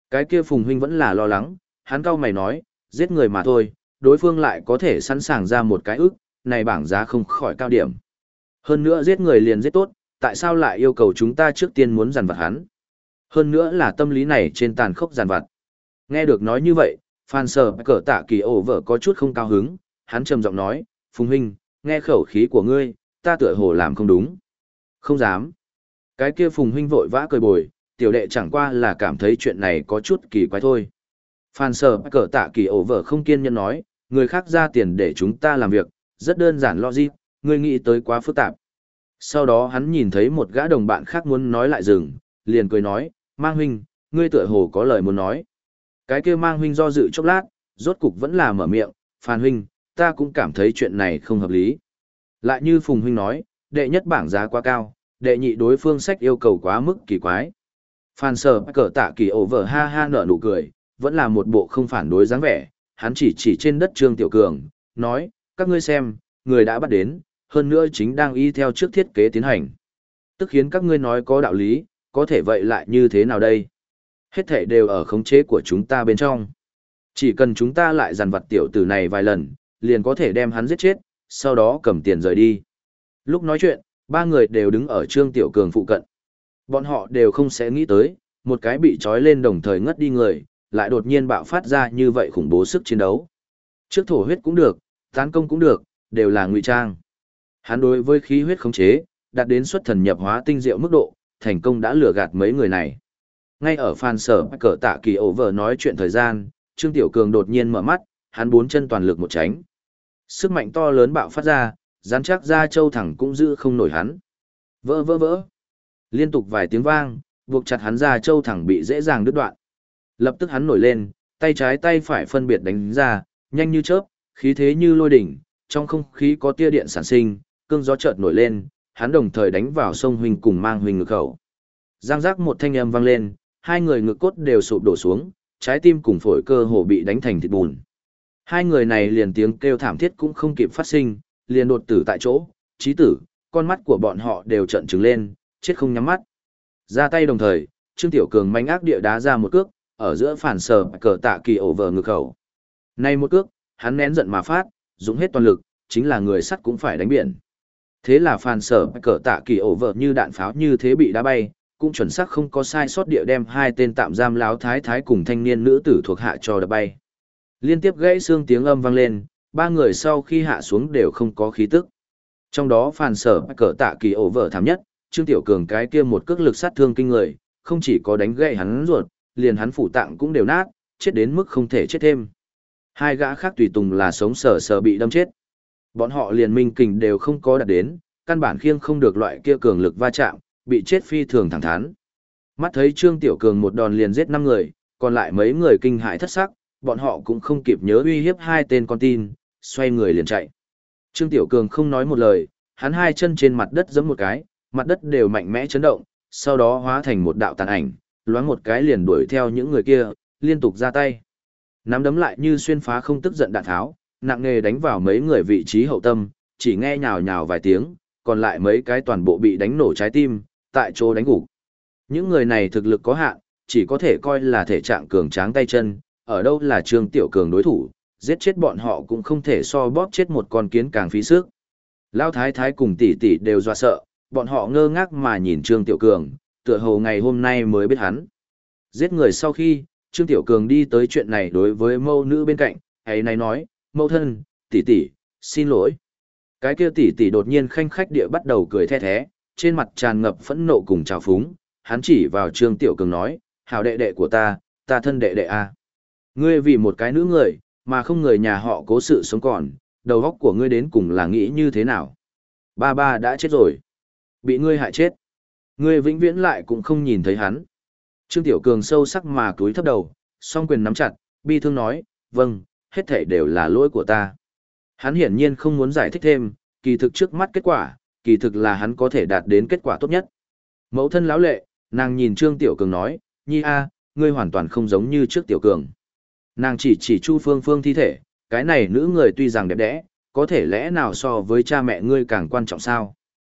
Cái kia Phùng huynh vẫn là lo lắng, hắn cau mày nói, giết người mà thôi, đối phương lại có thể sẵn sàng ra một cái ức, này bảng giá không khỏi cao điểm. Hơn nữa giết người liền giết tốt, tại sao lại yêu cầu chúng ta trước tiên muốn giàn vặt hắn? Hơn nữa là tâm lý này trên tàn khốc giàn vặt. Nghe được nói như vậy, Phan Sở Cờ Tạ Kỳ ổ vợ có chút không cao hứng, hắn trầm giọng nói, Phùng huynh, nghe khẩu khí của ngươi, ta tựa hồ làm không đúng. Không dám. Cái kia Phùng huynh vội vã cười bồi, tiểu đệ chẳng qua là cảm thấy chuyện này có chút kỳ quái thôi. Phan Sở Cờ Tạ Kỳ ổ vợ không kiên nhẫn nói, người khác ra tiền để chúng ta làm việc, rất đơn giản logic, ngươi nghĩ tới quá phức tạp. Sau đó hắn nhìn thấy một gã đồng bạn khác muốn nói lại dừng, liền cười nói, Mang huynh, ngươi tựa hồ có lời muốn nói. Cái kia Mang huynh do dự chốc lát, rốt cục vẫn là mở miệng, Phan huynh, ta cũng cảm thấy chuyện này không hợp lý. Lại như Phùng huynh nói, đệ nhất bảng giá quá cao, đệ nhị đối phương sách yêu cầu quá mức kỳ quái. Phan Sở Cờ Tạ Kỳ ổ vợ ha ha nở nụ cười, vẫn là một bộ không phản đối dáng vẻ, hắn chỉ trên đất Trương Tiểu Cường, nói, các ngươi xem, người đã bắt đến, hơn nữa chính đang y theo trước thiết kế tiến hành. Tức khiến các ngươi nói có đạo lý, có thể vậy lại như thế nào đây? Hết thể đều ở khống chế của chúng ta bên trong. Chỉ cần chúng ta lại dằn vặt tiểu tử này vài lần, liền có thể đem hắn giết chết, sau đó cầm tiền rời đi. Lúc nói chuyện, ba người đều đứng ở Trương Tiểu Cường phụ cận. Bọn họ đều không sẽ nghĩ tới, một cái bị trói lên đồng thời ngất đi người, lại đột nhiên bạo phát ra như vậy khủng bố sức chiến đấu. Trước thổ huyết cũng được, tán công cũng được, đều là ngụy trang. Hắn đối với khí huyết khống chế, đạt đến xuất thần nhập hóa tinh diệu mức độ, thành công đã lừa gạt mấy người này. Ngay ở Phan Sở Cờ Tạ Kỳ ổ vợ nói chuyện thời gian, Trương Tiểu Cường đột nhiên mở mắt, hắn bốn chân toàn lực một tránh. Sức mạnh to lớn bạo phát ra, rắn chắc ra châu thẳng cũng giữ không nổi hắn. Vỡ vỡ vỡ. Liên tục vài tiếng vang, buộc chặt hắn ra châu thẳng bị dễ dàng đứt đoạn. Lập tức hắn nổi lên, tay trái tay phải phân biệt đánh ra, nhanh như chớp, khí thế như lôi đỉnh, trong không khí có tia điện sản sinh, cương gió chợt nổi lên, hắn đồng thời đánh vào sông huynh cùng Mang huynh ngực khẩu. Giang giác một thanh âm vang lên, hai người ngực cốt đều sụp đổ xuống, trái tim cùng phổi cơ hồ bị đánh thành thịt bùn. Hai người này liền tiếng kêu thảm thiết cũng không kịp phát sinh, liền đột tử tại chỗ, chí tử, con mắt của bọn họ đều trợn trừng lên, chết không nhắm mắt. Ra tay đồng thời, Trương Tiểu Cường manh ác địa đá ra một cước, ở giữa Phản Sở Cờ Tạ Kỳ ổ vờ ngực khẩu. Nay một cước, hắn nén giận mà phát, dùng hết toàn lực, chính là người sắt cũng phải đánh biển. Thế là Phản Sở Cờ Tạ Kỳ ổ vờ như đạn pháo như thế bị đá bay, cũng chuẩn xác không có sai sót địa đem hai tên tạm giam láo thái thái cùng thanh niên nữ tử thuộc hạ cho đập bay. Liên tiếp gãy xương tiếng âm vang lên, ba người sau khi hạ xuống đều không có khí tức. Trong đó Phản Sở Cờ Tạ Kỳ ổ vờ thảm nhất, Trương Tiểu Cường cái kia một cước lực sát thương kinh người, không chỉ có đánh gãy hắn ruột, liền hắn phủ tạng cũng đều nát, chết đến mức không thể chết thêm. Hai gã khác tùy tùng là sống sờ sờ bị đâm chết. Bọn họ liền minh kình đều không có đạt đến, căn bản khiêng không được loại kia cường lực va chạm, bị chết phi thường thẳng thắn. Mắt thấy Trương Tiểu Cường một đòn liền giết 5 người, còn lại mấy người kinh hãi thất sắc, bọn họ cũng không kịp nhớ uy hiếp hai tên con tin, xoay người liền chạy. Trương Tiểu Cường không nói một lời, hắn hai chân trên mặt đất giẫm một cái, mặt đất đều mạnh mẽ chấn động, sau đó hóa thành một đạo tàn ảnh, loáng một cái liền đuổi theo những người kia, liên tục ra tay. Nắm đấm lại như xuyên phá không tức giận đạn tháo, nặng nề đánh vào mấy người vị trí hậu tâm, chỉ nghe nhào nhào vài tiếng, còn lại mấy cái toàn bộ bị đánh nổ trái tim, tại chỗ đánh gục. Những người này thực lực có hạn, chỉ có thể coi là thể trạng cường tráng tay chân, ở đâu là Trương Tiểu Cường đối thủ, giết chết bọn họ cũng không thể so bóp chết một con kiến càng phí sức. Lão thái thái cùng tỷ tỷ đều dọa sợ, bọn họ ngơ ngác mà nhìn Trương Tiểu Cường, tựa hồ ngày hôm nay mới biết hắn. Giết người sau khi, Trương Tiểu Cường đi tới chuyện này đối với mâu nữ bên cạnh, ấy này nói, mâu thân, tỷ tỷ, xin lỗi. Cái kia tỷ tỷ đột nhiên khanh khách địa bắt đầu cười the thế, trên mặt tràn ngập phẫn nộ cùng trào phúng, hắn chỉ vào Trương Tiểu Cường nói, hảo đệ đệ của ta thân đệ đệ a. Ngươi vì một cái nữ người, mà không người nhà họ cố sự sống còn, đầu óc của ngươi đến cùng là nghĩ như thế nào? Ba ba đã chết rồi. Bị ngươi hại chết. Ngươi vĩnh viễn lại cũng không nhìn thấy hắn. Trương Tiểu Cường sâu sắc mà cúi thấp đầu, song quyền nắm chặt, bi thương nói, vâng, hết thảy đều là lỗi của ta. Hắn hiển nhiên không muốn giải thích thêm, kỳ thực trước mắt kết quả, kỳ thực là hắn có thể đạt đến kết quả tốt nhất. Mẫu thân lão lệ, nàng nhìn Trương Tiểu Cường nói, nhi a, ngươi hoàn toàn không giống như trước Tiểu Cường. Nàng chỉ Chu Phương Phương thi thể, cái này nữ người tuy rằng đẹp đẽ, có thể lẽ nào so với cha mẹ ngươi càng quan trọng sao?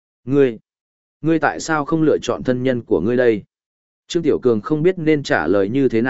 Ngươi tại sao không lựa chọn thân nhân của ngươi đây? Trương Tiểu Cường không biết nên trả lời như thế nào,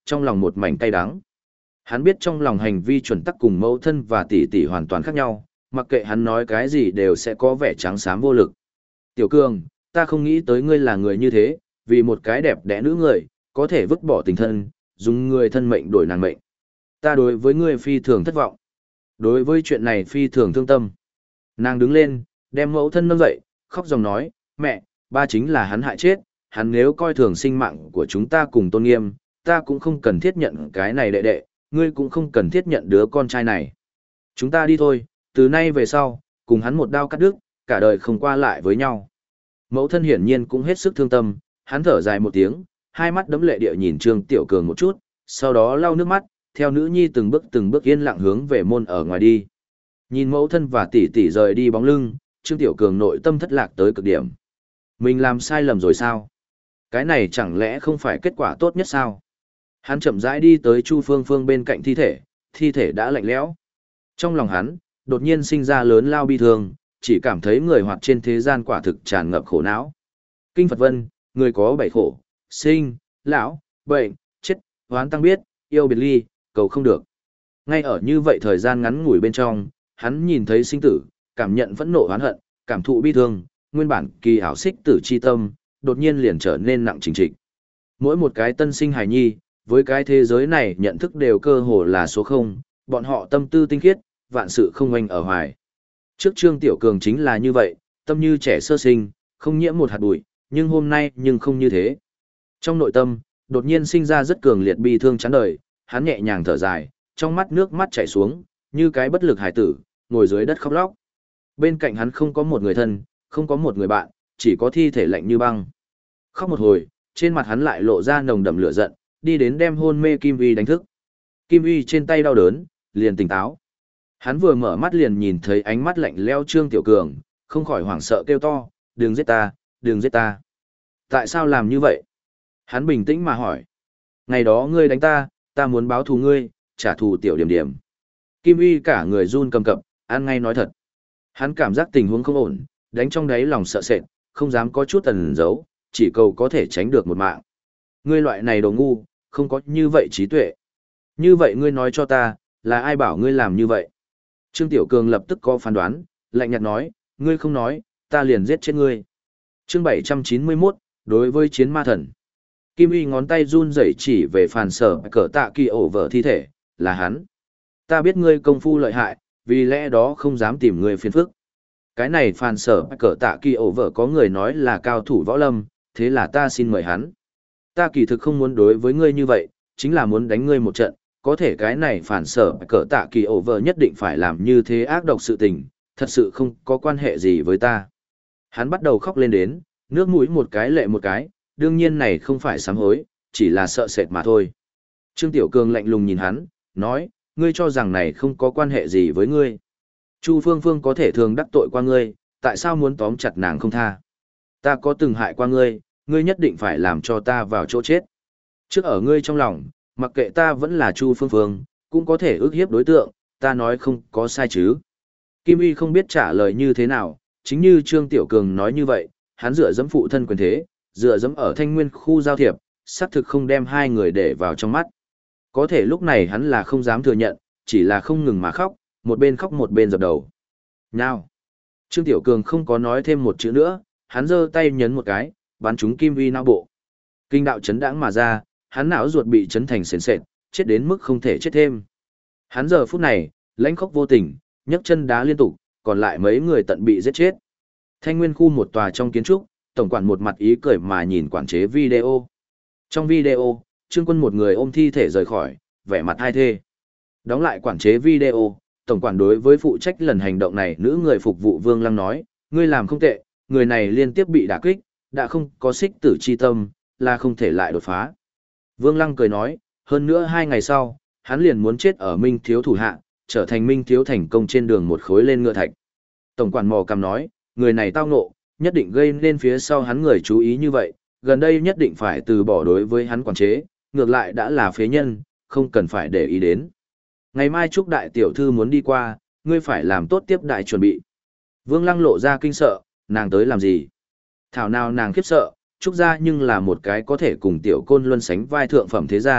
trong lòng một mảnh cay đắng. Hắn biết trong lòng hành vi chuẩn tắc cùng mẫu thân và tỷ tỷ hoàn toàn khác nhau, mặc kệ hắn nói cái gì đều sẽ có vẻ trắng xám vô lực. Tiểu Cường, ta không nghĩ tới ngươi là người như thế, vì một cái đẹp đẽ nữ người, có thể vứt bỏ tình thân, dùng người thân mệnh đổi nàng mệnh. Ta đối với ngươi phi thường thất vọng. Đối với chuyện này phi thường thương tâm. Nàng đứng lên, đem mẫu thân nâng dậy, khóc dòng nói, mẹ, ba chính là hắn hại chết, hắn nếu coi thường sinh mạng của chúng ta cùng tôn nghiêm, ta cũng không cần thiết nhận cái này đệ đệ, ngươi cũng không cần thiết nhận đứa con trai này. Chúng ta đi thôi, từ nay về sau, cùng hắn một đao cắt đứt, cả đời không qua lại với nhau. Mẫu thân hiển nhiên cũng hết sức thương tâm, hắn thở dài một tiếng, hai mắt đẫm lệ địa nhìn Trương Tiểu Cường một chút, sau đó lau nước mắt, theo nữ nhi từng bước yên lặng hướng về môn ở ngoài đi. Nhìn mẫu thân và tỷ tỷ rời đi bóng lưng, Trương Tiểu Cường nội tâm thất lạc tới cực điểm. Mình làm sai lầm rồi sao? Cái này chẳng lẽ không phải kết quả tốt nhất sao? Hắn chậm rãi đi tới Chu Phương Phương bên cạnh thi thể đã lạnh lẽo. Trong lòng hắn, đột nhiên sinh ra lớn lao bi thương, chỉ cảm thấy người hoạt trên thế gian quả thực tràn ngập khổ não. Kinh Phật Vân, người có bảy khổ, sinh, lão, bệnh, chết, hoán tăng biết, yêu biệt ly, cầu không được. Ngay ở như vậy thời gian ngắn ngủi bên trong, hắn nhìn thấy sinh tử, cảm nhận phẫn nộ oán hận, cảm thụ bi thương, nguyên bản kỳ ảo xích tử chi tâm, đột nhiên liền trở nên nặng trình trịch. Mỗi một cái tân sinh hài nhi, với cái thế giới này nhận thức đều cơ hồ là số 0, bọn họ tâm tư tinh khiết, vạn sự không oanh ở hoài. Trước Trương Tiểu Cường chính là như vậy, tâm như trẻ sơ sinh, không nhiễm một hạt bụi, nhưng hôm nay nhưng không như thế. Trong nội tâm, đột nhiên sinh ra rất cường liệt bi thương chán đời, hắn nhẹ nhàng thở dài, trong mắt nước mắt chảy xuống, như cái bất lực hải tử, ngồi dưới đất khóc lóc. Bên cạnh hắn không có một người thân, không có một người bạn, chỉ có thi thể lạnh như băng. Khóc một hồi, trên mặt hắn lại lộ ra nồng đậm lửa giận, đi đến đem hôn mê Kim Vi đánh thức. Kim Vi trên tay đau đớn, liền tỉnh táo. Hắn vừa mở mắt liền nhìn thấy ánh mắt lạnh lẽo Trương Tiểu Cường, không khỏi hoảng sợ kêu to, đừng giết ta, đừng giết ta. Tại sao làm như vậy? Hắn bình tĩnh mà hỏi. Ngày đó ngươi đánh ta, ta muốn báo thù ngươi, trả thù Tiểu Điểm Điểm. Kim Vi cả người run cầm cập, ăn ngay nói thật. Hắn cảm giác tình huống không ổn, đánh trong đáy lòng sợ sệt, không dám có chút ẩn giấu, chỉ cầu có thể tránh được một mạng. Ngươi loại này đồ ngu, không có như vậy trí tuệ. Như vậy ngươi nói cho ta, là ai bảo ngươi làm như vậy? Trương Tiểu Cường lập tức có phán đoán, lạnh nhạt nói, ngươi không nói, ta liền giết chết ngươi. Chương 791, đối với chiến ma thần. Kim Uy ngón tay run rẩy chỉ về Phàn Sở Cở Tạ Kỳ ổ vợ thi thể, là hắn. Ta biết ngươi công phu lợi hại, vì lẽ đó không dám tìm ngươi phiền phức. Cái này Phàn Sở Cở Tạ Kỳ ổ vợ có người nói là cao thủ võ lâm, thế là ta xin mời hắn. Ta kỳ thực không muốn đối với ngươi như vậy, chính là muốn đánh ngươi một trận, có thể cái này Phàn Sở Cở Tạ Kỳ ổ vợ nhất định phải làm như thế ác độc sự tình, thật sự không có quan hệ gì với ta. Hắn bắt đầu khóc lên đến, nước mũi một cái lệ một cái, đương nhiên này không phải sám hối, chỉ là sợ sệt mà thôi. Trương Tiểu Cường lạnh lùng nhìn hắn, nói, ngươi cho rằng này không có quan hệ gì với ngươi. Chu Phương Phương có thể thường đắc tội qua ngươi, tại sao muốn tóm chặt nàng không tha? Ta có từng hại qua ngươi, ngươi nhất định phải làm cho ta vào chỗ chết. Trước ở ngươi trong lòng, mặc kệ ta vẫn là Chu Phương Phương, cũng có thể ức hiếp đối tượng, ta nói không có sai chứ. Kim Uy không biết trả lời như thế nào, chính như Trương Tiểu Cường nói như vậy, hắn dựa dẫm phụ thân quyền thế, dựa dẫm ở Thanh Nguyên khu giao thiệp, xác thực không đem hai người để vào trong mắt. Có thể lúc này hắn là không dám thừa nhận, chỉ là không ngừng mà khóc, một bên khóc một bên dập đầu. Nào! Trương Tiểu Cường không có nói thêm một chữ nữa, hắn giơ tay nhấn một cái, bắn trúng Kim Uy não bộ. Kinh đạo chấn đãng mà ra, hắn não ruột bị chấn thành sền sệt, chết đến mức không thể chết thêm. Hắn giờ phút này, lãnh khóc vô tình, nhấc chân đá liên tục, còn lại mấy người tận bị giết chết. Thanh Nguyên khu một tòa trong kiến trúc, tổng quản một mặt ý cười mà nhìn quản chế video. Trong video, Trương Quân một người ôm thi thể rời khỏi, vẻ mặt hai thê. Đóng lại quản chế video, tổng quản đối với phụ trách lần hành động này nữ người phục vụ Vương Lăng nói, ngươi làm không tệ, người này liên tiếp bị đả kích, đã không có xích tử chi tâm, là không thể lại đột phá. Vương Lăng cười nói, hơn nữa 2 ngày sau, hắn liền muốn chết ở Minh Thiếu thủ hạ, trở thành Minh Thiếu thành công trên đường một khối lên ngựa thạch. Tổng quản mò cằm nói, người này tao ngộ, nhất định gây nên phía sau hắn người chú ý như vậy, gần đây nhất định phải từ bỏ đối với hắn quản chế, ngược lại đã là phế nhân, không cần phải để ý đến. Ngày mai Trúc đại tiểu thư muốn đi qua, ngươi phải làm tốt tiếp đại chuẩn bị. Vương Lăng lộ ra kinh sợ, nàng tới làm gì? Thảo nào nàng khiếp sợ, Trúc gia nhưng là một cái có thể cùng tiểu côn luân sánh vai thượng phẩm thế gia,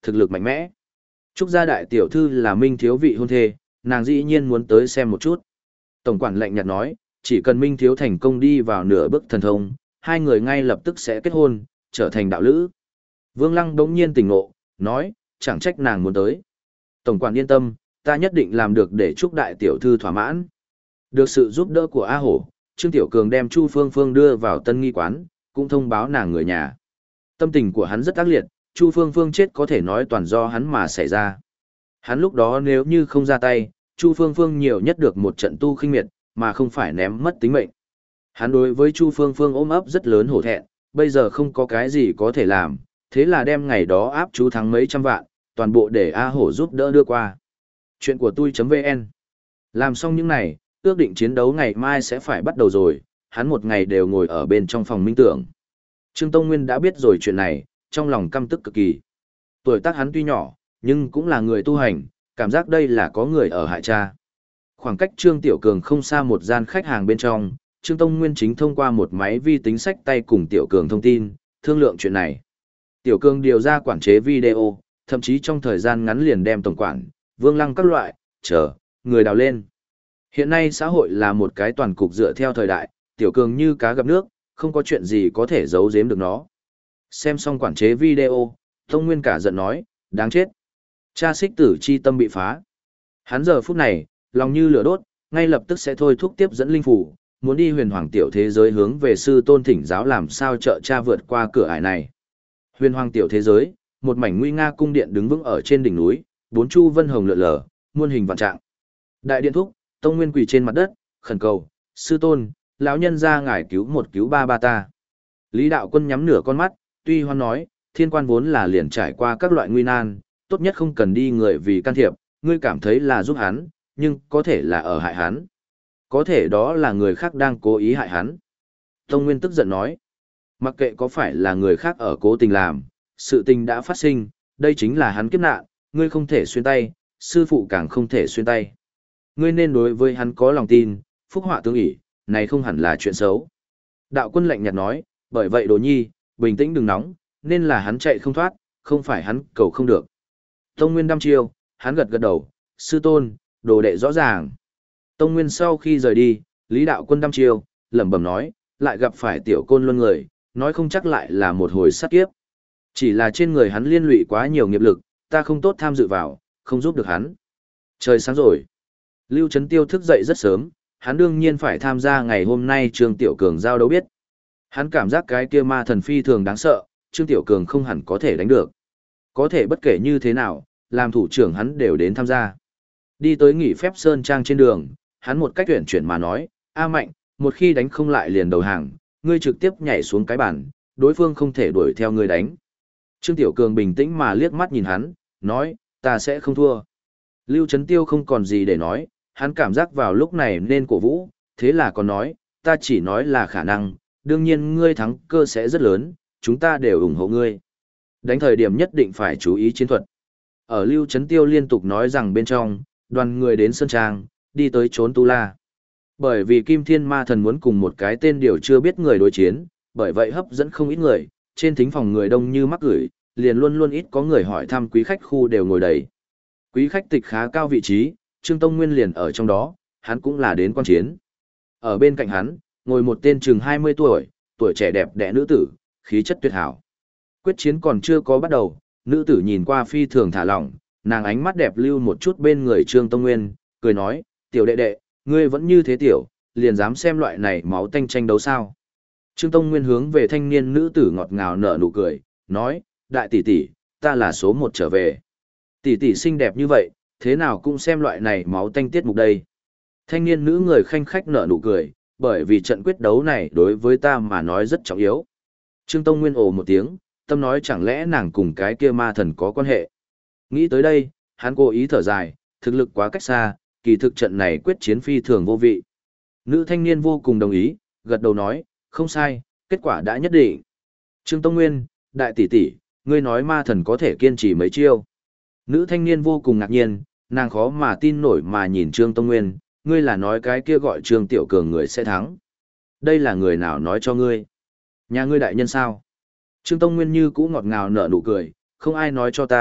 thực lực mạnh mẽ. Trúc gia đại tiểu thư là Minh thiếu vị hôn thê, nàng dĩ nhiên muốn tới xem một chút. Tổng quản lạnh nhạt nói, chỉ cần Minh thiếu thành công đi vào nửa bước thần thông, hai người ngay lập tức sẽ kết hôn, trở thành đạo lữ. Vương Lăng đống nhiên tỉnh ngộ, nói, chẳng trách nàng muốn tới. Tổng quản yên tâm, ta nhất định làm được để Trúc đại tiểu thư thỏa mãn. Được sự giúp đỡ của A Hổ, Trương Tiểu Cường đem Chu Phương Phương đưa vào tân nghi quán, cũng thông báo nàng người nhà. Tâm tình của hắn rất ác liệt, Chu Phương Phương chết có thể nói toàn do hắn mà xảy ra. Hắn lúc đó nếu như không ra tay, Chu Phương Phương nhiều nhất được một trận tu khinh miệt, mà không phải ném mất tính mệnh. Hắn đối với Chu Phương Phương ôm ấp rất lớn hổ thẹn, bây giờ không có cái gì có thể làm, thế là đem ngày đó áp chú thắng mấy trăm vạn, toàn bộ để A Hổ giúp đỡ đưa qua. Chuyện của tôi.vn. Làm xong những này, ước định chiến đấu ngày mai sẽ phải bắt đầu rồi, hắn một ngày đều ngồi ở bên trong phòng minh tưởng. Trương Tông Nguyên đã biết rồi chuyện này, trong lòng căm tức cực kỳ. Tuổi tác hắn tuy nhỏ, nhưng cũng là người tu hành, cảm giác đây là có người ở hại cha. Khoảng cách Trương Tiểu Cường không xa một gian khách hàng bên trong, Trương Tông Nguyên chính thông qua một máy vi tính sách tay cùng Tiểu Cường thông tin, thương lượng chuyện này. Tiểu Cường điều ra quản chế video, thậm chí trong thời gian ngắn liền đem tổng quản, Vương Lăng các loại, người đào lên. Hiện nay xã hội là một cái toàn cục dựa theo thời đại, Tiểu Cường như cá gặp nước, không có chuyện gì có thể giấu giếm được nó. Xem xong quản chế video, Tông Nguyên cả giận nói, đáng chết. Cha xích tử chi tâm bị phá. Hắn giờ phút này, lòng như lửa đốt, ngay lập tức sẽ thôi thúc tiếp dẫn linh phủ, muốn đi huyền hoàng tiểu thế giới hướng về sư tôn thỉnh giáo làm sao trợ cha vượt qua cửa ải này. Huyền hoàng tiểu thế giới, một mảnh nguy nga cung điện đứng vững ở trên đỉnh núi, bốn chu vân hồng lượn lờ, muôn hình vạn trạng. Đại điện thúc, Tông Nguyên quỳ trên mặt đất, khẩn cầu, sư tôn, lão nhân ra ngài cứu một cứu ba ba ta. Lý Đạo Quân nhắm nửa con mắt, tuy hoan nói, thiên quan vốn là liền trải qua các loại nguy nan, tốt nhất không cần đi người vì can thiệp, ngươi cảm thấy là giúp hắn, nhưng có thể là ở hại hắn. Có thể đó là người khác đang cố ý hại hắn. Tông Nguyên tức giận nói, mặc kệ có phải là người khác ở cố tình làm, sự tình đã phát sinh, đây chính là hắn kiếp nạn, ngươi không thể xuyên tay, sư phụ càng không thể xuyên tay. Ngươi nên đối với hắn có lòng tin, phúc họa tương ỷ, này không hẳn là chuyện xấu. Đạo Quân lạnh nhạt nói, bởi vậy Đồ Nhi, bình tĩnh đừng nóng, nên là hắn chạy không thoát, không phải hắn cầu không được. Tông Nguyên đăm chiêu, hắn gật gật đầu, sư tôn, đồ đệ rõ ràng. Tông Nguyên sau khi rời đi, Lý Đạo Quân đăm chiêu, lẩm bẩm nói, lại gặp phải tiểu côn luân người, nói không chắc lại là một hồi sát kiếp. Chỉ là trên người hắn liên lụy quá nhiều nghiệp lực, ta không tốt tham dự vào, không giúp được hắn. Trời sáng rồi. Lưu Trấn Tiêu thức dậy rất sớm, hắn đương nhiên phải tham gia ngày hôm nay Trương Tiểu Cường giao đấu biết. Hắn cảm giác cái kia ma thần phi thường đáng sợ, Trương Tiểu Cường không hẳn có thể đánh được. Có thể bất kể như thế nào, làm thủ trưởng hắn đều đến tham gia. Đi tới nghỉ phép Sơn Trang trên đường, hắn một cách tuyển chuyển mà nói, A Mạnh, một khi đánh không lại liền đầu hàng, ngươi trực tiếp nhảy xuống cái bàn, đối phương không thể đuổi theo ngươi đánh. Trương Tiểu Cường bình tĩnh mà liếc mắt nhìn hắn, nói, ta sẽ không thua. Lưu Trấn Tiêu không còn gì để nói, hắn cảm giác vào lúc này nên cổ vũ, thế là còn nói, ta chỉ nói là khả năng, đương nhiên ngươi thắng cơ sẽ rất lớn, chúng ta đều ủng hộ ngươi. Đánh thời điểm nhất định phải chú ý chiến thuật. Ở Lưu Trấn Tiêu liên tục nói rằng bên trong, đoàn người đến Sơn Trang, đi tới trốn Tu La. Bởi vì Kim Thiên Ma Thần muốn cùng một cái tên điều chưa biết người đối chiến, bởi vậy hấp dẫn không ít người, trên thính phòng người đông như mắc gửi, liền luôn luôn ít có người hỏi thăm quý khách khu đều ngồi đầy. Quý khách tịch khá cao vị trí, Trương Tông Nguyên liền ở trong đó, hắn cũng là đến quan chiến. Ở bên cạnh hắn, ngồi một tên chừng 20 tuổi, tuổi trẻ đẹp đẽ nữ tử, khí chất tuyệt hảo. Quyết chiến còn chưa có bắt đầu, nữ tử nhìn qua phi thường thả lỏng, nàng ánh mắt đẹp lưu một chút bên người Trương Tông Nguyên, cười nói, tiểu đệ đệ, ngươi vẫn như thế tiểu, liền dám xem loại này máu tanh tranh đấu sao. Trương Tông Nguyên hướng về thanh niên nữ tử ngọt ngào nở nụ cười, nói, đại tỷ tỷ, ta là số 1 trở về. Tỷ tỷ xinh đẹp như vậy, thế nào cũng xem loại này máu tanh tiết mục đây. Thanh niên nữ người khanh khách nở nụ cười, bởi vì trận quyết đấu này đối với ta mà nói rất trọng yếu. Trương Tông Nguyên ồ một tiếng, tâm nói chẳng lẽ nàng cùng cái kia ma thần có quan hệ. Nghĩ tới đây, hắn cố ý thở dài, thực lực quá cách xa, kỳ thực trận này quyết chiến phi thường vô vị. Nữ thanh niên vô cùng đồng ý, gật đầu nói, không sai, kết quả đã nhất định. Trương Tông Nguyên, đại tỷ tỷ, ngươi nói ma thần có thể kiên trì mấy chiêu. Nữ thanh niên vô cùng ngạc nhiên, nàng khó mà tin nổi mà nhìn Trương Tông Nguyên, ngươi là nói cái kia gọi Trương Tiểu Cường người sẽ thắng. Đây là người nào nói cho ngươi? Nhà ngươi đại nhân sao? Trương Tông Nguyên như cũ ngọt ngào nở nụ cười, không ai nói cho ta,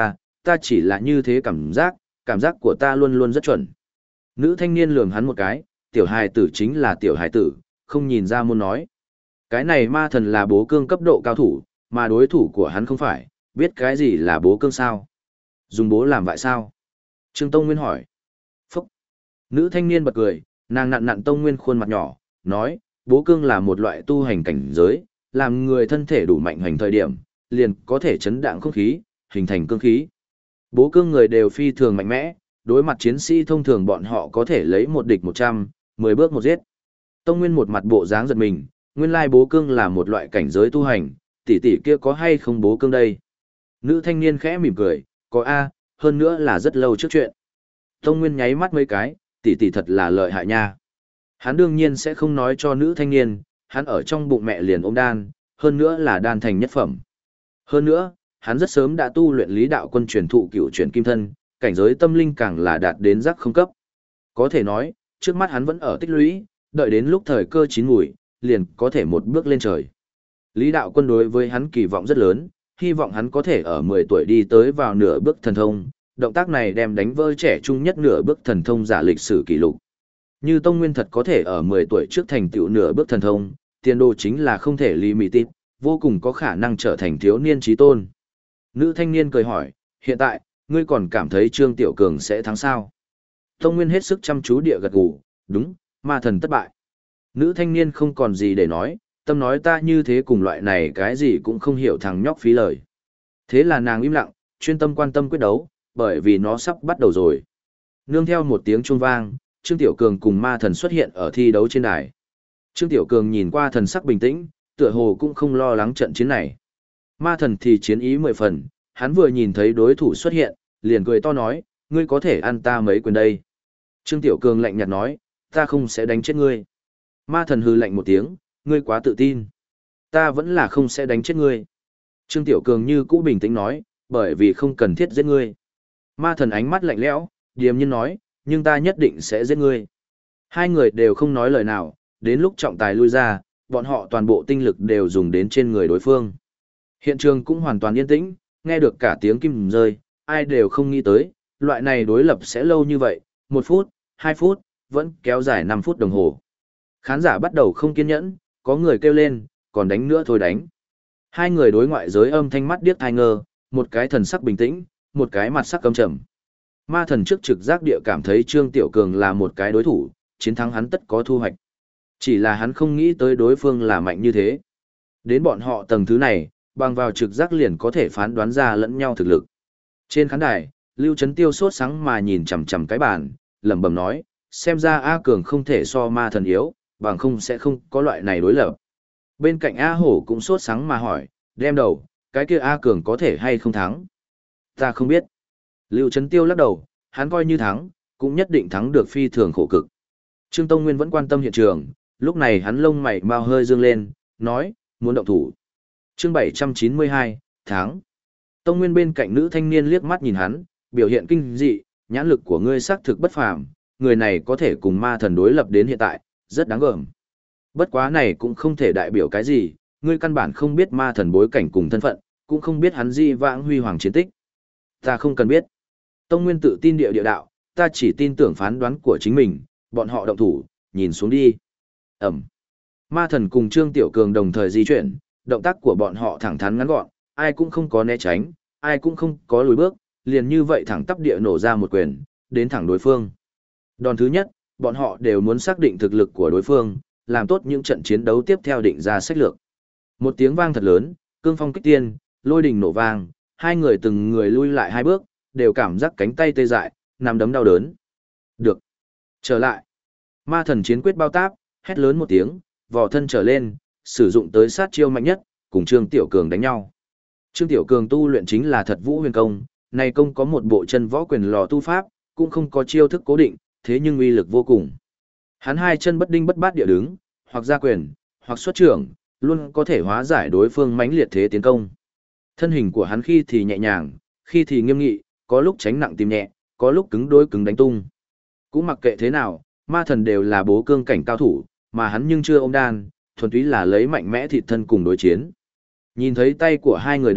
ta chỉ là như thế cảm giác của ta luôn luôn rất chuẩn. Nữ thanh niên lườm hắn một cái, tiểu hài tử chính là tiểu hài tử, không nhìn ra môn nói. Cái này ma thần là bố cương cấp độ cao thủ, mà đối thủ của hắn không phải, biết cái gì là bố cương sao? Dùng bố làm vại sao? Trương Tông Nguyên hỏi. Phúc! Nữ thanh niên bật cười, nàng nặn nặn Tông Nguyên khuôn mặt nhỏ, nói, bố cương là một loại tu hành cảnh giới, làm người thân thể đủ mạnh hành thời điểm, liền có thể chấn đạn không khí, hình thành cương khí. Bố cương người đều phi thường mạnh mẽ, đối mặt chiến sĩ thông thường bọn họ có thể lấy một địch 100, 10 bước một giết. Tông Nguyên một mặt bộ dáng giật mình, nguyên lai bố cương là một loại cảnh giới tu hành, tỷ tỷ kia có hay không bố cương đây? Nữ thanh niên khẽ mỉm cười, có A, hơn nữa là rất lâu trước chuyện. Tông Nguyên nháy mắt mấy cái, tỷ tỷ thật là lợi hại nha. Hắn đương nhiên sẽ không nói cho nữ thanh niên, hắn ở trong bụng mẹ liền ôm đan, hơn nữa là đan thành nhất phẩm. Hơn nữa, hắn rất sớm đã tu luyện lý đạo quân truyền thụ cựu truyền kim thân, cảnh giới tâm linh càng là đạt đến giác không cấp. Có thể nói, trước mắt hắn vẫn ở tích lũy, đợi đến lúc thời cơ chín mùi, liền có thể một bước lên trời. Lý đạo quân đối với hắn kỳ vọng rất lớn, hy vọng hắn có thể ở 10 tuổi đi tới vào nửa bước thần thông, động tác này đem đánh vỡ trẻ trung nhất nửa bước thần thông giả lịch sử kỷ lục. Như Tông Nguyên thật có thể ở 10 tuổi trước thành tựu nửa bước thần thông, tiền đồ chính là không thể limited, vô cùng có khả năng trở thành thiếu niên chí tôn. Nữ thanh niên cười hỏi, hiện tại, ngươi còn cảm thấy Trương Tiểu Cường sẽ thắng sao? Tông Nguyên hết sức chăm chú địa gật gù, đúng, ma thần thất bại. Nữ thanh niên không còn gì để nói, tâm nói ta như thế cùng loại này cái gì cũng không hiểu thằng nhóc phí lời. Thế là nàng im lặng, chuyên tâm quan tâm quyết đấu, bởi vì nó sắp bắt đầu rồi. Nương theo một tiếng chuông vang, Trương Tiểu Cường cùng ma thần xuất hiện ở thi đấu trên đài. Trương Tiểu Cường nhìn qua thần sắc bình tĩnh, tựa hồ cũng không lo lắng trận chiến này. Ma thần thì chiến ý 10 phần, hắn vừa nhìn thấy đối thủ xuất hiện, liền cười to nói, ngươi có thể ăn ta mấy quyền đây. Trương Tiểu Cường lạnh nhạt nói, ta không sẽ đánh chết ngươi. Ma thần hừ lạnh một tiếng, ngươi quá tự tin. Ta vẫn là không sẽ đánh chết ngươi. Trương Tiểu Cường như cũ bình tĩnh nói, bởi vì không cần thiết giết ngươi. Ma thần ánh mắt lạnh lẽo, điềm nhiên nói, nhưng ta nhất định sẽ giết ngươi. Hai người đều không nói lời nào, đến lúc trọng tài lui ra, bọn họ toàn bộ tinh lực đều dùng đến trên người đối phương. Hiện trường cũng hoàn toàn yên tĩnh, nghe được cả tiếng kim rơi, ai đều không nghĩ tới, loại này đối lập sẽ lâu như vậy, 1 phút, 2 phút, vẫn kéo dài 5 phút đồng hồ. Khán giả bắt đầu không kiên nhẫn, có người kêu lên, còn đánh nữa thôi đánh. Hai người đối ngoại giới âm thanh mắt điếc thai ngơ, một cái thần sắc bình tĩnh, một cái mặt sắc căm trầm. Ma thần trước trực giác địa cảm thấy Trương Tiểu Cường là một cái đối thủ, chiến thắng hắn tất có thu hoạch. Chỉ là hắn không nghĩ tới đối phương là mạnh như thế. Đến bọn họ tầng thứ này, bằng vào trực giác liền có thể phán đoán ra lẫn nhau thực lực. Trên khán đài, Lưu Trấn Tiêu sốt sáng mà nhìn chằm chằm cái bàn, lẩm bẩm nói, xem ra A Cường không thể so ma thần yếu, bằng không sẽ không có loại này đối lập. Bên cạnh A Hổ cũng sốt sáng mà hỏi, đem đầu, cái kia A Cường có thể hay không thắng? Ta không biết. Lưu Trấn Tiêu lắc đầu, hắn coi như thắng, cũng nhất định thắng được phi thường khổ cực. Trương Tông Nguyên vẫn quan tâm hiện trường, lúc này hắn lông mày mau hơi dương lên, nói, muốn động thủ. Chương 792, tháng. Tông Nguyên bên cạnh nữ thanh niên liếc mắt nhìn hắn, biểu hiện kinh dị, nhãn lực của ngươi xác thực bất phàm, người này có thể cùng ma thần đối lập đến hiện tại, rất đáng gờm. Bất quá này cũng không thể đại biểu cái gì, ngươi căn bản không biết ma thần bối cảnh cùng thân phận, cũng không biết hắn di vãng huy hoàng chiến tích. Ta không cần biết. Tông Nguyên tự tin địa đạo, ta chỉ tin tưởng phán đoán của chính mình, bọn họ động thủ, nhìn xuống đi. Ẩm. Ma thần cùng Trương Tiểu Cường đồng thời di chuyển, động tác của bọn họ thẳng thắn ngắn gọn, ai cũng không có né tránh, ai cũng không có lùi bước, liền như vậy thẳng tắp địa nổ ra một quyền, đến thẳng đối phương. Đòn thứ nhất, bọn họ đều muốn xác định thực lực của đối phương, làm tốt những trận chiến đấu tiếp theo định ra sách lược. Một tiếng vang thật lớn, cương phong kích tiên, lôi đình nổ vang, hai người từng người lui lại 2 bước, đều cảm giác cánh tay tê dại, nằm đấm đau đớn. Được. Trở lại. Ma thần chiến quyết bao táp, hét lớn một tiếng, vò thân trở lên, sử dụng tới sát chiêu mạnh nhất, cùng Trương Tiểu Cường đánh nhau. Trương Tiểu Cường tu luyện chính là Thật Vũ Huyền Công, này công có một bộ chân võ quyền lò tu pháp, cũng không có chiêu thức cố định, thế nhưng uy lực vô cùng. Hắn hai chân bất đinh bất bát địa đứng, hoặc ra quyền, hoặc xuất trưởng, luôn có thể hóa giải đối phương mãnh liệt thế tiến công. Thân hình của hắn khi thì nhẹ nhàng, khi thì nghiêm nghị, có lúc tránh nặng tìm nhẹ, có lúc cứng đối cứng đánh tung. Cũng mặc kệ thế nào, ma thần đều là bố cương cảnh cao thủ, mà hắn nhưng chưa ôm đan, thuần túy là lấy mạnh mẽ thịt thân cùng đối chiến. Nhìn thấy tay của hai người đoạn,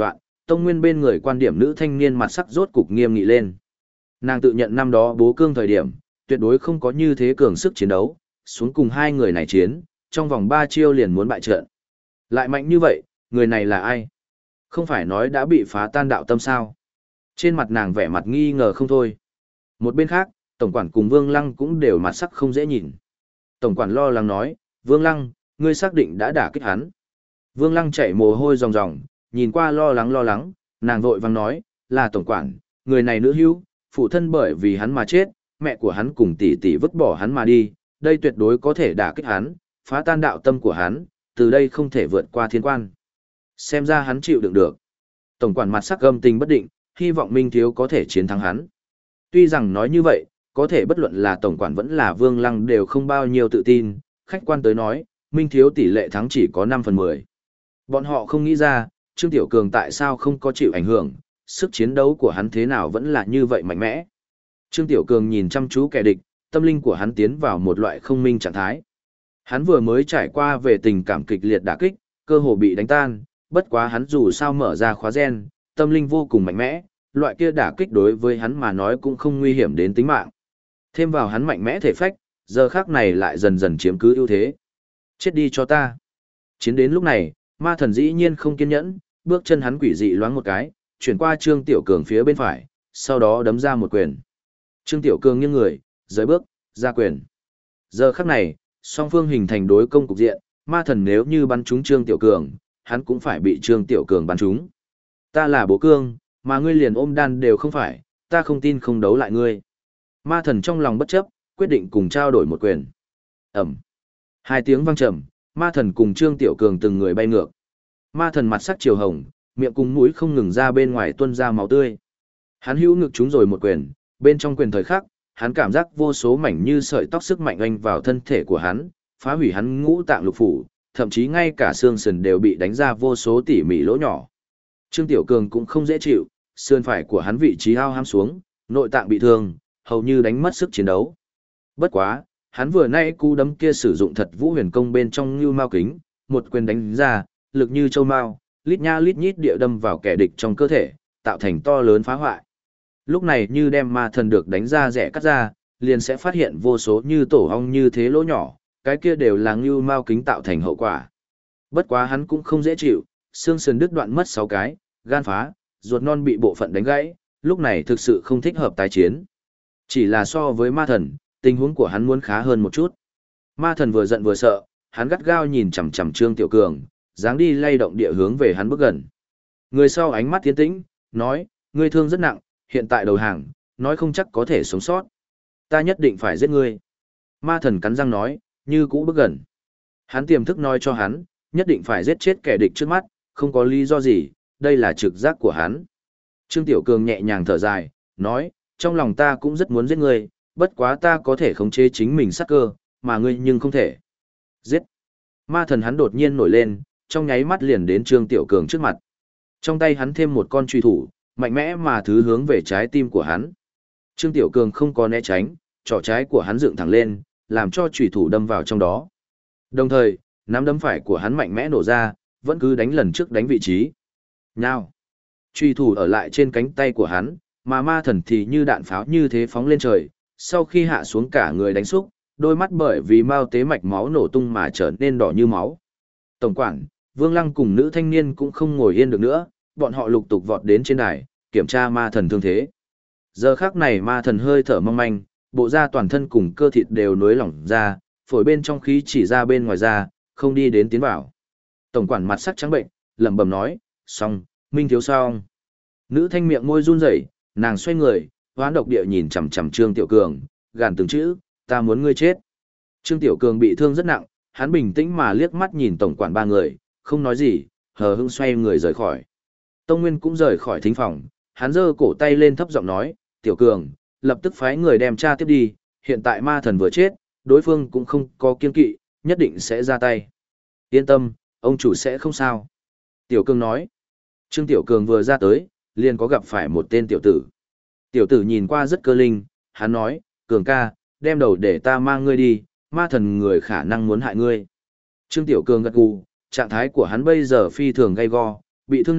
Tông Nguyên bên người quan điểm nữ thanh niên mặt sắc rốt cục nghiêm nghị lên. Nàng tự nhận năm đó bố cương thời điểm, tuyệt đối không có như thế cường sức chiến đấu, xuống cùng hai người này chiến, trong vòng 3 chiêu liền muốn bại trận. Lại mạnh như vậy, người này là ai? Không phải nói đã bị phá tan đạo tâm sao? Trên mặt nàng vẻ mặt nghi ngờ không thôi. Một bên khác, tổng quản cùng Vương Lăng cũng đều mặt sắc không dễ nhìn. Tổng quản lo lắng nói, Vương Lăng, ngươi xác định đã đả kích hắn. Vương Lăng chảy mồ hôi ròng ròng, nhìn qua lo lắng, nàng vội vàng nói, là tổng quản, người này nữ hữu, phụ thân bởi vì hắn mà chết, mẹ của hắn cùng tỷ tỷ vứt bỏ hắn mà đi, đây tuyệt đối có thể đả kích hắn, phá tan đạo tâm của hắn, từ đây không thể vượt qua thiên quan. Xem ra hắn chịu đựng được. Tổng quản mặt sắc gâm tình bất định, hy vọng Minh Thiếu có thể chiến thắng hắn. Tuy rằng nói như vậy, có thể bất luận là tổng quản vẫn là Vương Lăng đều không bao nhiêu tự tin, khách quan tới nói, Minh Thiếu tỷ lệ thắng chỉ có 5/10. Bọn họ không nghĩ ra, Trương Tiểu Cường tại sao không có chịu ảnh hưởng, sức chiến đấu của hắn thế nào vẫn là như vậy mạnh mẽ. Trương Tiểu Cường nhìn chăm chú kẻ địch, tâm linh của hắn tiến vào một loại không minh trạng thái. Hắn vừa mới trải qua về tình cảm kịch liệt đả kích, cơ hồ bị đánh tan, bất quá hắn dù sao mở ra khóa gen, tâm linh vô cùng mạnh mẽ, loại kia đả kích đối với hắn mà nói cũng không nguy hiểm đến tính mạng. Thêm vào hắn mạnh mẽ thể phách, giờ khắc này lại dần dần chiếm cứ ưu thế. Chết đi cho ta. Chiến đến lúc này, ma thần dĩ nhiên không kiên nhẫn, bước chân hắn quỷ dị loáng một cái, chuyển qua Trương Tiểu Cường phía bên phải, sau đó đấm ra một quyền. Trương Tiểu Cường nghiêng người, rời bước, ra quyền. Giờ khắc này, song phương hình thành đối công cục diện, ma thần nếu như bắn trúng Trương Tiểu Cường, hắn cũng phải bị Trương Tiểu Cường bắn trúng. Ta là bố cương, mà ngươi liền ôm đan đều không phải, ta không tin không đấu lại ngươi. Ma thần trong lòng bất chấp, quyết định cùng trao đổi một quyền. Ẩm. Hai tiếng vang trầm, ma thần cùng Trương Tiểu Cường từng người bay ngược. Ma thần mặt sắc chiều hồng, miệng cùng mũi không ngừng ra bên ngoài tuôn ra máu tươi. Hắn hữu ngực trúng rồi một quyền, bên trong quyền thời khắc, hắn cảm giác vô số mảnh như sợi tóc sức mạnh oanh vào thân thể của hắn, phá hủy hắn ngũ tạng lục phủ, thậm chí ngay cả xương sườn đều bị đánh ra vô số tỉ mỉ lỗ nhỏ. Trương Tiểu Cường cũng không dễ chịu, sườn phải của hắn vị trí hao hám xuống, nội tạng bị thương, hầu như đánh mất sức chiến đấu. Bất quá, hắn vừa nay cú đấm kia sử dụng thật vũ huyền công bên trong như mao kính, một quyền đánh ra, lực như châu mao, lít nha lít nhít địa đâm vào kẻ địch trong cơ thể, tạo thành to lớn phá hoại. Lúc này như đem ma thần được đánh ra rẻ cắt ra, liền sẽ phát hiện vô số như tổ ong như thế lỗ nhỏ, cái kia đều là như mao kính tạo thành hậu quả. Bất quá hắn cũng không dễ chịu, xương sườn đứt đoạn mất 6 cái, gan phá, ruột non bị bộ phận đánh gãy, lúc này thực sự không thích hợp tái chiến. Chỉ là so với ma thần, tình huống của hắn muốn khá hơn một chút. Ma thần vừa giận vừa sợ, hắn gắt gao nhìn chằm chằm Trương Tiểu Cường, dáng đi lay động địa hướng về hắn bước gần. Người sau ánh mắt tiến tĩnh, nói, ngươi thương rất nặng, hiện tại đầu hàng, nói không chắc có thể sống sót. Ta nhất định phải giết ngươi. Ma thần cắn răng nói, như cũ bước gần. Hắn tiềm thức nói cho hắn, nhất định phải giết chết kẻ địch trước mắt, không có lý do gì, đây là trực giác của hắn. Trương Tiểu Cường nhẹ nhàng thở dài, nói, trong lòng ta cũng rất muốn giết ngươi, bất quá ta có thể khống chế chính mình sát cơ, mà ngươi nhưng không thể. Giết. Ma thần hắn đột nhiên nổi lên, trong nháy mắt liền đến Trương Tiểu Cường trước mặt. Trong tay hắn thêm một con truy thủ, mạnh mẽ mà thứ hướng về trái tim của hắn. Trương Tiểu Cường không có né tránh, trỏ trái của hắn dựng thẳng lên, làm cho truy thủ đâm vào trong đó. Đồng thời, nắm đấm phải của hắn mạnh mẽ nổ ra, vẫn cứ đánh lần trước đánh vị trí. Nào. Truy thủ ở lại trên cánh tay của hắn, mà ma thần thì như đạn pháo như thế phóng lên trời, sau khi hạ xuống cả người đánh xúc, đôi mắt bởi vì mao tế mạch máu nổ tung mà trở nên đỏ như máu. Tổng quản, Vương Lăng cùng nữ thanh niên cũng không ngồi yên được nữa, bọn họ lục tục vọt đến trên đài, kiểm tra ma thần thương thế. Giờ khắc này ma thần hơi thở mong manh, bộ da toàn thân cùng cơ thịt đều nối lỏng ra, phổi bên trong khí chỉ ra bên ngoài ra, không đi đến tiến vào. Tổng quản mặt sắc trắng bệnh, lẩm bẩm nói, xong, Minh Thiếu xong. Nữ thanh miệng môi run rẩy, nàng xoay người, hoán độc địa nhìn chằm chằm Trương Tiểu Cường, gàn từng chữ, ta muốn ngươi chết. Trương Tiểu Cường bị thương rất nặng, hắn bình tĩnh mà liếc mắt nhìn tổng quản ba người, không nói gì, hờ hững xoay người rời khỏi. Tông Nguyên cũng rời khỏi thính phòng, hắn giơ cổ tay lên thấp giọng nói, Tiểu Cường, lập tức phái người đem tra tiếp đi, hiện tại ma thần vừa chết, đối phương cũng không có kiên kỵ, nhất định sẽ ra tay. Yên tâm, ông chủ sẽ không sao. Tiểu Cường nói, Trương Tiểu Cường vừa ra tới, liền có gặp phải một tên tiểu tử. Tiểu tử nhìn qua rất cơ linh, hắn nói, Cường ca, đem đầu để ta mang ngươi đi, ma thần người khả năng muốn hại ngươi. Trương Tiểu Cường gật gù, trạng thái của hắn bây giờ phi thường gay go, bị thương nặng,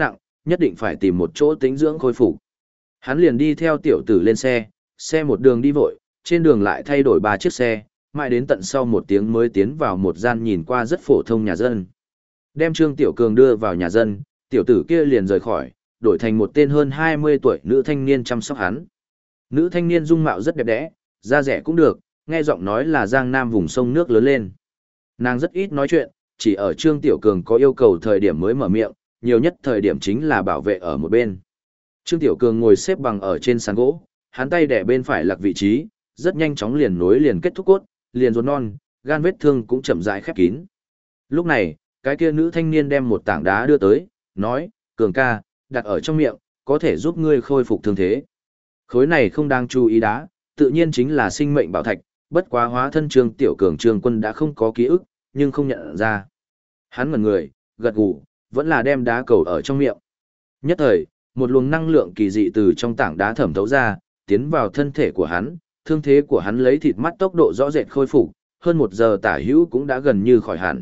nhất định phải tìm một chỗ tĩnh dưỡng khôi phục. Hắn liền đi theo tiểu tử lên xe, xe một đường đi vội, trên đường lại thay đổi 3 chiếc xe, mãi đến tận sau 1 tiếng mới tiến vào một gian nhìn qua rất phổ thông nhà dân. Đem Trương Tiểu Cường đưa vào nhà dân, tiểu tử kia liền rời khỏi, đổi thành một tên hơn 20 tuổi nữ thanh niên chăm sóc hắn. Nữ thanh niên dung mạo rất đẹp đẽ, da rẻ cũng được, nghe giọng nói là Giang Nam vùng sông nước lớn lên. Nàng rất ít nói chuyện, chỉ ở Trương Tiểu Cường có yêu cầu thời điểm mới mở miệng, nhiều nhất thời điểm chính là bảo vệ ở một bên. Trương Tiểu Cường ngồi xếp bằng ở trên sàn gỗ, hắn tay đẻ bên phải lạc vị trí, rất nhanh chóng liền nối liền kết thúc cốt, liền ruột non, gan vết thương cũng chậm rãi khép kín. Lúc này, cái kia nữ thanh niên đem một tảng đá đưa tới, nói, Cường ca, đặt ở trong miệng, có thể giúp ngươi khôi phục thương thế. Khối này không đang chú ý đá, tự nhiên chính là sinh mệnh bảo thạch, bất quá hóa thân Trương Tiểu Cường Trương Quân đã không có ký ức, nhưng không nhận ra. Hắn ngẩn người, gật gù, vẫn là đem đá cầu ở trong miệng. Nhất thời, một luồng năng lượng kỳ dị từ trong tảng đá thẩm thấu ra, tiến vào thân thể của hắn, thương thế của hắn lấy thịt mắt tốc độ rõ rệt khôi phục, hơn 1 giờ tả hữu cũng đã gần như khỏi hẳn.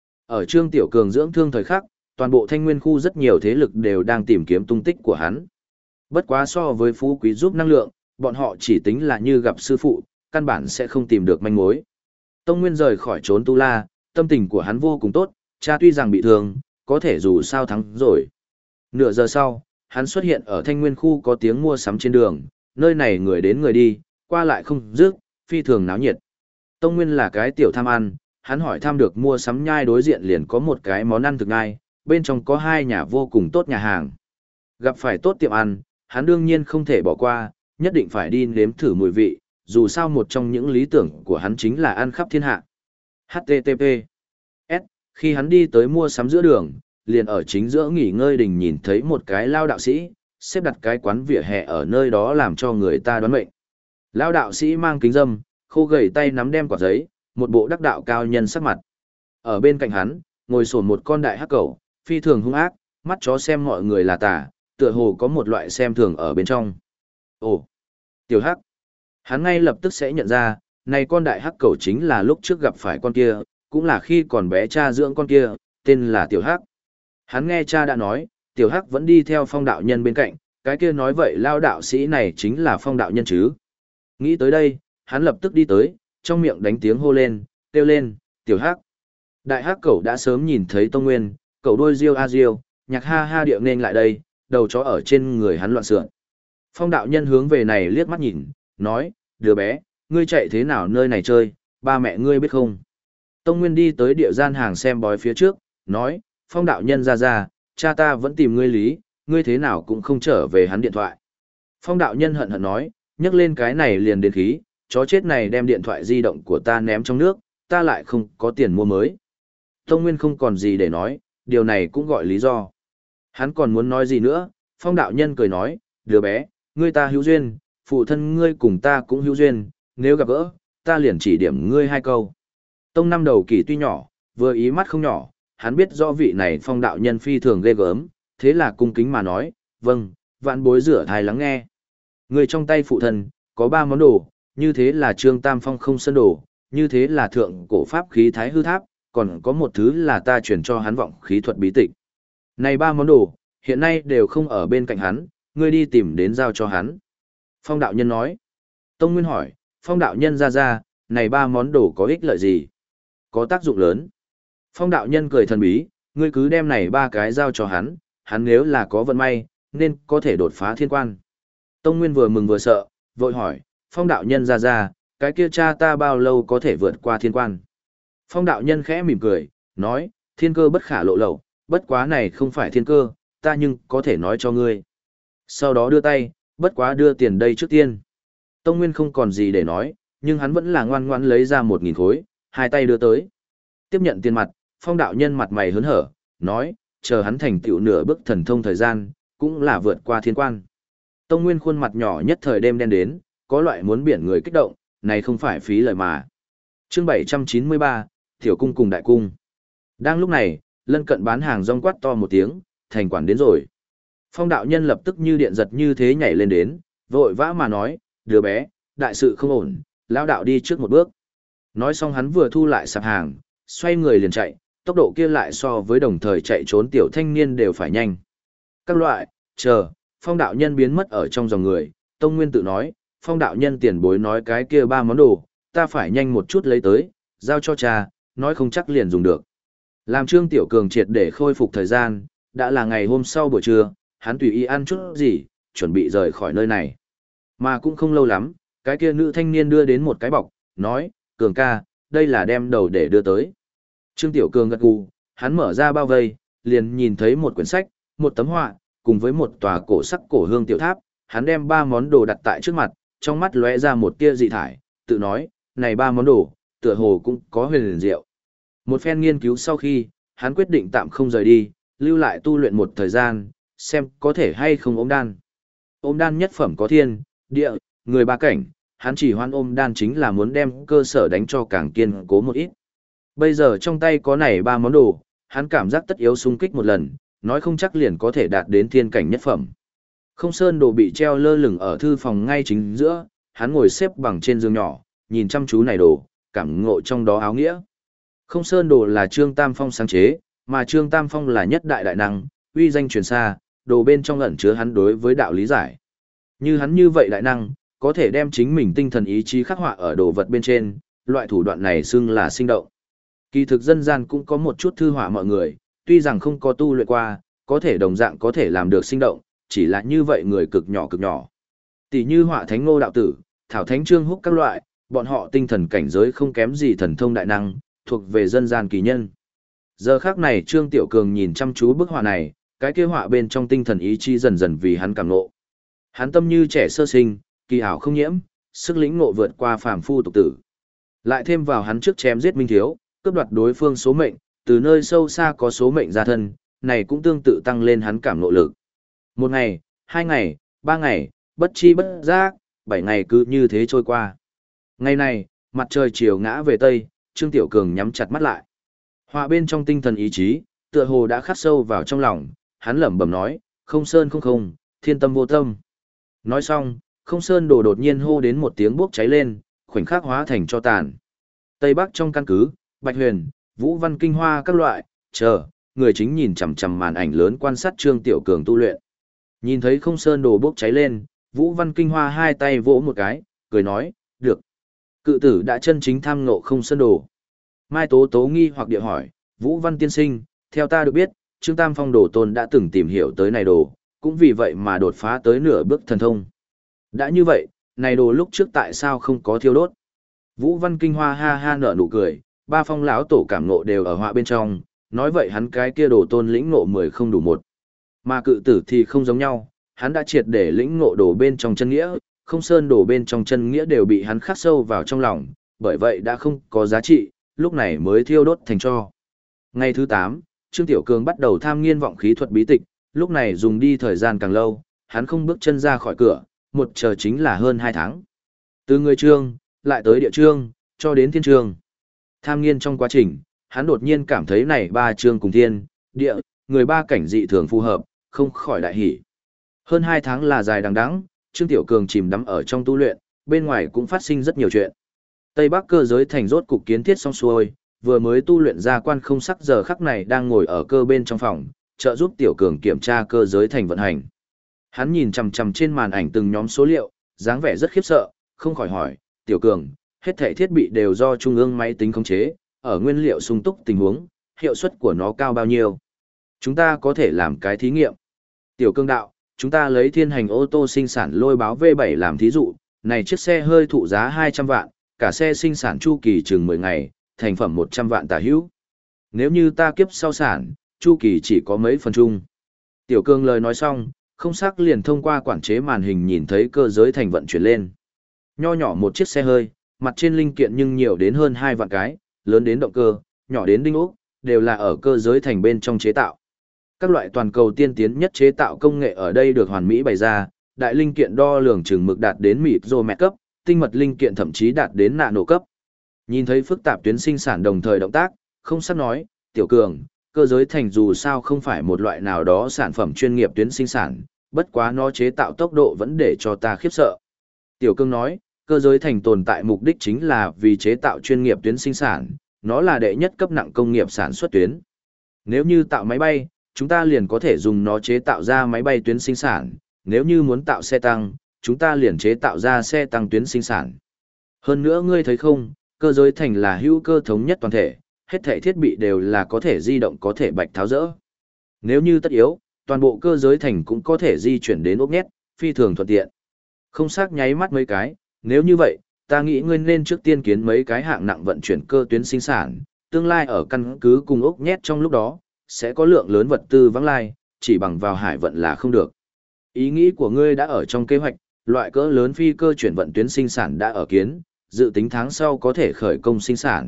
Ở Trương Tiểu Cường dưỡng thương thời khắc, toàn bộ Thanh Nguyên khu rất nhiều thế lực đều đang tìm kiếm tung tích của hắn. Bất quá so với phú quý giúp năng lượng, bọn họ chỉ tính là như gặp sư phụ, căn bản sẽ không tìm được manh mối. Tông Nguyên rời khỏi trốn Tu La, tâm tình của hắn vô cùng tốt, cha tuy rằng bị thương, có thể dù sao thắng rồi. Nửa giờ sau, hắn xuất hiện ở Thanh Nguyên khu có tiếng mua sắm trên đường, nơi này người đến người đi, qua lại không dứt, phi thường náo nhiệt. Tông Nguyên là cái tiểu tham ăn, hắn hỏi thăm được mua sắm nhai đối diện liền có một cái món ăn thực ngai, bên trong có 2 nhà vô cùng tốt nhà hàng. Gặp phải tốt tiệm ăn, hắn đương nhiên không thể bỏ qua, nhất định phải đi nếm thử mùi vị, dù sao một trong những lý tưởng của hắn chính là ăn khắp thiên hạ. HTTP S. Khi hắn đi tới mua sắm giữa đường, liền ở chính giữa nghỉ ngơi đình nhìn thấy một cái lao đạo sĩ, xếp đặt cái quán vỉa hè ở nơi đó làm cho người ta đoán mệnh. Lao đạo sĩ mang kính râm, khô gầy tay nắm đem quả giấy, một bộ đắc đạo cao nhân sắc mặt. Ở bên cạnh hắn, ngồi sồn một con đại hắc cẩu, phi thường hung ác, mắt chó xem mọi người là tà, tựa hồ có một loại xem thường ở bên trong. Ồ, tiểu hắc. Hắn ngay lập tức sẽ nhận ra, này con đại hắc cẩu chính là lúc trước gặp phải con kia, cũng là khi còn bé cha dưỡng con kia, tên là tiểu hắc. Hắn nghe cha đã nói, tiểu hắc vẫn đi theo Phong đạo nhân bên cạnh, cái kia nói vậy lao đạo sĩ này chính là Phong đạo nhân chứ. Nghĩ tới đây, hắn lập tức đi tới, trong miệng đánh tiếng hô lên, kêu lên, tiểu hắc. Đại hắc cẩu đã sớm nhìn thấy Tông Nguyên, cẩu đôi riêu a riêu, nhạc ha ha điệu nên lại đây, đầu chó ở trên người hắn loạn sượn. Phong đạo nhân hướng về này liếc mắt nhìn, nói, đứa bé, ngươi chạy thế nào nơi này chơi, ba mẹ ngươi biết không? Tông Nguyên đi tới địa gian hàng xem bói phía trước, nói, Phong đạo nhân ra, cha ta vẫn tìm ngươi lý, ngươi thế nào cũng không trở về hắn điện thoại. Phong đạo nhân hận hận nói, nhấc lên cái này liền đến khí, chó chết này đem điện thoại di động của ta ném trong nước, ta lại không có tiền mua mới. Tông Nguyên không còn gì để nói, điều này cũng gọi lý do. Hắn còn muốn nói gì nữa, Phong đạo nhân cười nói, đứa bé, ngươi ta hữu duyên, phụ thân ngươi cùng ta cũng hữu duyên, nếu gặp gỡ, ta liền chỉ điểm ngươi 2 câu. Tông Năm Đầu Kỳ tuy nhỏ, vừa ý mắt không nhỏ, hắn biết rõ vị này Phong đạo nhân phi thường ghê gớm, thế là cung kính mà nói, vâng, vạn bối rửa thai lắng nghe. Người trong tay phụ thân, có 3 món đồ, như thế là Trương Tam Phong không sơn đồ, như thế là thượng cổ pháp khí thái hư tháp, còn có một thứ là ta chuyển cho hắn vọng khí thuật bí tịch. Này 3 món đồ, hiện nay đều không ở bên cạnh hắn, ngươi đi tìm đến giao cho hắn. Phong đạo nhân nói. Tông Nguyên hỏi, Phong đạo nhân ra, này 3 món đồ có ích lợi gì? Có tác dụng lớn. Phong đạo nhân cười thần bí, ngươi cứ đem này 3 cái giao cho hắn, hắn nếu là có vận may, nên có thể đột phá thiên quan. Tông Nguyên vừa mừng vừa sợ, vội hỏi, Phong đạo nhân ra, cái kia cha ta bao lâu có thể vượt qua thiên quan? Phong đạo nhân khẽ mỉm cười, nói, thiên cơ bất khả lộ lầu, bất quá này không phải thiên cơ, ta nhưng có thể nói cho ngươi. Sau đó đưa tay, bất quá đưa tiền đây trước tiên. Tông Nguyên không còn gì để nói, nhưng hắn vẫn là ngoan ngoãn lấy ra 1.000 khối, 2 tay đưa tới. Tiếp nhận tiền mặt, Phong đạo nhân mặt mày hớn hở, nói, chờ hắn thành tựu nửa bước thần thông thời gian, cũng là vượt qua thiên quan. Tông Nguyên khuôn mặt nhỏ nhất thời đêm đen đến, có loại muốn biển người kích động, này không phải phí lời mà. Chương 793, Tiểu Cung cùng Đại Cung. Đang lúc này, lân cận bán hàng rong quát to một tiếng, thành quản đến rồi. Phong đạo nhân lập tức như điện giật như thế nhảy lên đến, vội vã mà nói, đứa bé, đại sự không ổn, lão đạo đi trước một bước. Nói xong hắn vừa thu lại sạp hàng, xoay người liền chạy, tốc độ kia lại so với đồng thời chạy trốn tiểu thanh niên đều phải nhanh. Các loại, chờ, Phong đạo nhân biến mất ở trong dòng người, Tông Nguyên tự nói, Phong đạo nhân tiền bối nói cái kia ba món đồ, ta phải nhanh một chút lấy tới, giao cho cha, nói không chắc liền dùng được. Làm Trương Tiểu Cường triệt để khôi phục thời gian, đã là ngày hôm sau buổi trưa, hắn tùy ý ăn chút gì, chuẩn bị rời khỏi nơi này. Mà cũng không lâu lắm, cái kia nữ thanh niên đưa đến một cái bọc, nói, Cường ca, đây là đem đầu để đưa tới. Trương Tiểu Cường gật gù, hắn mở ra bao vây, liền nhìn thấy một quyển sách, một tấm họa, cùng với một tòa cổ sắc cổ hương tiểu tháp, hắn đem ba món đồ đặt tại trước mặt, trong mắt lóe ra một tia dị thải, tự nói, này ba món đồ, tựa hồ cũng có huyền liền diệu. Một phen nghiên cứu sau khi, hắn quyết định tạm không rời đi, lưu lại tu luyện một thời gian, xem có thể hay không ôm đan. Ôm đan nhất phẩm có thiên, địa, người ba cảnh, hắn chỉ hoan ôm đan chính là muốn đem cơ sở đánh cho càng kiên cố một ít. Bây giờ trong tay có này ba món đồ, hắn cảm giác tất yếu xung kích một lần, nói không chắc liền có thể đạt đến thiên cảnh nhất phẩm. Không sơn đồ bị treo lơ lửng ở thư phòng ngay chính giữa, hắn ngồi xếp bằng trên giường nhỏ, nhìn chăm chú này đồ, cảm ngộ trong đó áo nghĩa. Không sơn đồ là Trương Tam Phong sáng chế, mà Trương Tam Phong là nhất đại đại năng, uy danh truyền xa, đồ bên trong ẩn chứa hắn đối với đạo lý giải. Như hắn như vậy đại năng, có thể đem chính mình tinh thần ý chí khắc họa ở đồ vật bên trên, loại thủ đoạn này xưng là sinh động. Kỳ thực dân gian cũng có một chút thư họa mọi người, tuy rằng không có tu luyện qua, có thể đồng dạng có thể làm được sinh động, chỉ là như vậy người cực nhỏ cực nhỏ. Tỷ như họa thánh Ngô đạo tử, thảo thánh Trương Húc các loại, bọn họ tinh thần cảnh giới không kém gì thần thông đại năng, thuộc về dân gian kỳ nhân. Giờ khắc này Trương Tiểu Cường nhìn chăm chú bức họa này, cái kia họa bên trong tinh thần ý chí dần dần vì hắn cảm ngộ. Hắn tâm như trẻ sơ sinh, kỳ ảo không nhiễm, sức lĩnh ngộ vượt qua phàm phu tục tử. Lại thêm vào hắn trước chém giết Minh Thiếu, cướp đoạt đối phương số mệnh, từ nơi sâu xa có số mệnh ra thân, này cũng tương tự tăng lên hắn cảm ngộ lực. Một ngày, 2 ngày, 3 ngày, bất chi bất giác, 7 ngày cứ như thế trôi qua. Ngày này, mặt trời chiều ngã về tây, Trương Tiểu Cường nhắm chặt mắt lại. Họa bên trong tinh thần ý chí, tựa hồ đã khắc sâu vào trong lòng, hắn lẩm bẩm nói, không sơn không không, thiên tâm vô tâm. Nói xong, không sơn đồ đột nhiên hô đến một tiếng bốc cháy lên, khoảnh khắc hóa thành cho tàn. Tây Bắc trong căn cứ, Bạch Huyền, Vũ Văn Kinh Hoa các loại, chờ, người chính nhìn chằm chằm màn ảnh lớn quan sát Trương Tiểu Cường tu luyện. Nhìn thấy không sơn đồ bốc cháy lên, Vũ Văn Kinh Hoa hai tay vỗ một cái, cười nói, được. Cự tử đã chân chính tham ngộ không sơn đồ. Mai Tố Tố nghi hoặc địa hỏi, Vũ Văn tiên sinh, theo ta được biết, Trương Tam Phong đồ tôn đã từng tìm hiểu tới này đồ, cũng vì vậy mà đột phá tới nửa bước thần thông. Đã như vậy, này đồ lúc trước tại sao không có thiêu đốt? Vũ Văn Kinh Hoa ha ha nở nụ cười, ba phong lão tổ cảm ngộ đều ở họa bên trong, nói vậy hắn cái kia đồ tôn lĩnh ngộ 10 không đủ một. Mà cự tử thì không giống nhau, hắn đã triệt để lĩnh ngộ đồ bên trong chân nghĩa, không sơn đồ bên trong chân nghĩa đều bị hắn khắc sâu vào trong lòng, bởi vậy đã không có giá trị, lúc này mới thiêu đốt thành tro. Ngày thứ 8, Trương Tiểu Cường bắt đầu tham nghiên vọng khí thuật bí tịch, lúc này dùng đi thời gian càng lâu, hắn không bước chân ra khỏi cửa, một chờ chính là hơn 2 tháng. Từ người trương, lại tới địa trương, cho đến thiên trương. Tham nghiên trong quá trình, hắn đột nhiên cảm thấy này ba trương cùng thiên, địa, người ba cảnh dị thường phù hợp, không khỏi đại hỉ. Hơn 2 tháng là dài đằng đẵng, Trương Tiểu Cường chìm đắm ở trong tu luyện, bên ngoài cũng phát sinh rất nhiều chuyện. Tây Bắc cơ giới thành rốt cục kiến thiết xong xuôi, vừa mới tu luyện ra quan không sắc giờ khắc này đang ngồi ở cơ bên trong phòng, trợ giúp Tiểu Cường kiểm tra cơ giới thành vận hành. Hắn nhìn chằm chằm trên màn ảnh từng nhóm số liệu, dáng vẻ rất khiếp sợ, không khỏi hỏi, Tiểu Cường, hết thảy thiết bị đều do trung ương máy tính khống chế, ở nguyên liệu sung túc tình huống, hiệu suất của nó cao bao nhiêu? Chúng ta có thể làm cái thí nghiệm. Tiểu Cường đạo, chúng ta lấy thiên hành ô tô sinh sản lôi báo V7 làm thí dụ, này chiếc xe hơi thụ giá 200 vạn, cả xe sinh sản chu kỳ chừng 10 ngày, thành phẩm 100 vạn tả hữu. Nếu như ta kiếp sau sản, chu kỳ chỉ có mấy phần chung. Tiểu Cường lời nói xong, không sắc liền thông qua quản chế màn hình nhìn thấy cơ giới thành vận chuyển lên. Nho nhỏ một chiếc xe hơi, mặt trên linh kiện nhưng nhiều đến hơn 2 vạn cái, lớn đến động cơ, nhỏ đến đinh ốc, đều là ở cơ giới thành bên trong chế tạo. Các loại toàn cầu tiên tiến nhất chế tạo công nghệ ở đây được hoàn mỹ bày ra, đại linh kiện đo lường chừng mực đạt đến micromet cấp, tinh mật linh kiện thậm chí đạt đến nano cấp. Nhìn thấy phức tạp tuyến sinh sản đồng thời động tác, không sắp nói, Tiểu Cường, cơ giới thành dù sao không phải một loại nào đó sản phẩm chuyên nghiệp tuyến sinh sản, bất quá nó chế tạo tốc độ vẫn để cho ta khiếp sợ. Tiểu Cường nói, cơ giới thành tồn tại mục đích chính là vì chế tạo chuyên nghiệp tuyến sinh sản, nó là đệ nhất cấp nặng công nghiệp sản xuất tuyến. Nếu như tạo máy bay, chúng ta liền có thể dùng nó chế tạo ra máy bay tuyến sinh sản, nếu như muốn tạo xe tăng, chúng ta liền chế tạo ra xe tăng tuyến sinh sản. Hơn nữa ngươi thấy không, cơ giới thành là hữu cơ thống nhất toàn thể, hết thảy thiết bị đều là có thể di động có thể bạch tháo rỡ. Nếu như tất yếu, toàn bộ cơ giới thành cũng có thể di chuyển đến ốc nhét, phi thường thuận tiện. Không xác nháy mắt mấy cái, nếu như vậy, ta nghĩ ngươi nên trước tiên kiến mấy cái hạng nặng vận chuyển cơ tuyến sinh sản, tương lai ở căn cứ cùng ốc nhét trong lúc đó, sẽ có lượng lớn vật tư vắng lai, chỉ bằng vào hải vận là không được. Ý nghĩ của ngươi đã ở trong kế hoạch, loại cỡ lớn phi cơ chuyển vận tuyến sinh sản đã ở kiến, dự tính tháng sau có thể khởi công sinh sản.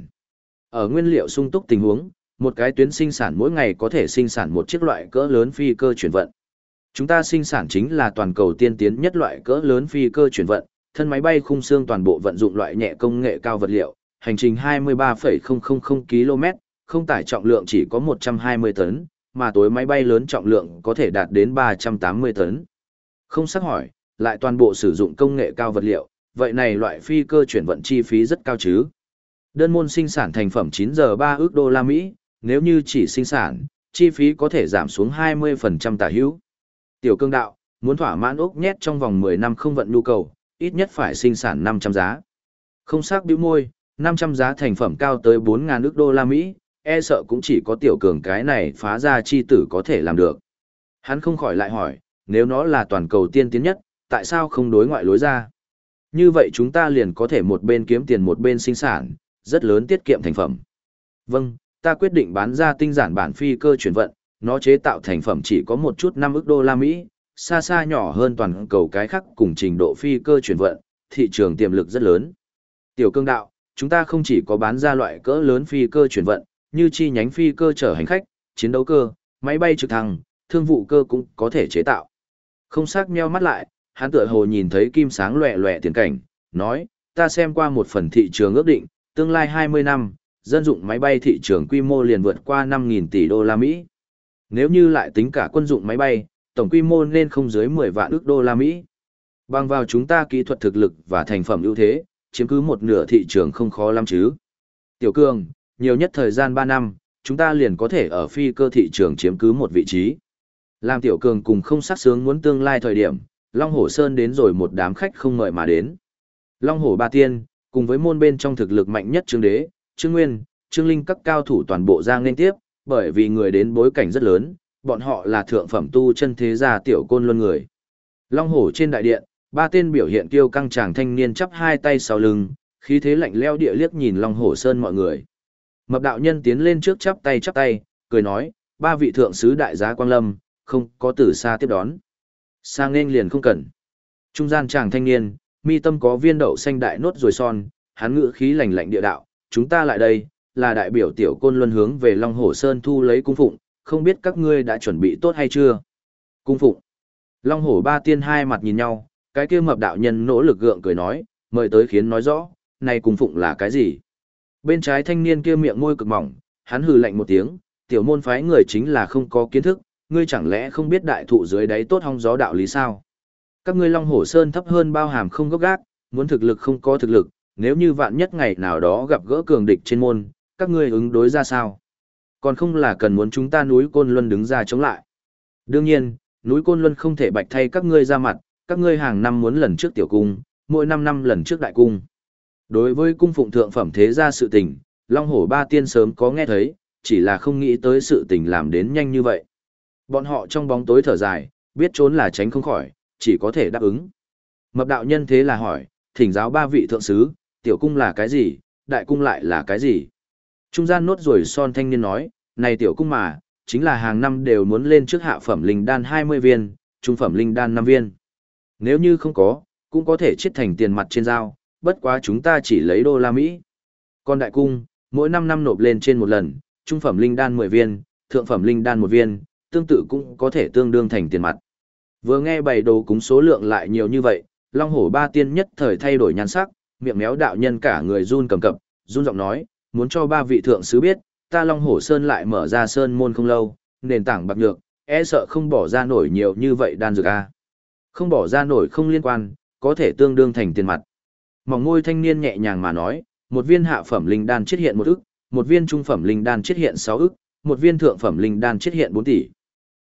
Ở nguyên liệu sung túc tình huống, một cái tuyến sinh sản mỗi ngày có thể sinh sản một chiếc loại cỡ lớn phi cơ chuyển vận. Chúng ta sinh sản chính là toàn cầu tiên tiến nhất loại cỡ lớn phi cơ chuyển vận, thân máy bay khung xương toàn bộ vận dụng loại nhẹ công nghệ cao vật liệu, hành trình 23,000 km, không tải trọng lượng chỉ có 120 tấn, mà tối máy bay lớn trọng lượng có thể đạt đến 380 tấn. Không xác hỏi, lại toàn bộ sử dụng công nghệ cao vật liệu, vậy này loại phi cơ chuyển vận chi phí rất cao chứ. Đơn môn sinh sản thành phẩm 9 giờ 3 ức đô la Mỹ, nếu như chỉ sinh sản, chi phí có thể giảm xuống 20% tả hữu. Tiểu Cương đạo, muốn thỏa mãn ốc nhét trong vòng 10 năm không vận nhu cầu, ít nhất phải sinh sản 500 giá. Không xác bĩu môi, 500 giá thành phẩm cao tới 4.000 ức đô la Mỹ, e sợ cũng chỉ có Tiểu Cường cái này phá ra chi tử có thể làm được. Hắn không khỏi lại hỏi, nếu nó là toàn cầu tiên tiến nhất, tại sao không đối ngoại lối ra? Như vậy chúng ta liền có thể một bên kiếm tiền một bên sinh sản, rất lớn tiết kiệm thành phẩm. Vâng, ta quyết định bán ra tinh giản bản phi cơ chuyển vận, nó chế tạo thành phẩm chỉ có một chút 5 ức đô la Mỹ, xa xa nhỏ hơn toàn cầu cái khác cùng trình độ phi cơ chuyển vận, thị trường tiềm lực rất lớn. Tiểu Cương đạo, chúng ta không chỉ có bán ra loại cỡ lớn phi cơ chuyển vận, như chi nhánh phi cơ chở hành khách, chiến đấu cơ, máy bay trực thăng, thương vụ cơ cũng có thể chế tạo. Không xác nheo mắt lại, hắn tựa hồ nhìn thấy kim sáng lòe lòe tiền cảnh, nói, ta xem qua một phần thị trường ước định, tương lai 20 năm, dân dụng máy bay thị trường quy mô liền vượt qua 5.000 tỷ đô la Mỹ. Nếu như lại tính cả quân dụng máy bay, tổng quy mô nên không dưới 10 vạn ức đô la Mỹ. Bằng vào chúng ta kỹ thuật thực lực và thành phẩm ưu thế, chiếm cứ một nửa thị trường không khó lắm chứ. Tiểu Cường, nhiều nhất thời gian 3 năm, chúng ta liền có thể ở phi cơ thị trường chiếm cứ một vị trí. Làm Tiểu Cường cùng không sát sướng muốn tương lai thời điểm, Long Hổ Sơn đến rồi một đám khách không mời mà đến. Long Hổ Ba Tiên, cùng với môn bên trong thực lực mạnh nhất Trương Đế, Trương Nguyên, Trương Linh các cao thủ toàn bộ ra nên tiếp, bởi vì người đến bối cảnh rất lớn, bọn họ là thượng phẩm tu chân thế gia Tiểu Côn Luân người. Long Hổ trên đại điện, ba tên biểu hiện kiêu căng chàng thanh niên chắp hai tay sau lưng, khí thế lạnh lẽo địa liếc nhìn Long Hổ Sơn mọi người. Mập đạo nhân tiến lên trước chắp tay, cười nói, ba vị thượng sứ đại giá Quang Lâm, không có từ xa tiếp đón. Sang nên liền không cần. Trung gian chàng thanh niên, mi tâm có viên đậu xanh đại nốt rồi son, hắn ngữ khí lạnh lạnh địa đạo, chúng ta lại đây, là đại biểu Tiểu Côn Luân hướng về Long Hổ Sơn thu lấy cung phụng, không biết các ngươi đã chuẩn bị tốt hay chưa? Cung phụng. Long Hổ Ba Tiên hai mặt nhìn nhau, cái kia mập đạo nhân nỗ lực gượng cười nói, mời tới khiến nói rõ, này cung phụng là cái gì? Bên trái thanh niên kia miệng môi cực mỏng, hắn hừ lạnh một tiếng, tiểu môn phái người chính là không có kiến thức, ngươi chẳng lẽ không biết đại thụ dưới đáy tốt hong gió đạo lý sao? Các ngươi Long Hổ Sơn thấp hơn bao hàm không gốc gác, muốn thực lực không có thực lực, nếu như vạn nhất ngày nào đó gặp gỡ cường địch trên môn, các ngươi ứng đối ra sao? Còn không là cần muốn chúng ta núi Côn Luân đứng ra chống lại. Đương nhiên, núi Côn Luân không thể bạch thay các ngươi ra mặt, các ngươi hàng năm muốn lần trước tiểu cung, mỗi 5 năm lần trước đại cung. Đối với cung phụng thượng phẩm thế gia sự tình, Long Hổ Ba Tiên sớm có nghe thấy, chỉ là không nghĩ tới sự tình làm đến nhanh như vậy. Bọn họ trong bóng tối thở dài, biết trốn là tránh không khỏi, chỉ có thể đáp ứng. Mập đạo nhân thế là hỏi, thỉnh giáo ba vị thượng sứ, tiểu cung là cái gì, đại cung lại là cái gì? Trung gian nốt rồi son thanh niên nói, này tiểu cung mà, chính là hàng năm đều muốn lên trước hạ phẩm linh đan 20 viên, trung phẩm linh đan 5 viên. Nếu như không có, cũng có thể chiết thành tiền mặt trên dao, bất quá chúng ta chỉ lấy đô la Mỹ. Còn đại cung, mỗi 5 năm nộp lên trên một lần, trung phẩm linh đan 10 viên, thượng phẩm linh đan 1 viên, tương tự cũng có thể tương đương thành tiền mặt. Vừa nghe bày đồ cúng số lượng lại nhiều như vậy, Long Hổ Ba Tiên nhất thời thay đổi nhan sắc, miệng méo đạo nhân cả người run cầm cập, run giọng nói, muốn cho ba vị thượng sứ biết, ta Long Hổ Sơn lại mở ra sơn môn không lâu, nền tảng bạc nhược, e sợ không bỏ ra nổi nhiều như vậy đan dược a. Không bỏ ra nổi không liên quan, có thể tương đương thành tiền mặt. Mỏng môi thanh niên nhẹ nhàng mà nói, một viên hạ phẩm linh đan chiết hiện 1 ức, một viên trung phẩm linh đan chiết hiện 6 ức, một viên thượng phẩm linh đan chiết hiện 4 tỷ.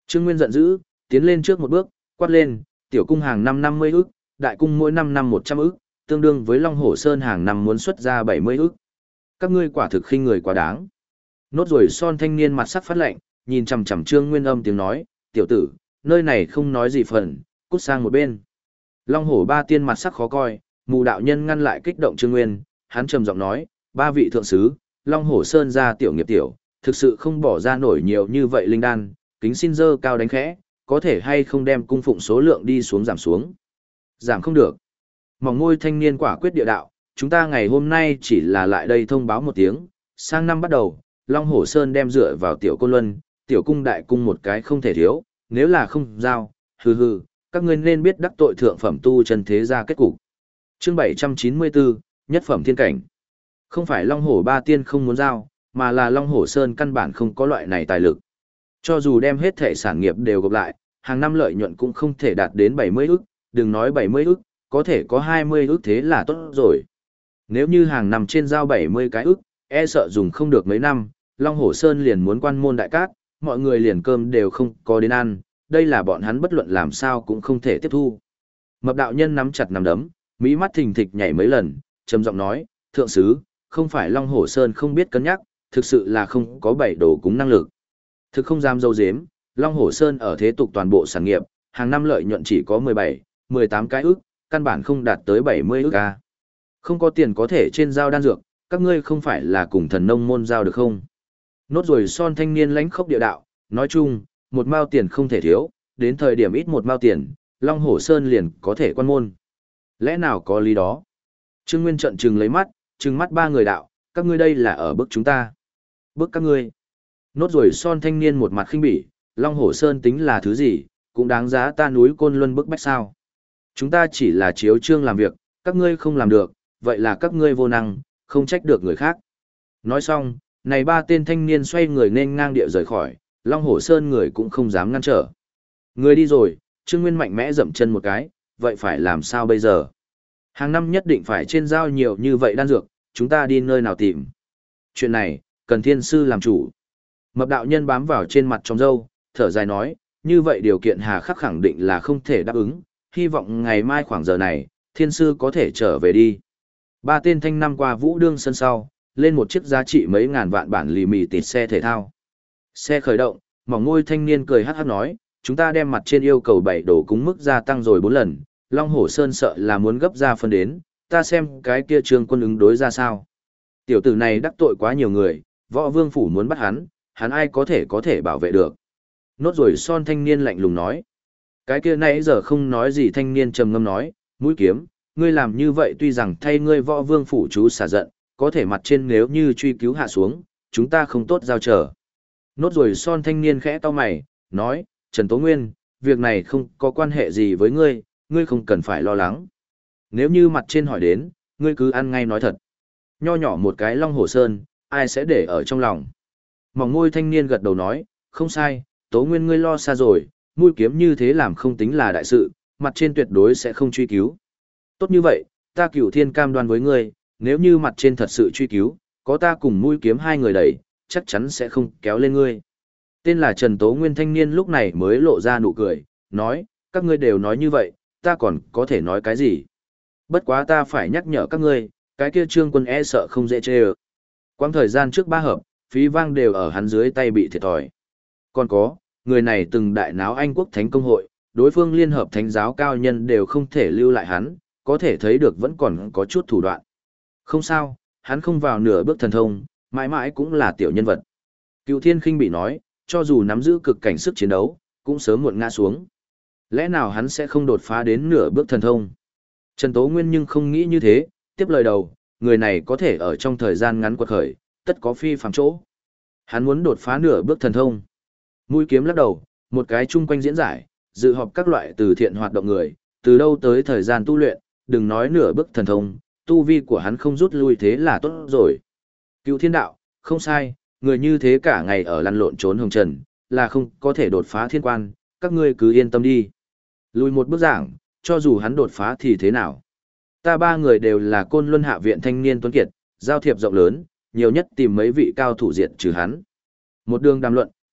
Trương Nguyên giận dữ, tiến lên trước một bước, quát lên, tiểu cung hàng năm 50 ức, đại cung mỗi năm 100 ức, tương đương với Long Hổ Sơn hàng năm muốn xuất ra 70 ức. Các ngươi quả thực khinh người quá đáng. Nốt ruồi son thanh niên mặt sắc phát lạnh, nhìn chằm chằm Trương Nguyên âm tiếng nói, tiểu tử, nơi này không nói gì phần, cút sang một bên. Long Hổ ba tiên mặt sắc khó coi, mù đạo nhân ngăn lại kích động Trương Nguyên, hắn trầm giọng nói, ba vị thượng sứ, Long Hổ Sơn ra tiểu nghiệp tiểu, thực sự không bỏ ra nổi nhiều như vậy linh đan, kính xin dơ cao đánh khẽ, có thể hay không đem cung phụng số lượng đi xuống giảm xuống. Giảm không được. Mỏng ngôi thanh niên quả quyết địa đạo, chúng ta ngày hôm nay chỉ là lại đây thông báo một tiếng, sang năm bắt đầu, Long Hổ Sơn đem dựa vào tiểu côn luân, tiểu cung đại cung một cái không thể thiếu, nếu là không giao, hừ hừ, các ngươi nên biết đắc tội thượng phẩm tu chân thế gia kết cục. Chương 794, nhất phẩm thiên cảnh. Không phải Long Hổ ba tiên không muốn giao, mà là Long Hổ Sơn căn bản không có loại này tài lực. Cho dù đem hết thể sản nghiệp đều gộp lại, hàng năm lợi nhuận cũng không thể đạt đến 70 ức, đừng nói 70 ức, có thể có 20 ức thế là tốt rồi. Nếu như hàng năm trên giao 70 cái ức, e sợ dùng không được mấy năm, Long Hổ Sơn liền muốn quan môn đại cát, mọi người liền cơm đều không có đến ăn, đây là bọn hắn bất luận làm sao cũng không thể tiếp thu. Mập đạo nhân nắm chặt nắm đấm, mỹ mắt thình thịch nhảy mấy lần, trầm giọng nói, thượng sứ, không phải Long Hổ Sơn không biết cân nhắc, thực sự là không có bảy đồ cúng năng lực. Thực không dám dâu dếm, Long Hổ Sơn ở thế tục toàn bộ sản nghiệp, hàng năm lợi nhuận chỉ có 17, 18 cái ức, căn bản không đạt tới 70 ức a. Không có tiền có thể trên giao đan dược, các ngươi không phải là cùng thần nông môn giao được không? Nốt ruồi son thanh niên lãnh khốc địa đạo, nói chung, một mao tiền không thể thiếu, đến thời điểm ít một mao tiền, Long Hổ Sơn liền có thể quan môn. Lẽ nào có lý đó? Trương Nguyên trận trừng lấy mắt, trừng mắt ba người đạo, các ngươi đây là ở bức chúng ta. Bức các ngươi. Nốt ruồi son thanh niên một mặt khinh bỉ, Long Hổ Sơn tính là thứ gì, cũng đáng giá ta núi Côn Luân bức bách sao. Chúng ta chỉ là chiếu trương làm việc, các ngươi không làm được, vậy là các ngươi vô năng, không trách được người khác. Nói xong, này ba tên thanh niên xoay người nên ngang địa rời khỏi, Long Hổ Sơn người cũng không dám ngăn trở. Người đi rồi, Trương Nguyên mạnh mẽ dậm chân một cái, vậy phải làm sao bây giờ? Hàng năm nhất định phải trên giao nhiều như vậy đan dược, chúng ta đi nơi nào tìm? Chuyện này, cần thiên sư làm chủ. Mập đạo nhân bám vào trên mặt trong râu, thở dài nói, như vậy điều kiện hà khắc khẳng định là không thể đáp ứng, hy vọng ngày mai khoảng giờ này, thiên sư có thể trở về đi. Ba tên thanh năm qua vũ đương sân sau, lên một chiếc giá trị mấy ngàn vạn bản lì mì tịt xe thể thao. Xe khởi động, mỏng ngôi thanh niên cười hát hát nói, chúng ta đem mặt trên yêu cầu 7 đồ cúng mức gia tăng rồi 4 lần, Long Hổ Sơn sợ là muốn gấp ra phân đến, ta xem cái kia Trương Quân ứng đối ra sao. Tiểu tử này đắc tội quá nhiều người, Võ Vương phủ muốn bắt hắn ai có thể bảo vệ được. Nốt rồi son thanh niên lạnh lùng nói. Cái kia nãy giờ không nói gì thanh niên trầm ngâm nói, mũi kiếm, ngươi làm như vậy tuy rằng thay ngươi Võ Vương phủ chú xả giận, có thể mặt trên nếu như truy cứu hạ xuống, chúng ta không tốt giao trở. Nốt rồi son thanh niên khẽ to mày, nói, Trần Tố Nguyên, việc này không có quan hệ gì với ngươi, ngươi không cần phải lo lắng. Nếu như mặt trên hỏi đến, ngươi cứ ăn ngay nói thật. Nho nhỏ một cái Long Hổ Sơn, ai sẽ để ở trong lòng. Mỏng ngôi thanh niên gật đầu nói, không sai, Tố Nguyên ngươi lo xa rồi, mũi kiếm như thế làm không tính là đại sự, mặt trên tuyệt đối sẽ không truy cứu. Tốt như vậy, ta Cửu Thiên cam đoan với ngươi, nếu như mặt trên thật sự truy cứu, có ta cùng mũi kiếm hai người đẩy, chắc chắn sẽ không kéo lên ngươi. Tên là Trần Tố Nguyên thanh niên lúc này mới lộ ra nụ cười, nói, các ngươi đều nói như vậy, ta còn có thể nói cái gì? Bất quá ta phải nhắc nhở các ngươi, cái kia Trương Quân e sợ không dễ chê ơ. Quãng thời gian trước ba hợp, phí vang đều ở hắn dưới tay bị thiệt thòi. Còn có, người này từng đại náo Anh quốc thánh công hội, đối phương liên hợp thánh giáo cao nhân đều không thể lưu lại hắn, có thể thấy được vẫn còn có chút thủ đoạn. Không sao, hắn không vào nửa bước thần thông, mãi mãi cũng là tiểu nhân vật. Cựu Thiên Khinh bị nói, cho dù nắm giữ cực cảnh sức chiến đấu, cũng sớm muộn ngã xuống. Lẽ nào hắn sẽ không đột phá đến nửa bước thần thông? Trần Tố Nguyên nhưng không nghĩ như thế, tiếp lời đầu, người này có thể ở trong thời gian ngắn quật khởi, tất có phi phàm chỗ. Hắn muốn đột phá nửa bước thần thông. Mũi kiếm lắc đầu, một cái chung quanh diễn giải, dự họp các loại từ thiện hoạt động người, từ đâu tới thời gian tu luyện, đừng nói nửa bước thần thông, tu vi của hắn không rút lui thế là tốt rồi. Cựu Thiên đạo, không sai, người như thế cả ngày ở lăn lộn trốn hồng trần, là không có thể đột phá thiên quan, các ngươi cứ yên tâm đi. Lùi một bước giảng, cho dù hắn đột phá thì thế nào? Ta ba người đều là Côn Luân Hạ viện thanh niên tuấn kiệt, giao thiệp rộng lớn, nhiều nhất tìm mấy vị cao thủ diệt trừ hắn. Một đường đàm luận,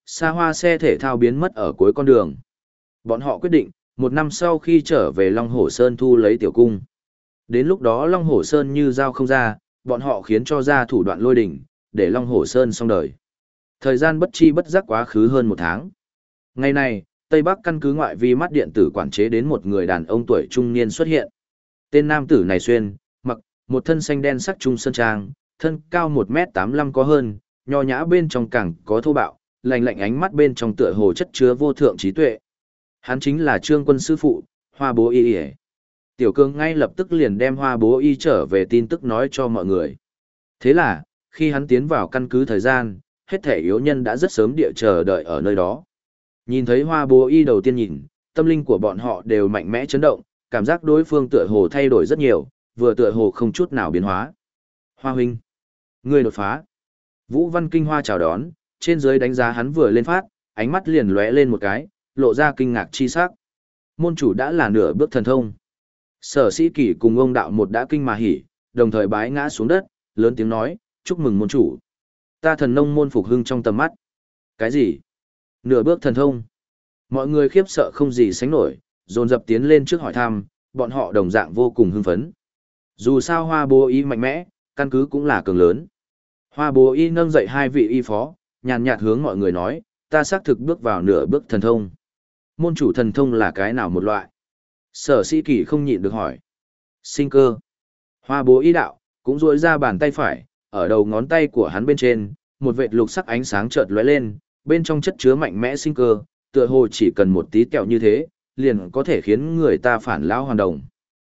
Xa hoa xe thể thao biến mất ở cuối con đường. Bọn họ quyết định, một năm sau khi trở về Long Hổ Sơn thu lấy tiểu cung. Đến lúc đó Long Hổ Sơn như dao không ra, bọn họ khiến cho ra thủ đoạn lôi đỉnh, để Long Hổ Sơn xong đời. Thời gian bất chi bất giác quá khứ hơn 1 tháng. Ngày này, Tây Bắc căn cứ ngoại vi mắt điện tử quản chế đến một người đàn ông tuổi trung niên xuất hiện. Tên nam tử này xuyên, mặc, một thân xanh đen sắc trung sơn trang, thân cao 1m85 có hơn, nho nhã bên trong càng có thô bạo, lạnh lạnh ánh mắt bên trong tựa hồ chất chứa vô thượng trí tuệ. Hắn chính là Trương Quân sư phụ, Hoa Bố Y. Tiểu Cương ngay lập tức liền đem Hoa Bố Y trở về tin tức nói cho mọi người. Thế là, khi hắn tiến vào căn cứ thời gian, hết thể yếu nhân đã rất sớm địa chờ đợi ở nơi đó. Nhìn thấy Hoa Bố Y đầu tiên nhìn, tâm linh của bọn họ đều mạnh mẽ chấn động, cảm giác đối phương tựa hồ thay đổi rất nhiều, vừa tựa hồ không chút nào biến hóa. Hoa huynh, ngươi đột phá. Vũ Văn Kinh Hoa chào đón, trên dưới đánh giá hắn vừa lên phát, ánh mắt liền lóe lên một cái, lộ ra kinh ngạc chi sắc. Môn chủ đã là nửa bước thần thông. Sở Sĩ Kỷ cùng ông đạo một đã kinh mà hỉ, đồng thời bái ngã xuống đất, lớn tiếng nói, chúc mừng môn chủ. Ta thần nông môn phục hưng trong tầm mắt. Cái gì? Nửa bước thần thông. Mọi người khiếp sợ không gì sánh nổi, dồn dập tiến lên trước hỏi thăm, bọn họ đồng dạng vô cùng hưng phấn. Dù sao Hoa Bố Y mạnh mẽ, căn cứ cũng là cường lớn. Hoa Bố Y nâng dậy 2 vị y phó, nhàn nhạt hướng mọi người nói, ta xác thực bước vào nửa bước thần thông. Môn chủ thần thông là cái nào một loại? Sở Sĩ Kỷ không nhịn được hỏi. Sinh cơ. Hoa Bố Y đạo, cũng duỗi ra bàn tay phải, ở đầu ngón tay của hắn bên trên, một vệt lục sắc ánh sáng chợt lóe lên, bên trong chất chứa mạnh mẽ sinh cơ, tựa hồ chỉ cần một tí kẹo như thế, liền có thể khiến người ta phản lão hoàn đồng.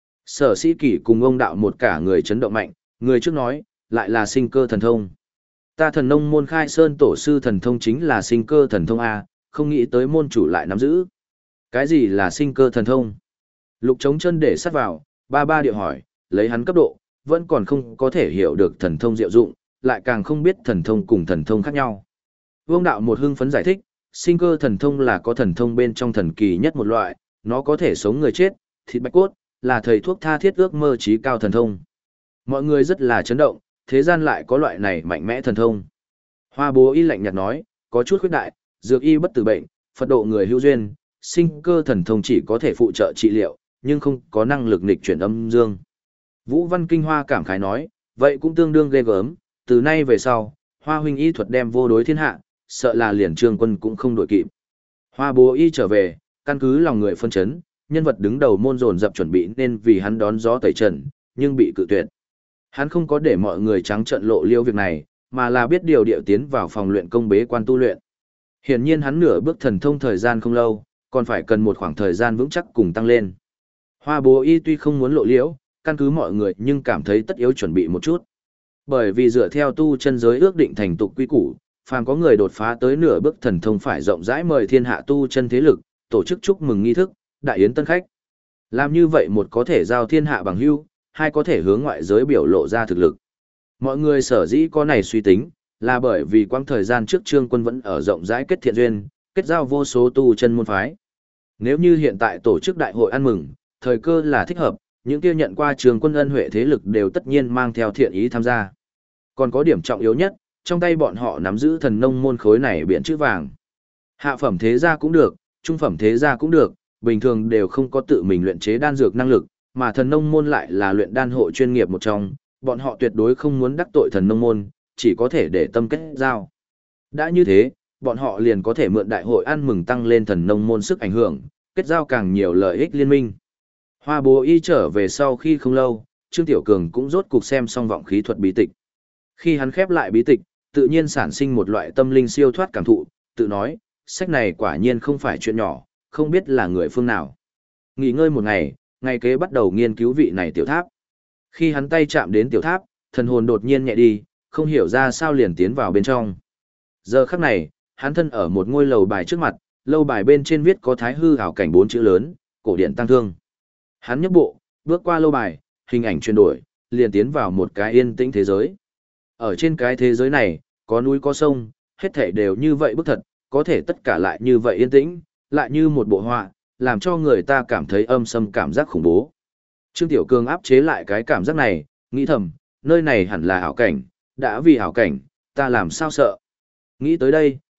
Sở Sĩ Kỷ cùng ông đạo một cả người chấn động mạnh, người trước nói, lại là sinh cơ thần thông. Ta thần nông môn khai sơn tổ sư thần thông chính là sinh cơ thần thông A, không nghĩ tới môn chủ lại nắm giữ. Cái gì là sinh cơ thần thông? Lục chống chân để sát vào, ba điệu hỏi, lấy hắn cấp độ, vẫn còn không có thể hiểu được thần thông diệu dụng, lại càng không biết thần thông cùng thần thông khác nhau. Vương đạo một hưng phấn giải thích, sinh cơ thần thông là có thần thông bên trong thần kỳ nhất một loại, nó có thể sống người chết, thịt bạch cốt, là thầy thuốc tha thiết ước mơ trí cao thần thông. Mọi người rất là chấn động, thế gian lại có loại này mạnh mẽ thần thông. Hoa Bố Y lạnh nhạt nói, có chút khuyết đại, dược y bất tử bệnh, Phật độ người hữu duyên, sinh cơ thần thông chỉ có thể phụ trợ trị liệu, nhưng không có năng lực nghịch chuyển âm dương. Vũ Văn Kinh Hoa cảm khái nói, vậy cũng tương đương ghê gớm, từ nay về sau, Hoa huynh y thuật đem vô đối thiên hạ, sợ là liền Trương Quân cũng không đội kịp. Hoa Bố Y trở về, căn cứ lòng người phân chấn, nhân vật đứng đầu môn dồn dập chuẩn bị nên vì hắn đón gió tẩy trần, nhưng bị cự tuyệt. Hắn không có để mọi người trắng trợn lộ liêu việc này, mà là biết điều điệu tiến vào phòng luyện công bế quan tu luyện. Hiển nhiên hắn nửa bước thần thông thời gian không lâu, còn phải cần một khoảng thời gian vững chắc cùng tăng lên. Hoa Bố Y tuy không muốn lộ liễu, căn cứ mọi người nhưng cảm thấy tất yếu chuẩn bị một chút. Bởi vì dựa theo tu chân giới ước định thành tục quy củ, phàm có người đột phá tới nửa bước thần thông phải rộng rãi mời thiên hạ tu chân thế lực, tổ chức chúc mừng nghi thức, đại yến tân khách. Làm như vậy một có thể giao thiên hạ bằng hữu, hai có thể hướng ngoại giới biểu lộ ra thực lực. Mọi người sở dĩ có này suy tính, là bởi vì quãng thời gian trước Trương Quân vẫn ở rộng rãi kết thiện duyên, kết giao vô số tu chân môn phái. Nếu như hiện tại tổ chức đại hội ăn mừng, thời cơ là thích hợp, những kia nhận qua Trương Quân ân huệ thế lực đều tất nhiên mang theo thiện ý tham gia. Còn có điểm trọng yếu nhất, trong tay bọn họ nắm giữ thần nông môn khối này biển chữ vàng. Hạ phẩm thế gia cũng được, trung phẩm thế gia cũng được, bình thường đều không có tự mình luyện chế đan dược năng lực, mà thần nông môn lại là luyện đan hộ chuyên nghiệp một trong, bọn họ tuyệt đối không muốn đắc tội thần nông môn, chỉ có thể để tâm kết giao. Đã như thế, bọn họ liền có thể mượn đại hội ăn mừng tăng lên thần nông môn sức ảnh hưởng, kết giao càng nhiều lợi ích liên minh. Hoa Bố Y trở về sau khi không lâu, Trương Tiểu Cường cũng rốt cục xem xong vọng khí thuật bí tịch. Khi hắn khép lại bí tịch, tự nhiên sản sinh một loại tâm linh siêu thoát cảm thụ, tự nói, sách này quả nhiên không phải chuyện nhỏ, không biết là người phương nào. Nghỉ ngơi một ngày, ngày kế bắt đầu nghiên cứu vị này tiểu tháp. Khi hắn tay chạm đến tiểu tháp, thần hồn đột nhiên nhẹ đi, không hiểu ra sao liền tiến vào bên trong. Giờ khắc này, hắn thân ở một ngôi lầu bài trước mặt, lâu bài bên trên viết có thái hư ảo cảnh 4 chữ lớn, cổ điển tăng thương. Hắn nhấc bộ, bước qua lâu bài, hình ảnh chuyển đổi, liền tiến vào một cái yên tĩnh thế giới. Ở trên cái thế giới này, có núi có sông, hết thảy đều như vậy bức thật, có thể tất cả lại như vậy yên tĩnh, lại như một bộ họa, làm cho người ta cảm thấy âm sâm cảm giác khủng bố. Trương Tiểu Cường áp chế lại cái cảm giác này, nghĩ thầm, nơi này hẳn là ảo cảnh, đã vì ảo cảnh, ta làm sao sợ. Nghĩ tới đây,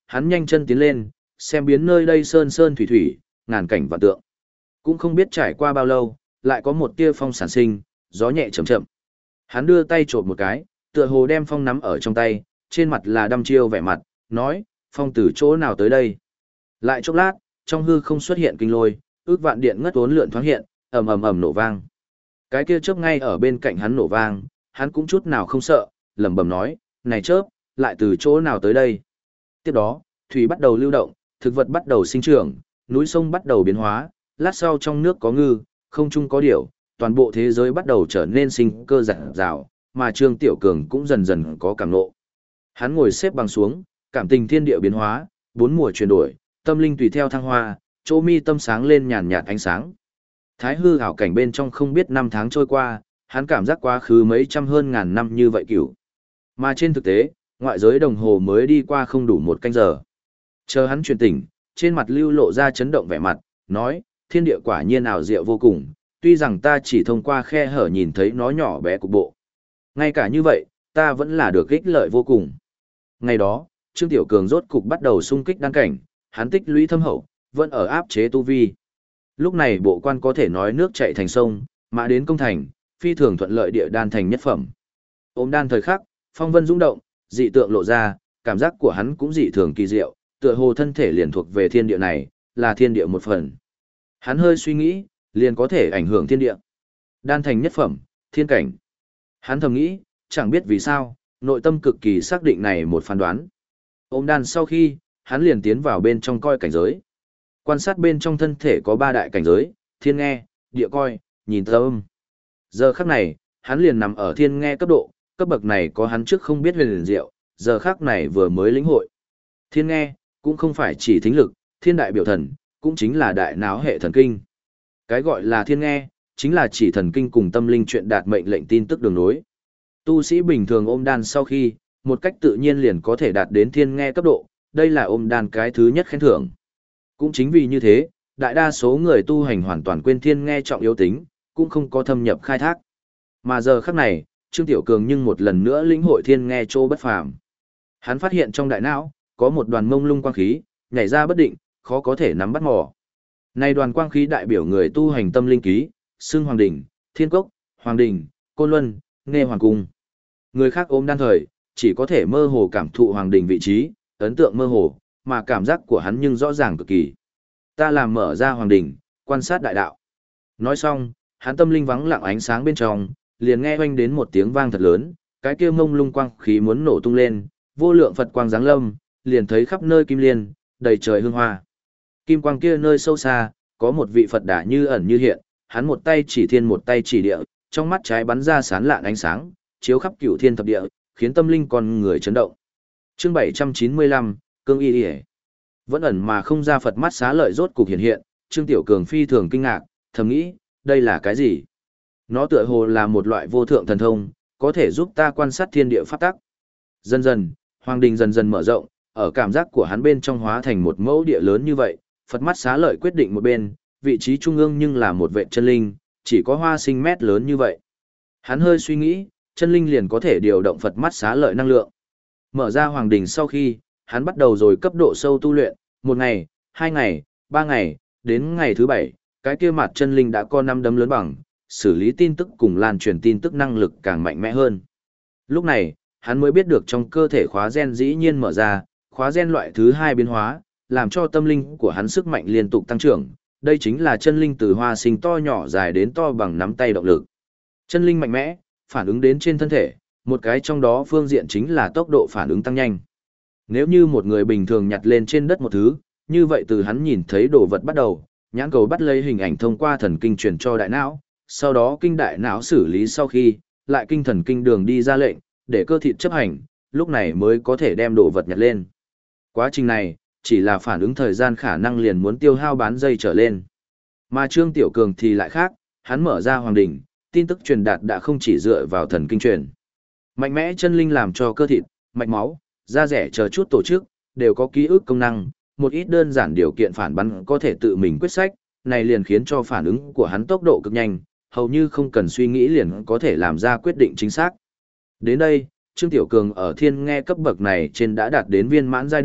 Hắn nhanh chân tiến lên, xem biến nơi đây sơn sơn thủy thủy, ngàn cảnh vạn tượng. Cũng không biết trải qua bao lâu, lại có một tia phong sản sinh, gió nhẹ chậm chậm. Hắn đưa tay chộp một cái, tựa hồ đem phong nắm ở trong tay, trên mặt là đăm chiêu vẻ mặt, nói, phong từ chỗ nào tới đây. Lại chốc lát, trong hư không xuất hiện kinh lôi, ước vạn điện ngất uốn lượn thoáng hiện, ầm ầm ầm nổ vang. Cái kia chớp ngay ở bên cạnh hắn nổ vang, hắn cũng chút nào không sợ, lẩm bẩm nói, này chớp, lại từ chỗ nào tới đây. Tiếp đó, thủy bắt đầu lưu động, thực vật bắt đầu sinh trưởng, núi sông bắt đầu biến hóa, lát sau trong nước có ngư, không trung có điểu, toàn bộ thế giới bắt đầu trở nên sinh cơ rạng rào, mà Trương Tiểu Cường cũng dần dần có cảm ngộ. Hắn ngồi xếp bằng xuống, cảm tình thiên địa biến hóa, bốn mùa chuyển đổi, tâm linh tùy theo thăng hoa, chỗ mi tâm sáng lên nhàn nhạt ánh sáng. Thái hư ảo cảnh bên trong không biết năm tháng trôi qua, hắn cảm giác quá khứ mấy trăm hơn ngàn năm như vậy kiểu. Mà trên thực tế, ngoại giới đồng hồ mới đi qua không đủ một canh giờ. Chờ hắn truyền tỉnh, trên mặt lưu lộ ra chấn động vẻ mặt, nói, thiên địa quả nhiên ảo diệu vô cùng, tuy rằng ta chỉ thông qua khe hở nhìn thấy nó nhỏ bé cục bộ. Ngay cả như vậy, ta vẫn là được ích lợi vô cùng. Ngày đó, Trương Tiểu Cường rốt cục bắt đầu xung kích đan cảnh, hắn tích lũy thâm hậu, vẫn ở áp chế tu vi. Lúc này bộ quan có thể nói nước chảy thành sông, mã đến công thành, phi thường thuận lợi địa đan thành nhất phẩm. Ôm đan thời khắc, phong vân rung động, dị tượng lộ ra, cảm giác của hắn cũng dị thường kỳ diệu, tựa hồ thân thể liền thuộc về thiên địa này, là thiên địa một phần. Hắn hơi suy nghĩ, liền có thể ảnh hưởng thiên địa. Đan thành nhất phẩm, thiên cảnh. Hắn thầm nghĩ, chẳng biết vì sao, nội tâm cực kỳ xác định này một phán đoán. Ôm đan sau khi, hắn liền tiến vào bên trong coi cảnh giới. Quan sát bên trong thân thể có ba đại cảnh giới, thiên nghe, địa coi, nhìn tâm. Giờ khắc này, hắn liền nằm ở thiên nghe cấp độ, cấp bậc này có hắn trước không biết huyền liền diệu, giờ khắc này vừa mới lĩnh hội. Thiên nghe, cũng không phải chỉ thính lực, thiên đại biểu thần, cũng chính là đại não hệ thần kinh. Cái gọi là thiên nghe, chính là chỉ thần kinh cùng tâm linh chuyện đạt mệnh lệnh tin tức đường nối. Tu sĩ bình thường ôm đan sau khi, một cách tự nhiên liền có thể đạt đến thiên nghe cấp độ, đây là ôm đan cái thứ nhất khen thưởng. Cũng chính vì như thế, đại đa số người tu hành hoàn toàn quên thiên nghe trọng yếu tính, cũng không có thâm nhập khai thác. Mà giờ khắc này, Trương Tiểu Cường nhưng một lần nữa lĩnh hội thiên nghe chỗ bất phàm. Hắn phát hiện trong đại não, có một đoàn mông lung quang khí, nhảy ra bất định, khó có thể nắm bắt mò. Này đoàn quang khí đại biểu người tu hành tâm linh ký, xưng Hoàng Đỉnh, Thiên Cốc, Hoàng Đỉnh, Côn Luân, Nghe Hoàng Cung. Người khác ôm đan thời, chỉ có thể mơ hồ cảm thụ Hoàng Đỉnh vị trí, ấn tượng mơ hồ, mà cảm giác của hắn nhưng rõ ràng cực kỳ. Ta làm mở ra Hoàng Đỉnh, quan sát đại đạo. Nói xong, hắn tâm linh vắng lặng ánh sáng bên trong, liền nghe oanh đến một tiếng vang thật lớn, cái kia mông lung quang khí muốn nổ tung lên, vô lượng Phật quang giáng lâm, liền thấy khắp nơi kim liên, đầy trời hương hoa. Kim quang kia nơi sâu xa, có một vị Phật đà như ẩn như hiện, hắn một tay chỉ thiên một tay chỉ địa, trong mắt trái bắn ra sáng lạn ánh sáng, chiếu khắp cửu thiên thập địa, khiến tâm linh con người chấn động. Chương 795, Cương Y Y. Vẫn ẩn mà không ra Phật mắt xá lợi rốt cục hiện hiện, Trương Tiểu Cường phi thường kinh ngạc, thầm nghĩ, đây là cái gì? Nó tựa hồ là một loại vô thượng thần thông, có thể giúp ta quan sát thiên địa pháp tắc. Dần dần, Hoàng Đình dần dần mở rộng, ở cảm giác của hắn bên trong hóa thành một mẫu địa lớn như vậy, Phật mắt xá lợi quyết định một bên, vị trí trung ương nhưng là một vệ chân linh, chỉ có hoa sinh mét lớn như vậy. Hắn hơi suy nghĩ, chân linh liền có thể điều động Phật mắt xá lợi năng lượng. Mở ra Hoàng Đình sau khi, hắn bắt đầu rồi cấp độ sâu tu luyện, một ngày, 2 ngày, 3 ngày, đến ngày thứ 7, cái kia mặt chân linh đã có 5 đấm lớn bằng, xử lý tin tức cùng lan truyền tin tức năng lực càng mạnh mẽ hơn. Lúc này, hắn mới biết được trong cơ thể khóa gen dĩ nhiên mở ra, khóa gen loại thứ 2 biến hóa, làm cho tâm linh của hắn sức mạnh liên tục tăng trưởng. Đây chính là chân linh từ hoa sinh to nhỏ dài đến to bằng nắm tay động lực. Chân linh mạnh mẽ, phản ứng đến trên thân thể, một cái trong đó phương diện chính là tốc độ phản ứng tăng nhanh. Nếu như một người bình thường nhặt lên trên đất một thứ, như vậy từ hắn nhìn thấy đồ vật bắt đầu, nhãn cầu bắt lấy hình ảnh thông qua thần kinh truyền cho đại não, sau đó kinh đại não xử lý sau khi, lại kinh thần kinh đường đi ra lệnh, để cơ thịt chấp hành, lúc này mới có thể đem đồ vật nhặt lên. Quá trình này, chỉ là phản ứng thời gian khả năng liền muốn tiêu hao bán giây trở lên. Mà Trương Tiểu Cường thì lại khác, hắn mở ra Hoàng Đỉnh, tin tức truyền đạt đã không chỉ dựa vào thần kinh truyền. Mạnh mẽ chân linh làm cho cơ thịt, mạch máu, da rẻ chờ chút tổ chức, đều có ký ức công năng, một ít đơn giản điều kiện phản bắn có thể tự mình quyết sách, này liền khiến cho phản ứng của hắn tốc độ cực nhanh, hầu như không cần suy nghĩ liền có thể làm ra quyết định chính xác. Đến đây, Trương Tiểu Cường ở thiên nghe cấp bậc này trên đã đạt đến viên mãn giai đoạn,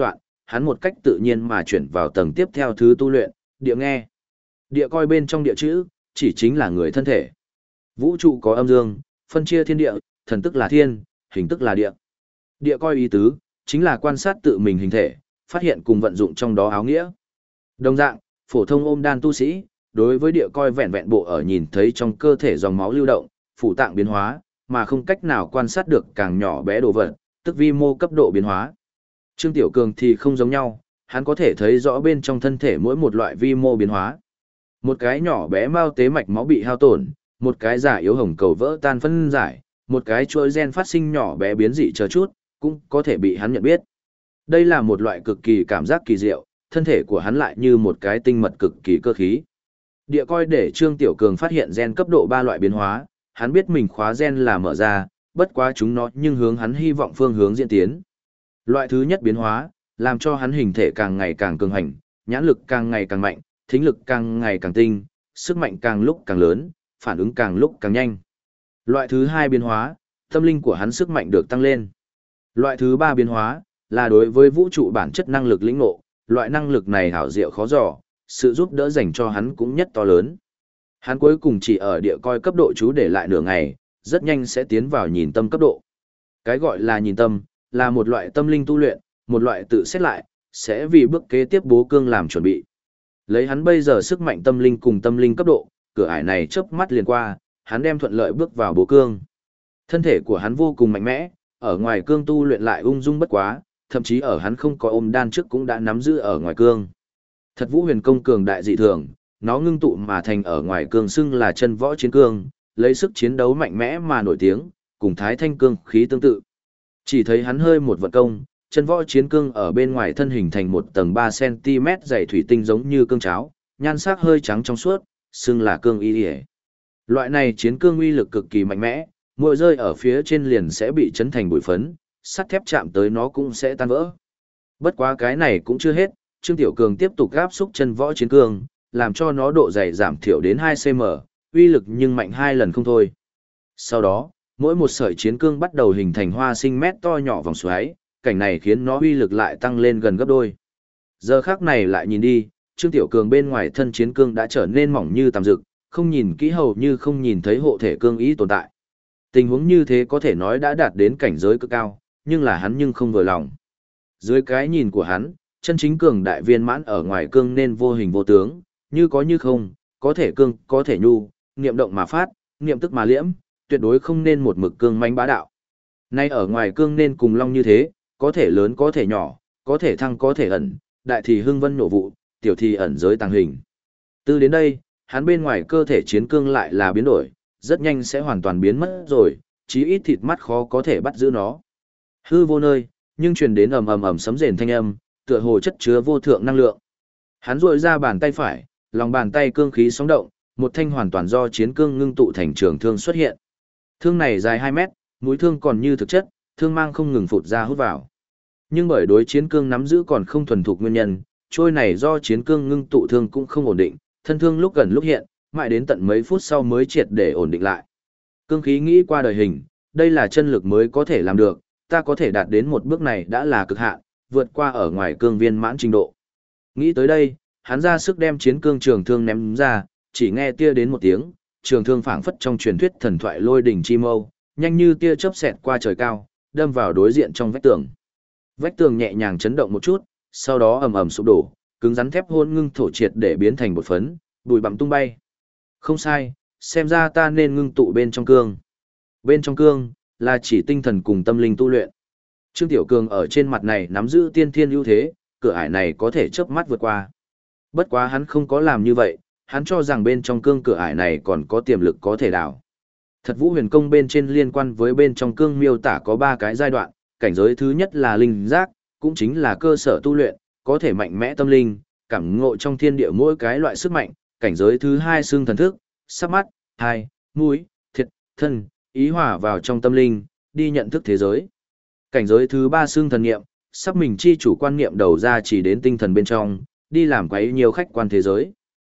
hắn một cách tự nhiên mà chuyển vào tầng tiếp theo thứ tu luyện, địa nghe. Địa coi bên trong địa chữ, chỉ chính là người thân thể. Vũ trụ có âm dương, phân chia thiên địa, thần tức là thiên, hình tức là địa. Địa coi ý tứ, chính là quan sát tự mình hình thể, phát hiện cùng vận dụng trong đó áo nghĩa. Đồng dạng, phổ thông ôm đan tu sĩ, đối với địa coi vẹn vẹn bộ ở nhìn thấy trong cơ thể dòng máu lưu động, phủ tạng biến hóa, mà không cách nào quan sát được càng nhỏ bé đồ vật, tức vi mô cấp độ biến hóa. Trương Tiểu Cường thì không giống nhau, hắn có thể thấy rõ bên trong thân thể mỗi một loại vi mô biến hóa. Một cái nhỏ bé mao tế mạch máu bị hao tổn, một cái giả yếu hồng cầu vỡ tan phân giải, một cái chuỗi gen phát sinh nhỏ bé biến dị chờ chút, cũng có thể bị hắn nhận biết. Đây là một loại cực kỳ cảm giác kỳ diệu, thân thể của hắn lại như một cái tinh mật cực kỳ cơ khí. Địa coi để Trương Tiểu Cường phát hiện gen cấp độ 3 loại biến hóa, hắn biết mình khóa gen là mở ra, bất quá chúng nó nhưng hướng hắn hy vọng phương hướng diễn tiến. Loại thứ nhất biến hóa, làm cho hắn hình thể càng ngày càng cường hành, nhãn lực càng ngày càng mạnh, thính lực càng ngày càng tinh, sức mạnh càng lúc càng lớn, phản ứng càng lúc càng nhanh. Loại thứ hai biến hóa, tâm linh của hắn sức mạnh được tăng lên. Loại thứ ba biến hóa, là đối với vũ trụ bản chất năng lực lĩnh ngộ, loại năng lực này hảo diệu khó dò, sự giúp đỡ dành cho hắn cũng nhất to lớn. Hắn cuối cùng chỉ ở địa coi cấp độ chú để lại nửa ngày, rất nhanh sẽ tiến vào nhìn tâm cấp độ. Cái gọi là nhìn tâm, là một loại tâm linh tu luyện, một loại tự xét lại, sẽ vì bước kế tiếp bố cương làm chuẩn bị. Lấy hắn bây giờ sức mạnh tâm linh cùng tâm linh cấp độ, cửa ải này chớp mắt liền qua, hắn đem thuận lợi bước vào bố cương. Thân thể của hắn vô cùng mạnh mẽ, ở ngoài cương tu luyện lại ung dung bất quá, thậm chí ở hắn không có ôm đan trước cũng đã nắm giữ ở ngoài cương. Thật Vũ Huyền Công cường đại dị thường, nó ngưng tụ mà thành ở ngoài cương xưng là chân võ chiến cương, lấy sức chiến đấu mạnh mẽ mà nổi tiếng, cùng Thái Thanh cương khí tương tự. Chỉ thấy hắn hơi một vận công, chân võ chiến cương ở bên ngoài thân hình thành một tầng 3 cm dày thủy tinh giống như cương cháo, nhan sắc hơi trắng trong suốt, xưng là cương y. Loại này chiến cương uy lực cực kỳ mạnh mẽ, mỗi rơi ở phía trên liền sẽ bị chấn thành bụi phấn, sắt thép chạm tới nó cũng sẽ tan vỡ. Bất quá cái này cũng chưa hết, Trương Tiểu Cường tiếp tục áp xúc chân võ chiến cương, làm cho nó độ dày giảm thiểu đến 2 cm, uy lực nhưng mạnh 2 lần không thôi. Sau đó, mỗi một sợi chiến cương bắt đầu hình thành hoa sinh mét to nhỏ vòng xoáy, cảnh này khiến nó uy lực lại tăng lên gần gấp đôi. Giờ khắc này lại nhìn đi, Trương Tiểu Cường bên ngoài thân chiến cương đã trở nên mỏng như tằm rực, không nhìn kỹ hầu như không nhìn thấy hộ thể cương ý tồn tại. Tình huống như thế có thể nói đã đạt đến cảnh giới cực cao, nhưng là hắn nhưng không vừa lòng. Dưới cái nhìn của hắn, chân chính cường đại viên mãn ở ngoài cương nên vô hình vô tướng, như có như không, có thể cương, có thể nhu, niệm động mà phát, niệm tức mà liễm, tuyệt đối không nên một mực cương mãnh bá đạo. Nay ở ngoài cương nên cùng long như thế, có thể lớn có thể nhỏ, có thể thăng có thể ẩn, đại thì hưng vân nổ vụ, tiểu thì ẩn giới tàng hình. Từ đến đây, hắn bên ngoài cơ thể chiến cương lại là biến đổi, rất nhanh sẽ hoàn toàn biến mất rồi, chí ít thịt mắt khó có thể bắt giữ nó. Hư vô nơi, nhưng truyền đến ầm ầm ầm sấm rền thanh âm, tựa hồ chất chứa vô thượng năng lượng. Hắn duỗi ra bàn tay phải, lòng bàn tay cương khí sóng động, một thanh hoàn toàn do chiến cương ngưng tụ thành trường thương xuất hiện. Thương này dài 2 mét, mũi thương còn như thực chất, thương mang không ngừng phụt ra hút vào. Nhưng bởi đối chiến cương nắm giữ còn không thuần thục nguyên nhân, trôi này do chiến cương ngưng tụ thương cũng không ổn định, thân thương lúc gần lúc hiện, mãi đến tận mấy phút sau mới triệt để ổn định lại. Cương khí nghĩ qua đời hình, đây là chân lực mới có thể làm được, ta có thể đạt đến một bước này đã là cực hạn, vượt qua ở ngoài cương viên mãn trình độ. Nghĩ tới đây, hắn ra sức đem chiến cương trường thương ném ra, chỉ nghe tia đến một tiếng, trường thương phảng phất trong truyền thuyết thần thoại lôi đỉnh chi mâu, nhanh như tia chớp xẹt qua trời cao, đâm vào đối diện trong vách tường. Vách tường nhẹ nhàng chấn động một chút, sau đó ầm ầm sụp đổ, cứng rắn thép hôn ngưng thổ triệt để biến thành bột phấn, bụi bặm tung bay. Không sai, xem ra ta nên ngưng tụ bên trong cương. Bên trong cương là chỉ tinh thần cùng tâm linh tu luyện. Trương Tiểu Cường ở trên mặt này nắm giữ tiên thiên ưu thế, cửa ải này có thể chớp mắt vượt qua. Bất quá hắn không có làm như vậy, hắn cho rằng bên trong cương cửa ải này còn có tiềm lực có thể đào. Thật Vũ Huyền Công bên trên liên quan với bên trong cương miêu tả có 3 cái giai đoạn, cảnh giới thứ nhất là linh giác, cũng chính là cơ sở tu luyện, có thể mạnh mẽ tâm linh, cảm ngộ trong thiên địa mỗi cái loại sức mạnh, cảnh giới thứ hai xương thần thức, sắc mắt, hai, mũi, thiệt, thân, ý hòa vào trong tâm linh, đi nhận thức thế giới. Cảnh giới thứ ba xương thần niệm, sắp mình chi chủ quan niệm đầu ra chỉ đến tinh thần bên trong, đi làm quấy nhiều khách quan thế giới.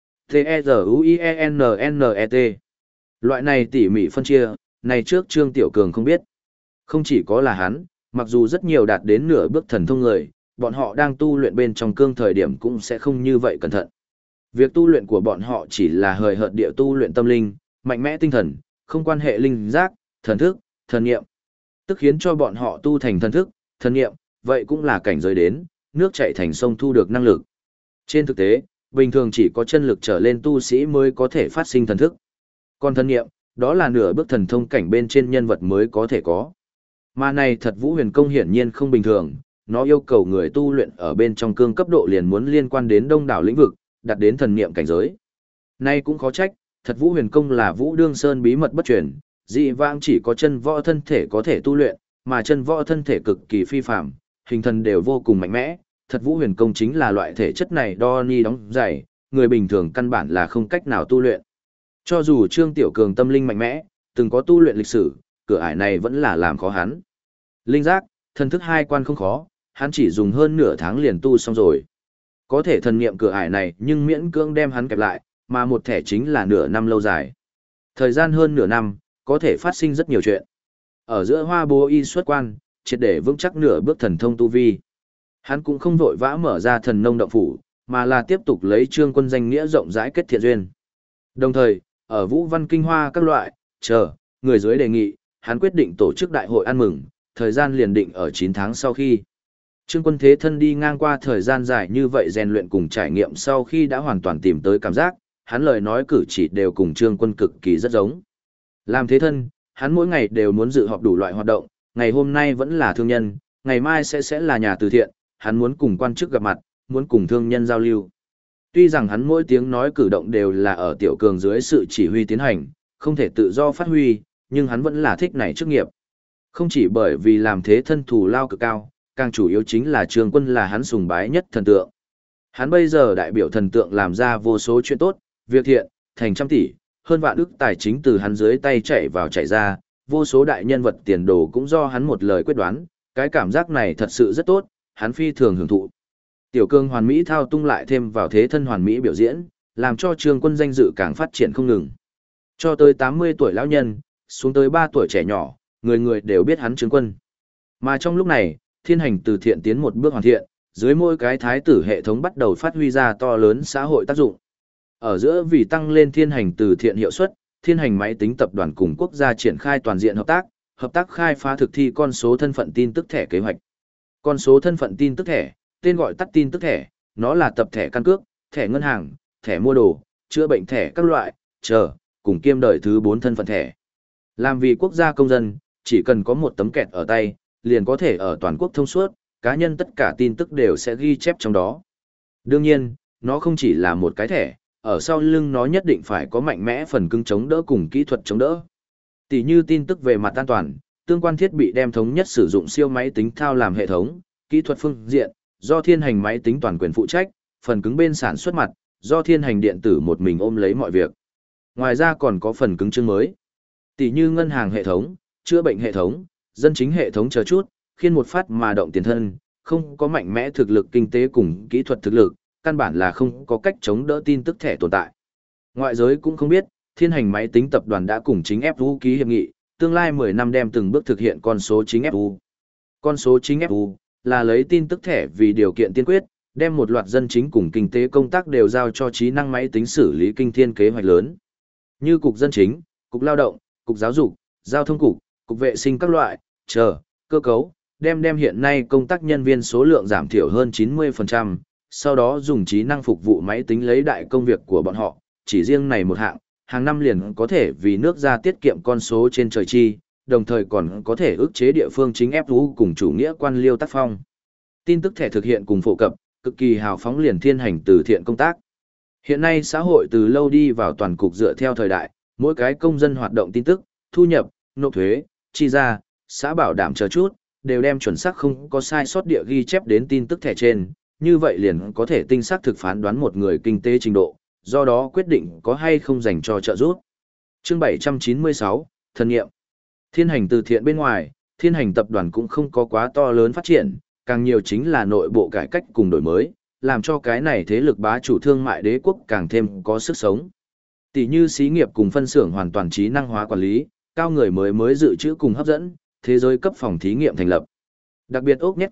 T-E-Z-U-I-E-N-N-E-T. Loại này tỉ mỉ phân chia, này trước Trương Tiểu Cường không biết. Không chỉ có là hắn, mặc dù rất nhiều đạt đến nửa bước thần thông người, bọn họ đang tu luyện bên trong cương thời điểm cũng sẽ không như vậy cẩn thận. Việc tu luyện của bọn họ chỉ là hời hợt địa tu luyện tâm linh, mạnh mẽ tinh thần, không quan hệ linh giác, thần thức, thần nghiệm. Tức khiến cho bọn họ tu thành thần thức, thần nghiệm, vậy cũng là cảnh giới đến, nước chảy thành sông thu được năng lực. Trên thực tế, bình thường chỉ có chân lực trở lên tu sĩ mới có thể phát sinh thần thức. Còn thần nghiệm, đó là nửa bước thần thông cảnh bên trên nhân vật mới có thể có. Mà này thật Vũ Huyền Công hiển nhiên không bình thường, nó yêu cầu người tu luyện ở bên trong cương cấp độ liền muốn liên quan đến đông đảo lĩnh vực, đạt đến thần niệm cảnh giới. Nay cũng khó trách, thật Vũ Huyền Công là Vũ Đương Sơn bí mật bất truyền, dị vãng chỉ có chân võ thân thể có thể tu luyện, mà chân võ thân thể cực kỳ phi phàm, hình thần đều vô cùng mạnh mẽ, thật Vũ Huyền Công chính là loại thể chất này đo ni đóng giày, người bình thường căn bản là không cách nào tu luyện. Cho dù Trương Tiểu Cường tâm linh mạnh mẽ, từng có tu luyện lịch sử, cửa ải này vẫn là làm khó hắn. Linh giác, thần thức hai quan không khó, hắn chỉ dùng hơn nửa tháng liền tu xong rồi. Có thể thần niệm cửa ải này nhưng miễn cưỡng đem hắn kẹp lại, mà một thẻ chính là nửa năm lâu dài. Thời gian hơn nửa năm, có thể phát sinh rất nhiều chuyện. Ở giữa Hoa Bố Y xuất quan, triệt để vững chắc nửa bước thần thông tu vi. Hắn cũng không vội vã mở ra thần nông động phủ, mà là tiếp tục lấy Trương Quân danh nghĩa rộng rãi kết thiện duyên. Đồng thời, ở Vũ Văn Kinh Hoa các loại, người dưới đề nghị, hắn quyết định tổ chức đại hội ăn mừng, thời gian liền định ở 9 tháng sau khi. Trương Quân thế thân đi ngang qua thời gian dài như vậy rèn luyện cùng trải nghiệm sau khi đã hoàn toàn tìm tới cảm giác, hắn lời nói cử chỉ đều cùng Trương Quân cực kỳ rất giống. Làm thế thân, hắn mỗi ngày đều muốn dự họp đủ loại hoạt động, ngày hôm nay vẫn là thương nhân, ngày mai sẽ là nhà từ thiện, hắn muốn cùng quan chức gặp mặt, muốn cùng thương nhân giao lưu. Tuy rằng hắn mỗi tiếng nói cử động đều là ở Tiểu Cường dưới sự chỉ huy tiến hành, không thể tự do phát huy, nhưng hắn vẫn là thích này chức nghiệp. Không chỉ bởi vì làm thế thân thù lao cực cao, càng chủ yếu chính là Trương Quân là hắn sùng bái nhất thần tượng. Hắn bây giờ đại biểu thần tượng làm ra vô số chuyện tốt, việc thiện, thành trăm tỷ, hơn vạn ức tài chính từ hắn dưới tay chạy vào chạy ra, vô số đại nhân vật tiền đồ cũng do hắn một lời quyết đoán, cái cảm giác này thật sự rất tốt, hắn phi thường hưởng thụ. Tiểu Cương hoàn mỹ thao tung lại thêm vào thế thân hoàn mỹ biểu diễn, làm cho Trương Quân danh dự càng phát triển không ngừng. Cho tới 80 tuổi lão nhân, xuống tới 3 tuổi trẻ nhỏ, người người đều biết hắn Trương Quân. Mà trong lúc này, thiên hành từ thiện tiến một bước hoàn thiện, dưới mỗi cái thái tử hệ thống bắt đầu phát huy ra to lớn xã hội tác dụng. Ở giữa vì tăng lên thiên hành từ thiện hiệu suất, thiên hành máy tính tập đoàn cùng quốc gia triển khai toàn diện hợp tác khai phá thực thi con số thân phận tin tức thẻ kế hoạch. Con số thân phận tin tức thẻ, tên gọi tắt tin tức thẻ, nó là tập thẻ căn cước, thẻ ngân hàng, thẻ mua đồ, chữa bệnh thẻ các loại, cùng kiêm đời thứ 4 thân phận thẻ. Làm vì quốc gia công dân, chỉ cần có một tấm kẹt ở tay, liền có thể ở toàn quốc thông suốt, cá nhân tất cả tin tức đều sẽ ghi chép trong đó. Đương nhiên, nó không chỉ là một cái thẻ, ở sau lưng nó nhất định phải có mạnh mẽ phần cứng chống đỡ cùng kỹ thuật chống đỡ. Tỷ như tin tức về mặt an toàn, tương quan thiết bị đem thống nhất sử dụng siêu máy tính thao làm hệ thống, kỹ thuật phương diện, do thiên hành máy tính toàn quyền phụ trách, phần cứng bên sản xuất mặt, do thiên hành điện tử một mình ôm lấy mọi việc. Ngoài ra còn có phần cứng chương mới. Tỷ như ngân hàng hệ thống, chữa bệnh hệ thống, dân chính hệ thống chờ chút, khiên một phát mà động tiền thân, không có mạnh mẽ thực lực kinh tế cùng kỹ thuật thực lực, căn bản là không có cách chống đỡ tin tức thẻ tồn tại. Ngoại giới cũng không biết, thiên hành máy tính tập đoàn đã cùng chính FU ký hiệp nghị, tương lai 10 năm đem từng bước thực hiện con số chính FU. Con số chính FU là lấy tin tức thẻ vì điều kiện tiên quyết, đem một loạt dân chính cùng kinh tế công tác đều giao cho trí năng máy tính xử lý kinh thiên kế hoạch lớn. Như cục dân chính, cục lao động, cục giáo dục, giao thông cục vệ sinh các loại, cơ cấu, đem hiện nay công tác nhân viên số lượng giảm thiểu hơn 90%, sau đó dùng trí năng phục vụ máy tính lấy đại công việc của bọn họ, chỉ riêng này một hạng, hàng năm liền có thể vì nước ra tiết kiệm con số trên trời chi, đồng thời còn có thể ức chế địa phương chính FU cùng chủ nghĩa quan liêu tác phong. Tin tức thẻ thực hiện cùng phổ cập, cực kỳ hào phóng liền thiên hành từ thiện công tác. Hiện nay xã hội từ lâu đi vào toàn cục dựa theo thời đại, mỗi cái công dân hoạt động tin tức, thu nhập, nộp thuế, chi ra, xã bảo đảm chờ chút, đều đem chuẩn xác không có sai sót địa ghi chép đến tin tức thẻ trên, như vậy liền có thể tinh xác thực phán đoán một người kinh tế trình độ, do đó quyết định có hay không dành cho trợ giúp. Chương 796, Thần nghiệm. Thiên hành từ thiện bên ngoài, thiên hành tập đoàn cũng không có quá to lớn phát triển, càng nhiều chính là nội bộ cải cách cùng đổi mới, làm cho cái này thế lực bá chủ thương mại đế quốc càng thêm có sức sống. Tỷ như xí nghiệp cùng phân xưởng hoàn toàn trí năng hóa quản lý, cao người mới dự trữ cùng hấp dẫn, thế giới cấp phòng thí nghiệm thành lập. Đặc biệt ốc network,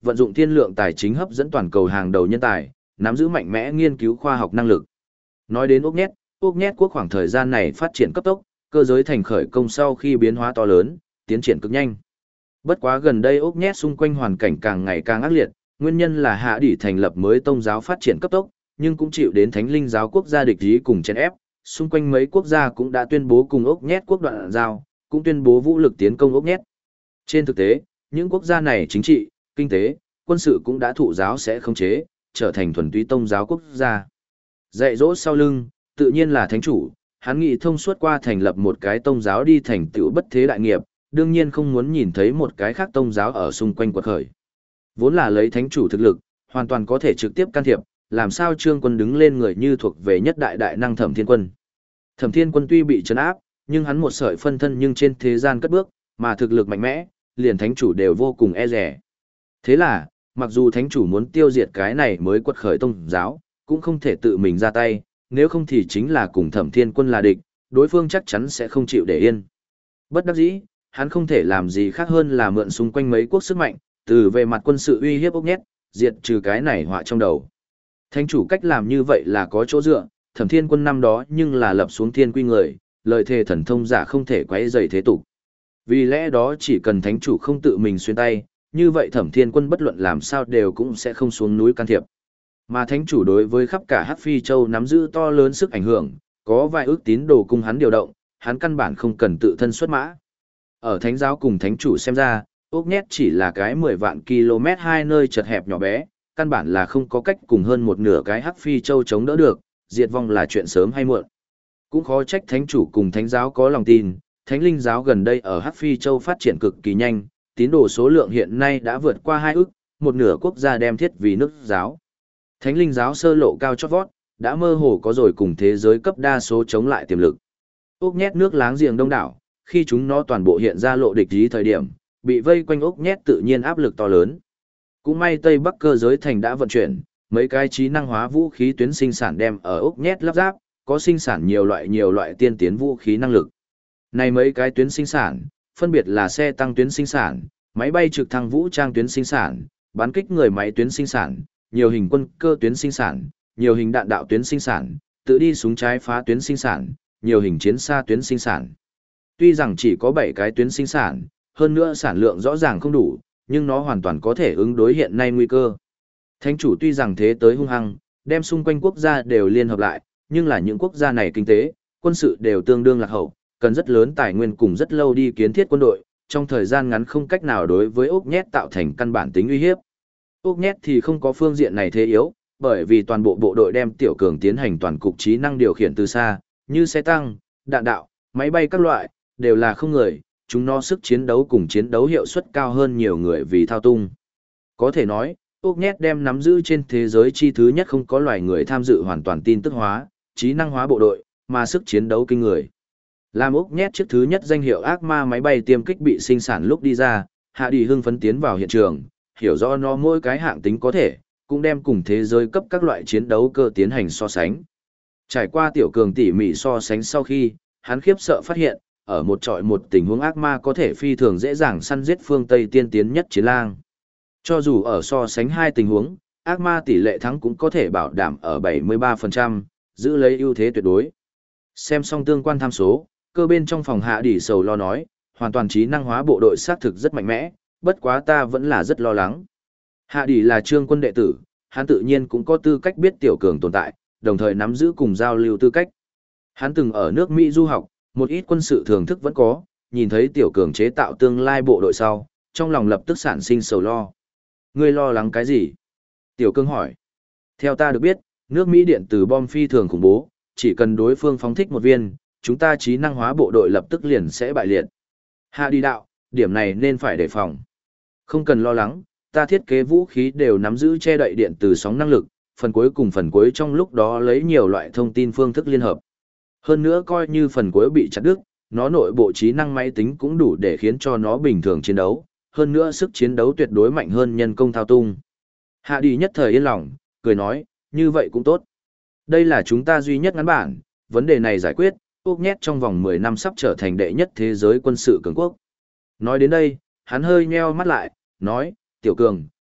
vận dụng thiên lượng tài chính hấp dẫn toàn cầu hàng đầu nhân tài, nắm giữ mạnh mẽ nghiên cứu khoa học năng lực. Nói đến Úc nhét quốc khoảng thời gian này phát triển cấp tốc, cơ giới thành khởi công sau khi biến hóa to lớn, tiến triển cực nhanh. Bất quá gần đây Úc nhét xung quanh hoàn cảnh càng ngày càng ác liệt, nguyên nhân là Hạ Đỉ thành lập mới tông giáo phát triển cấp tốc, nhưng cũng chịu đến Thánh Linh giáo quốc gia địch ý cùng chèn ép, xung quanh mấy quốc gia cũng đã tuyên bố cùng Úc nhét quốc đoạn giao, cũng tuyên bố vũ lực tiến công Úc nhét. Trên thực tế, những quốc gia này chính trị, kinh tế, quân sự cũng đã thụ giáo sẽ khống chế, trở thành thuần túy tông giáo quốc gia. Dạy dỗ sau lưng, tự nhiên là thánh chủ, hắn nghĩ thông suốt qua thành lập một cái tông giáo đi thành tựu bất thế đại nghiệp, đương nhiên không muốn nhìn thấy một cái khác tông giáo ở xung quanh quật khởi. Vốn là lấy thánh chủ thực lực, hoàn toàn có thể trực tiếp can thiệp, làm sao Trương Quân đứng lên người như thuộc về nhất đại đại năng Thẩm Thiên Quân. Thẩm Thiên Quân tuy bị trấn áp, nhưng hắn một sợi phân thân nhưng trên thế gian cất bước, mà thực lực mạnh mẽ, liền thánh chủ đều vô cùng e dè. Thế là, mặc dù thánh chủ muốn tiêu diệt cái này mới quật khởi tông giáo, cũng không thể tự mình ra tay, nếu không thì chính là cùng Thẩm Thiên Quân là địch, đối phương chắc chắn sẽ không chịu để yên. Bất đắc dĩ, hắn không thể làm gì khác hơn là mượn xung quanh mấy quốc sức mạnh, từ về mặt quân sự uy hiếp Úc nhét, diệt trừ cái này họa trong đầu. Thánh chủ cách làm như vậy là có chỗ dựa, Thẩm Thiên Quân năm đó nhưng là lập xuống thiên quy người, lời thề thần thông giả không thể quấy rầy thế tục. Vì lẽ đó chỉ cần thánh chủ không tự mình xuyên tay, như vậy Thẩm Thiên Quân bất luận làm sao đều cũng sẽ không xuống núi can thiệp. Mà thánh chủ đối với khắp cả Hắc Phi Châu nắm giữ to lớn sức ảnh hưởng, có vài ước tín đồ cùng hắn điều động, hắn căn bản không cần tự thân xuất mã. Ở thánh giáo cùng thánh chủ xem ra, Úc nhét chỉ là cái 10 vạn km hai nơi chật hẹp nhỏ bé, căn bản là không có cách cùng hơn một nửa cái Hắc Phi Châu chống đỡ được, diệt vong là chuyện sớm hay muộn. Cũng khó trách thánh chủ cùng thánh giáo có lòng tin, Thánh Linh giáo gần đây ở Hắc Phi Châu phát triển cực kỳ nhanh, tín đồ số lượng hiện nay đã vượt qua 2 ức, một nửa quốc gia đem thiết vì nước giáo. Thánh Linh giáo sơ lộ cao chót vót, đã mơ hồ có rồi cùng thế giới cấp đa số chống lại tiềm lực. Úc nhét nước láng giềng đông đảo, khi chúng nó toàn bộ hiện ra lộ địch ý thời điểm, bị vây quanh Úc nhét tự nhiên áp lực to lớn. Cũng may Tây Bắc cơ giới thành đã vận chuyển, mấy cái trí năng hóa vũ khí tuyến sinh sản đem ở Úc nhét lắp ráp, có sinh sản nhiều loại tiên tiến vũ khí năng lực. Này mấy cái tuyến sinh sản, phân biệt là xe tăng tuyến sinh sản, máy bay trực thăng vũ trang tuyến sinh sản, bắn kích người máy tuyến sinh sản, nhiều hình quân cơ tuyến sinh sản, nhiều hình đạn đạo tuyến sinh sản, tự đi súng trái phá tuyến sinh sản, nhiều hình chiến xa tuyến sinh sản. Tuy rằng chỉ có 7 cái tuyến sinh sản, hơn nữa sản lượng rõ ràng không đủ, nhưng nó hoàn toàn có thể ứng đối hiện nay nguy cơ. Thánh chủ tuy rằng thế tới hung hăng, đem xung quanh quốc gia đều liên hợp lại, nhưng là những quốc gia này kinh tế, quân sự đều tương đương lạc hậu, cần rất lớn tài nguyên cùng rất lâu đi kiến thiết quân đội, trong thời gian ngắn không cách nào đối với Úc nhét tạo thành căn bản tính uy hiếp. Úc nhét thì không có phương diện này thế yếu, bởi vì toàn bộ bộ đội đem tiểu cường tiến hành toàn cục trí năng điều khiển từ xa, như xe tăng, đạn đạo, máy bay các loại, đều là không người, chúng nó sức chiến đấu cùng chiến đấu hiệu suất cao hơn nhiều người vì thao tung. Có thể nói, Úc nhét đem nắm giữ trên thế giới chi thứ nhất không có loài người tham dự hoàn toàn tin tức hóa, trí năng hóa bộ đội, mà sức chiến đấu kinh người. Làm Úc nhét chiếc thứ nhất danh hiệu ác ma máy bay tiêm kích bị sinh sản lúc đi ra, Hạ Đi hưng phấn tiến vào hiện trường, hiểu rõ nó mỗi cái hạng tính có thể, cũng đem cùng thế giới cấp các loại chiến đấu cơ tiến hành so sánh. Trải qua tiểu cường tỉ mỉ so sánh sau khi, hắn khiếp sợ phát hiện, ở một trọi một tình huống ác ma có thể phi thường dễ dàng săn giết phương Tây tiên tiến nhất chiến lang. Cho dù ở so sánh hai tình huống, ác ma tỷ lệ thắng cũng có thể bảo đảm ở 73%, giữ lấy ưu thế tuyệt đối. Xem xong tương quan tham số, cơ bên trong phòng Hạ Đi sầu lo nói, hoàn toàn trí năng hóa bộ đội xác thực rất mạnh mẽ, bất quá ta vẫn là rất lo lắng. Hạ Đi là Trương Quân đệ tử, hắn tự nhiên cũng có tư cách biết tiểu cường tồn tại, đồng thời nắm giữ cùng giao lưu tư cách. Hắn từng ở nước Mỹ du học, một ít quân sự thường thức vẫn có, nhìn thấy tiểu cường chế tạo tương lai bộ đội sau, trong lòng lập tức sản sinh sầu lo. Ngươi lo lắng cái gì? Tiểu cường hỏi. Theo ta được biết, nước Mỹ điện tử bom phi thường khủng bố, chỉ cần đối phương phóng thích một viên, chúng ta trí năng hóa bộ đội lập tức liền sẽ bại liệt. Hạ Đi đạo, điểm này nên phải đề phòng. Không cần lo lắng, ta thiết kế vũ khí đều nắm giữ che đậy điện từ sóng năng lực, phần cuối cùng phần cuối trong lúc đó lấy nhiều loại thông tin phương thức liên hợp. Hơn nữa coi như phần cuối bị chặt đứt, nó nội bộ trí năng máy tính cũng đủ để khiến cho nó bình thường chiến đấu, hơn nữa sức chiến đấu tuyệt đối mạnh hơn nhân công thao tung. Hạ Đi nhất thời yên lòng, cười nói, như vậy cũng tốt. Đây là chúng ta duy nhất ngắn bản, vấn đề này giải quyết, Úc nhét trong vòng 10 năm sắp trở thành đệ nhất thế giới quân sự cường quốc. Nói đến đây, hắn hơi nheo mắt lại, nói, tiểu cường,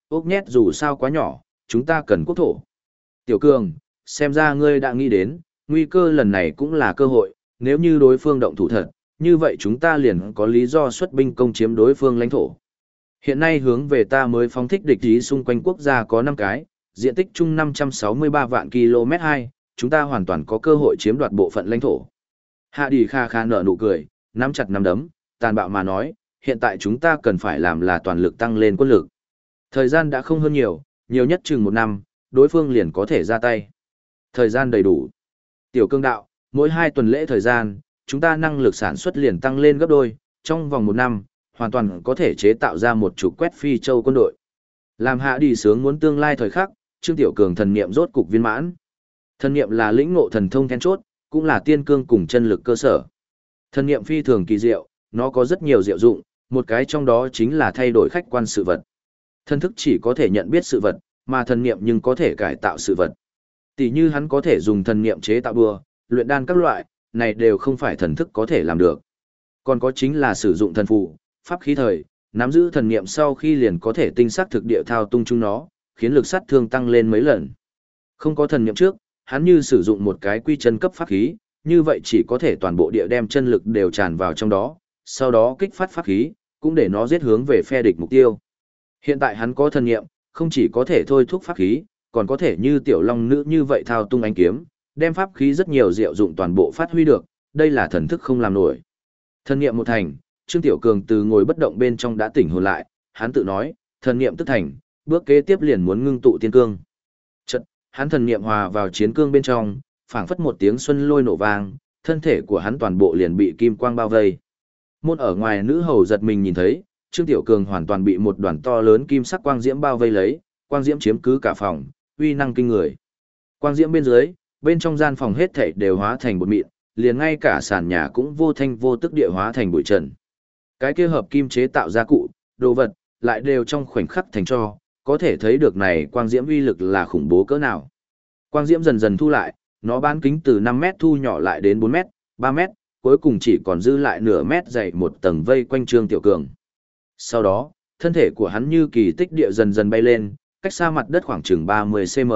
ốc nhét dù sao quá nhỏ, chúng ta cần quốc thổ. Tiểu Cường, xem ra ngươi đã nghĩ đến, nguy cơ lần này cũng là cơ hội, nếu như đối phương động thủ thật, như vậy chúng ta liền có lý do xuất binh công chiếm đối phương lãnh thổ. Hiện nay hướng về ta mới phóng thích địch ý xung quanh quốc gia có 5 cái, diện tích chung 563 vạn km2, chúng ta hoàn toàn có cơ hội chiếm đoạt bộ phận lãnh thổ. Hạ Đi kha kha nở nụ cười, nắm chặt nắm đấm, tàn bạo mà nói, hiện tại chúng ta cần phải làm là toàn lực tăng lên quân lực. Thời gian đã không hơn nhiều, nhiều nhất chừng 1 năm, đối phương liền có thể ra tay. Thời gian đầy đủ. Tiểu Cương đạo, mỗi 2 tuần lễ thời gian, chúng ta năng lực sản xuất liền tăng lên gấp đôi, trong vòng 1 năm, hoàn toàn có thể chế tạo ra một chục quét phi châu quân đội. Làm Hạ Đi sướng muốn tương lai thời khắc, Trương Tiểu Cường thần niệm rốt cục viên mãn. Thần niệm là lĩnh ngộ thần thông then chốt, cũng là tiên cương cùng chân lực cơ sở. Thần niệm phi thường kỳ diệu, nó có rất nhiều diệu dụng, một cái trong đó chính là thay đổi khách quan sự vật. Thân thức chỉ có thể nhận biết sự vật, mà thần niệm nhưng có thể cải tạo sự vật. Tỷ như hắn có thể dùng thần niệm chế tạo bùa, luyện đan các loại, này đều không phải thần thức có thể làm được. Còn có chính là sử dụng thần phù, pháp khí thời, nắm giữ thần niệm sau khi liền có thể tinh xác thực địa thao tung chúng nó, khiến lực sát thương tăng lên mấy lần. Không có thần niệm trước, hắn như sử dụng một cái quy chân cấp pháp khí, như vậy chỉ có thể toàn bộ địa đem chân lực đều tràn vào trong đó, sau đó kích phát pháp khí, cũng để nó giết hướng về phe địch mục tiêu. Hiện tại hắn có thần niệm, không chỉ có thể thôi thúc pháp khí, còn có thể như tiểu long nữ như vậy thao tung ánh kiếm, đem pháp khí rất nhiều diệu dụng toàn bộ phát huy được, đây là thần thức không làm nổi. Thần niệm một thành, Trương Tiểu Cường từ ngồi bất động bên trong đã tỉnh hồn lại, hắn tự nói, thần niệm tức thành, bước kế tiếp liền muốn ngưng tụ tiên cương. Chợt, hắn thần niệm hòa vào chiến cương bên trong, phảng phất một tiếng xuân lôi nổ vang, thân thể của hắn toàn bộ liền bị kim quang bao vây. Môn ở ngoài nữ hầu giật mình nhìn thấy, Trương Tiểu Cường hoàn toàn bị một đoàn to lớn kim sắc quang diễm bao vây lấy, quang diễm chiếm cứ cả phòng, uy năng kinh người. Quang diễm bên dưới, bên trong gian phòng hết thảy đều hóa thành bột mịn, liền ngay cả sàn nhà cũng vô thanh vô tức địa hóa thành bụi trần. Cái kia hợp kim chế tạo ra cụ, đồ vật, lại đều trong khoảnh khắc thành tro, có thể thấy được này quang diễm uy lực là khủng bố cỡ nào. Quang diễm dần dần thu lại, nó bán kính từ 5 mét thu nhỏ lại đến 4 mét, 3 mét, cuối cùng chỉ còn dư lại nửa mét dày một tầng vây quanh Trương Tiểu Cường. Sau đó, thân thể của hắn như kỳ tích địa dần dần bay lên, cách xa mặt đất khoảng chừng 30 cm.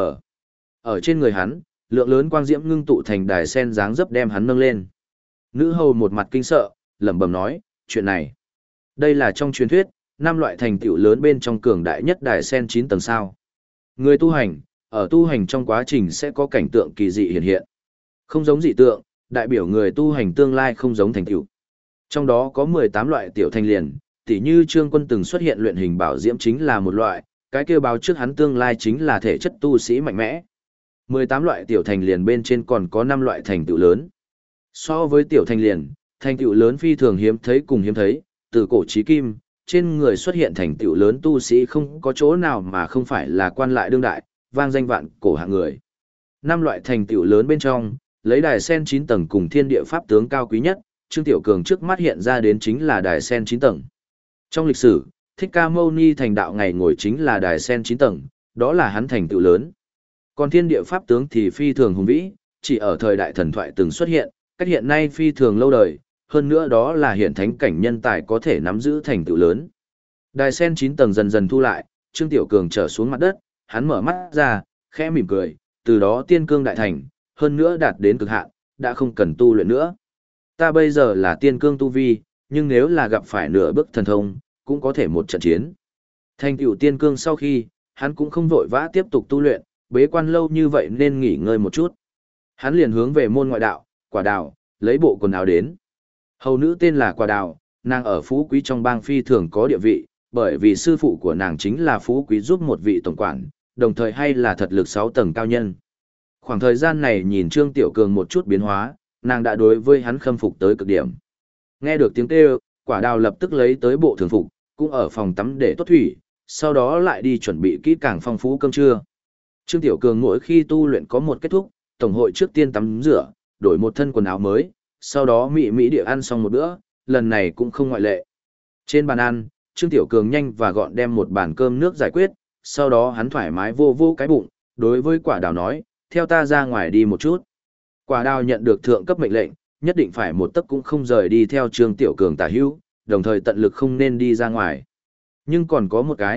Ở trên người hắn, lượng lớn quang diễm ngưng tụ thành đài sen dáng dấp đem hắn nâng lên. Nữ hầu một mặt kinh sợ, lẩm bẩm nói, chuyện này. Đây là trong truyền thuyết, 5 loại thành tựu lớn bên trong cường đại nhất đài sen 9 tầng sao. Người tu hành, ở tu hành trong quá trình sẽ có cảnh tượng kỳ dị hiện hiện. Không giống dị tượng, đại biểu người tu hành tương lai không giống thành tựu. Trong đó có 18 loại tiểu thành liền, tỉ như Trương Quân từng xuất hiện luyện hình bảo diễm chính là một loại, cái kêu báo trước hắn tương lai chính là thể chất tu sĩ mạnh mẽ. 18 loại tiểu thành liền bên trên còn có 5 loại thành tựu lớn. So với tiểu thành liền, thành tựu lớn phi thường hiếm thấy cùng hiếm thấy, từ cổ chí kim, trên người xuất hiện thành tựu lớn tu sĩ không có chỗ nào mà không phải là quan lại đương đại, vang danh vạn cổ hạng người. 5 loại thành tựu lớn bên trong, lấy đài sen 9 tầng cùng thiên địa pháp tướng cao quý nhất, Trương Tiểu Cường trước mắt hiện ra đến chính là đài sen 9 tầng. Trong lịch sử, Thích Ca Mâu Ni thành đạo ngày ngồi chính là đài sen 9 tầng, đó là hắn thành tựu lớn. Còn thiên địa pháp tướng thì phi thường hùng vĩ, chỉ ở thời đại thần thoại từng xuất hiện, cách hiện nay phi thường lâu đời, hơn nữa đó là hiện thánh cảnh nhân tài có thể nắm giữ thành tựu lớn. Đài sen 9 tầng dần dần thu lại, Trương Tiểu Cường trở xuống mặt đất, hắn mở mắt ra, khẽ mỉm cười, từ đó tiên cương đại thành, hơn nữa đạt đến cực hạn, đã không cần tu luyện nữa. Ta bây giờ là tiên cương tu vi, nhưng nếu là gặp phải nửa bước thần thông, cũng có thể một trận chiến. Thành tựu tiên cương sau khi, hắn cũng không vội vã tiếp tục tu luyện, bế quan lâu như vậy nên nghỉ ngơi một chút. Hắn liền hướng về môn ngoại đạo, Quả Đào, lấy bộ quần áo đến. Hầu nữ tên là Quả Đào, nàng ở Phú Quý trong bang phi thường có địa vị, bởi vì sư phụ của nàng chính là Phú Quý giúp một vị tổng quản, đồng thời hay là thật lực 6 tầng cao nhân. Khoảng thời gian này nhìn Trương Tiểu Cường một chút biến hóa, nàng đã đối với hắn khâm phục tới cực điểm. Nghe được tiếng kêu, Quả Đào lập tức lấy tới bộ thường phục, cũng ở phòng tắm để tốt thủy, sau đó lại đi chuẩn bị kỹ càng phong phú cơm trưa. Trương Tiểu Cường mỗi khi tu luyện có một kết thúc, tổng hội trước tiên tắm rửa, đổi một thân quần áo mới, sau đó mỹ địa ăn xong một bữa, lần này cũng không ngoại lệ. Trên bàn ăn, Trương Tiểu Cường nhanh và gọn đem một bàn cơm nước giải quyết, sau đó hắn thoải mái vô cái bụng, đối với Quả Đào nói, theo ta ra ngoài đi một chút. Quả Đào nhận được thượng cấp mệnh lệnh, nhất định phải một tấc cũng không rời đi theo Trương Tiểu Cường tả hữu, đồng thời tận lực không nên đi ra ngoài. Nhưng còn có một cái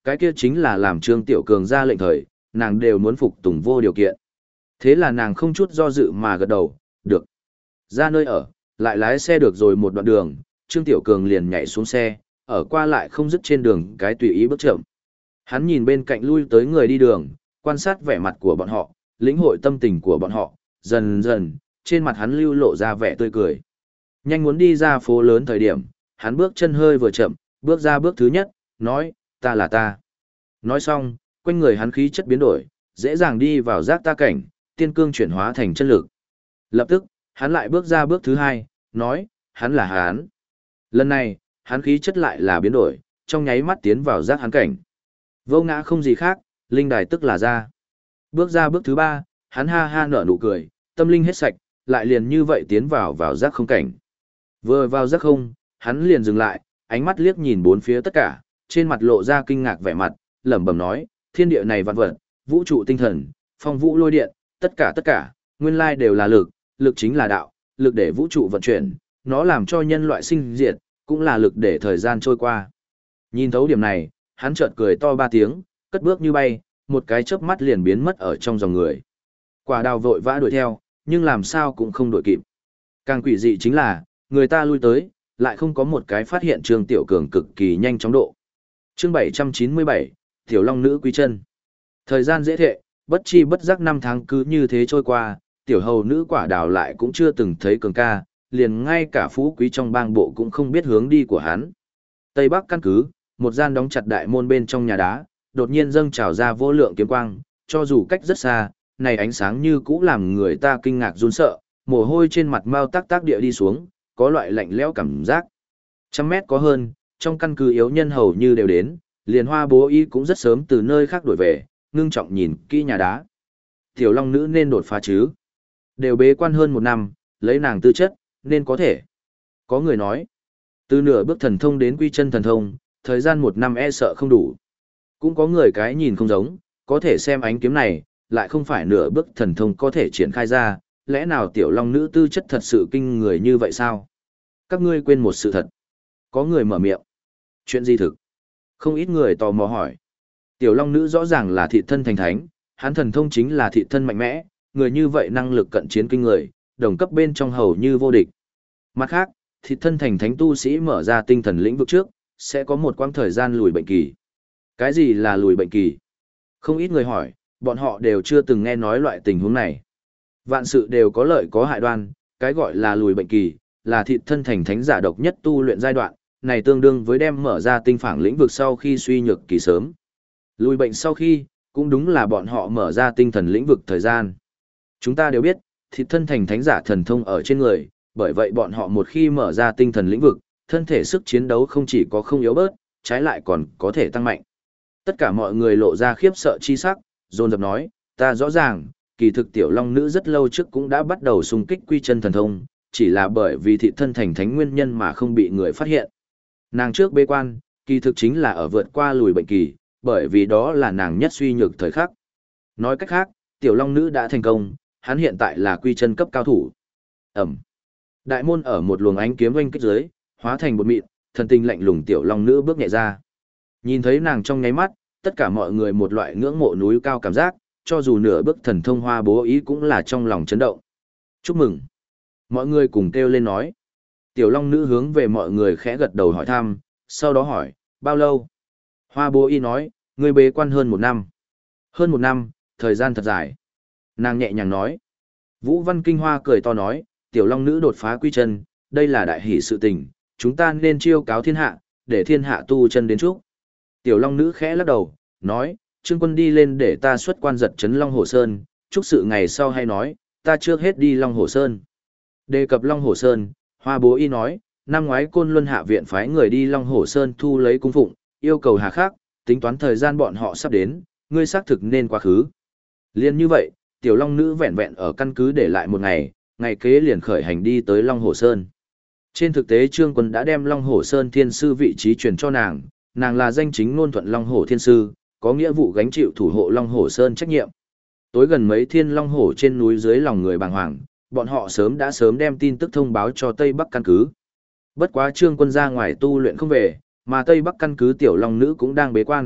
Cái kia chính là làm Trương Tiểu Cường ra lệnh thời, nàng đều muốn phục tùng vô điều kiện. Thế là nàng không chút do dự mà gật đầu, được. Ra nơi ở, lại lái xe được rồi một đoạn đường, Trương Tiểu Cường liền nhảy xuống xe, ở qua lại không dứt trên đường cái tùy ý bước chậm. Hắn nhìn bên cạnh lui tới người đi đường, quan sát vẻ mặt của bọn họ, lĩnh hội tâm tình của bọn họ, dần dần, trên mặt hắn lưu lộ ra vẻ tươi cười. Nhanh muốn đi ra phố lớn thời điểm, hắn bước chân hơi vừa chậm, bước ra bước thứ nhất, nói, ta là ta. Nói xong, quanh người hắn khí chất biến đổi, dễ dàng đi vào giác ta cảnh, tiên cương chuyển hóa thành chân lực. Lập tức, hắn lại bước ra bước thứ hai, nói, hắn là hắn. Lần này, hắn khí chất lại là biến đổi, trong nháy mắt tiến vào giác hắn cảnh. Vô ngã không gì khác, linh đài tức là ra. Bước ra bước thứ ba, hắn ha ha nở nụ cười, tâm linh hết sạch, lại liền như vậy tiến vào giác không cảnh. Vừa vào giác không, hắn liền dừng lại, ánh mắt liếc nhìn bốn phía tất cả, trên mặt lộ ra kinh ngạc vẻ mặt, lẩm bẩm nói, thiên địa này vạn vật, vũ trụ tinh thần, phong vũ lôi điện, tất cả, nguyên lai đều là lực, lực chính là đạo, lực để vũ trụ vận chuyển, nó làm cho nhân loại sinh diệt, cũng là lực để thời gian trôi qua. Nhìn thấu điểm này, hắn chợt cười to ba tiếng, cất bước như bay, một cái chớp mắt liền biến mất ở trong dòng người. Quả đào vội vã đuổi theo, nhưng làm sao cũng không đuổi kịp. Càng quỷ dị chính là, người ta lui tới, lại không có một cái phát hiện Trương Tiểu Cường cực kỳ nhanh chóng độ. Chương 797, Tiểu Long Nữ Quý Chân. Thời gian dễ thệ, bất chi bất giác năm tháng cứ như thế trôi qua, tiểu hầu nữ Quả Đào lại cũng chưa từng thấy Cường ca, liền ngay cả phú quý trong bang bộ cũng không biết hướng đi của hắn. Tây Bắc căn cứ, một gian đóng chặt đại môn bên trong nhà đá, đột nhiên dâng trào ra vô lượng kiếm quang, cho dù cách rất xa, này ánh sáng như cũ làm người ta kinh ngạc run sợ, mồ hôi trên mặt mau tác tác địa đi xuống, có loại lạnh lẽo cảm giác. Trăm mét có hơn, trong căn cứ yếu nhân hầu như đều đến, liền Hoa Bố Y cũng rất sớm từ nơi khác đổi về, ngưng trọng nhìn kỹ nhà đá. Tiểu Long Nữ nên đột phá chứ? Đều bế quan hơn một năm, lấy nàng tư chất, nên có thể. Có người nói, từ nửa bước thần thông đến quy chân thần thông, thời gian một năm e sợ không đủ. Cũng có người cái nhìn không giống, có thể xem ánh kiếm này, lại không phải nửa bước thần thông có thể triển khai ra, lẽ nào Tiểu Long Nữ tư chất thật sự kinh người như vậy sao? Các ngươi quên một sự thật. Có người mở miệng. Chuyện gì thực? Không ít người tò mò hỏi. Tiểu Long Nữ rõ ràng là thị thân thành thánh, hắn thần thông chính là thị thân mạnh mẽ, người như vậy năng lực cận chiến kinh người, đồng cấp bên trong hầu như vô địch. Mặt khác, thị thân thành thánh tu sĩ mở ra tinh thần lĩnh vực trước, sẽ có một quãng thời gian lùi bệnh kỳ. Cái gì là lùi bệnh kỳ? Không ít người hỏi, bọn họ đều chưa từng nghe nói loại tình huống này. Vạn sự đều có lợi có hại đoan, cái gọi là lùi bệnh kỳ, là thị thân thành thánh giả độc nhất tu luyện giai đoạn, này tương đương với đem mở ra tinh phảng lĩnh vực sau khi suy nhược kỳ sớm. Lùi bệnh sau khi, cũng đúng là bọn họ mở ra tinh thần lĩnh vực thời gian. Chúng ta đều biết, thị thân thành thánh giả thần thông ở trên người, bởi vậy bọn họ một khi mở ra tinh thần lĩnh vực, thân thể sức chiến đấu không chỉ có không yếu bớt, trái lại còn có thể tăng mạnh. Tất cả mọi người lộ ra khiếp sợ chi sắc, dồn dập nói, ta rõ ràng, kỳ thực Tiểu Long Nữ rất lâu trước cũng đã bắt đầu xung kích quy chân thần thông, chỉ là bởi vì thị thân thành thánh nguyên nhân mà không bị người phát hiện. Nàng trước bế quan, kỳ thực chính là ở vượt qua lùi bệnh kỳ, bởi vì đó là nàng nhất suy nhược thời khắc. Nói cách khác, Tiểu Long Nữ đã thành công, hắn hiện tại là quy chân cấp cao thủ. Ẩm. Đại môn ở một luồng ánh kiếm oanh kích dưới, hóa thành bột mịn, thần tình lạnh lùng Tiểu Long Nữ bước nhẹ ra. Nhìn thấy nàng trong nháy mắt, tất cả mọi người một loại ngưỡng mộ núi cao cảm giác, cho dù nửa bước thần thông Hoa Bố Ý cũng là trong lòng chấn động. Chúc mừng. Mọi người cùng kêu lên nói. Tiểu Long Nữ hướng về mọi người khẽ gật đầu hỏi thăm, sau đó hỏi, bao lâu? Hoa Bố Y nói, ngươi bế quan hơn một năm. Hơn một năm, thời gian thật dài. Nàng nhẹ nhàng nói. Vũ Văn Kinh Hoa cười to nói, Tiểu Long Nữ đột phá quy chân, đây là đại hỷ sự tình, chúng ta nên chiêu cáo thiên hạ, để thiên hạ tu chân đến chúc. Tiểu Long Nữ khẽ lắc đầu, nói, Trương Quân đi lên để ta xuất quan giật trấn Long Hồ Sơn, chúc sự ngày sau hay nói, ta trước hết đi Long Hồ Sơn. Đề cập Long Hồ Sơn, Hoa Bố Y nói, năm ngoái Côn Luân Hạ viện phái người đi Long Hồ Sơn thu lấy cung phụng, yêu cầu hà khắc, tính toán thời gian bọn họ sắp đến, ngươi xác thực nên quá khứ. Liên như vậy, Tiểu Long Nữ vẹn vẹn ở căn cứ để lại một ngày, ngày kế liền khởi hành đi tới Long Hồ Sơn. Trên thực tế Trương Quân đã đem Long Hồ Sơn Thiên Sư vị trí truyền cho nàng, nàng là danh chính ngôn thuận Long Hồ Thiên Sư, có nghĩa vụ gánh chịu thủ hộ Long Hồ Sơn trách nhiệm. Tối gần mấy thiên Long Hồ trên núi dưới lòng người bàng hoàng, bọn họ đã sớm đem tin tức thông báo cho Tây Bắc căn cứ. Bất quá Trương Quân ra ngoài tu luyện không về, mà Tây Bắc căn cứ Tiểu Long Nữ cũng đang bế quan,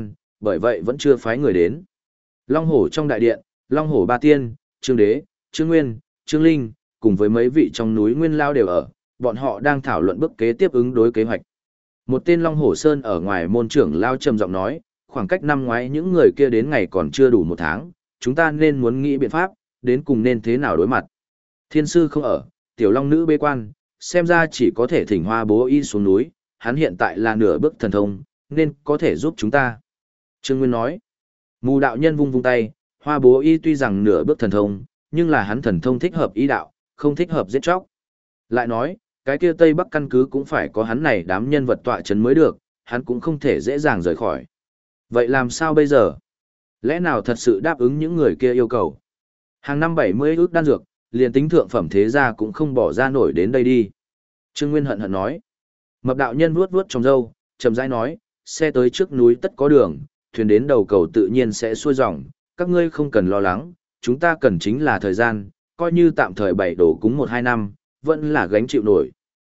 bởi vậy vẫn chưa phái người đến. Long Hổ trong đại điện, Long Hổ Ba Tiên, Trương Đế, Trương Nguyên, Trương Linh, cùng với mấy vị trong núi Nguyên Lao đều ở, bọn họ đang thảo luận bước kế tiếp ứng đối kế hoạch. Một tên Long Hổ Sơn ở ngoài môn trưởng Lao trầm giọng nói, khoảng cách năm ngoái những người kia đến ngày còn chưa đủ một tháng, chúng ta nên muốn nghĩ biện pháp, đến cùng nên thế nào đối mặt. Thiên sư không ở, tiểu long nữ bế quan, xem ra chỉ có thể thỉnh Hoa Bố Y xuống núi, hắn hiện tại là nửa bước thần thông, nên có thể giúp chúng ta. Trương Nguyên nói, Mù đạo nhân vung vung tay, Hoa Bố Y tuy rằng nửa bước thần thông, nhưng là hắn thần thông thích hợp ý đạo, không thích hợp giết chóc. Lại nói, cái kia Tây Bắc căn cứ cũng phải có hắn này đám nhân vật tọa chấn mới được, hắn cũng không thể dễ dàng rời khỏi. Vậy làm sao bây giờ? Lẽ nào thật sự đáp ứng những người kia yêu cầu? Hàng năm 70 ước đan dược, liền tính thượng phẩm thế gia cũng không bỏ ra nổi đến đây đi. Trương Nguyên hận hận nói. Mập đạo nhân vuốt vuốt trong râu, chậm rãi nói, xe tới trước núi tất có đường, thuyền đến đầu cầu tự nhiên sẽ xuôi dòng, các ngươi không cần lo lắng, chúng ta cần chính là thời gian, coi như tạm thời bày đổ cúng 1-2 năm, vẫn là gánh chịu nổi.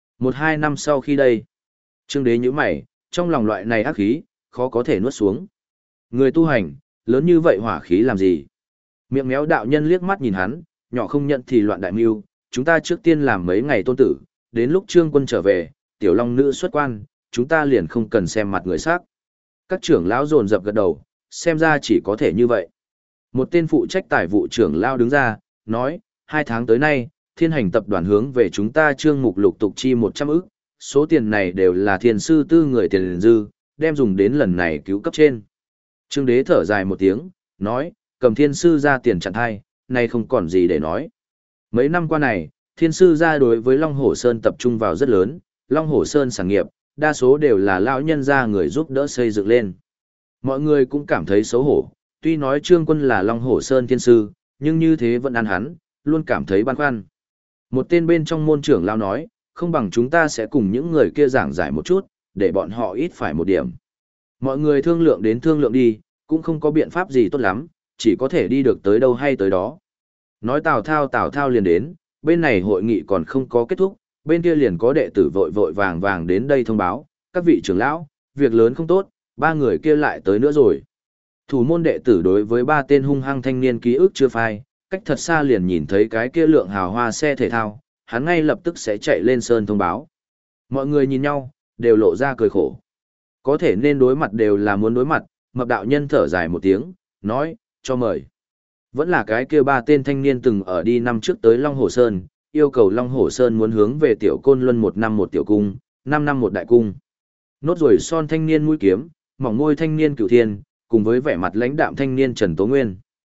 1-2 năm sau khi đây, Trương Đế nhíu mày, trong lòng loại này ác khí, khó có thể nuốt xuống. Người tu hành, lớn như vậy hỏa khí làm gì? Miệng méo đạo nhân liếc mắt nhìn hắn, nhỏ không nhận thì loạn đại mưu, chúng ta trước tiên làm mấy ngày tôn tử, đến lúc Trương Quân trở về, tiểu long nữ xuất quan, chúng ta liền không cần xem mặt người khác. Các trưởng lão dồn dập gật đầu, xem ra chỉ có thể như vậy. Một tên phụ trách tài vụ trưởng lão đứng ra, nói, 2 tháng tới nay, Thiên Hành tập đoàn hướng về chúng ta Trương Mục lục tục chi 100 ức, số tiền này đều là thiên sư tư người tiền dư, đem dùng đến lần này cứu cấp trên. Trương Đế thở dài một tiếng, nói, cầm thiên sư ra tiền chặn thai, nay không còn gì để nói. Mấy năm qua này, thiên sư ra đối với Long Hổ Sơn tập trung vào rất lớn, Long Hổ Sơn sản nghiệp, đa số đều là lão nhân gia người giúp đỡ xây dựng lên. Mọi người cũng cảm thấy xấu hổ, tuy nói Trương Quân là Long Hổ Sơn thiên sư, nhưng như thế vẫn ăn hắn, luôn cảm thấy băn khoăn. Một tên bên trong môn trưởng lão nói, không bằng chúng ta sẽ cùng những người kia giảng giải một chút, để bọn họ ít phải một điểm. Mọi người thương lượng đến thương lượng đi, cũng không có biện pháp gì tốt lắm, chỉ có thể đi được tới đâu hay tới đó. Nói Tào Thao liền đến, bên này hội nghị còn không có kết thúc, bên kia liền có đệ tử vội vội vàng vàng đến đây thông báo, các vị trưởng lão, việc lớn không tốt, 3 người kia lại tới nữa rồi. Thủ môn đệ tử đối với 3 tên hung hăng thanh niên ký ức chưa phai, cách thật xa liền nhìn thấy cái kia lượng hào hoa xe thể thao, hắn ngay lập tức sẽ chạy lên sơn thông báo. Mọi người nhìn nhau, đều lộ ra cười khổ. Có thể nên đối mặt đều là muốn đối mặt, mập đạo nhân thở dài một tiếng, nói, cho mời. Vẫn là cái kia 3 tên thanh niên từng ở đi năm trước tới Long Hồ Sơn, yêu cầu Long Hồ Sơn muốn hướng về tiểu côn luân 1 năm 1 tiểu cung, 5 năm 1 đại cung. Nốt ruồi son thanh niên mũi kiếm, mỏng môi thanh niên Cửu Thiên, cùng với vẻ mặt lãnh đạm thanh niên Trần Tố Nguyên.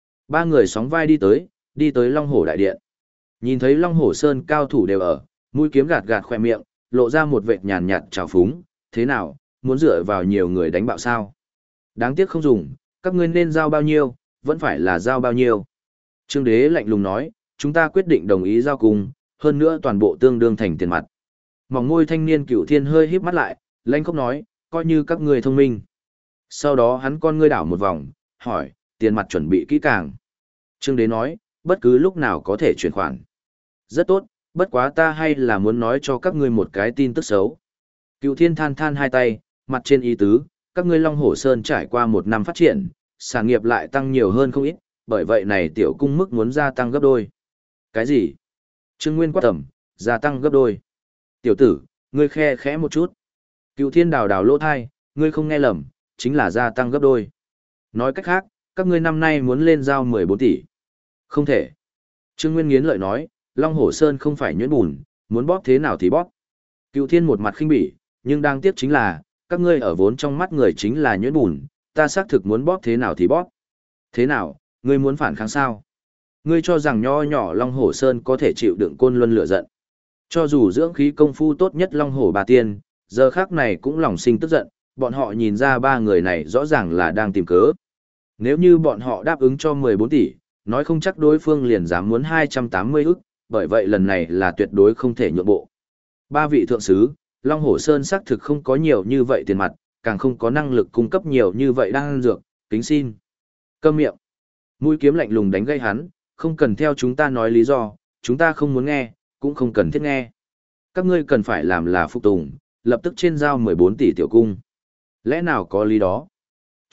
3 người sóng vai đi tới Long Hổ đại điện. Nhìn thấy Long Hổ Sơn cao thủ đều ở, mũi kiếm gạt gạt khỏe miệng, lộ ra một vệt nhàn nhạt trào phúng, thế nào, muốn dựa vào nhiều người đánh bạo sao? Đáng tiếc không dùng, các ngươi nên giao bao nhiêu, vẫn phải là giao bao nhiêu. Trương Đế lạnh lùng nói, chúng ta quyết định đồng ý giao cùng, hơn nữa toàn bộ tương đương thành tiền mặt. Mỏng môi thanh niên Cửu Thiên hơi híp mắt lại, lãnh khốc nói, coi như các ngươi thông minh. Sau đó hắn con ngươi đảo một vòng, hỏi, tiền mặt chuẩn bị kỹ càng. Trương Đế nói, bất cứ lúc nào có thể chuyển khoản. Rất tốt, bất quá ta hay là muốn nói cho các ngươi một cái tin tức xấu. Cửu Thiên than than hai tay, mặt trên ý tứ, các ngươi Long Hổ Sơn trải qua 1 năm phát triển, sản nghiệp lại tăng nhiều hơn không ít, bởi vậy này tiểu cung mức muốn gia tăng gấp đôi. Cái gì? Trương Nguyên quát tầm, gia tăng gấp đôi. Tiểu tử, ngươi khe khẽ một chút. Cửu Thiên đào đào lỗ thai, ngươi không nghe lầm, chính là gia tăng gấp đôi. Nói cách khác, các ngươi năm nay muốn lên giao 14 tỷ. Không thể. Trương Nguyên nghiến lợi nói, Long Hổ Sơn không phải nhuyễn bùn, muốn bóp thế nào thì bóp. Cửu Thiên một mặt khinh bỉ, nhưng đáng tiếc chính là, các ngươi ở vốn trong mắt người chính là nhuyễn bùn, ta xác thực muốn bóp thế nào thì bóp. Thế nào, ngươi muốn phản kháng sao? Ngươi cho rằng nho nhỏ Long Hổ Sơn có thể chịu đựng côn luân lửa giận. Cho dù dưỡng khí công phu tốt nhất Long Hổ Bà Tiên, giờ khác này cũng lòng sinh tức giận, bọn họ nhìn ra 3 người này rõ ràng là đang tìm cớ. Nếu như bọn họ đáp ứng cho 14 tỷ, nói không chắc đối phương liền dám muốn 280 ức, bởi vậy lần này là tuyệt đối không thể nhượng bộ. 3 vị thượng sứ, Long Hổ Sơn xác thực không có nhiều như vậy tiền mặt, càng không có năng lực cung cấp nhiều như vậy đan dược, kính xin. Câm miệng. Mũi kiếm lạnh lùng đánh gây hắn, không cần theo chúng ta nói lý do, chúng ta không muốn nghe, cũng không cần thiết nghe. Các ngươi cần phải làm là phục tùng, lập tức trên giao 14 tỷ tiểu cung. Lẽ nào có lý đó?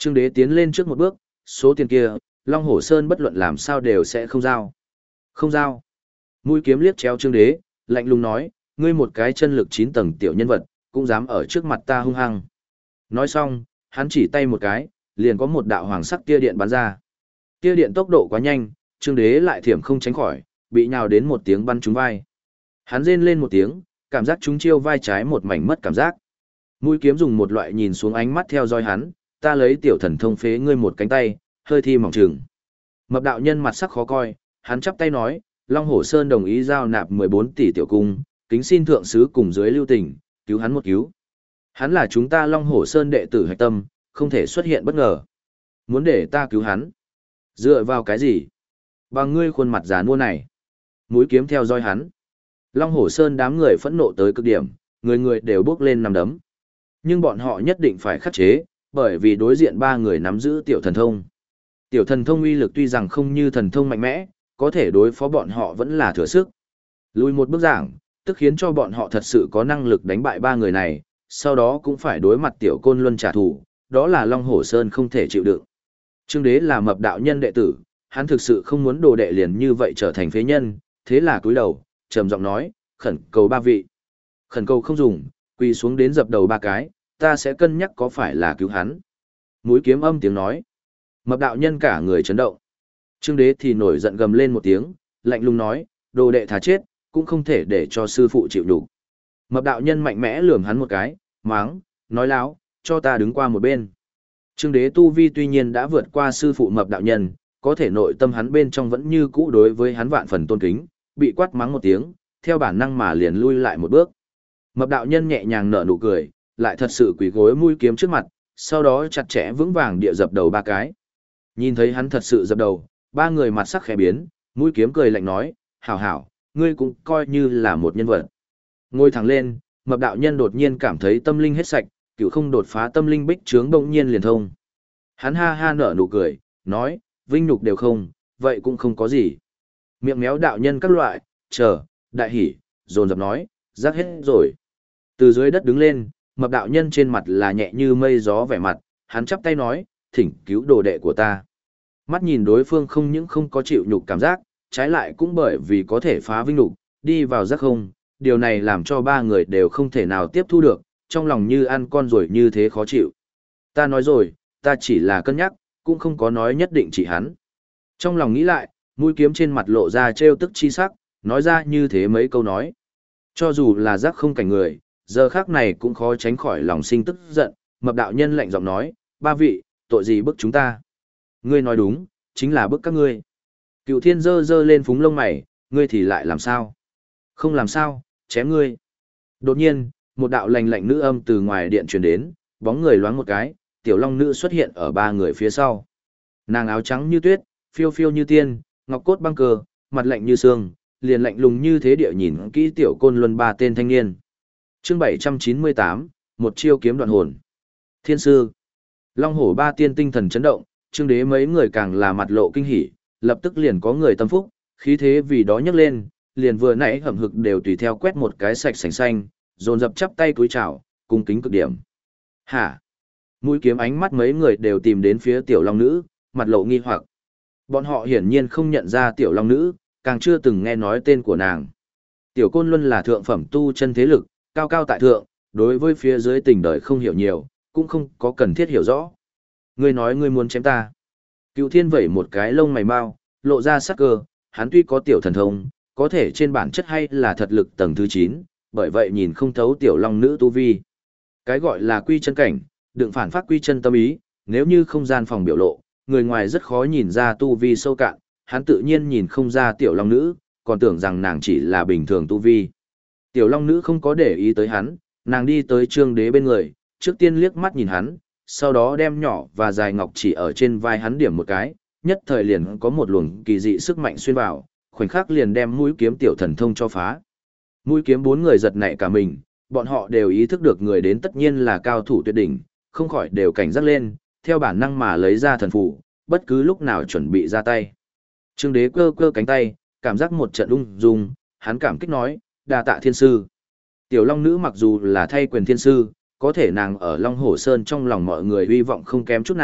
Trương Đế tiến lên trước một bước, số tiền kia, Long Hổ Sơn bất luận làm sao đều sẽ không giao. Không giao. Mũi kiếm liếc chéo Trương Đế, lạnh lùng nói, ngươi một cái chân lực 9 tầng tiểu nhân vật, cũng dám ở trước mặt ta hung hăng. Nói xong, hắn chỉ tay một cái, liền có một đạo hoàng sắc tia điện bắn ra. Tia điện tốc độ quá nhanh, Trương Đế lại thiểm không tránh khỏi, bị nhào đến một tiếng bắn trúng vai. Hắn rên lên một tiếng, cảm giác trúng chiêu vai trái một mảnh mất cảm giác. Mũi kiếm dùng một loại nhìn xuống ánh mắt theo dõi hắn, ta lấy tiểu thần thông phế ngươi một cánh tay, hơi thi mỏng chừng. Mập đạo nhân mặt sắc khó coi, hắn chắp tay nói, Long Hổ Sơn đồng ý giao nạp 14 tỷ tiểu cung, kính xin thượng sứ cùng dưới lưu tình, cứu hắn một cứu. Hắn là chúng ta Long Hổ Sơn đệ tử hạch tâm, không thể xuất hiện bất ngờ. Muốn để ta cứu hắn. Dựa vào cái gì? Bằng ngươi khuôn mặt già nua này. Mũi kiếm theo dõi hắn. Long Hổ Sơn đám người phẫn nộ tới cực điểm, người người đều bước lên nằm đấm. Nhưng bọn họ nhất định phải khắc chế, bởi vì đối diện ba người nắm giữ tiểu thần thông. Tiểu thần thông uy lực tuy rằng không như thần thông mạnh mẽ, có thể đối phó bọn họ vẫn là thừa sức. Lùi một bước giảng, tức khiến cho bọn họ thật sự có năng lực đánh bại ba người này, sau đó cũng phải đối mặt tiểu côn luân trả thù, đó là Long Hổ Sơn không thể chịu đựng. Trương Đế là mập đạo nhân đệ tử, hắn thực sự không muốn đồ đệ liền như vậy trở thành phế nhân, thế là cúi đầu, trầm giọng nói, khẩn cầu ba vị. Khẩn cầu không dùng, quỳ xuống đến dập đầu ba cái, ta sẽ cân nhắc có phải là cứu hắn. Mũi kiếm âm tiếng nói. Mập đạo nhân cả người chấn động. Trương Đế thì nổi giận gầm lên một tiếng, lạnh lùng nói, đồ đệ thà chết, cũng không thể để cho sư phụ chịu đủ. Mập đạo nhân mạnh mẽ lườm hắn một cái, máng, nói láo, cho ta đứng qua một bên. Trương Đế tu vi tuy nhiên đã vượt qua sư phụ mập đạo nhân, có thể nội tâm hắn bên trong vẫn như cũ đối với hắn vạn phần tôn kính, bị quát mắng một tiếng, theo bản năng mà liền lui lại một bước. Mập đạo nhân nhẹ nhàng nở nụ cười, lại thật sự quỳ gối mũi kiếm trước mặt, sau đó chặt chẽ vững vàng địa dập đầu ba cái. Nhìn thấy hắn thật sự dập đầu, ba người mặt sắc khẽ biến, mũi kiếm cười lạnh nói, hảo hảo, ngươi cũng coi như là một nhân vật. Ngồi thẳng lên, mập đạo nhân đột nhiên cảm thấy tâm linh hết sạch, cựu không đột phá tâm linh bích trướng bỗng nhiên liền thông. Hắn ha ha nở nụ cười, nói, vinh nhục đều không, vậy cũng không có gì. Miệng méo đạo nhân các loại, chờ, đại hỉ, dồn dập nói, giác hết rồi. Từ dưới đất đứng lên, mập đạo nhân trên mặt là nhẹ như mây gió vẻ mặt, hắn chắp tay nói, thỉnh cứu đồ đệ của ta. Mắt nhìn đối phương không những không có chịu nhục cảm giác, trái lại cũng bởi vì có thể phá vinh nhục, đi vào giác không, điều này làm cho ba người đều không thể nào tiếp thu được, trong lòng như ăn con rồi như thế khó chịu. Ta nói rồi, ta chỉ là cân nhắc, cũng không có nói nhất định chỉ hắn. Trong lòng nghĩ lại, mũi kiếm trên mặt lộ ra trêu tức chi sắc, nói ra như thế mấy câu nói. Cho dù là giác không cảnh người, giờ khác này cũng khó tránh khỏi lòng sinh tức giận, mập đạo nhân lạnh giọng nói, ba vị, tội gì bức chúng ta? Ngươi nói đúng, chính là bức các ngươi. Cựu thiên giơ lên phúng lông mày, ngươi thì lại làm sao? Không làm sao, chém ngươi. Đột nhiên, một đạo lạnh lạnh nữ âm từ ngoài điện truyền đến, bóng người loáng một cái, tiểu long nữ xuất hiện ở ba người phía sau. Nàng áo trắng như tuyết, phiêu phiêu như tiên, ngọc cốt băng cờ, mặt lạnh như xương, liền lạnh lùng như thế địa nhìn kỹ tiểu côn luân ba tên thanh niên. Chương 798, một chiêu kiếm đoạn hồn. Thiên sư. Long hổ ba tiên tinh thần chấn động, Trương Đế mấy người càng là mặt lộ kinh hỉ, lập tức liền có người tâm phúc, khí thế vì đó nhấc lên, liền vừa nãy hậm hực đều tùy theo quét một cái sạch sành xanh, dồn dập chắp tay cúi chào, cung kính cực điểm. Hả? Mũi kiếm ánh mắt mấy người đều tìm đến phía tiểu long nữ, mặt lộ nghi hoặc. Bọn họ hiển nhiên không nhận ra tiểu long nữ, càng chưa từng nghe nói tên của nàng. Tiểu côn luân là thượng phẩm tu chân thế lực, cao cao tại thượng, đối với phía dưới tình đời không hiểu nhiều, cũng không có cần thiết hiểu rõ. Ngươi nói ngươi muốn chém ta. Cựu thiên vẩy một cái lông mày mau, lộ ra sắc cơ, hắn tuy có tiểu thần thông, có thể trên bản chất hay là thật lực tầng thứ 9, bởi vậy nhìn không thấu tiểu long nữ tu vi. Cái gọi là quy chân cảnh, đừng phản phát quy chân tâm ý, nếu như không gian phòng biểu lộ, người ngoài rất khó nhìn ra tu vi sâu cạn, hắn tự nhiên nhìn không ra tiểu long nữ, còn tưởng rằng nàng chỉ là bình thường tu vi. Tiểu long nữ không có để ý tới hắn, nàng đi tới Trương Đế bên người, trước tiên liếc mắt nhìn hắn, sau đó đem nhỏ và dài ngọc chỉ ở trên vai hắn điểm một cái, nhất thời liền có một luồng kỳ dị sức mạnh xuyên vào, khoảnh khắc liền đem mũi kiếm tiểu thần thông cho phá. Mũi kiếm bốn người giật nảy cả mình, bọn họ đều ý thức được người đến tất nhiên là cao thủ tuyệt đỉnh, không khỏi đều cảnh giác lên, theo bản năng mà lấy ra thần phù, bất cứ lúc nào chuẩn bị ra tay. Trương Đế cơ cơ cánh tay, cảm giác một trận ung dung, hắn cảm kích nói, đa tạ thiên sư. Tiểu long nữ mặc dù là thay quyền thiên sư, có thể nàng ở Long Hổ Sơn trong lòng mọi người hy vọng không kém chút nào,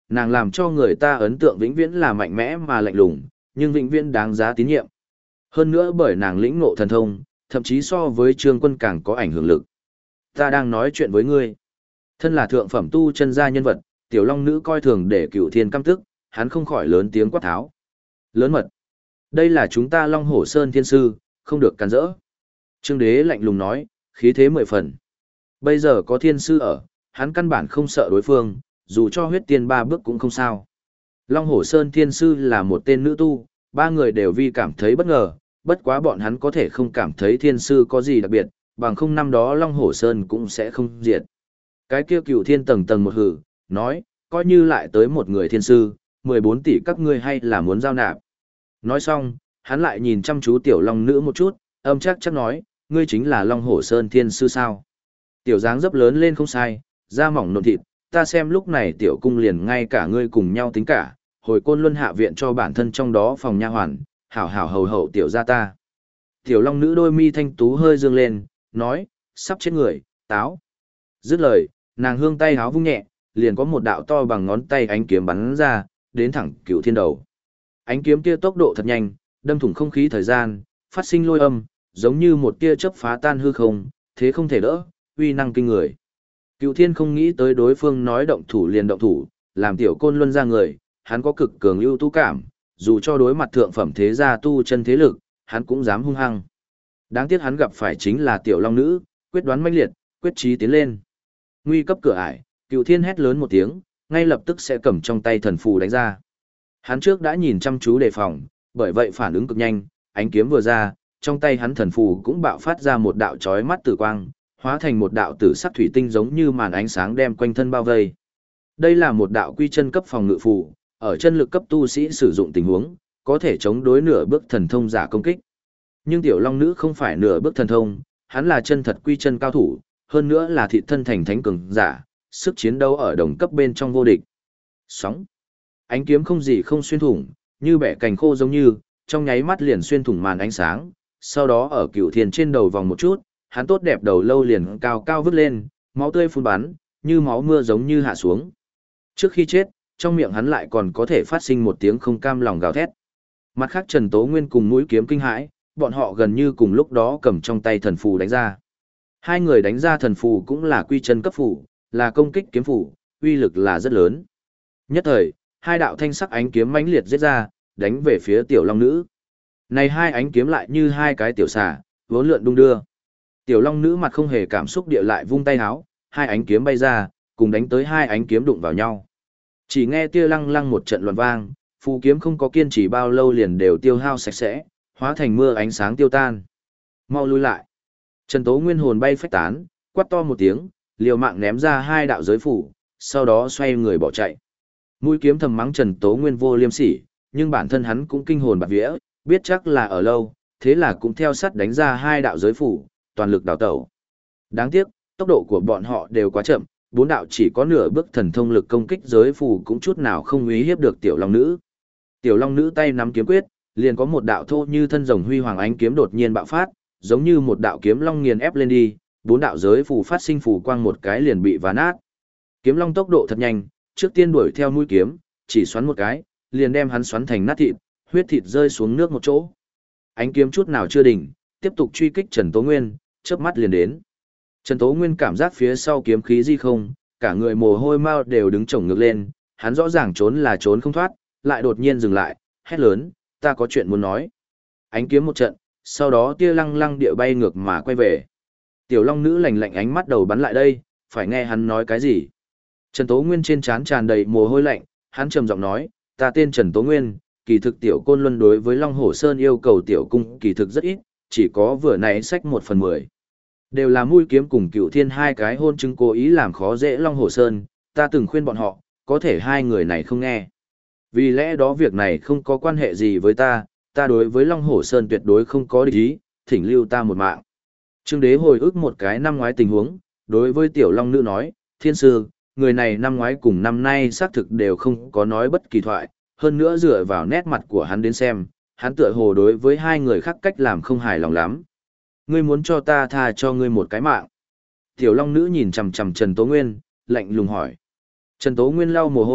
nàng làm cho người ta ấn tượng vĩnh viễn là mạnh mẽ mà lạnh lùng, nhưng vĩnh viễn đáng giá tín nhiệm. Hơn nữa bởi nàng lĩnh ngộ thần thông, thậm chí so với Trương Quân càng có ảnh hưởng lực. Ta đang nói chuyện với ngươi. Thân là thượng phẩm tu chân gia nhân vật, tiểu long nữ coi thường để Cửu Thiên căm tức, hắn không khỏi lớn tiếng quát tháo. Lớn mật. Đây là chúng ta Long Hổ Sơn thiên sư, không được cản rỡ. Trương Đế lạnh lùng nói, khí thế 10 phần. Bây giờ có thiên sư ở, hắn căn bản không sợ đối phương, dù cho huyết tiên 3 bước cũng không sao. Long Hổ Sơn thiên sư là một tên nữ tu, ba người đều vi cảm thấy bất ngờ, bất quá bọn hắn có thể không cảm thấy thiên sư có gì đặc biệt, bằng không năm đó Long Hổ Sơn cũng sẽ không diệt. Cái kia Cửu Thiên tầng tầng một hử, nói, coi như lại tới một người thiên sư, 14 tỷ các ngươi hay là muốn giao nạp. Nói xong, hắn lại nhìn chăm chú tiểu long nữ một chút, âm chắc nói, ngươi chính là Long Hổ Sơn thiên sư sao. Tiểu dáng dấp lớn lên không sai, da mỏng nộn thịt, ta xem lúc này tiểu cung liền ngay cả ngươi cùng nhau tính cả, hồi Côn Luân hạ viện cho bản thân trong đó phòng nha hoàn, hảo hảo hầu hậu tiểu gia ta. Tiểu long nữ đôi mi thanh tú hơi dương lên, nói, sắp chết người, táo. Dứt lời, nàng hương tay háo vung nhẹ, liền có một đạo to bằng ngón tay ánh kiếm bắn ra, đến thẳng Cửu Thiên đầu. Ánh kiếm kia tốc độ thật nhanh, đâm thủng không khí thời gian, phát sinh lôi âm, giống như một tia chớp phá tan hư không, thế không thể đỡ, uy năng kinh người. Cửu Thiên không nghĩ tới đối phương nói động thủ liền động thủ, làm tiểu Côn Luân ra người, hắn có cực cường ưu tú cảm, dù cho đối mặt thượng phẩm thế gia tu chân thế lực, hắn cũng dám hung hăng. Đáng tiếc hắn gặp phải chính là tiểu long nữ, quyết đoán mãnh liệt, quyết chí tiến lên. Nguy cấp cửa ải, Cửu Thiên hét lớn một tiếng, ngay lập tức sẽ cầm trong tay thần phù đánh ra. Hắn trước đã nhìn chăm chú đề phòng, bởi vậy phản ứng cực nhanh, ánh kiếm vừa ra, trong tay hắn thần phù cũng bạo phát ra một đạo chói mắt tử quang, hóa thành một đạo tử sắc thủy tinh giống như màn ánh sáng đem quanh thân bao vây. Đây là một đạo quy chân cấp phòng ngự phù, ở chân lực cấp tu sĩ sử dụng tình huống, có thể chống đối nửa bước thần thông giả công kích. Nhưng tiểu long nữ không phải nửa bước thần thông, hắn là chân thật quy chân cao thủ, hơn nữa là thị thân thành thánh cường giả, sức chiến đấu ở đồng cấp bên trong vô địch. Sóng. Ánh kiếm không gì không xuyên thủng, như bẻ cành khô giống như, trong nháy mắt liền xuyên thủng màn ánh sáng, sau đó ở Cửu Thiên trên đầu vòng một chút, hắn tốt đẹp đầu lâu liền cao cao vứt lên, máu tươi phun bắn, như máu mưa giống như hạ xuống. Trước khi chết, trong miệng hắn lại còn có thể phát sinh một tiếng không cam lòng gào thét. Mặt khác Trần Tố Nguyên cùng mũi kiếm kinh hãi, bọn họ gần như cùng lúc đó cầm trong tay thần phù đánh ra. Hai người đánh ra thần phù cũng là quy chân cấp phù, là công kích kiếm phù, uy lực là rất lớn. Nhất thời, hai đạo thanh sắc ánh kiếm mãnh liệt giết ra, đánh về phía tiểu long nữ. Này hai ánh kiếm lại như hai cái tiểu xà, vốn lượn đung đưa. Tiểu long nữ mặt không hề cảm xúc địa lại vung tay háo, hai ánh kiếm bay ra, cùng đánh tới hai ánh kiếm đụng vào nhau. Chỉ nghe tia lăng lăng một trận loạn vang, phù kiếm không có kiên trì bao lâu liền đều tiêu hao sạch sẽ, hóa thành mưa ánh sáng tiêu tan. Mau lui lại. Trần Tố Nguyên hồn bay phách tán, quát to một tiếng, liều mạng ném ra hai đạo giới phủ, sau đó xoay người bỏ chạy. Mũi kiếm thầm mắng Trần Tố Nguyên vô liêm sỉ, nhưng bản thân hắn cũng kinh hồn bạt vía, biết chắc là ở lâu, thế là cũng theo sát đánh ra hai đạo giới phủ, toàn lực đào tẩu. Đáng tiếc, tốc độ của bọn họ đều quá chậm, bốn đạo chỉ có nửa bước thần thông lực công kích giới phủ cũng chút nào không uy hiếp được tiểu long nữ. Tiểu long nữ tay nắm kiếm quyết, liền có một đạo thô như thân rồng huy hoàng ánh kiếm đột nhiên bạo phát, giống như một đạo kiếm long nghiền ép lên đi, bốn đạo giới phủ phát sinh phủ quang một cái liền bị vá nát. Kiếm long tốc độ thật nhanh, trước tiên đuổi theo mũi kiếm, chỉ xoắn một cái, liền đem hắn xoắn thành nát thịt, huyết thịt rơi xuống nước một chỗ. Ánh kiếm chút nào chưa đỉnh, tiếp tục truy kích Trần Tố Nguyên, chớp mắt liền đến. Trần Tố Nguyên cảm giác phía sau kiếm khí di không, cả người mồ hôi mau đều đứng chổng ngược lên, hắn rõ ràng trốn là trốn không thoát, lại đột nhiên dừng lại, hét lớn, ta có chuyện muốn nói. Ánh kiếm một trận, sau đó tia lăng lăng địa bay ngược mà quay về. Tiểu long nữ lạnh lạnh ánh mắt đầu bắn lại đây, phải nghe hắn nói cái gì. Trần Tố Nguyên trên trán tràn đầy mồ hôi lạnh, hắn trầm giọng nói, ta tên Trần Tố Nguyên, kỳ thực tiểu Côn Luân đối với Long Hổ Sơn yêu cầu tiểu cung kỳ thực rất ít, chỉ có vừa nãy sách 1/10. Đều là mũi kiếm cùng Cửu Thiên hai cái hôn chứng cố ý làm khó dễ Long Hổ Sơn, ta từng khuyên bọn họ, có thể hai người này không nghe. Vì lẽ đó việc này không có quan hệ gì với ta đối với Long Hổ Sơn tuyệt đối không có địch ý, thỉnh lưu ta một mạng. Trương Đế hồi ức một cái năm ngoái tình huống, đối với tiểu long nữ nói, thiên sư, người này năm ngoái cùng năm nay xác thực đều không có nói bất kỳ thoại, hơn nữa dựa vào nét mặt của hắn đến xem, hắn tựa hồ đối với hai người khác cách làm không hài lòng lắm. Ngươi muốn cho ta tha cho ngươi một cái mạng. Tiểu long nữ nhìn chằm chằm Trần Tố Nguyên, lạnh lùng hỏi. Trần Tố Nguyên lau mồ hôi,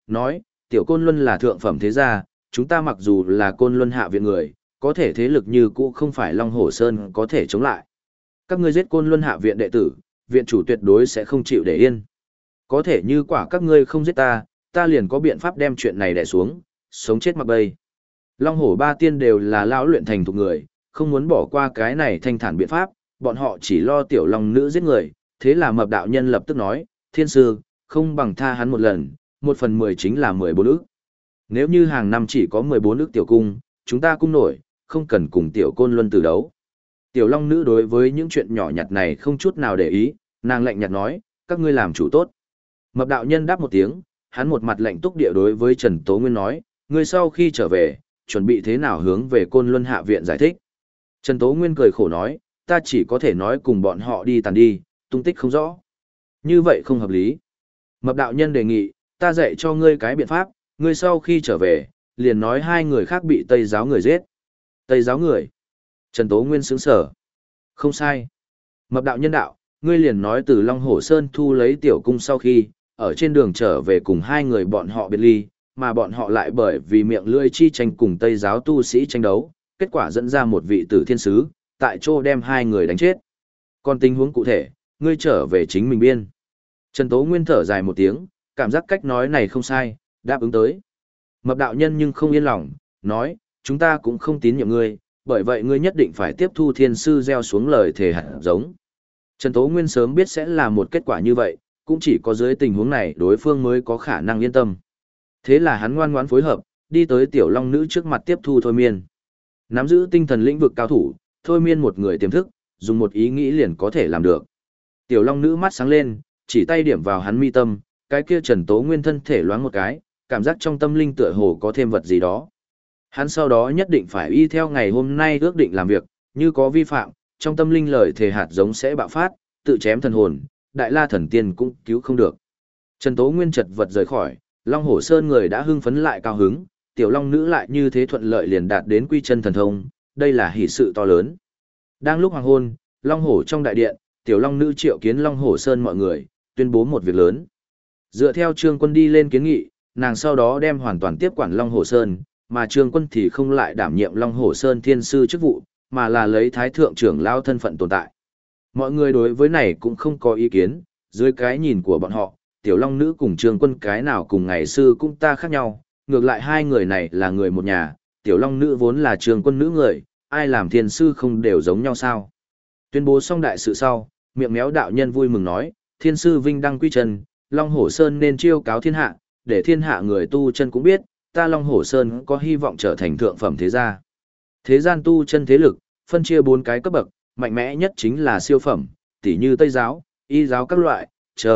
nói, tiểu Côn Luân là thượng phẩm thế gia, chúng ta mặc dù là Côn Luân hạ viện người, có thể thế lực như cũ không phải Long Hổ Sơn có thể chống lại. Các ngươi giết Côn Luân hạ viện đệ tử, viện chủ tuyệt đối sẽ không chịu để yên. Có thể như quả các ngươi không giết ta, ta liền có biện pháp đem chuyện này đè xuống, sống chết mặc bay. Long Hổ ba tiên đều là lão luyện thành thục người, không muốn bỏ qua cái này thanh thản biện pháp, bọn họ chỉ lo tiểu long nữ giết người, thế là Mập đạo nhân lập tức nói, thiên sư, không bằng tha hắn một lần, 1/10 chính là 14 ức. Nếu như hàng năm chỉ có 14 ức tiểu cung, chúng ta cung nổi, không cần cùng tiểu Côn Luân tử đấu. Tiểu long nữ đối với những chuyện nhỏ nhặt này không chút nào để ý, nàng lạnh nhạt nói, các ngươi làm chủ tốt. Mập đạo nhân đáp một tiếng, hắn một mặt lạnh túc địa đối với Trần Tố Nguyên nói, ngươi sau khi trở về, chuẩn bị thế nào hướng về Côn Luân hạ viện giải thích. Trần Tố Nguyên cười khổ nói, ta chỉ có thể nói cùng bọn họ đi tàn đi, tung tích không rõ. Như vậy không hợp lý. Mập đạo nhân đề nghị, ta dạy cho ngươi cái biện pháp, ngươi sau khi trở về, liền nói hai người khác bị Tây giáo người giết. Tây giáo người. Trần Tố Nguyên sững sở. Không sai. Mập đạo nhân đạo, ngươi liền nói từ Long Hổ Sơn thu lấy tiểu cung sau khi, ở trên đường trở về cùng hai người bọn họ biệt ly, mà bọn họ lại bởi vì miệng lưỡi chi tranh cùng Tây giáo tu sĩ tranh đấu, kết quả dẫn ra một vị tử thiên sứ, tại chỗ đem hai người đánh chết. Còn tình huống cụ thể, ngươi trở về chính mình biên. Trần Tố Nguyên thở dài một tiếng, cảm giác cách nói này không sai, đáp ứng tới. Mập đạo nhân nhưng không yên lòng, nói, chúng ta cũng không tín nhiệm ngươi, bởi vậy ngươi nhất định phải tiếp thu thiên sư gieo xuống lời thề hạt giống. Trần Tố Nguyên sớm biết sẽ là một kết quả như vậy, cũng chỉ có dưới tình huống này đối phương mới có khả năng yên tâm. Thế là hắn ngoan ngoãn phối hợp, đi tới tiểu long nữ trước mặt tiếp thu thôi miên. Nắm giữ tinh thần lĩnh vực cao thủ, thôi miên một người tiềm thức, dùng một ý nghĩ liền có thể làm được. Tiểu long nữ mắt sáng lên, chỉ tay điểm vào hắn mi tâm, cái kia Trần Tố Nguyên thân thể loáng một cái, cảm giác trong tâm linh tựa hồ có thêm vật gì đó. Hắn sau đó nhất định phải y theo ngày hôm nay ước định làm việc, như có vi phạm, trong tâm linh lời thề hạt giống sẽ bạo phát, tự chém thần hồn, đại la thần tiên cũng cứu không được. Trần Tố Nguyên chật vật rời khỏi, Long Hổ Sơn người đã hưng phấn lại cao hứng, tiểu long nữ lại như thế thuận lợi liền đạt đến quy chân thần thông, đây là hỷ sự to lớn. Đang lúc hoàng hôn, Long Hổ trong đại điện, tiểu long nữ triệu kiến Long Hổ Sơn mọi người, tuyên bố một việc lớn. Dựa theo Trương Quân đi lên kiến nghị, nàng sau đó đem hoàn toàn tiếp quản Long Hổ Sơn, mà Trương Quân thì không lại đảm nhiệm Long Hổ Sơn thiên sư chức vụ, mà là lấy thái thượng trưởng lao thân phận tồn tại. Mọi người đối với này cũng không có ý kiến, dưới cái nhìn của bọn họ, tiểu long nữ cùng Trương Quân cái nào cùng ngày sư cũng ta khác nhau, ngược lại hai người này là người một nhà, tiểu long nữ vốn là Trương Quân nữ người, ai làm thiên sư không đều giống nhau sao. Tuyên bố xong đại sự sau, miệng méo đạo nhân vui mừng nói, thiên sư vinh đăng quy chân, Long Hổ Sơn nên chiêu cáo thiên hạ, để thiên hạ người tu chân cũng biết, ta Long Hổ Sơn có hy vọng trở thành thượng phẩm thế gia. Thế gian tu chân thế lực, phân chia 4 cái cấp bậc, mạnh mẽ nhất chính là siêu phẩm, tỉ như Tây giáo, Y giáo các loại,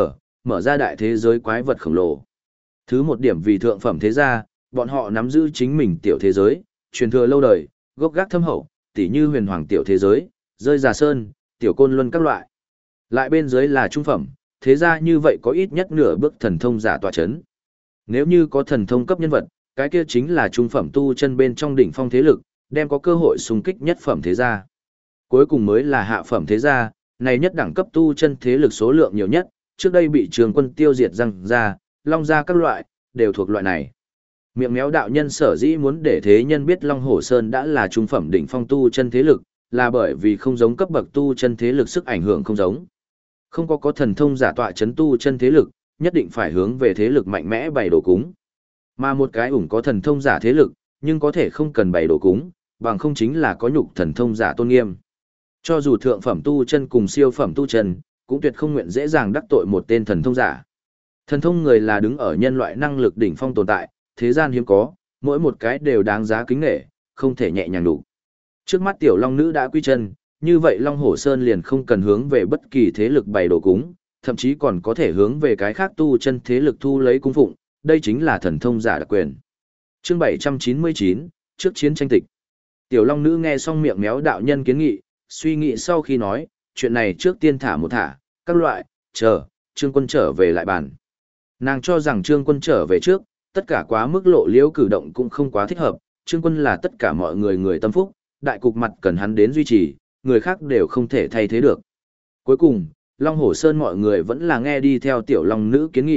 mở ra đại thế giới quái vật khổng lồ. Thứ một điểm vì thượng phẩm thế gia, bọn họ nắm giữ chính mình tiểu thế giới, truyền thừa lâu đời, gốc gác thâm hậu, tỉ như huyền hoàng tiểu thế giới, rơi già sơn, tiểu côn luân các loại. Lại bên dưới là trung phẩm, thế gia như vậy có ít nhất nửa bước thần thông giả tọa chấn. Nếu như có thần thông cấp nhân vật, cái kia chính là trung phẩm tu chân bên trong đỉnh phong thế lực, đem có cơ hội xung kích nhất phẩm thế gia. Cuối cùng mới là hạ phẩm thế gia, này nhất đẳng cấp tu chân thế lực số lượng nhiều nhất, trước đây bị Trường Quân tiêu diệt răng ra, long gia các loại, đều thuộc loại này. Miệng méo đạo nhân sở dĩ muốn để thế nhân biết Long Hổ Sơn đã là trung phẩm đỉnh phong tu chân thế lực, là bởi vì không giống cấp bậc tu chân thế lực sức ảnh hưởng không giống. Không có thần thông giả tọa chấn tu chân thế lực, nhất định phải hướng về thế lực mạnh mẽ bày đồ cúng. Mà một cái ủng có thần thông giả thế lực, nhưng có thể không cần bày đồ cúng, bằng không chính là có nhục thần thông giả tôn nghiêm. Cho dù thượng phẩm tu chân cùng siêu phẩm tu chân, cũng tuyệt không nguyện dễ dàng đắc tội một tên thần thông giả. Thần thông người là đứng ở nhân loại năng lực đỉnh phong tồn tại, thế gian hiếm có, mỗi một cái đều đáng giá kính nể, không thể nhẹ nhàng đủ. Trước mắt tiểu long nữ đã quy chân, như vậy Long Hổ Sơn liền không cần hướng về bất kỳ thế lực bày đồ cúng, thậm chí còn có thể hướng về cái khác tu chân thế lực thu lấy cung phụng, đây chính là thần thông giả đặc quyền. Chương 799, trước chiến tranh tịch. Tiểu long nữ nghe xong miệng méo đạo nhân kiến nghị, suy nghĩ sau khi nói, chuyện này trước tiên thả một thả, các loại, Trương Quân trở về lại bàn. Nàng cho rằng Trương Quân trở về trước, tất cả quá mức lộ liễu cử động cũng không quá thích hợp, Trương Quân là tất cả mọi người tâm phúc, đại cục mặt cần hắn đến duy trì, người khác đều không thể thay thế được. Cuối cùng, Long Hổ Sơn mọi người vẫn là nghe đi theo tiểu long nữ kiến nghị,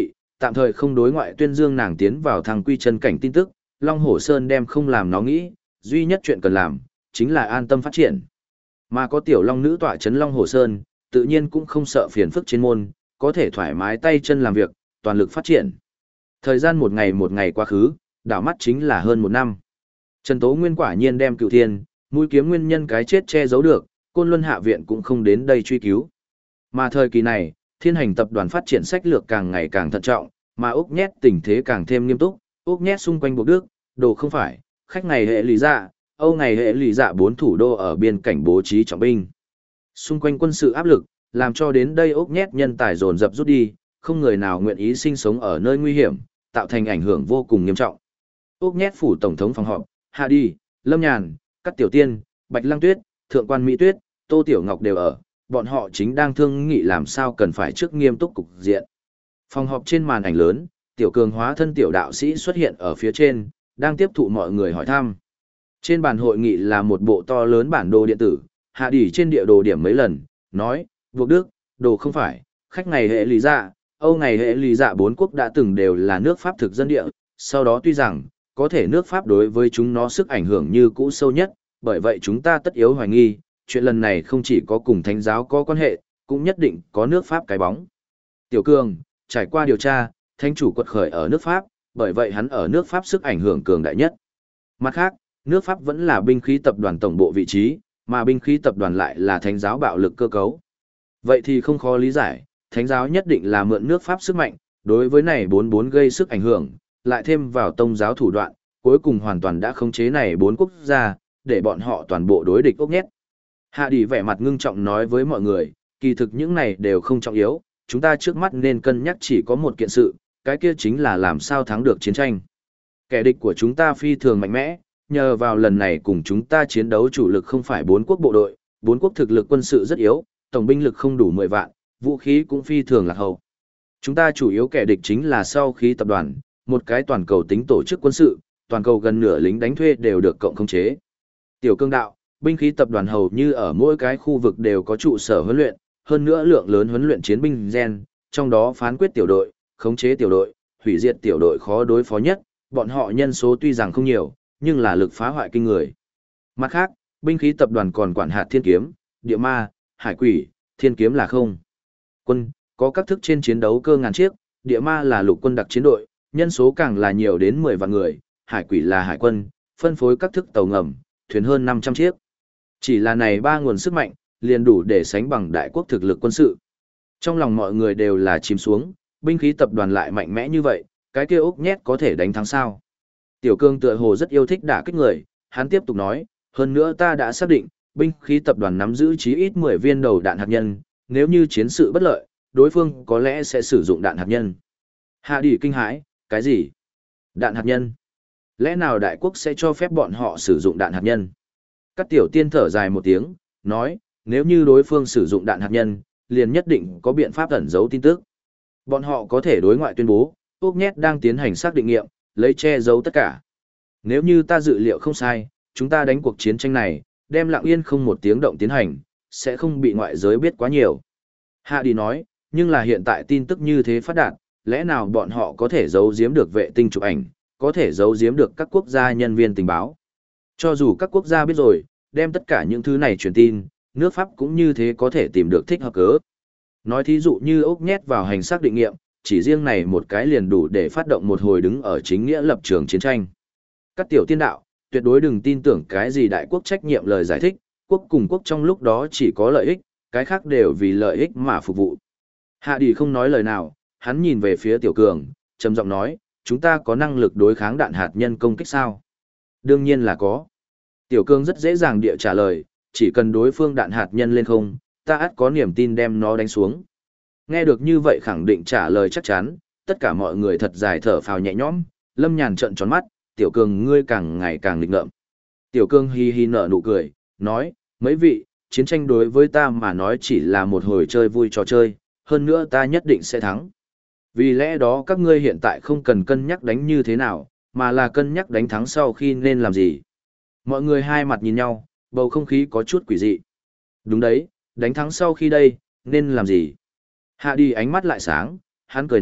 Tạm thời không đối ngoại tuyên dương nàng tiến vào thăng quy chân cảnh tin tức, Long Hổ Sơn đem không làm nó nghĩ, duy nhất chuyện cần làm, chính là an tâm phát triển. Mà có tiểu long nữ tọa chấn Long Hổ Sơn, tự nhiên cũng không sợ phiền phức trên môn, có thể thoải mái tay chân làm việc, toàn lực phát triển. Thời gian một ngày quá khứ, đảo mắt chính là hơn một năm. Trần Tố Nguyên quả nhiên đem Cựu Thiên, mũi kiếm nguyên nhân cái chết che giấu được, Côn Luân Hạ Viện cũng không đến đây truy cứu. Mà thời kỳ này, Thiên Hành tập đoàn phát triển sách lược càng ngày càng thận trọng, mà Úc Nhét tình thế càng thêm nghiêm túc, Úc Nhét xung quanh buộc Đức, đồ không phải, khách ngày hệ lý dạ, Âu ngày hệ lý dạ 4 thủ đô ở biên cảnh bố trí trọng binh. Xung quanh quân sự áp lực, làm cho đến đây Úc Nhét nhân tài dồn dập rút đi, không người nào nguyện ý sinh sống ở nơi nguy hiểm, tạo thành ảnh hưởng vô cùng nghiêm trọng. Úc Nhét phủ tổng thống phòng họp, Hạ Đi, Lâm Nhàn, Cát Tiểu Tiên, Bạch Lăng Tuyết, Thượng quan Mỹ Tuyết, Tô Tiểu Ngọc đều ở, bọn họ chính đang thương nghị làm sao cần phải trước nghiêm túc cục diện. Phòng họp trên màn ảnh lớn, Tiểu Cường hóa thân tiểu đạo sĩ xuất hiện ở phía trên, đang tiếp thụ mọi người hỏi thăm. Trên bàn hội nghị là một bộ to lớn bản đồ điện tử, Hạ Đi trên địa đồ điểm mấy lần, nói, buộc Đức, đồ không phải, khách ngày hệ lý dạ, Âu ngày hệ lý dạ 4 quốc đã từng đều là nước Pháp thực dân địa, sau đó tuy rằng, có thể nước Pháp đối với chúng nó sức ảnh hưởng như cũ sâu nhất, bởi vậy chúng ta tất yếu hoài nghi, chuyện lần này không chỉ có cùng thánh giáo có quan hệ, cũng nhất định có nước Pháp cái bóng. Tiểu Cường, trải qua điều tra, thánh chủ quật khởi ở nước Pháp, bởi vậy hắn ở nước Pháp sức ảnh hưởng cường đại nhất. Mặt khác, nước Pháp vẫn là binh khí tập đoàn tổng bộ vị trí, mà binh khí tập đoàn lại là thánh giáo bạo lực cơ cấu. Vậy thì không khó lý giải, thánh giáo nhất định là mượn nước Pháp sức mạnh, đối với này bốn gây sức ảnh hưởng, lại thêm vào tông giáo thủ đoạn, cuối cùng hoàn toàn đã khống chế này 4 quốc gia, để bọn họ toàn bộ đối địch Úc Nhét. Hạ Đi vẻ mặt ngưng trọng nói với mọi người, kỳ thực những này đều không trọng yếu, chúng ta trước mắt nên cân nhắc chỉ có một kiện sự, cái kia chính là làm sao thắng được chiến tranh. Kẻ địch của chúng ta phi thường mạnh mẽ, nhờ vào lần này cùng chúng ta chiến đấu chủ lực không phải 4 quốc bộ đội, 4 quốc thực lực quân sự rất yếu, tổng binh lực không đủ 10 vạn, vũ khí cũng phi thường lạc hậu. Chúng ta chủ yếu kẻ địch chính là sau khí tập đoàn, một cái toàn cầu tính tổ chức quân sự, toàn cầu gần nửa lính đánh thuê đều được cộng khống chế. Tiểu Cương đạo, binh khí tập đoàn hầu như ở mỗi cái khu vực đều có trụ sở huấn luyện, hơn nữa lượng lớn huấn luyện chiến binh gen, trong đó phán quyết tiểu đội, khống chế tiểu đội, hủy diệt tiểu đội khó đối phó nhất, bọn họ nhân số tuy rằng không nhiều, nhưng là lực phá hoại kinh người. Mặt khác, binh khí tập đoàn còn quản hạt thiên kiếm, địa ma, hải quỷ, thiên kiếm là không. Quân, có các thức trên chiến đấu cơ ngàn chiếc, địa ma là lục quân đặc chiến đội, nhân số càng là nhiều đến 10 vạn người, hải quỷ là hải quân, phân phối các thức tàu ngầm, thuyền hơn 500 chiếc. Chỉ là này ba nguồn sức mạnh, liền đủ để sánh bằng đại quốc thực lực quân sự. Trong lòng mọi người đều là chìm xuống, binh khí tập đoàn lại mạnh mẽ như vậy, cái kia Úc Nhét có thể đánh thắng sao. Tiểu Cương tựa hồ rất yêu thích đả kích người, hắn tiếp tục nói, hơn nữa ta đã xác định, binh khí tập đoàn nắm giữ chí ít 10 viên đầu đạn hạt nhân, nếu như chiến sự bất lợi, đối phương có lẽ sẽ sử dụng đạn hạt nhân. Hạ Đi kinh hãi, cái gì? Đạn hạt nhân? Lẽ nào đại quốc sẽ cho phép bọn họ sử dụng đạn hạt nhân? Các tiểu tiên thở dài một tiếng, nói, nếu như đối phương sử dụng đạn hạt nhân, liền nhất định có biện pháp ẩn giấu tin tức. Bọn họ có thể đối ngoại tuyên bố, Úc Nhét đang tiến hành xác định nghiệm, lấy che giấu tất cả. Nếu như ta dự liệu không sai, chúng ta đánh cuộc chiến tranh này, đem lặng yên không một tiếng động tiến hành, sẽ không bị ngoại giới biết quá nhiều. Hạ Đi nói, nhưng là hiện tại tin tức như thế phát đạt, lẽ nào bọn họ có thể giấu giếm được vệ tinh chụp ảnh, có thể giấu giếm được các quốc gia nhân viên tình báo. Cho dù các quốc gia biết rồi, đem tất cả những thứ này truyền tin, nước Pháp cũng như thế có thể tìm được thích hợp cớ. Nói thí dụ như Úc Nhét vào hành xác định nghiệm, chỉ riêng này một cái liền đủ để phát động một hồi đứng ở chính nghĩa lập trường chiến tranh. Các tiểu tiên đạo, tuyệt đối đừng tin tưởng cái gì đại quốc trách nhiệm lời giải thích, quốc cùng quốc trong lúc đó chỉ có lợi ích, cái khác đều vì lợi ích mà phục vụ. Hạ Đi không nói lời nào, hắn nhìn về phía Tiểu Cường, trầm giọng nói, chúng ta có năng lực đối kháng đạn hạt nhân công kích sao? Đương nhiên là có. Tiểu Cường rất dễ dàng địa trả lời, chỉ cần đối phương đạn hạt nhân lên không, ta ắt có niềm tin đem nó đánh xuống. Nghe được như vậy khẳng định trả lời chắc chắn, tất cả mọi người thật dài thở phào nhẹ nhõm, Lâm Nhàn trợn tròn mắt, Tiểu Cường ngươi càng ngày càng nghịch ngợm. Tiểu Cường hi hi nở nụ cười, nói, mấy vị, chiến tranh đối với ta mà nói chỉ là một hồi chơi vui trò chơi, hơn nữa ta nhất định sẽ thắng. Vì lẽ đó các ngươi hiện tại không cần cân nhắc đánh như thế nào, mà là cân nhắc đánh thắng sau khi nên làm gì. Mọi người hai mặt nhìn nhau, bầu không khí có chút quỷ dị. Đúng đấy, đánh thắng sau khi đây, nên làm gì? Hạ Đi ánh mắt lại sáng, hắn cười nói,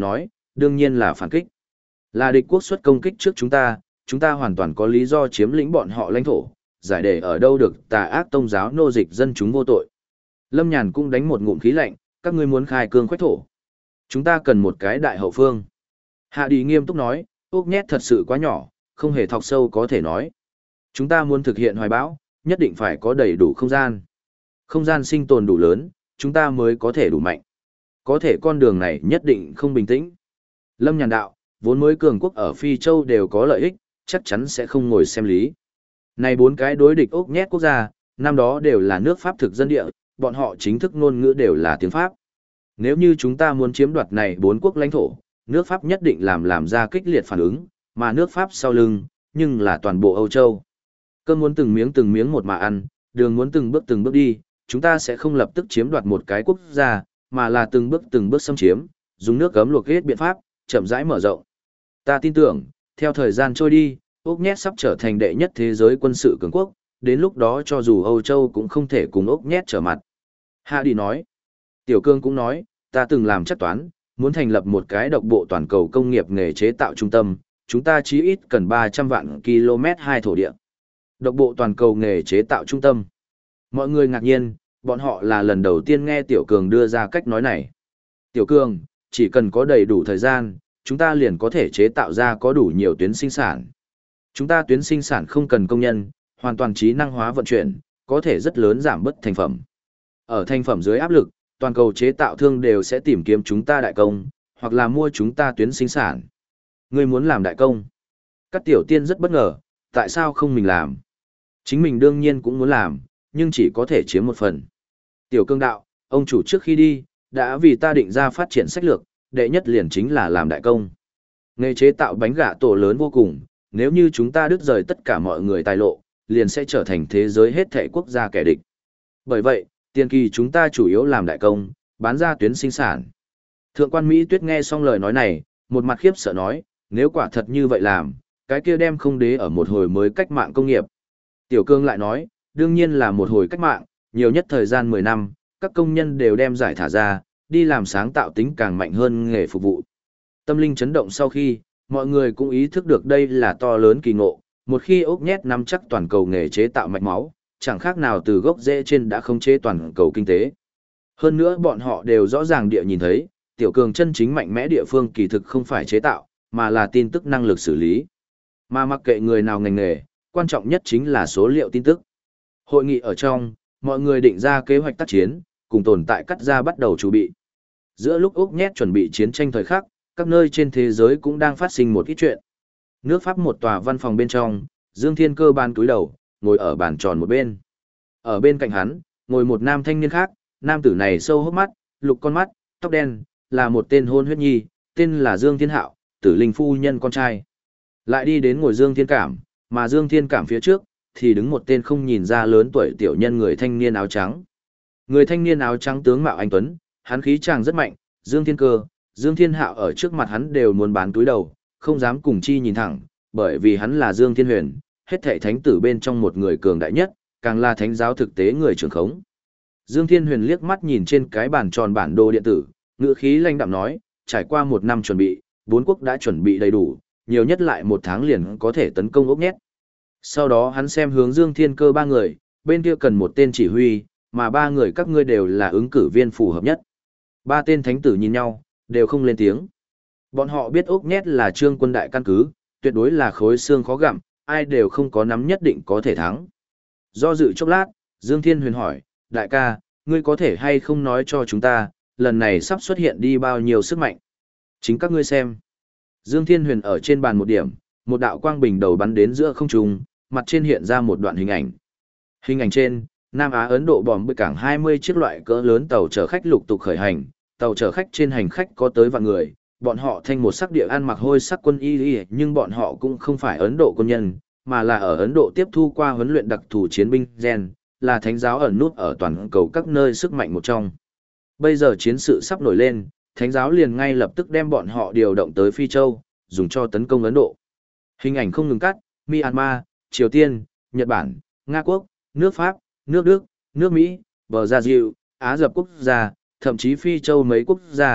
đương nhiên là phản kích. Là địch quốc xuất công kích trước chúng ta hoàn toàn có lý do chiếm lĩnh bọn họ lãnh thổ, giải để ở đâu được tà ác tôn giáo nô dịch dân chúng vô tội. Lâm Nhàn cũng đánh một ngụm khí lạnh, các ngươi muốn khai cương khoách thổ. Chúng ta cần một cái đại hậu phương. Hạ Đi nghiêm túc nói, ốc nhét thật sự quá nhỏ, không hề thọc sâu có thể nói. Chúng ta muốn thực hiện hoài bão, nhất định phải có đầy đủ không gian. Không gian sinh tồn đủ lớn, chúng ta mới có thể đủ mạnh. Có thể con đường này nhất định không bình tĩnh. Lâm Nhàn đạo, vốn mới cường quốc ở Phi Châu đều có lợi ích, chắc chắn sẽ không ngồi xem lý. Này 4 cái đối địch ốc nhét quốc gia, năm đó đều là nước Pháp thực dân địa, bọn họ chính thức ngôn ngữ đều là tiếng Pháp. Nếu như chúng ta muốn chiếm đoạt này 4 quốc lãnh thổ, nước Pháp nhất định làm ra kích liệt phản ứng, mà nước Pháp sau lưng, nhưng là toàn bộ Âu Châu. Cơm muốn từng miếng một mà ăn, đường muốn từng bước đi, chúng ta sẽ không lập tức chiếm đoạt một cái quốc gia, mà là từng bước xâm chiếm, dùng nước cấm luộc hết biện pháp, chậm rãi mở rộng. Ta tin tưởng, theo thời gian trôi đi, ốc nhét sắp trở thành đệ nhất thế giới quân sự cường quốc, đến lúc đó cho dù Âu Châu cũng không thể cùng ốc nhét trở mặt. Hạ Đi nói, Tiểu Cương cũng nói, ta từng làm chắc toán, muốn thành lập một cái độc bộ toàn cầu công nghiệp nghề chế tạo trung tâm, chúng ta chí ít cần 300 vạn km 2 thổ địa. Độc bộ toàn cầu nghề chế tạo trung tâm. Mọi người ngạc nhiên, bọn họ là lần đầu tiên nghe Tiểu Cường đưa ra cách nói này. Tiểu Cường, chỉ cần có đầy đủ thời gian, chúng ta liền có thể chế tạo ra có đủ nhiều tuyến sinh sản. Chúng ta tuyến sinh sản không cần công nhân, hoàn toàn trí năng hóa vận chuyển, có thể rất lớn giảm bớt thành phẩm. Ở thành phẩm dưới áp lực, toàn cầu chế tạo thương đều sẽ tìm kiếm chúng ta đại công, hoặc là mua chúng ta tuyến sinh sản. Ngươi muốn làm đại công. Các tiểu tiên rất bất ngờ, tại sao không mình làm? Chính mình đương nhiên cũng muốn làm, nhưng chỉ có thể chiếm một phần. Tiểu Cương đạo, ông chủ trước khi đi, đã vì ta định ra phát triển sách lược, đệ nhất liền chính là làm đại công. Nghề chế tạo bánh gà tổ lớn vô cùng, nếu như chúng ta đứt rời tất cả mọi người tài lộ, liền sẽ trở thành thế giới hết thảy quốc gia kẻ địch. Bởi vậy, tiền kỳ chúng ta chủ yếu làm đại công, bán ra tuyến sinh sản. Thượng quan Mỹ Tuyết nghe xong lời nói này, một mặt khiếp sợ nói, nếu quả thật như vậy làm, cái kia đem không đế ở một hồi mới cách mạng công nghiệp. Tiểu Cương lại nói, đương nhiên là một hồi cách mạng, nhiều nhất thời gian 10 năm, các công nhân đều đem giải thả ra, đi làm sáng tạo tính càng mạnh hơn nghề phục vụ. Tâm linh chấn động sau khi, mọi người cũng ý thức được đây là to lớn kỳ ngộ, một khi ốc nhét nắm chắc toàn cầu nghề chế tạo mạch máu, chẳng khác nào từ gốc rễ trên đã khống chế toàn cầu kinh tế. Hơn nữa bọn họ đều rõ ràng địa nhìn thấy, Tiểu Cường chân chính mạnh mẽ địa phương kỳ thực không phải chế tạo, mà là tin tức năng lực xử lý. Mà mặc kệ người nào ngành nghề, quan trọng nhất chính là số liệu tin tức. Hội nghị ở trong, mọi người định ra kế hoạch tác chiến, cùng tồn tại cắt ra bắt đầu chuẩn bị. Giữa lúc ốc nhét chuẩn bị chiến tranh thời khắc, các nơi trên thế giới cũng đang phát sinh một ít chuyện. Nước Pháp một tòa văn phòng bên trong, Dương Thiên Cơ ban cúi đầu, ngồi ở bàn tròn một bên. Ở bên cạnh hắn, ngồi một nam thanh niên khác, nam tử này sâu hốc mắt, lục con mắt, tóc đen, là một tên hôn huyết nhi, tên là Dương Thiên Hạo, Tử Linh phu nhân con trai. Lại đi đến ngồi Dương Thiên Cảm, mà Dương Thiên Cảm phía trước, thì đứng một tên không nhìn ra lớn tuổi tiểu nhân người thanh niên áo trắng. Người thanh niên áo trắng tướng mạo anh tuấn, hắn khí chàng rất mạnh, Dương Thiên Cơ, Dương Thiên Hạo ở trước mặt hắn đều muốn bán túi đầu, không dám cùng chi nhìn thẳng, bởi vì hắn là Dương Thiên Huyền, hết thảy thánh tử bên trong một người cường đại nhất, càng là thánh giáo thực tế người trưởng khống. Dương Thiên Huyền liếc mắt nhìn trên cái bàn tròn bản đồ điện tử, ngữ khí lanh đạm nói, trải qua 1 năm chuẩn bị, 4 quốc đã chuẩn bị đầy đủ, nhiều nhất lại 1 tháng liền có thể tấn công ốc nhét. Sau đó hắn xem hướng Dương Thiên Cơ 3 người, bên kia cần một tên chỉ huy, mà 3 người các ngươi đều là ứng cử viên phù hợp nhất. 3 tên thánh tử nhìn nhau, đều không lên tiếng. Bọn họ biết ốc nhét là trương quân đại căn cứ, tuyệt đối là khối xương khó gặm, ai đều không có nắm nhất định có thể thắng. Do dự chốc lát, Dương Thiên Huyền hỏi, đại ca, ngươi có thể hay không nói cho chúng ta, lần này sắp xuất hiện đi bao nhiêu sức mạnh? Chính các ngươi xem. Dương Thiên Huyền ở trên bàn một điểm, một đạo quang bình đầu bắn đến giữa không trung, mặt trên hiện ra một đoạn hình ảnh. Hình ảnh trên, Nam Á Ấn Độ bòm bơi cảng 20 chiếc loại cỡ lớn tàu chở khách lục tục khởi hành, tàu chở khách trên hành khách có tới vạn người, bọn họ thanh một sắc địa ăn mặc hôi sắc quân y, nhưng bọn họ cũng không phải Ấn Độ quân nhân, mà là ở Ấn Độ tiếp thu qua huấn luyện đặc thù chiến binh gen, là thánh giáo ẩn nút ở toàn cầu các nơi sức mạnh một trong. Bây giờ chiến sự sắp nổi lên, thánh giáo liền ngay lập tức đem bọn họ điều động tới Phi Châu, dùng cho tấn công Ấn Độ. Hình ảnh không ngừng cắt, Myanmar, Triều Tiên, Nhật Bản, Nga Quốc, nước Pháp, nước Đức, nước Mỹ, Bờ Gia Diệu, Á Dập quốc gia, thậm chí Phi Châu mấy quốc gia,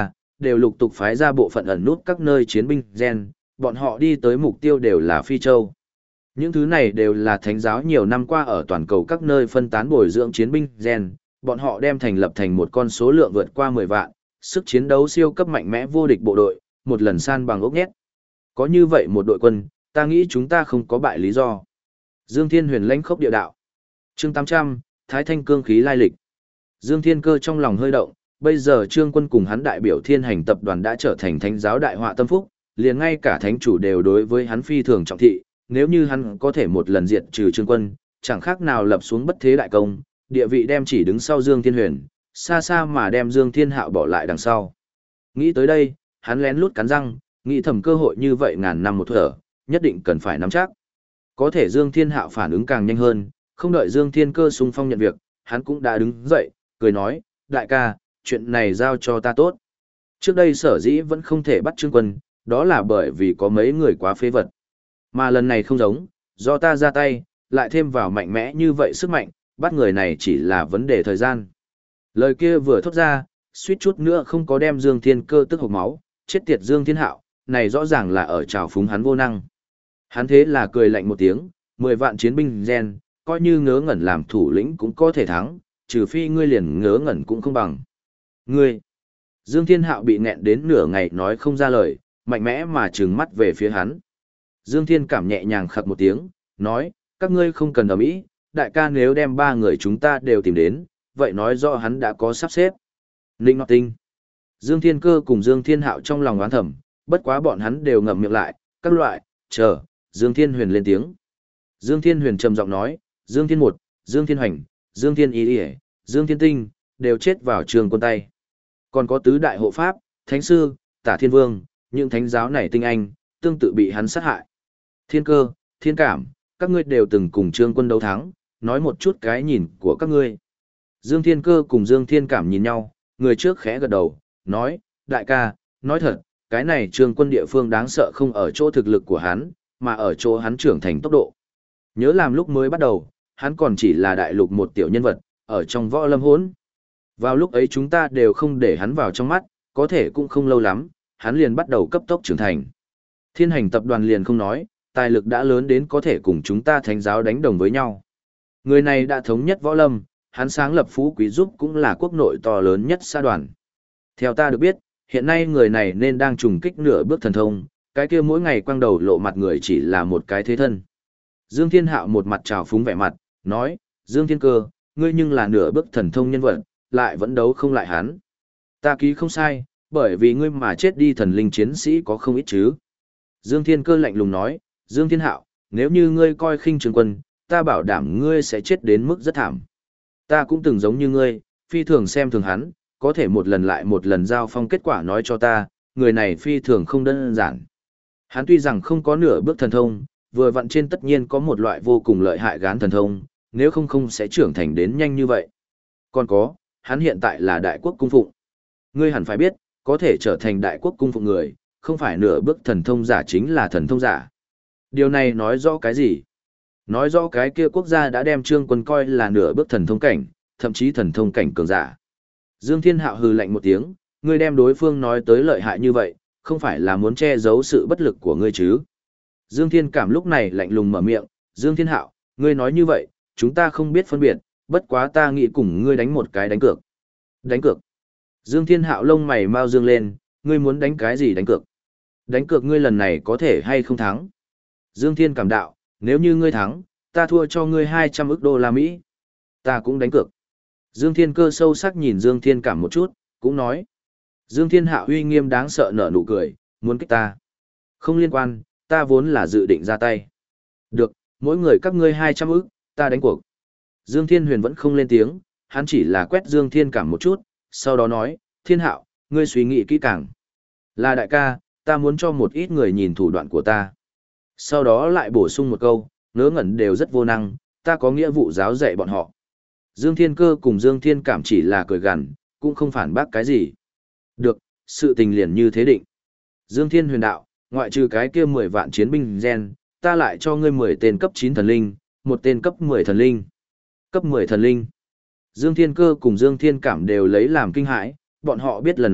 đều lục tục phái ra bộ phận ẩn nút các nơi chiến binh gen, bọn họ đi tới mục tiêu đều là Phi Châu. Những thứ này đều là thánh giáo nhiều năm qua ở toàn cầu các nơi phân tán bồi dưỡng chiến binh gen, bọn họ đem thành lập thành một con số lượng vượt qua 10 vạn, sức chiến đấu siêu cấp mạnh mẽ vô địch bộ đội, một lần san bằng ốc nhét. Có như vậy một đội quân, ta nghĩ chúng ta không có bại lý do. Dương Thiên Huyền lãnh khốc địa đạo. Chương 800, Thái Thanh cương khí lai lịch. Dương Thiên Cơ trong lòng hơi động, bây giờ Trương Quân cùng hắn đại biểu Thiên Hành tập đoàn đã trở thành thánh giáo đại họa tâm phúc, liền ngay cả thánh chủ đều đối với hắn phi thường trọng thị, nếu như hắn có thể một lần diệt trừ Trương Quân, chẳng khác nào lập xuống bất thế đại công, địa vị đem chỉ đứng sau Dương Thiên Huyền, xa xa mà đem Dương Thiên Hạo bỏ lại đằng sau. Nghĩ tới đây, hắn lén lút cắn răng, nghĩ thầm cơ hội như vậy ngàn năm một thở, nhất định cần phải nắm chắc. Có thể Dương Thiên Hạo phản ứng càng nhanh hơn, không đợi Dương Thiên Cơ xung phong nhận việc, hắn cũng đã đứng dậy, cười nói, đại ca, chuyện này giao cho ta tốt. Trước đây sở dĩ vẫn không thể bắt Trương Quân, đó là bởi vì có mấy người quá phế vật. Mà lần này không giống, do ta ra tay, lại thêm vào mạnh mẽ như vậy sức mạnh, bắt người này chỉ là vấn đề thời gian. Lời kia vừa thốt ra, suýt chút nữa không có đem Dương Thiên Cơ tức hộc máu, chết tiệt Dương Thiên Hạo, này rõ ràng là ở trào phúng hắn vô năng. Hắn thế là cười lạnh một tiếng, 10 vạn chiến binh gen, coi như ngớ ngẩn làm thủ lĩnh cũng có thể thắng, trừ phi ngươi liền ngớ ngẩn cũng không bằng. Ngươi! Dương Thiên Hạo bị nghẹn đến nửa ngày nói không ra lời, mạnh mẽ mà trừng mắt về phía hắn. Dương Thiên cảm nhẹ nhàng khặc một tiếng, nói, các ngươi không cần ầm ĩ, đại ca nếu đem 3 người chúng ta đều tìm đến, vậy nói rõ hắn đã có sắp xếp. Ninh Ngọc Tinh. Dương Thiên Cơ cùng Dương Thiên Hạo trong lòng oán thầm, bất quá bọn hắn đều ngậm miệng lại, các loại, chờ, Dương Thiên Huyền lên tiếng. Dương Thiên Huyền trầm giọng nói, Dương Thiên Một, Dương Thiên Hoành, Dương Thiên Y Y, Dương Thiên Tinh, đều chết vào Trương Quân tay. Còn có tứ đại hộ pháp, Thánh Sư, Tả Thiên Vương, những thánh giáo này tinh anh, tương tự bị hắn sát hại. Thiên Cơ, Thiên Cảm, các ngươi đều từng cùng Trương Quân đấu thắng, nói một chút cái nhìn của các ngươi. Dương Thiên Cơ cùng Dương Thiên Cảm nhìn nhau, người trước khẽ gật đầu, nói, đại ca, nói thật, cái này Trương Quân địa phương đáng sợ không ở chỗ thực lực của hắn, mà ở chỗ hắn trưởng thành tốc độ. Nhớ làm lúc mới bắt đầu, hắn còn chỉ là đại lục một tiểu nhân vật, ở trong võ lâm hỗn. Vào lúc ấy chúng ta đều không để hắn vào trong mắt, có thể cũng không lâu lắm, hắn liền bắt đầu cấp tốc trưởng thành. Thiên Hành tập đoàn liền không nói, tài lực đã lớn đến có thể cùng chúng ta thánh giáo đánh đồng với nhau. Người này đã thống nhất võ lâm, hắn sáng lập Phú Quý giúp cũng là quốc nội to lớn nhất xã đoàn. Theo ta được biết, hiện nay người này nên đang trùng kích nửa bước thần thông, cái kia mỗi ngày quăng đầu lộ mặt người chỉ là một cái thế thân. Dương Thiên Hạo một mặt trào phúng vẻ mặt, nói, Dương Thiên Cơ, ngươi nhưng là nửa bước thần thông nhân vật, lại vẫn đấu không lại hắn. Ta ký không sai, bởi vì ngươi mà chết đi thần linh chiến sĩ có không ít chứ. Dương Thiên Cơ lạnh lùng nói, Dương Thiên Hạo, nếu như ngươi coi khinh Trương Quân, ta bảo đảm ngươi sẽ chết đến mức rất thảm. Ta cũng từng giống như ngươi, phi thường xem thường hắn, có thể một lần lại một lần giao phong kết quả nói cho ta, người này phi thường không đơn giản. Hắn tuy rằng không có nửa bước thần thông, vừa vặn trên tất nhiên có một loại vô cùng lợi hại gán thần thông, nếu không sẽ trưởng thành đến nhanh như vậy. Còn có, hắn hiện tại là đại quốc cung phụng. Ngươi hẳn phải biết, có thể trở thành đại quốc cung phụng người, không phải nửa bước thần thông giả chính là thần thông giả. Điều này nói rõ cái gì? Nói rõ cái kia quốc gia đã đem Trương Quân coi là nửa bước thần thông cảnh, thậm chí thần thông cảnh cường giả. Dương Thiên Hạo hừ lạnh một tiếng, ngươi đem đối phương nói tới lợi hại như vậy, không phải là muốn che giấu sự bất lực của ngươi chứ? Dương Thiên Cảm lúc này lạnh lùng mở miệng, Dương Thiên Hạo, ngươi nói như vậy, chúng ta không biết phân biệt, bất quá ta nghĩ cùng ngươi đánh một cái đánh cược. Đánh cược. Dương Thiên Hạo lông mày mau dương lên, ngươi muốn đánh cái gì đánh cược? Đánh cược ngươi lần này có thể hay không thắng? Dương Thiên Cảm đạo, nếu như ngươi thắng, ta thua cho ngươi 200 ức đô la Mỹ. Ta cũng đánh cược. Dương Thiên Cơ sâu sắc nhìn Dương Thiên Cảm một chút, cũng nói. Dương Thiên Hạo uy nghiêm đáng sợ nở nụ cười, muốn kích ta. Không liên quan, ta vốn là dự định ra tay. Được, mỗi người các ngươi 200 ức, ta đánh cuộc. Dương Thiên Huyền vẫn không lên tiếng, hắn chỉ là quét Dương Thiên Cảm một chút, sau đó nói, Thiên Hạo, ngươi suy nghĩ kỹ càng. Là đại ca, ta muốn cho một ít người nhìn thủ đoạn của ta. Sau đó lại bổ sung một câu, ngớ ngẩn đều rất vô năng, ta có nghĩa vụ giáo dạy bọn họ. Dương Thiên Cơ cùng Dương Thiên Cảm chỉ là cười gằn, cũng không phản bác cái gì. Được, sự tình liền như thế định. Dương Thiên Huyền đạo, ngoại trừ cái kia 10 vạn chiến binh gen, ta lại cho ngươi 10 tên cấp 9 thần linh, một tên cấp 10 thần linh. Cấp 10 thần linh. Dương Thiên Cơ cùng Dương Thiên Cảm đều lấy làm kinh hãi, bọn họ biết lần này,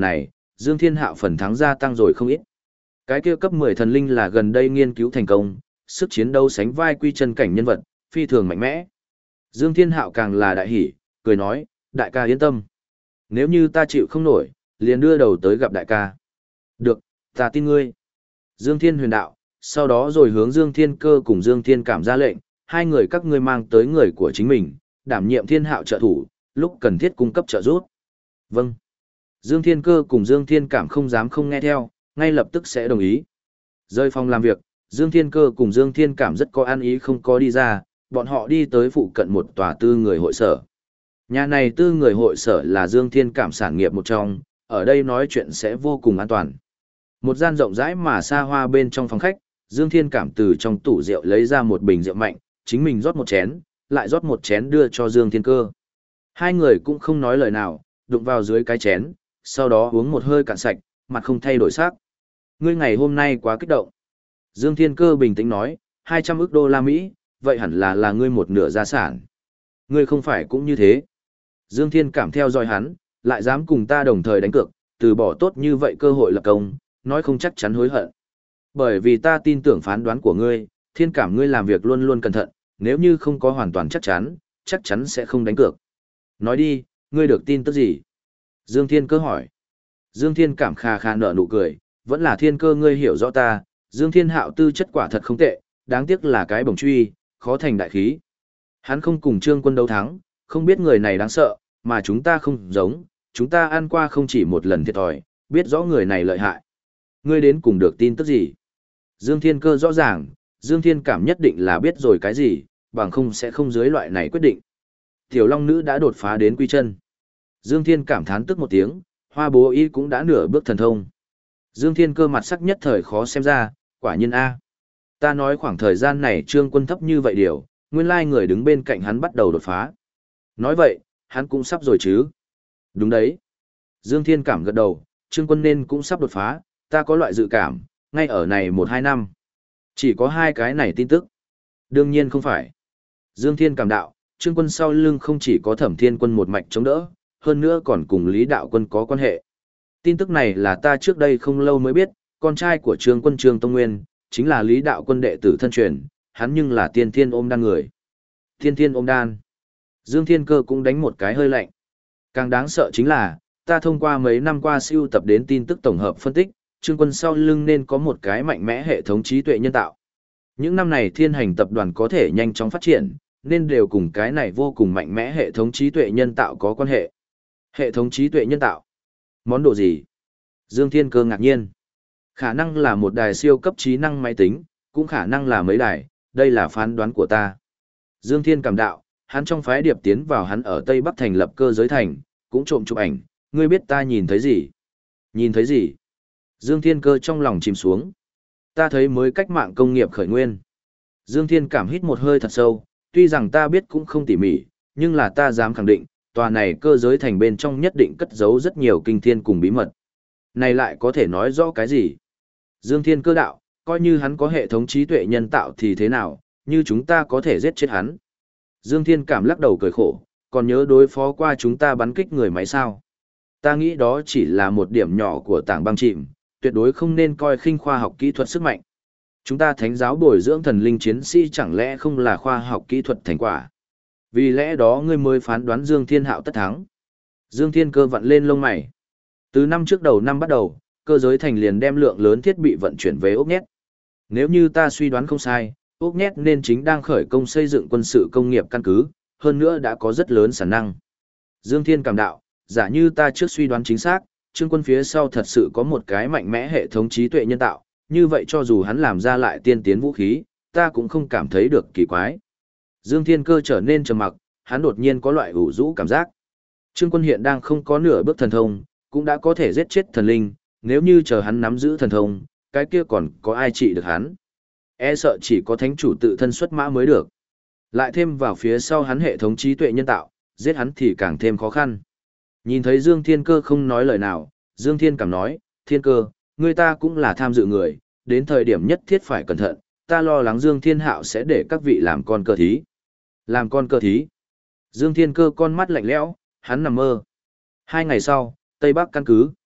Dương Thiên Hạo phần thắng gia tăng rồi không ít. Cái kia cấp 10 thần linh là gần đây nghiên cứu thành công, sức chiến đấu sánh vai quy chân cảnh nhân vật, phi thường mạnh mẽ. Dương Thiên Hạo càng là đại hỉ, cười nói, đại ca yên tâm. Nếu như ta chịu không nổi, liền đưa đầu tới gặp đại ca. Được, ta tin ngươi. Dương Thiên huyền đạo, sau đó rồi hướng Dương Thiên Cơ cùng Dương Thiên Cảm ra lệnh, hai người các ngươi mang tới người của chính mình, đảm nhiệm Thiên Hạo trợ thủ, lúc cần thiết cung cấp trợ giúp. Vâng. Dương Thiên Cơ cùng Dương Thiên Cảm không dám không nghe theo, ngay lập tức sẽ đồng ý. Rời phòng làm việc, Dương Thiên Cơ cùng Dương Thiên Cảm rất có an ý không có đi ra, bọn họ đi tới phụ cận một tòa tư người hội sở. Nhà này tư người hội sở là Dương Thiên Cảm sản nghiệp một trong, ở đây nói chuyện sẽ vô cùng an toàn. Một gian rộng rãi mà xa hoa bên trong phòng khách, Dương Thiên Cảm từ trong tủ rượu lấy ra một bình rượu mạnh, chính mình rót một chén, lại rót một chén đưa cho Dương Thiên Cơ. Hai người cũng không nói lời nào, đụng vào dưới cái chén, sau đó uống một hơi cạn sạch, mặt không thay đổi sắc. Ngươi ngày hôm nay quá kích động. Dương Thiên Cơ bình tĩnh nói, 200 ức đô la Mỹ, vậy hẳn là ngươi một nửa gia sản. Ngươi không phải cũng như thế. Dương Thiên Cảm theo dõi hắn, lại dám cùng ta đồng thời đánh cược, từ bỏ tốt như vậy cơ hội lập công, nói không chắc chắn hối hận. Bởi vì ta tin tưởng phán đoán của ngươi, Thiên Cảm ngươi làm việc luôn luôn cẩn thận, nếu như không có hoàn toàn chắc chắn sẽ không đánh cược. Nói đi, ngươi được tin tức gì? Dương Thiên Cơ hỏi. Dương Thiên Cảm khà khà nở nụ cười, vẫn là Thiên Cơ ngươi hiểu rõ ta, Dương Thiên Hạo tư chất quả thật không tệ, đáng tiếc là cái bổng truy, khó thành đại khí. Hắn không cùng Trương Quân đấu thắng, không biết người này đáng sợ, mà chúng ta không giống, chúng ta ăn qua không chỉ một lần thiệt thòi, biết rõ người này lợi hại. Ngươi đến cùng được tin tức gì? Dương Thiên Cơ rõ ràng, Dương Thiên Cảm nhất định là biết rồi cái gì, bằng không sẽ không dưới loại này quyết định. Tiểu Long Nữ đã đột phá đến quy chân. Dương Thiên Cảm thán tức một tiếng, Hoa Bố Y cũng đã nửa bước thần thông. Dương Thiên Cơ mặt sắc nhất thời khó xem ra, quả nhiên A. Ta nói khoảng thời gian này Trương Quân thấp như vậy điều, nguyên lai người đứng bên cạnh hắn bắt đầu đột phá. Nói vậy, hắn cũng sắp rồi chứ. Đúng đấy. Dương Thiên Cảm gật đầu, Trương Quân nên cũng sắp đột phá, ta có loại dự cảm, ngay ở này 1-2 năm. Chỉ có hai cái này tin tức. Đương nhiên không phải. Dương Thiên Cảm đạo, Trương Quân sau lưng không chỉ có Thẩm Thiên Quân một mạch chống đỡ, hơn nữa còn cùng Lý Đạo Quân có quan hệ. Tin tức này là ta trước đây không lâu mới biết, con trai của Trương Quân Trương Tông Nguyên, chính là Lý Đạo Quân đệ tử thân truyền, hắn nhưng là tiên thiên ôm đan người. Tiên thiên ôm đan. Dương Thiên Cơ cũng đánh một cái hơi lạnh. Càng đáng sợ chính là, ta thông qua mấy năm qua siêu tập đến tin tức tổng hợp phân tích, Trương Quân sau lưng nên có một cái mạnh mẽ hệ thống trí tuệ nhân tạo. Những năm này thiên hành tập đoàn có thể nhanh chóng phát triển, nên đều cùng cái này vô cùng mạnh mẽ hệ thống trí tuệ nhân tạo có quan hệ. Hệ thống trí tuệ nhân tạo? Món đồ gì? Dương Thiên Cơ ngạc nhiên. Khả năng là một đài siêu cấp trí năng máy tính, cũng khả năng là mấy đài, đây là phán đoán của ta. Dương Thiên Cảm đạo, hắn trong phái điệp tiến vào hắn ở Tây Bắc thành lập cơ giới thành, cũng trộm chụp ảnh, ngươi biết ta nhìn thấy gì? Nhìn thấy gì? Dương Thiên Cơ trong lòng chìm xuống. Ta thấy mới cách mạng công nghiệp khởi nguyên. Dương Thiên Cảm hít một hơi thật sâu, tuy rằng ta biết cũng không tỉ mỉ, nhưng là ta dám khẳng định, tòa này cơ giới thành bên trong nhất định cất giấu rất nhiều kinh thiên cùng bí mật. Này lại có thể nói rõ cái gì? Dương Thiên Cơ đạo, coi như hắn có hệ thống trí tuệ nhân tạo thì thế nào, như chúng ta có thể giết chết hắn. Dương Thiên Cảm lắc đầu cười khổ, còn nhớ đối phó qua chúng ta bắn kích người máy sao? Ta nghĩ đó chỉ là một điểm nhỏ của tảng băng chìm, tuyệt đối không nên coi khinh khoa học kỹ thuật sức mạnh. Chúng ta thánh giáo bồi dưỡng thần linh chiến sĩ chẳng lẽ không là khoa học kỹ thuật thành quả? Vì lẽ đó ngươi mới phán đoán Dương Thiên Hạo tất thắng. Dương Thiên Cơ vặn lên lông mày. Từ năm trước đầu năm bắt đầu, cơ giới thành liền đem lượng lớn thiết bị vận chuyển về ốc nhét. Nếu như ta suy đoán không sai, ốc nhét nên chính đang khởi công xây dựng quân sự công nghiệp căn cứ, hơn nữa đã có rất lớn sản năng. Dương Thiên Cảm đạo, giả như ta trước suy đoán chính xác, Trương Quân phía sau thật sự có một cái mạnh mẽ hệ thống trí tuệ nhân tạo, như vậy cho dù hắn làm ra lại tiên tiến vũ khí, ta cũng không cảm thấy được kỳ quái. Dương Thiên Cơ trở nên trầm mặc, hắn đột nhiên có loại ủ rũ cảm giác. Trương Quân hiện đang không có nửa bước thần thông, cũng đã có thể giết chết thần linh, nếu như chờ hắn nắm giữ thần thông, cái kia còn có ai trị được hắn. E sợ chỉ có thánh chủ tự thân xuất mã mới được. Lại thêm vào phía sau hắn hệ thống trí tuệ nhân tạo, giết hắn thì càng thêm khó khăn. Nhìn thấy Dương Thiên Cơ không nói lời nào, Dương Thiên Cảm nói, Thiên Cơ, người ta cũng là tham dự người, đến thời điểm nhất thiết phải cẩn thận, ta lo lắng Dương Thiên Hạo sẽ để các vị làm con cờ thí. Làm con cờ thí. Dương Thiên Cơ con mắt lạnh lẽo, hắn nằm mơ. 2 ngày sau, Tây Bắc căn cứ.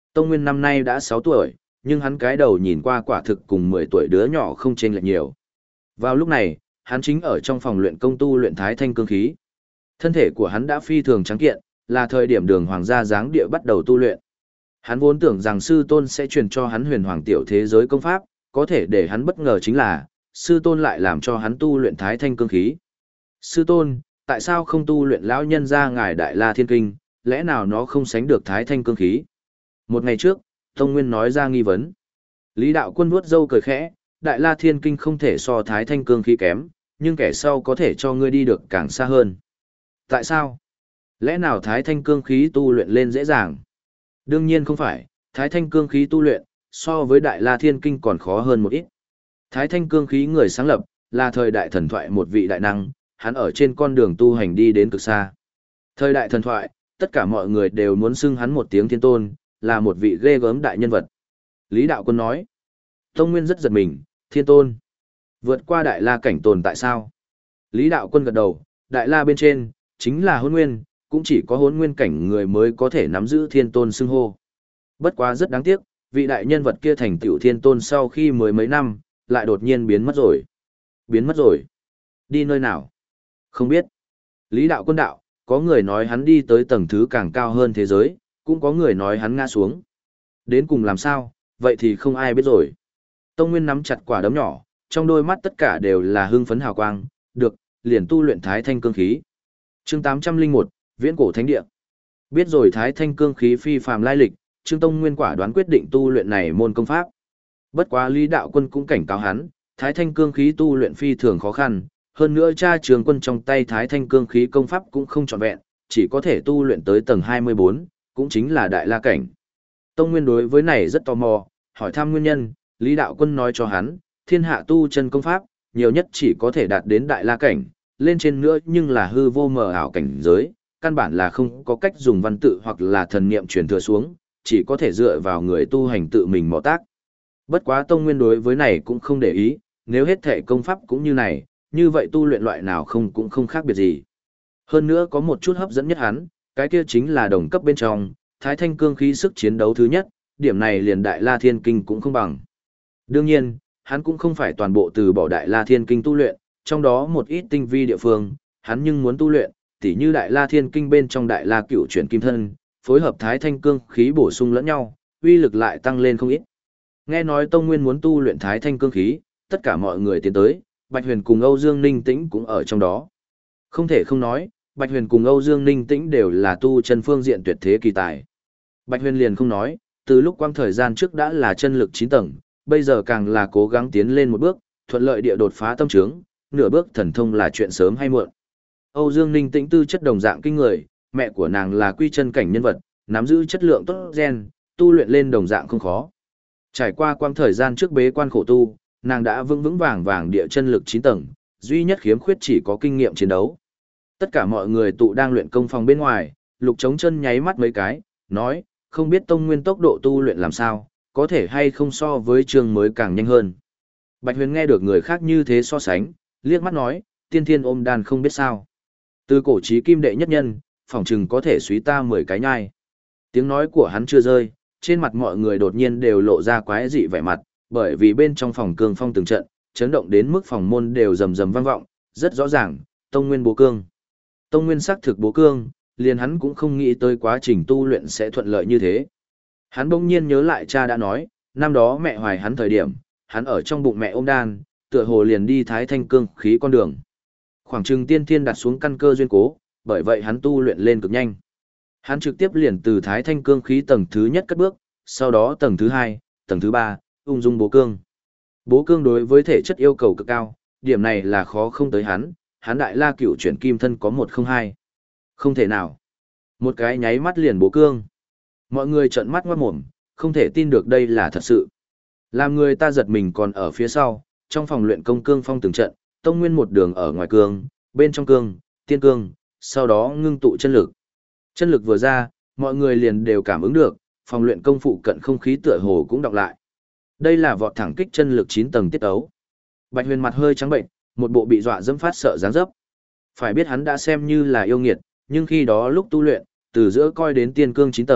Tông Nguyên năm nay đã 6 tuổi, nhưng hắn cái đầu nhìn qua quả thực cùng 10 tuổi đứa nhỏ không chênh lệch nhiều. Vào lúc này, hắn chính ở trong phòng luyện công tu luyện Thái Thanh cương khí. Thân thể của hắn đã phi thường trắng kiện, là thời điểm Đường Hoàng gia giáng địa bắt đầu tu luyện. Hắn vốn tưởng rằng sư tôn sẽ truyền cho hắn huyền hoàng tiểu thế giới công pháp, có thể để hắn bất ngờ chính là, sư tôn lại làm cho hắn tu luyện Thái Thanh cương khí. Sư tôn, tại sao không tu luyện lão nhân gia ngài Đại La Thiên Kinh, lẽ nào nó không sánh được Thái Thanh cương khí? Một ngày trước, Tông Nguyên nói ra nghi vấn. Lý Đạo Quân vuốt râu cười khẽ, Đại La Thiên Kinh không thể so Thái Thanh cương khí kém, nhưng kẻ sau có thể cho ngươi đi được càng xa hơn. Tại sao? Lẽ nào Thái Thanh cương khí tu luyện lên dễ dàng? Đương nhiên không phải, Thái Thanh cương khí tu luyện, so với Đại La Thiên Kinh còn khó hơn một ít. Thái Thanh cương khí người sáng lập, là thời đại thần thoại một vị đại năng, hắn ở trên con đường tu hành đi đến cực xa. Thời đại thần thoại, tất cả mọi người đều muốn xưng hắn một tiếng thiên tôn, là một vị ghê gớm đại nhân vật. Lý Đạo Quân nói, Tông Nguyên rất giật mình, thiên tôn. Vượt qua Đại La cảnh tồn tại sao? Lý Đạo Quân gật đầu, Đại La bên trên, chính là Hỗn Nguyên, cũng chỉ có Hỗn Nguyên cảnh người mới có thể nắm giữ thiên tôn xưng hô. Bất quá rất đáng tiếc, vị đại nhân vật kia thành tựu thiên tôn sau khi mới mấy năm, lại đột nhiên biến mất rồi. Biến mất rồi? Đi nơi nào? Không biết. Lý Đạo Quân đạo, có người nói hắn đi tới tầng thứ càng cao hơn thế giới, cũng có người nói hắn ngã xuống. Đến cùng làm sao, vậy thì không ai biết rồi. Tông Nguyên nắm chặt quả đấm nhỏ, trong đôi mắt tất cả đều là hưng phấn hào quang, được, liền tu luyện Thái Thanh cương khí. Chương 801, Viễn cổ thánh địa. Biết rồi Thái Thanh cương khí phi phàm lai lịch, Trương Tông Nguyên quả đoán quyết định tu luyện này môn công pháp. Bất quá Lý Đạo Quân cũng cảnh cáo hắn, Thái Thanh cương khí tu luyện phi thường khó khăn, hơn nữa cha Trường Quân trong tay Thái Thanh cương khí công pháp cũng không trọn vẹn, chỉ có thể tu luyện tới tầng 24, cũng chính là Đại La cảnh. Tông Nguyên đối với này rất tò mò, hỏi thăm nguyên nhân, Lý Đạo Quân nói cho hắn, thiên hạ tu chân công pháp, nhiều nhất chỉ có thể đạt đến Đại La cảnh, lên trên nữa nhưng là hư vô mờ ảo cảnh giới, căn bản là không có cách dùng văn tự hoặc là thần niệm truyền thừa xuống, chỉ có thể dựa vào người tu hành tự mình mò tác. Bất quá Tông Nguyên đối với này cũng không để ý, nếu hết thể công pháp cũng như này, như vậy tu luyện loại nào cũng không khác biệt gì. Hơn nữa có một chút hấp dẫn nhất hắn, cái kia chính là đồng cấp bên trong, Thái Thanh cương khí sức chiến đấu thứ nhất, điểm này liền Đại La Thiên Kinh cũng không bằng. Đương nhiên, hắn cũng không phải toàn bộ từ bỏ Đại La Thiên Kinh tu luyện, trong đó một ít tinh vi địa phương, hắn nhưng muốn tu luyện, tỉ như Đại La Thiên Kinh bên trong Đại La Cửu Chuyển Kim Thân, phối hợp Thái Thanh cương khí bổ sung lẫn nhau, uy lực lại tăng lên không ít. Nghe nói Tông Nguyên muốn tu luyện Thái Thanh cương khí, tất cả mọi người tiến tới, Bạch Huyền cùng Âu Dương Ninh Tĩnh cũng ở trong đó. Không thể không nói, Bạch Huyền cùng Âu Dương Ninh Tĩnh đều là tu chân phương diện tuyệt thế kỳ tài. Bạch Huyền liền không nói, từ lúc quang thời gian trước đã là chân lực 9 tầng, bây giờ càng là cố gắng tiến lên một bước, thuận lợi địa đột phá tâm trướng, nửa bước thần thông là chuyện sớm hay muộn. Âu Dương Ninh Tĩnh tư chất đồng dạng kinh người, mẹ của nàng là quy chân cảnh nhân vật, nắm giữ chất lượng tốt gen, tu luyện lên đồng dạng không khó. Trải qua quang thời gian trước bế quan khổ tu, nàng đã vững vững vàng vàng địa chân lực 9 tầng, duy nhất khiếm khuyết chỉ có kinh nghiệm chiến đấu. Tất cả mọi người tụ đang luyện công phòng bên ngoài, Lục Trống Chân nháy mắt mấy cái, nói, không biết Tông Nguyên tốc độ tu luyện làm sao, có thể hay không so với trường mới càng nhanh hơn. Bạch Huyền nghe được người khác như thế so sánh, liếc mắt nói, tiên thiên ôm đàn không biết sao. Từ cổ chí kim đệ nhất nhân, phỏng chừng có thể suý ta 10 cái nhai. Tiếng nói của hắn chưa rơi, trên mặt mọi người đột nhiên đều lộ ra quái dị vẻ mặt, bởi vì bên trong phòng cương phong từng trận, chấn động đến mức phòng môn đều rầm rầm vang vọng, rất rõ ràng, Tông Nguyên bố cương. Tông Nguyên xác thực bố cương, liền hắn cũng không nghĩ tới quá trình tu luyện sẽ thuận lợi như thế. Hắn bỗng nhiên nhớ lại cha đã nói, năm đó mẹ hoài hắn thời điểm, hắn ở trong bụng mẹ ôm đan, tựa hồ liền đi Thái Thanh cương khí con đường. Khoảng chừng tiên thiên đặt xuống căn cơ duyên cố, bởi vậy hắn tu luyện lên cực nhanh. Hắn trực tiếp liền từ Thái Thanh cương khí tầng thứ nhất cất bước, sau đó tầng thứ 2, tầng thứ 3, ung dung bố cương. Bố cương đối với thể chất yêu cầu cực cao, điểm này là khó không tới hắn Đại La Cửu Chuyển Kim Thân có 102. Không thể nào. Một cái nháy mắt liền bố cương. Mọi người trợn mắt ngoát mồm, không thể tin được đây là thật sự. Làm người ta giật mình còn ở phía sau, trong phòng luyện công cương phong từng trận, Tông Nguyên một đường ở ngoài cương, bên trong cương, tiên cương, sau đó ngưng tụ chân lực. Chân lực vừa ra, mọi người liền đều cảm ứng được, phòng luyện công phụ cận không khí tựa hồ cũng đọc lại. Đây là vọt thẳng kích chân lực 9 tầng tiết ấu. Bạch Huyền mặt hơi trắng bệnh, một bộ bị dọa dẫm phát sợ dáng dấp. Phải biết hắn đã xem như là yêu nghiệt, nhưng khi đó lúc tu luyện, từ giữa coi đến tiên cương 9 tầng,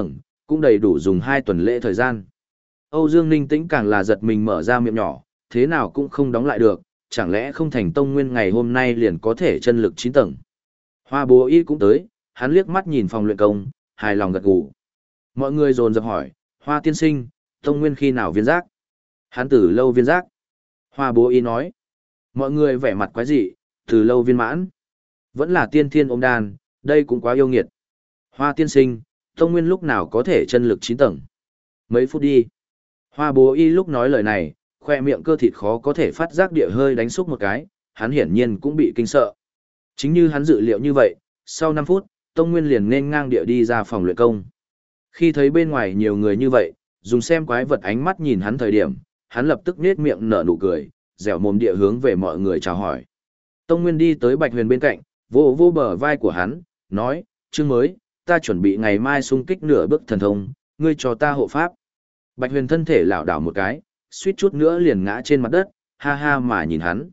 cũng đầy đủ dùng 2 tuần lễ thời gian. Âu Dương Ninh Tĩnh càng là giật mình mở ra miệng nhỏ, thế nào cũng không đóng lại được, chẳng lẽ không thành tông nguyên ngày hôm nay liền có thể chân lực 9 tầng. Hoa Bố Y cũng tới, hắn liếc mắt nhìn phòng luyện công, hài lòng gật gù. Mọi người dồn dập hỏi, Hoa tiên sinh, tông nguyên khi nào viên giác? Hắn từ lâu viên giác. Hoa Bố Y nói. Mọi người vẻ mặt quái dị, từ lâu viên mãn. Vẫn là tiên thiên ôm đan, đây cũng quá yêu nghiệt. Hoa tiên sinh, tông nguyên lúc nào có thể chân lực 9 tầng? Mấy phút đi. Hoa Bố Y lúc nói lời này, khoe miệng cơ thịt khó có thể phát giác địa hơi đánh xúc một cái, hắn hiển nhiên cũng bị kinh sợ. Chính như hắn dự liệu như vậy, sau 5 phút, Tông Nguyên liền nên ngang địa đi ra phòng luyện công. Khi thấy bên ngoài nhiều người như vậy, dùng xem quái vật ánh mắt nhìn hắn thời điểm, hắn lập tức nết miệng nở nụ cười, dẻo mồm địa hướng về mọi người chào hỏi. Tông Nguyên đi tới Bạch Huyền bên cạnh, vô vô bờ vai của hắn, nói, chương mới, ta chuẩn bị ngày mai xung kích nửa bước thần thông, ngươi cho ta hộ pháp. Bạch Huyền thân thể lảo đảo một cái, suýt chút nữa liền ngã trên mặt đất, ha ha mà nhìn hắn,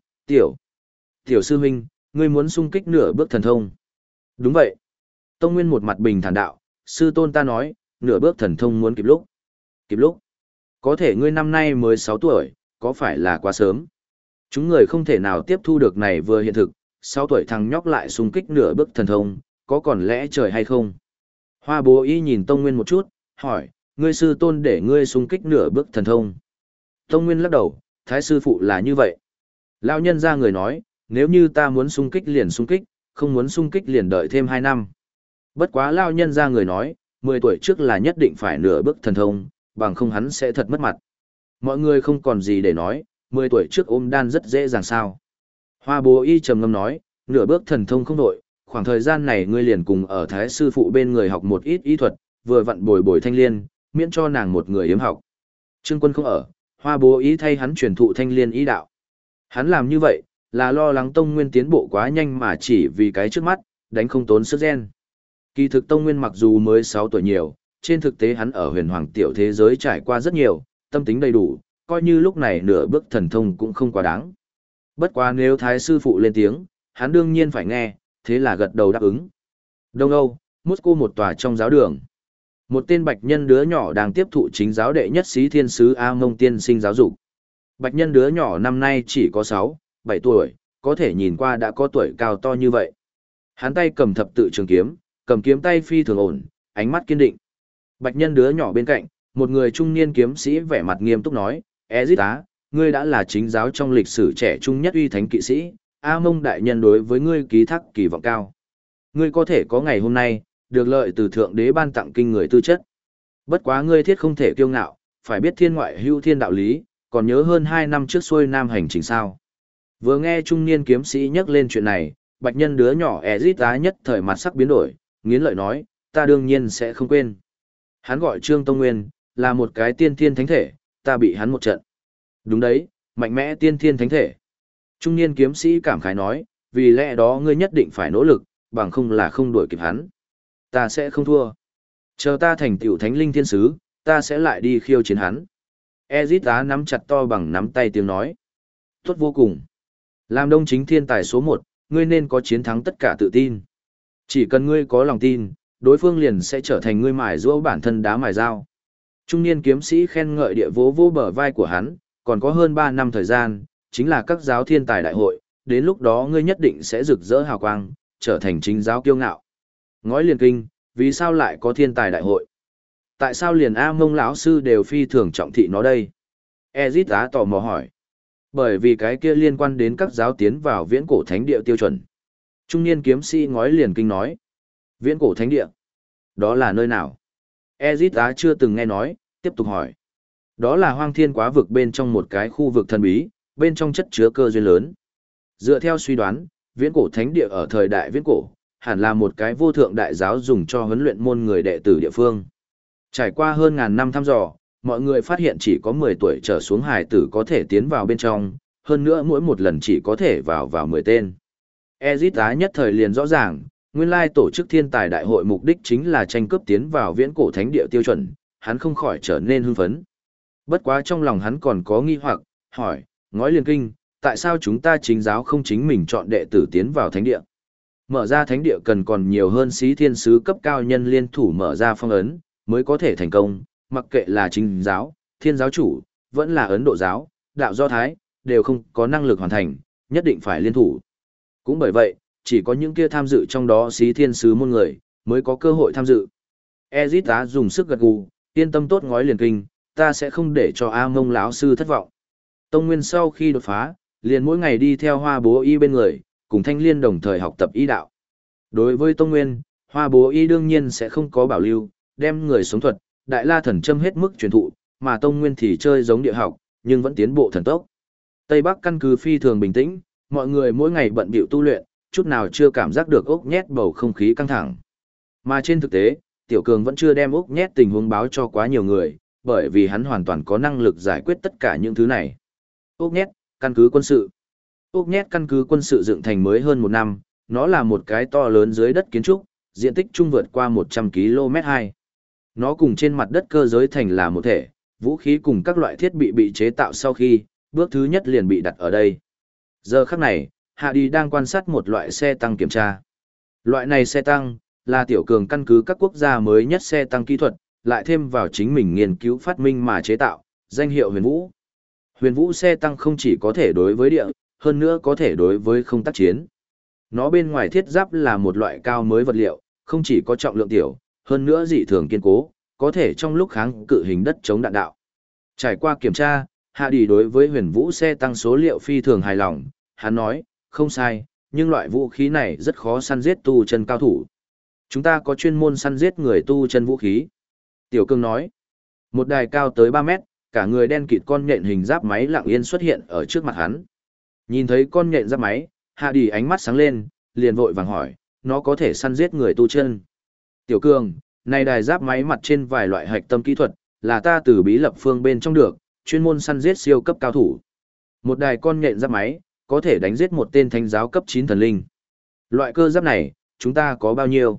tiểu sư huynh, ngươi muốn xung kích nửa bước thần thông. Đúng vậy. Tông Nguyên một mặt bình thản đạo, sư tôn ta nói, nửa bước thần thông muốn kịp lúc. Kịp lúc. Có thể ngươi năm nay mới 6 tuổi, có phải là quá sớm? Chúng người không thể nào tiếp thu được này vừa hiện thực, 6 tuổi thằng nhóc lại xung kích nửa bước thần thông, có còn lẽ trời hay không? Hoa Bố Y nhìn Tông Nguyên một chút, hỏi, ngươi sư tôn để ngươi xung kích nửa bước thần thông. Tông Nguyên lắc đầu, thái sư phụ là như vậy. Lão nhân ra người nói, nếu như ta muốn xung kích liền xung kích, không muốn xung kích liền đợi thêm 2 năm. Bất quá lão nhân ra người nói, 10 tuổi trước là nhất định phải nửa bước thần thông, bằng không hắn sẽ thật mất mặt. Mọi người không còn gì để nói, 10 tuổi trước ôm đan rất dễ dàng sao. Hoa Bố Y trầm ngâm nói, nửa bước thần thông không đổi, khoảng thời gian này ngươi liền cùng ở thái sư phụ bên người học một ít y thuật, vừa vặn bồi bồi Thanh Liên, miễn cho nàng một người yếm học. Trương Quân không ở, Hoa Bố Y thay hắn truyền thụ Thanh Liên ý đạo. Hắn làm như vậy, là lo lắng Tông Nguyên tiến bộ quá nhanh mà chỉ vì cái trước mắt, đánh không tốn sức gen. Kỳ thực Tông Nguyên mặc dù mới 6 tuổi nhiều, trên thực tế hắn ở huyền hoàng tiểu thế giới trải qua rất nhiều, tâm tính đầy đủ, coi như lúc này nửa bước thần thông cũng không quá đáng. Bất quá nếu thái sư phụ lên tiếng, hắn đương nhiên phải nghe, thế là gật đầu đáp ứng. Đông Âu, Moscow một tòa trong giáo đường. Một tên bạch nhân đứa nhỏ đang tiếp thụ chính giáo đệ nhất sĩ thiên sứ A Mông tiên sinh giáo dục. Bạch nhân đứa nhỏ năm nay chỉ có 6, 7 tuổi, có thể nhìn qua đã có tuổi cao to như vậy. Hắn tay cầm thập tự trường kiếm, cầm kiếm tay phi thường ổn, ánh mắt kiên định. Bạch nhân đứa nhỏ bên cạnh, một người trung niên kiếm sĩ vẻ mặt nghiêm túc nói, Ezit á, ngươi đã là chính giáo trong lịch sử trẻ trung nhất uy thánh kỵ sĩ, A Mông đại nhân đối với ngươi ký thác kỳ vọng cao. Ngươi có thể có ngày hôm nay, được lợi từ thượng đế ban tặng kinh người tư chất. Bất quá ngươi thiết không thể kiêu ngạo, phải biết thiên ngoại hữu thiên đạo lý, còn nhớ hơn 2 năm trước xuôi nam hành trình sao. Vừa nghe trung niên kiếm sĩ nhắc lên chuyện này, bạch nhân đứa nhỏ Ezit á nhất thời mặt sắc biến đổi, nghiến lợi nói, ta đương nhiên sẽ không quên. Hắn gọi Trương Tông Nguyên, là một cái tiên thiên thánh thể, ta bị hắn một trận. Đúng đấy, mạnh mẽ tiên thiên thánh thể. Trung niên kiếm sĩ cảm khái nói, vì lẽ đó ngươi nhất định phải nỗ lực, bằng không là không đuổi kịp hắn. Ta sẽ không thua. Chờ ta thành tiểu thánh linh thiên sứ, ta sẽ lại đi khiêu chiến hắn. Ezit á nắm chặt to bằng nắm tay tiếng nói. Tốt vô cùng. Làm đông chính thiên tài số 1, ngươi nên có chiến thắng tất cả tự tin. Chỉ cần ngươi có lòng tin, đối phương liền sẽ trở thành ngươi mài giũa bản thân đá mài dao. Trung niên kiếm sĩ khen ngợi địa vỗ vỗ bờ vai của hắn, còn có hơn 3 năm thời gian, chính là các giáo thiên tài đại hội, đến lúc đó ngươi nhất định sẽ rực rỡ hào quang, trở thành chính giáo kiêu ngạo. Ngói liền kinh, vì sao lại có thiên tài đại hội? Tại sao liền A Mông lão sư đều phi thường trọng thị nó đây? Ezit á tò mò hỏi. Bởi vì cái kia liên quan đến các giáo tiến vào viễn cổ thánh địa tiêu chuẩn. Trung niên kiếm sĩ ngói liền kinh nói. Viễn cổ thánh địa? Đó là nơi nào? Ezit á chưa từng nghe nói, tiếp tục hỏi. Đó là hoang thiên quá vực bên trong một cái khu vực thần bí, bên trong chất chứa cơ duyên lớn. Dựa theo suy đoán, viễn cổ thánh địa ở thời đại viễn cổ, hẳn là một cái vô thượng đại giáo dùng cho huấn luyện môn người đệ tử địa phương. Trải qua hơn ngàn năm thăm dò, mọi người phát hiện chỉ có 10 tuổi trở xuống hài tử có thể tiến vào bên trong, hơn nữa mỗi một lần chỉ có thể vào 10 tên. Ezit á nhất thời liền rõ ràng, nguyên lai tổ chức thiên tài đại hội mục đích chính là tranh cướp tiến vào viễn cổ thánh địa tiêu chuẩn, hắn không khỏi trở nên hưng phấn. Bất quá trong lòng hắn còn có nghi hoặc, hỏi, ngói liền kinh, tại sao chúng ta chính giáo không chính mình chọn đệ tử tiến vào thánh địa? Mở ra thánh địa cần còn nhiều hơn sĩ thiên sứ cấp cao nhân liên thủ mở ra phong ấn, mới có thể thành công, mặc kệ là Chính giáo, Thiên giáo chủ, vẫn là Ấn Độ giáo, đạo Do Thái, đều không có năng lực hoàn thành, nhất định phải liên thủ. Cũng bởi vậy, chỉ có những kia tham dự trong đó xí thiên sứ môn người, mới có cơ hội tham dự. Ezit Á dùng sức gật gù, yên tâm tốt ngói liền kinh, ta sẽ không để cho A Mông lão sư thất vọng. Tông Nguyên sau khi đột phá, liền mỗi ngày đi theo Hoa Bố Y bên người, cùng Thanh Liên đồng thời học tập y đạo. Đối với Tông Nguyên, Hoa Bố Y đương nhiên sẽ không có bảo lưu, đem người sống thuật, Đại La thần châm hết mức truyền thụ, mà Tông Nguyên thì chơi giống địa học, nhưng vẫn tiến bộ thần tốc. Tây Bắc căn cứ phi thường bình tĩnh, mọi người mỗi ngày bận bịu tu luyện, chút nào chưa cảm giác được ốc nhét bầu không khí căng thẳng. Mà trên thực tế, Tiểu Cường vẫn chưa đem ốc nhét tình huống báo cho quá nhiều người, bởi vì hắn hoàn toàn có năng lực giải quyết tất cả những thứ này. Ốc nhét, căn cứ quân sự. Ốc nhét căn cứ quân sự dựng thành mới hơn 1 năm, nó là một cái to lớn dưới đất kiến trúc, diện tích trung vượt qua 100 km2. Nó cùng trên mặt đất cơ giới thành là một thể, vũ khí cùng các loại thiết bị chế tạo sau khi, bước thứ nhất liền bị đặt ở đây. Giờ khắc này, Hạ Đi đang quan sát một loại xe tăng kiểm tra. Loại này xe tăng, là Tiểu Cường căn cứ các quốc gia mới nhất xe tăng kỹ thuật, lại thêm vào chính mình nghiên cứu phát minh mà chế tạo, danh hiệu Huyền Vũ. Huyền Vũ xe tăng không chỉ có thể đối với địa, hơn nữa có thể đối với không tác chiến. Nó bên ngoài thiết giáp là một loại cao mới vật liệu, không chỉ có trọng lượng tiểu, hơn nữa dị thường kiên cố, có thể trong lúc kháng cự hình đất chống đạn đạo. Trải qua kiểm tra, Hạ Đi đối với Huyền Vũ xe tăng số liệu phi thường hài lòng, hắn nói, không sai, nhưng loại vũ khí này rất khó săn giết tu chân cao thủ. Chúng ta có chuyên môn săn giết người tu chân vũ khí. Tiểu Cường nói, một đài cao tới 3 mét, cả người đen kịt con nhện hình giáp máy lặng yên xuất hiện ở trước mặt hắn. Nhìn thấy con nhện giáp máy, Hạ Đi ánh mắt sáng lên, liền vội vàng hỏi, nó có thể săn giết người tu chân. Tiểu Cường, này đài giáp máy mặt trên vài loại hạch tâm kỹ thuật, là ta từ bí lập phương bên trong được, chuyên môn săn giết siêu cấp cao thủ. Một đài con nhện giáp máy, có thể đánh giết một tên thánh giáo cấp 9 thần linh. Loại cơ giáp này, chúng ta có bao nhiêu?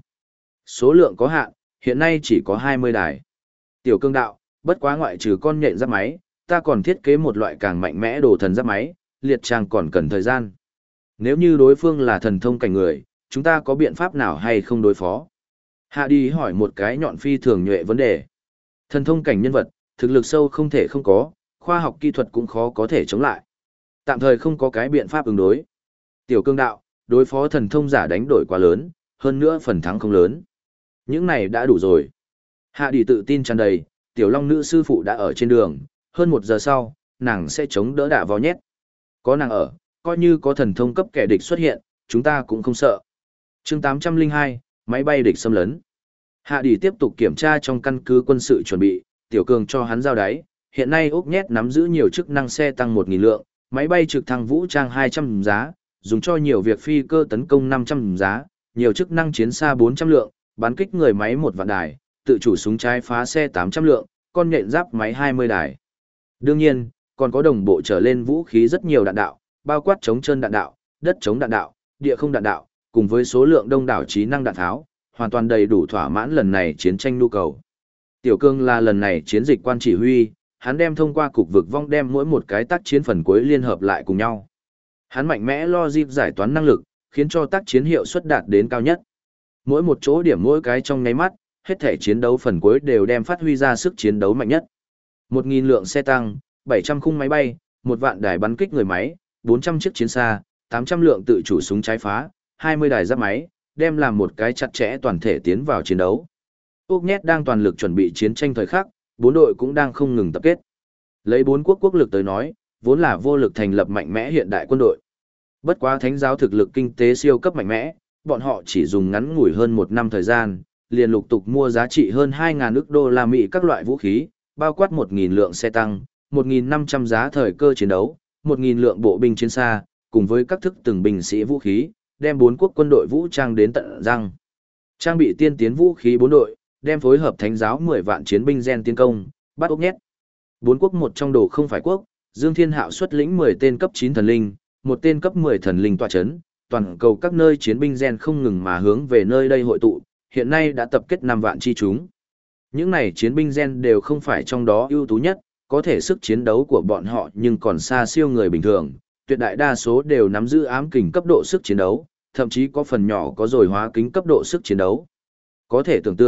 Số lượng có hạn, hiện nay chỉ có 20 đài. Tiểu Cường đạo, bất quá ngoại trừ con nhện giáp máy, ta còn thiết kế một loại càng mạnh mẽ đồ thần giáp máy, liệt trang còn cần thời gian. Nếu như đối phương là thần thông cảnh người, chúng ta có biện pháp nào hay không đối phó? Hạ Đi hỏi một cái nhọn phi thường nhuệ vấn đề. Thần thông cảnh nhân vật, thực lực sâu không thể không có, khoa học kỹ thuật cũng khó có thể chống lại. Tạm thời không có cái biện pháp ứng đối. Tiểu Cường đạo, đối phó thần thông giả đánh đổi quá lớn, hơn nữa phần thắng không lớn. Những này đã đủ rồi. Hạ Đi tự tin tràn đầy, Tiểu Long nữ sư phụ đã ở trên đường, hơn 1 giờ sau, nàng sẽ chống đỡ đả vào nhét. Có nàng ở, coi như có thần thông cấp kẻ địch xuất hiện, chúng ta cũng không sợ. Chương 802, máy bay địch xâm lấn. Hạ Đi tiếp tục kiểm tra trong căn cứ quân sự chuẩn bị, Tiểu Cường cho hắn giao đáy, hiện nay ốc nhét nắm giữ nhiều chức năng xe tăng 1.000 lượng, máy bay trực thăng vũ trang 200 giá, dùng cho nhiều việc phi cơ tấn công 500 giá, nhiều chức năng chiến xa 400 lượng, bắn kích người máy 1 vạn đài, tự chủ súng trái phá xe 800 lượng, con nhện giáp máy 20 đài. Đương nhiên, còn có đồng bộ trở lên vũ khí rất nhiều đạn đạo, bao quát chống trơn đạn đạo, đất chống đạn đạo, địa không đạn đạo, cùng với số lượng đông đảo trí năng đạn tháo, hoàn toàn đầy đủ thỏa mãn lần này chiến tranh nhu cầu. Tiểu Cường là lần này chiến dịch quan chỉ huy, hắn đem thông qua cục vực vong đem mỗi một cái tác chiến phần cuối liên hợp lại cùng nhau. Hắn mạnh mẽ logic giải toán năng lực, khiến cho tác chiến hiệu suất đạt đến cao nhất. Mỗi một chỗ điểm mỗi cái trong nháy mắt, hết thể chiến đấu phần cuối đều đem phát huy ra sức chiến đấu mạnh nhất. 1.000 lượng xe tăng, 700 khung máy bay, 1 vạn đài bắn kích người máy, 400 chiếc chiến xa, 800 lượng tự chủ súng trái phá, 20 đài giáp máy, đem làm một cái chặt chẽ toàn thể tiến vào chiến đấu. Úc Nhét đang toàn lực chuẩn bị chiến tranh thời khắc, 4 đội cũng đang không ngừng tập kết. Lấy 4 quốc quốc lực tới nói, vốn là vô lực thành lập mạnh mẽ hiện đại quân đội. Bất quá thánh giáo thực lực kinh tế siêu cấp mạnh mẽ, bọn họ chỉ dùng ngắn ngủi hơn 1 năm thời gian, liền lục tục mua giá trị hơn 2.000 ức đô la Mỹ các loại vũ khí, bao quát 1.000 lượng xe tăng, 1.500 giá thời cơ chiến đấu, 1.000 lượng bộ binh chiến xa, cùng với các thức từng binh sĩ vũ khí, đem 4 quốc quân đội vũ trang đến tận răng. Trang bị tiên tiến vũ khí 4 đội, đem phối hợp thánh giáo 10 vạn chiến binh gen tiến công, bắt Úc Nhét. 4 quốc một trong đồ không phải quốc, Dương Thiên Hạo xuất lĩnh 10 tên cấp 9 thần linh, một tên cấp 10 thần linh tọa chấn, toàn cầu các nơi chiến binh gen không ngừng mà hướng về nơi đây hội tụ, hiện nay đã tập kết 5 vạn chi chúng. Những này chiến binh gen đều không phải trong đó ưu tú nhất, có thể sức chiến đấu của bọn họ nhưng còn xa siêu người bình thường, tuyệt đại đa số đều nắm giữ ám kình cấp độ sức chiến đấu, thậm chí có phần nhỏ có rồi hóa kính cấp độ sức chiến đấu. Có thể tưởng tượng,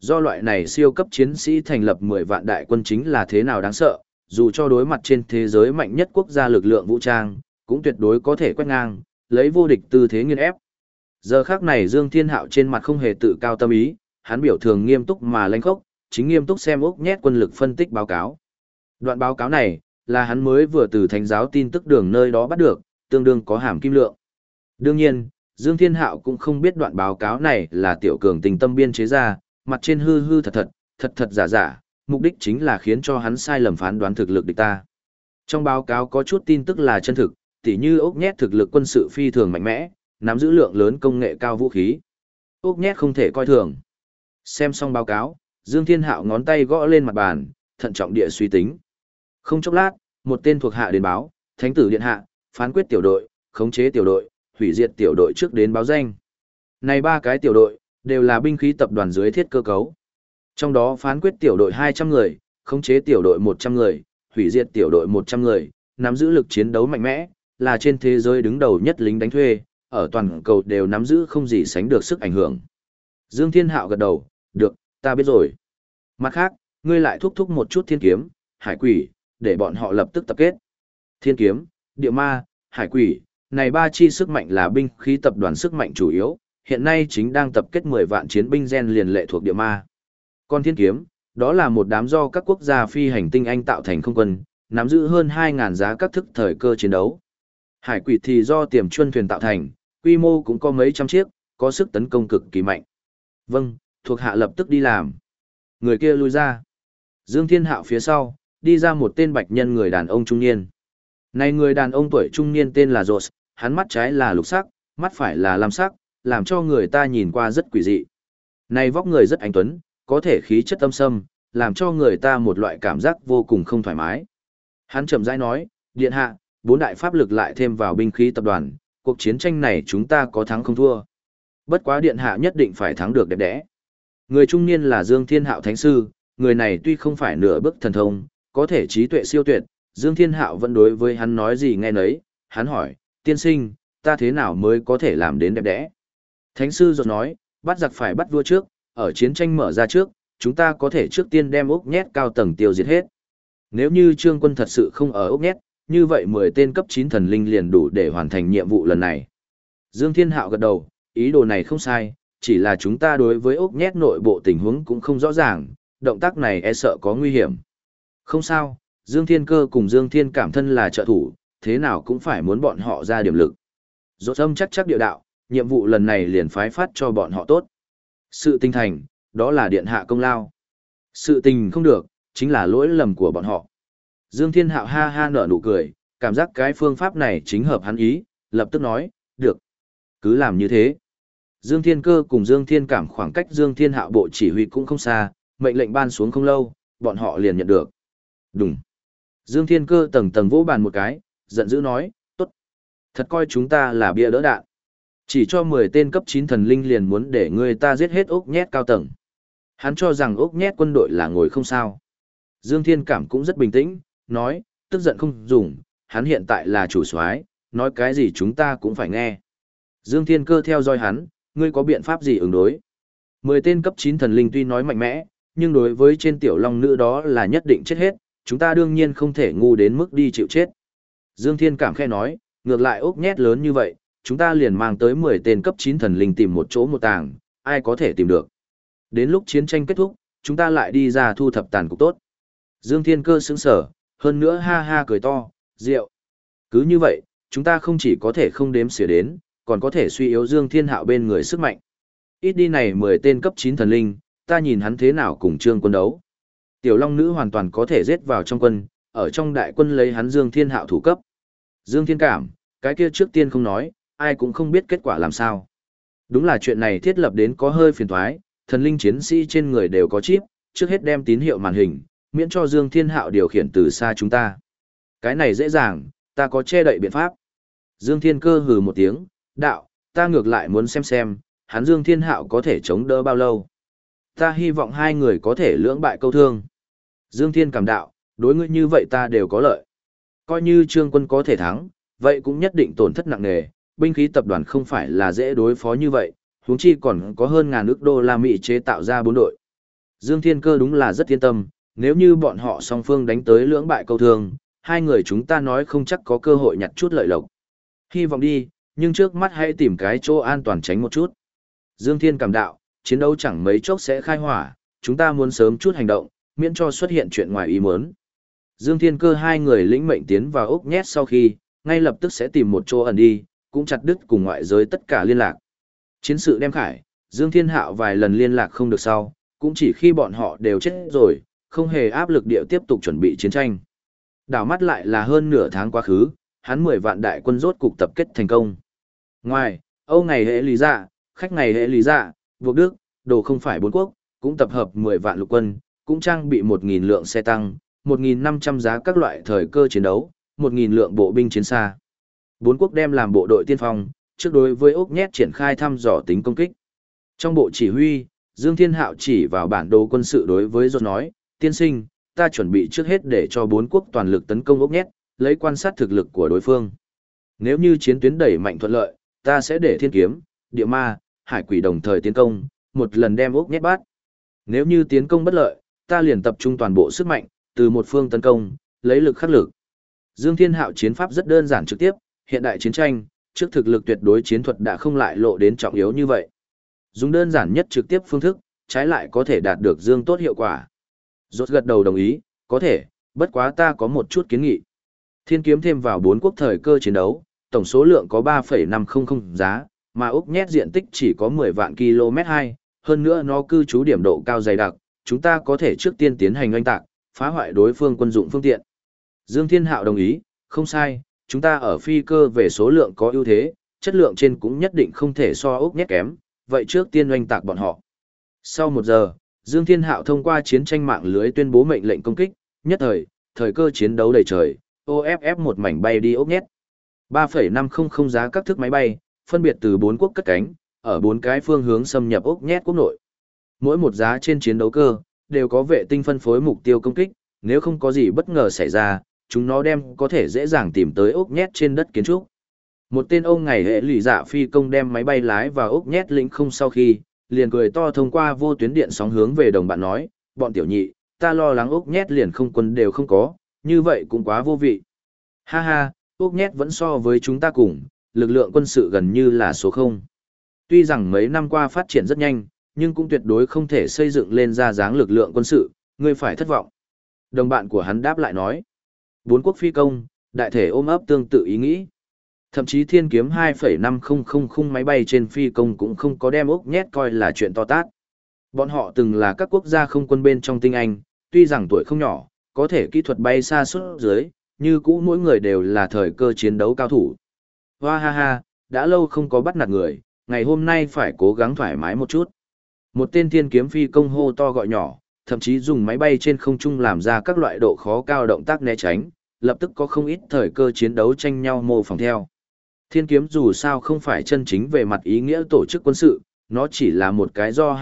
do loại này siêu cấp chiến sĩ thành lập 10 vạn đại quân chính là thế nào đáng sợ, dù cho đối mặt trên thế giới mạnh nhất quốc gia lực lượng vũ trang, cũng tuyệt đối có thể quét ngang, lấy vô địch tư thế nghiền ép. Giờ khắc này Dương Thiên Hạo trên mặt không hề tự cao tâm ý, hắn biểu thường nghiêm túc mà lãnh khốc, chính nghiêm túc xem ốc nhét quân lực phân tích báo cáo. Đoạn báo cáo này là hắn mới vừa từ thánh giáo tin tức đường nơi đó bắt được, tương đương có hàm kim lượng. Đương nhiên, Dương Thiên Hạo cũng không biết đoạn báo cáo này là Tiểu Cường tình tâm biên chế ra, mặt trên hư hư thật thật giả giả, mục đích chính là khiến cho hắn sai lầm phán đoán thực lực địch ta. Trong báo cáo có chút tin tức là chân thực, tỉ như ốc nhét thực lực quân sự phi thường mạnh mẽ, nắm giữ lượng lớn công nghệ cao vũ khí. Ốc nhét không thể coi thường. Xem xong báo cáo, Dương Thiên Hạo ngón tay gõ lên mặt bàn, thận trọng địa suy tính. Không chốc lát, một tên thuộc hạ đến báo, Thánh tử điện hạ, phán quyết tiểu đội, khống chế tiểu đội, hủy diệt tiểu đội trước đến báo danh. Này 3 cái tiểu đội, đều là binh khí tập đoàn dưới thiết cơ cấu. Trong đó phán quyết tiểu đội 200 người, khống chế tiểu đội 100 người, hủy diệt tiểu đội 100 người, nắm giữ lực chiến đấu mạnh mẽ, là trên thế giới đứng đầu nhất lính đánh thuê, ở toàn cầu đều nắm giữ không gì sánh được sức ảnh hưởng. Dương Thiên Hạo gật đầu, được, ta biết rồi. Mặt khác, ngươi lại thúc thúc một chút thiên kiếm, hải quỷ, để bọn họ lập tức tập kết. Thiên kiếm, địa ma, hải quỷ, này 3 chi sức mạnh là binh khí tập đoàn sức mạnh chủ yếu, hiện nay chính đang tập kết 10 vạn chiến binh gen liền lệ thuộc địa ma. Còn thiên kiếm, đó là một đám do các quốc gia phi hành tinh anh tạo thành không quân, nắm giữ hơn 2.000 giá các thức thời cơ chiến đấu. Hải quỷ thì do tiềm chuân thuyền tạo thành, quy mô cũng có mấy trăm chiếc, có sức tấn công cực kỳ mạnh. Vâng, thuộc hạ lập tức đi làm. Người kia lui ra. Dương Thiên Hạo phía sau, đi ra một tên bạch nhân người đàn ông trung niên. Này người đàn ông tuổi trung niên tên là Rose, hắn mắt trái là lục sắc, mắt phải là lam sắc, làm cho người ta nhìn qua rất quỷ dị. Này vóc người rất anh tuấn, có thể khí chất âm sâm, làm cho người ta một loại cảm giác vô cùng không thoải mái. Hắn chậm rãi nói, điện hạ, 4 đại pháp lực lại thêm vào binh khí tập đoàn, cuộc chiến tranh này chúng ta có thắng không thua. Bất quá điện hạ nhất định phải thắng được đẹp đẽ. Người trung niên là Dương Thiên Hạo Thánh Sư, người này tuy không phải nửa bước thần thông, có thể trí tuệ siêu tuyệt, Dương Thiên Hạo vẫn đối với hắn nói gì nghe nấy, hắn hỏi, tiên sinh, ta thế nào mới có thể làm đến đẹp đẽ? Thánh Sư rồi nói, bắt giặc phải bắt vua trước, ở chiến tranh mở ra trước, chúng ta có thể trước tiên đem ốc nhét cao tầng tiêu diệt hết. Nếu như Trương Quân thật sự không ở ốc nhét, như vậy 10 tên cấp 9 thần linh liền đủ để hoàn thành nhiệm vụ lần này. Dương Thiên Hạo gật đầu, ý đồ này không sai, chỉ là chúng ta đối với ốc nhét nội bộ tình huống cũng không rõ ràng, động tác này e sợ có nguy hiểm. Không sao, Dương Thiên Cơ cùng Dương Thiên Cảm thân là trợ thủ, thế nào cũng phải muốn bọn họ ra điểm lực. Dỗ âm chắc địa đạo, nhiệm vụ lần này liền phái phát cho bọn họ tốt. Sự tinh thành, đó là điện hạ công lao. Sự tình không được, chính là lỗi lầm của bọn họ. Dương Thiên Hạo ha ha nở nụ cười, cảm giác cái phương pháp này chính hợp hắn ý, lập tức nói, được. Cứ làm như thế. Dương Thiên Cơ cùng Dương Thiên Cảm khoảng cách Dương Thiên Hạo bộ chỉ huy cũng không xa, mệnh lệnh ban xuống không lâu, bọn họ liền nhận được. Đúng. Dương Thiên Cơ tầng tầng vỗ bàn một cái, giận dữ nói, tốt. Thật coi chúng ta là bia đỡ đạn. Chỉ cho 10 tên cấp 9 thần linh liền muốn để người ta giết hết ốc nhét cao tầng. Hắn cho rằng ốc nhét quân đội là ngồi không sao. Dương Thiên Cảm cũng rất bình tĩnh, nói, tức giận không dùng, hắn hiện tại là chủ soái, nói cái gì chúng ta cũng phải nghe. Dương Thiên Cơ theo dõi hắn, ngươi có biện pháp gì ứng đối? 10 tên cấp 9 thần linh tuy nói mạnh mẽ, nhưng đối với trên tiểu long nữ đó là nhất định chết hết, chúng ta đương nhiên không thể ngu đến mức đi chịu chết. Dương Thiên Cảm khẽ nói, ngược lại ốc nhét lớn như vậy, chúng ta liền mang tới 10 tên cấp 9 thần linh tìm một chỗ một tàng, ai có thể tìm được. Đến lúc chiến tranh kết thúc, chúng ta lại đi ra thu thập tàn cục tốt. Dương Thiên Cơ sững sở, hơn nữa ha ha cười to, rượu. Cứ như vậy, chúng ta không chỉ có thể không đếm xỉa đến, còn có thể suy yếu Dương Thiên Hạo bên người sức mạnh. Ít đi này 10 tên cấp 9 thần linh, ta nhìn hắn thế nào cùng Trương Quân đấu. Tiểu Long Nữ hoàn toàn có thể giết vào trong quân, ở trong đại quân lấy hắn Dương Thiên Hạo thủ cấp. Dương Thiên Cảm, cái kia trước tiên không nói, ai cũng không biết kết quả làm sao. Đúng là chuyện này thiết lập đến có hơi phiền toái, thần linh chiến sĩ trên người đều có chip, trước hết đem tín hiệu màn hình, miễn cho Dương Thiên Hạo điều khiển từ xa chúng ta. Cái này dễ dàng, ta có che đậy biện pháp. Dương Thiên Cơ hừ một tiếng, đạo, ta ngược lại muốn xem, hắn Dương Thiên Hạo có thể chống đỡ bao lâu. Ta hy vọng hai người có thể lưỡng bại câu thương. Dương Thiên Cảm đạo, đối ngươi như vậy ta đều có lợi. Coi như Trương Quân có thể thắng, vậy cũng nhất định tổn thất nặng nề, binh khí tập đoàn không phải là dễ đối phó như vậy, huống chi còn có hơn ngàn ức đô la Mỹ chế tạo ra 4 đội. Dương Thiên Cơ đúng là rất yên tâm, nếu như bọn họ song phương đánh tới lưỡng bại câu thương, hai người chúng ta nói không chắc có cơ hội nhặt chút lợi lộc. Hy vọng đi, nhưng trước mắt hãy tìm cái chỗ an toàn tránh một chút. Dương Thiên cảm đạo, chiến đấu chẳng mấy chốc sẽ khai hỏa, chúng ta muốn sớm chút hành động, miễn cho xuất hiện chuyện ngoài ý muốn. Dương Thiên Cơ hai người lĩnh mệnh tiến vào ốc nhét sau khi, ngay lập tức sẽ tìm một chỗ ẩn đi, cũng chặt đứt cùng ngoại giới tất cả liên lạc. Chiến sự đem khải, Dương Thiên Hạo vài lần liên lạc không được sau, cũng chỉ khi bọn họ đều chết rồi, không hề áp lực địa tiếp tục chuẩn bị chiến tranh. Đảo mắt lại là hơn nửa tháng quá khứ, hắn 10 vạn đại quân rốt cục tập kết thành công. Ngoài, Âu ngày hệ lý dạ, khách ngày hệ lý dạ, Vuộc Đức, đồ không phải bốn quốc, cũng tập hợp 10 vạn lục quân, cũng trang bị 1.000 lượng xe tăng, 1.500 giá các loại thời cơ chiến đấu, 1.000 lượng bộ binh chiến xa. Bốn quốc đem làm bộ đội tiên phong, trước đối với ốc nhét triển khai thăm dò tính công kích. Trong bộ chỉ huy, Dương Thiên Hạo chỉ vào bản đồ quân sự đối với Rốt nói, tiên sinh, ta chuẩn bị trước hết để cho bốn quốc toàn lực tấn công ốc nhét, lấy quan sát thực lực của đối phương. Nếu như chiến tuyến đẩy mạnh thuận lợi, ta sẽ để thiên kiếm, địa ma, hải quỷ đồng thời tiến công, một lần đem ốc nhét bắt. Nếu như tiến công bất lợi, ta liền tập trung toàn bộ sức mạnh, từ một phương tấn công, lấy lực khắc lực. Dương Thiên Hạo chiến pháp rất đơn giản trực tiếp, hiện đại chiến tranh, trước thực lực tuyệt đối chiến thuật đã không lại lộ đến trọng yếu như vậy. Dùng đơn giản nhất trực tiếp phương thức, trái lại có thể đạt được dương tốt hiệu quả. Rốt gật đầu đồng ý, có thể, bất quá ta có một chút kiến nghị. Thiên kiếm thêm vào 4 quốc thời cơ chiến đấu, tổng số lượng có 3,500 giá, mà Úc nhét diện tích chỉ có 10 vạn km2, hơn nữa nó cư trú điểm độ cao dày đặc, chúng ta có thể trước tiên tiến hành oanh tạc, phá hoại đối phương quân dụng phương tiện. Dương Thiên Hạo đồng ý, không sai, chúng ta ở phi cơ về số lượng có ưu thế, chất lượng trên cũng nhất định không thể so Úc nhét kém, vậy trước tiên oanh tạc bọn họ. Sau 1 giờ, Dương Thiên Hạo thông qua chiến tranh mạng lưới tuyên bố mệnh lệnh công kích, nhất thời cơ chiến đấu đầy trời, OFF một mảnh bay đi ốc nhét. 3,500 giá các thức máy bay, phân biệt từ 4 quốc cất cánh, ở 4 cái phương hướng xâm nhập ốc nhét quốc nội. Mỗi một giá trên chiến đấu cơ, đều có vệ tinh phân phối mục tiêu công kích, nếu không có gì bất ngờ xảy ra, chúng nó đem có thể dễ dàng tìm tới ốc nhét trên đất kiến trúc. Một tên ông ngày hệ lụy dạ phi công đem máy bay lái vào ốc nhét lĩnh không sau khi, liền cười to thông qua vô tuyến điện sóng hướng về đồng bạn nói, bọn tiểu nhị, ta lo lắng ốc nhét liền không quân đều không có, như vậy cũng quá vô vị. Ha ha, ốc nhét vẫn so với chúng ta cùng, lực lượng quân sự gần như là số 0. Tuy rằng mấy năm qua phát triển rất nhanh, nhưng cũng tuyệt đối không thể xây dựng lên ra dáng lực lượng quân sự, ngươi phải thất vọng. Đồng bạn của hắn đáp lại nói, 4 quốc phi công, đại thể ôm ấp tương tự ý nghĩ. Thậm chí thiên kiếm 2,500 máy bay trên phi công cũng không có đem ốc nhét coi là chuyện to tát. Bọn họ từng là các quốc gia không quân bên trong tinh anh, tuy rằng tuổi không nhỏ, có thể kỹ thuật bay xa suốt dưới, như cũ mỗi người đều là thời cơ chiến đấu cao thủ. Hoa ha ha, đã lâu không có bắt nạt người, ngày hôm nay phải cố gắng thoải mái một chút. Một tên thiên kiếm phi công hô to gọi nhỏ, thậm chí dùng máy bay trên không trung làm ra các loại độ khó cao động tác né tránh, lập tức có không ít thời cơ chiến đấu tranh nhau mô phỏng theo. Thiên kiếm dù sao không phải chân chính về mặt ý nghĩa tổ chức quân sự, nó chỉ là một cái do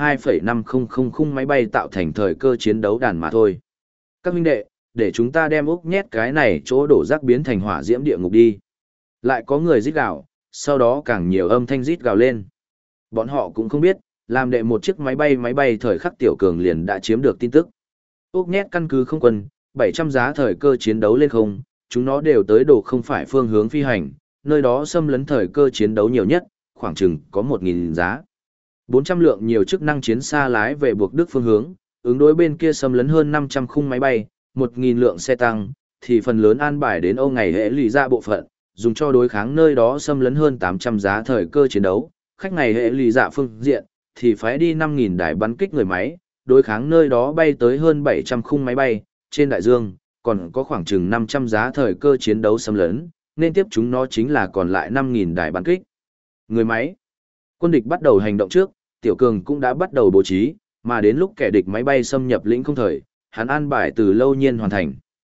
2,500 khung máy bay tạo thành thời cơ chiến đấu đàn mà thôi. Các huynh đệ, để chúng ta đem úc nhét cái này chỗ đổ rác biến thành hỏa diễm địa ngục đi. Lại có người rít gào, sau đó càng nhiều âm thanh rít gào lên. Bọn họ cũng không biết, làm đệ một chiếc máy bay thời khắc tiểu cường liền đã chiếm được tin tức. Úc nhét căn cứ không quân, 700 giá thời cơ chiến đấu lên không, chúng nó đều tới đổ không phải phương hướng phi hành, nơi đó xâm lấn thời cơ chiến đấu nhiều nhất, khoảng chừng có 1.000 giá. 400 lượng nhiều chức năng chiến xa lái về buộc Đức phương hướng, ứng đối bên kia xâm lấn hơn 500 khung máy bay, 1.000 lượng xe tăng, thì phần lớn an bài đến Âu ngày hệ lụy ra bộ phận, dùng cho đối kháng nơi đó xâm lấn hơn 800 giá thời cơ chiến đấu, khách ngày hệ lụy dạ phương diện, thì phái đi 5.000 đài bắn kích người máy, đối kháng nơi đó bay tới hơn 700 khung máy bay, trên đại dương, còn có khoảng chừng 500 giá thời cơ chiến đấu xâm lấn, nên tiếp chúng nó chính là còn lại 5.000 đài bắn kích. Người máy. Quân địch bắt đầu hành động trước, Tiểu Cường cũng đã bắt đầu bố trí, mà đến lúc kẻ địch máy bay xâm nhập lĩnh không thời, hắn an bài từ lâu nhiên hoàn thành.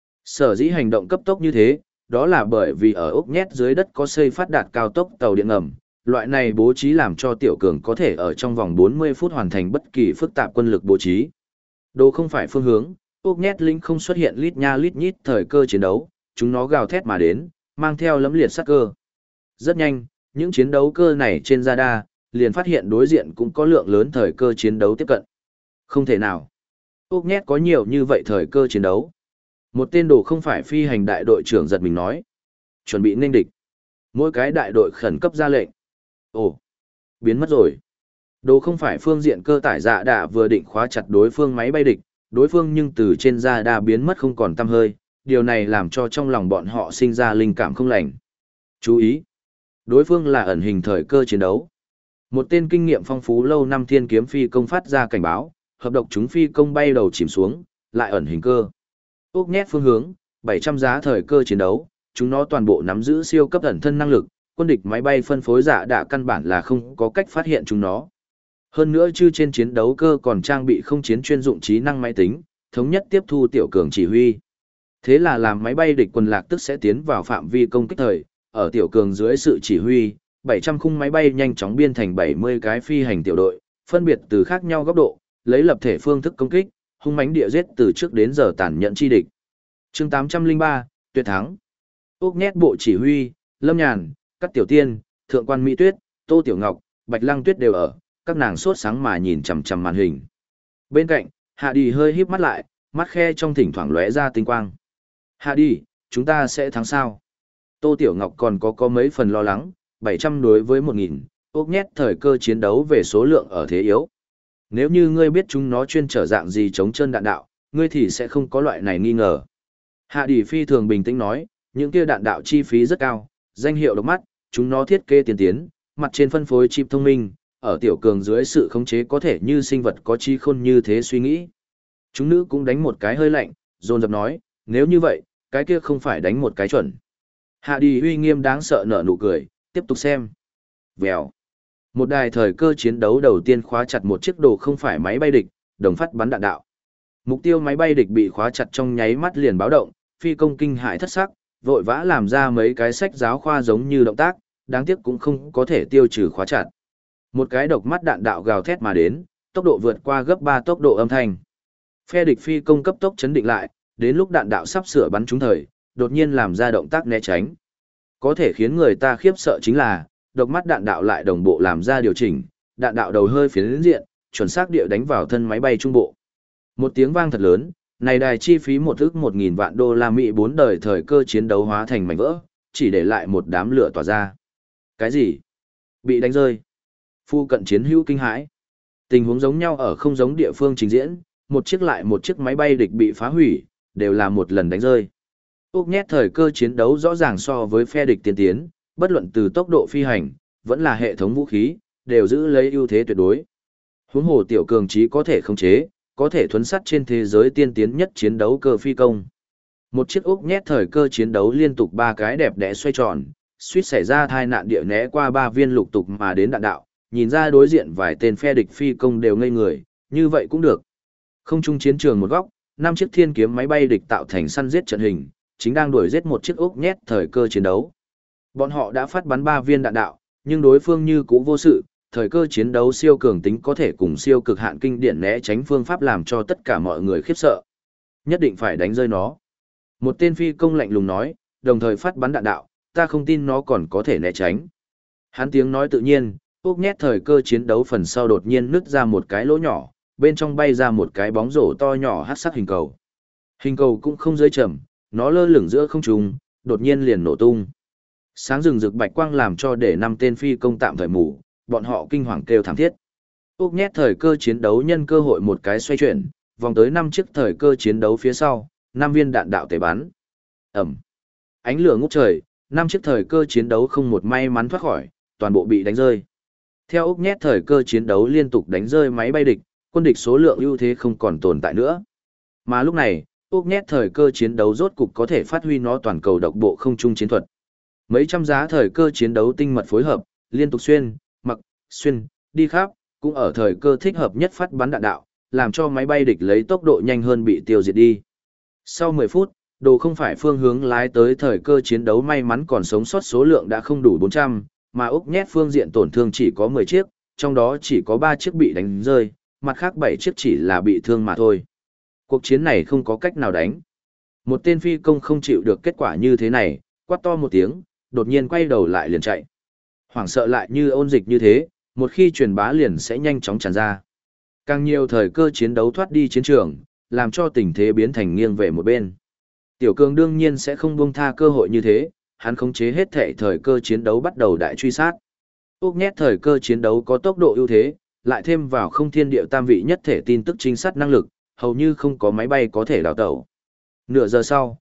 Sở dĩ hành động cấp tốc như thế, đó là bởi vì ở ốc nhét dưới đất có xây phát đạt cao tốc tàu điện ngầm, loại này bố trí làm cho Tiểu Cường có thể ở trong vòng 40 phút hoàn thành bất kỳ phức tạp quân lực bố trí. Đồ không phải phương hướng, ốc nhét lĩnh không xuất hiện lít nha lít nhít thời cơ chiến đấu, chúng nó gào thét mà đến, mang theo lẫm liệt sát cơ. Rất nhanh, những chiến đấu cơ này trên radar liền phát hiện đối diện cũng có lượng lớn thời cơ chiến đấu tiếp cận. Không thể nào. Úc nhét có nhiều như vậy thời cơ chiến đấu. Một tên đồ không phải phi hành đại đội trưởng giật mình nói. Chuẩn bị nên địch. Mỗi cái đại đội khẩn cấp ra lệnh. Ồ, biến mất rồi. Đồ không phải phương diện cơ tải dạ đạ vừa định khóa chặt đối phương máy bay địch, đối phương nhưng từ trên ra đa biến mất không còn tăm hơi, điều này làm cho trong lòng bọn họ sinh ra linh cảm không lành. Chú ý! Đối phương là ẩn hình thời cơ chiến đấu. Một tên kinh nghiệm phong phú lâu năm thiên kiếm phi công phát ra cảnh báo, hợp độc chúng phi công bay đầu chìm xuống, lại ẩn hình cơ. Úc nhét phương hướng, 700 giá thời cơ chiến đấu, chúng nó toàn bộ nắm giữ siêu cấp ẩn thân năng lực, quân địch máy bay phân phối dạ đạ căn bản là không có cách phát hiện chúng nó. Hơn nữa chư trên chiến đấu cơ còn trang bị không chiến chuyên dụng trí năng máy tính, thống nhất tiếp thu tiểu cường chỉ huy. Thế là làm máy bay địch quân lạc tức sẽ tiến vào phạm vi công kích thời, ở tiểu cường dưới sự chỉ huy, 700 khung máy bay nhanh chóng biên thành 70 cái phi hành tiểu đội, phân biệt từ khác nhau góc độ, lấy lập thể phương thức công kích, hung mãnh địa giết từ trước đến giờ tàn nhẫn chi địch. Chương 803, tuyệt thắng. Úc nhét bộ chỉ huy, Lâm Nhàn, Cát Tiểu Tiên, Thượng quan Mỹ Tuyết, Tô Tiểu Ngọc, Bạch Lăng Tuyết đều ở, các nàng sốt sáng mà nhìn chằm chằm màn hình. Bên cạnh, Hạ Đi hơi híp mắt lại, mắt khe trong thỉnh thoảng lóe ra tinh quang. Hạ Đi, chúng ta sẽ thắng sao? Tô Tiểu Ngọc còn có mấy phần lo lắng, 700 đối với 1000, Úc nhét thời cơ chiến đấu về số lượng ở thế yếu. Nếu như ngươi biết chúng nó chuyên trở dạng gì chống chân đạn đạo, ngươi thì sẽ không có loại này nghi ngờ. Hạ Đi phi thường bình tĩnh nói, những kia đạn đạo chi phí rất cao, danh hiệu độc mắt, chúng nó thiết kế tiên tiến, mặt trên phân phối chip thông minh, ở tiểu cường dưới sự khống chế có thể như sinh vật có trí khôn như thế suy nghĩ. Chúng nữ cũng đánh một cái hơi lạnh, dồn dập nói, nếu như vậy, cái kia không phải đánh một cái chuẩn. Hạ Đi uy nghiêm đáng sợ nở nụ cười, tiếp tục xem. Vèo. Một đài thời cơ chiến đấu đầu tiên khóa chặt một chiếc đồ không phải máy bay địch, đồng phát bắn đạn đạo. Mục tiêu máy bay địch bị khóa chặt trong nháy mắt liền báo động, phi công kinh hãi thất sắc, vội vã làm ra mấy cái sách giáo khoa giống như động tác, đáng tiếc cũng không có thể tiêu trừ khóa chặt. Một cái độc mắt đạn đạo gào thét mà đến, tốc độ vượt qua gấp 3 tốc độ âm thanh. Phe địch phi công cấp tốc chấn định lại, đến lúc đạn đạo sắp sửa bắn trúng thời, đột nhiên làm ra động tác né tránh. Có thể khiến người ta khiếp sợ chính là, độc mắt đạn đạo lại đồng bộ làm ra điều chỉnh, đạn đạo đầu hơi phiến diện, chuẩn xác địa đánh vào thân máy bay trung bộ. Một tiếng vang thật lớn, này đài chi phí 1.000 vạn đô la Mỹ 4 đời thời cơ chiến đấu hóa thành mảnh vỡ, chỉ để lại một đám lửa tỏa ra. Cái gì? Bị đánh rơi. Phu cận chiến hữu kinh hãi. Tình huống giống nhau ở không giống địa phương trình diễn, một chiếc lại một chiếc máy bay địch bị phá hủy, đều là một lần đánh rơi. Úc nhét thời cơ chiến đấu rõ ràng so với phe địch tiên tiến, bất luận từ tốc độ phi hành, vẫn là hệ thống vũ khí, đều giữ lấy ưu thế tuyệt đối. Huống hồ tiểu cường trí có thể khống chế, có thể thuấn sắt trên thế giới tiên tiến nhất chiến đấu cơ phi công. Một chiếc Úc nhét thời cơ chiến đấu liên tục 3 cái đẹp đẽ xoay tròn, suýt xảy ra tai nạn địa né qua 3 viên lục tục mà đến đạn đạo, nhìn ra đối diện vài tên phe địch phi công đều ngây người, như vậy cũng được. Không trung chiến trường một góc, 5 chiếc thiên kiếm máy bay địch tạo thành săn giết trận hình, chính đang đuổi giết một chiếc Úc nhét thời cơ chiến đấu. Bọn họ đã phát bắn 3 viên đạn đạo, nhưng đối phương như cũ vô sự, thời cơ chiến đấu siêu cường tính có thể cùng siêu cực hạn kinh điển né tránh phương pháp làm cho tất cả mọi người khiếp sợ. Nhất định phải đánh rơi nó. Một tên phi công lạnh lùng nói, đồng thời phát bắn đạn đạo, ta không tin nó còn có thể né tránh. Hắn tiếng nói tự nhiên, Úc nhét thời cơ chiến đấu phần sau đột nhiên nứt ra một cái lỗ nhỏ, bên trong bay ra một cái bóng rổ to nhỏ hắc sắc hình cầu. Hình cầu cũng không rơi chậm, nó lơ lửng giữa không trung, đột nhiên liền nổ tung. Sáng rừng rực bạch quang làm cho để 5 tên phi công tạm thời mù, bọn họ kinh hoàng kêu thảm thiết. Úc nhét thời cơ chiến đấu nhân cơ hội một cái xoay chuyển, vòng tới 5 chiếc thời cơ chiến đấu phía sau, 5 viên đạn đạo tề bắn. Ẩm. Ánh lửa ngút trời, 5 chiếc thời cơ chiến đấu không một may mắn thoát khỏi, toàn bộ bị đánh rơi. Theo Úc nhét thời cơ chiến đấu liên tục đánh rơi máy bay địch, quân địch số lượng ưu thế không còn tồn tại nữa. Mà lúc này, Úc nhét thời cơ chiến đấu rốt cục có thể phát huy nó toàn cầu độc bộ không trung chiến thuật. Mấy trăm giá thời cơ chiến đấu tinh mật phối hợp, liên tục xuyên, đi khắp, cũng ở thời cơ thích hợp nhất phát bắn đạn đạo, làm cho máy bay địch lấy tốc độ nhanh hơn bị tiêu diệt đi. Sau 10 phút, đồ không phải phương hướng lái tới thời cơ chiến đấu may mắn còn sống sót số lượng đã không đủ 400, mà Úc nhét phương diện tổn thương chỉ có 10 chiếc, trong đó chỉ có 3 chiếc bị đánh rơi, mặt khác 7 chiếc chỉ là bị thương mà thôi. Cuộc chiến này không có cách nào đánh. Một tên phi công không chịu được kết quả như thế này, quát to một tiếng, đột nhiên quay đầu lại liền chạy. Hoảng sợ lại như ôn dịch như thế, một khi truyền bá liền sẽ nhanh chóng tràn ra. Càng nhiều thời cơ chiến đấu thoát đi chiến trường, làm cho tình thế biến thành nghiêng về một bên. Tiểu Cường đương nhiên sẽ không buông tha cơ hội như thế, hắn khống chế hết thể thời cơ chiến đấu bắt đầu đại truy sát. Úc nhét thời cơ chiến đấu có tốc độ ưu thế, lại thêm vào không thiên điệu tam vị nhất thể tin tức trinh sát năng lực, hầu như không có máy bay có thể đào tẩu. Nửa giờ sau,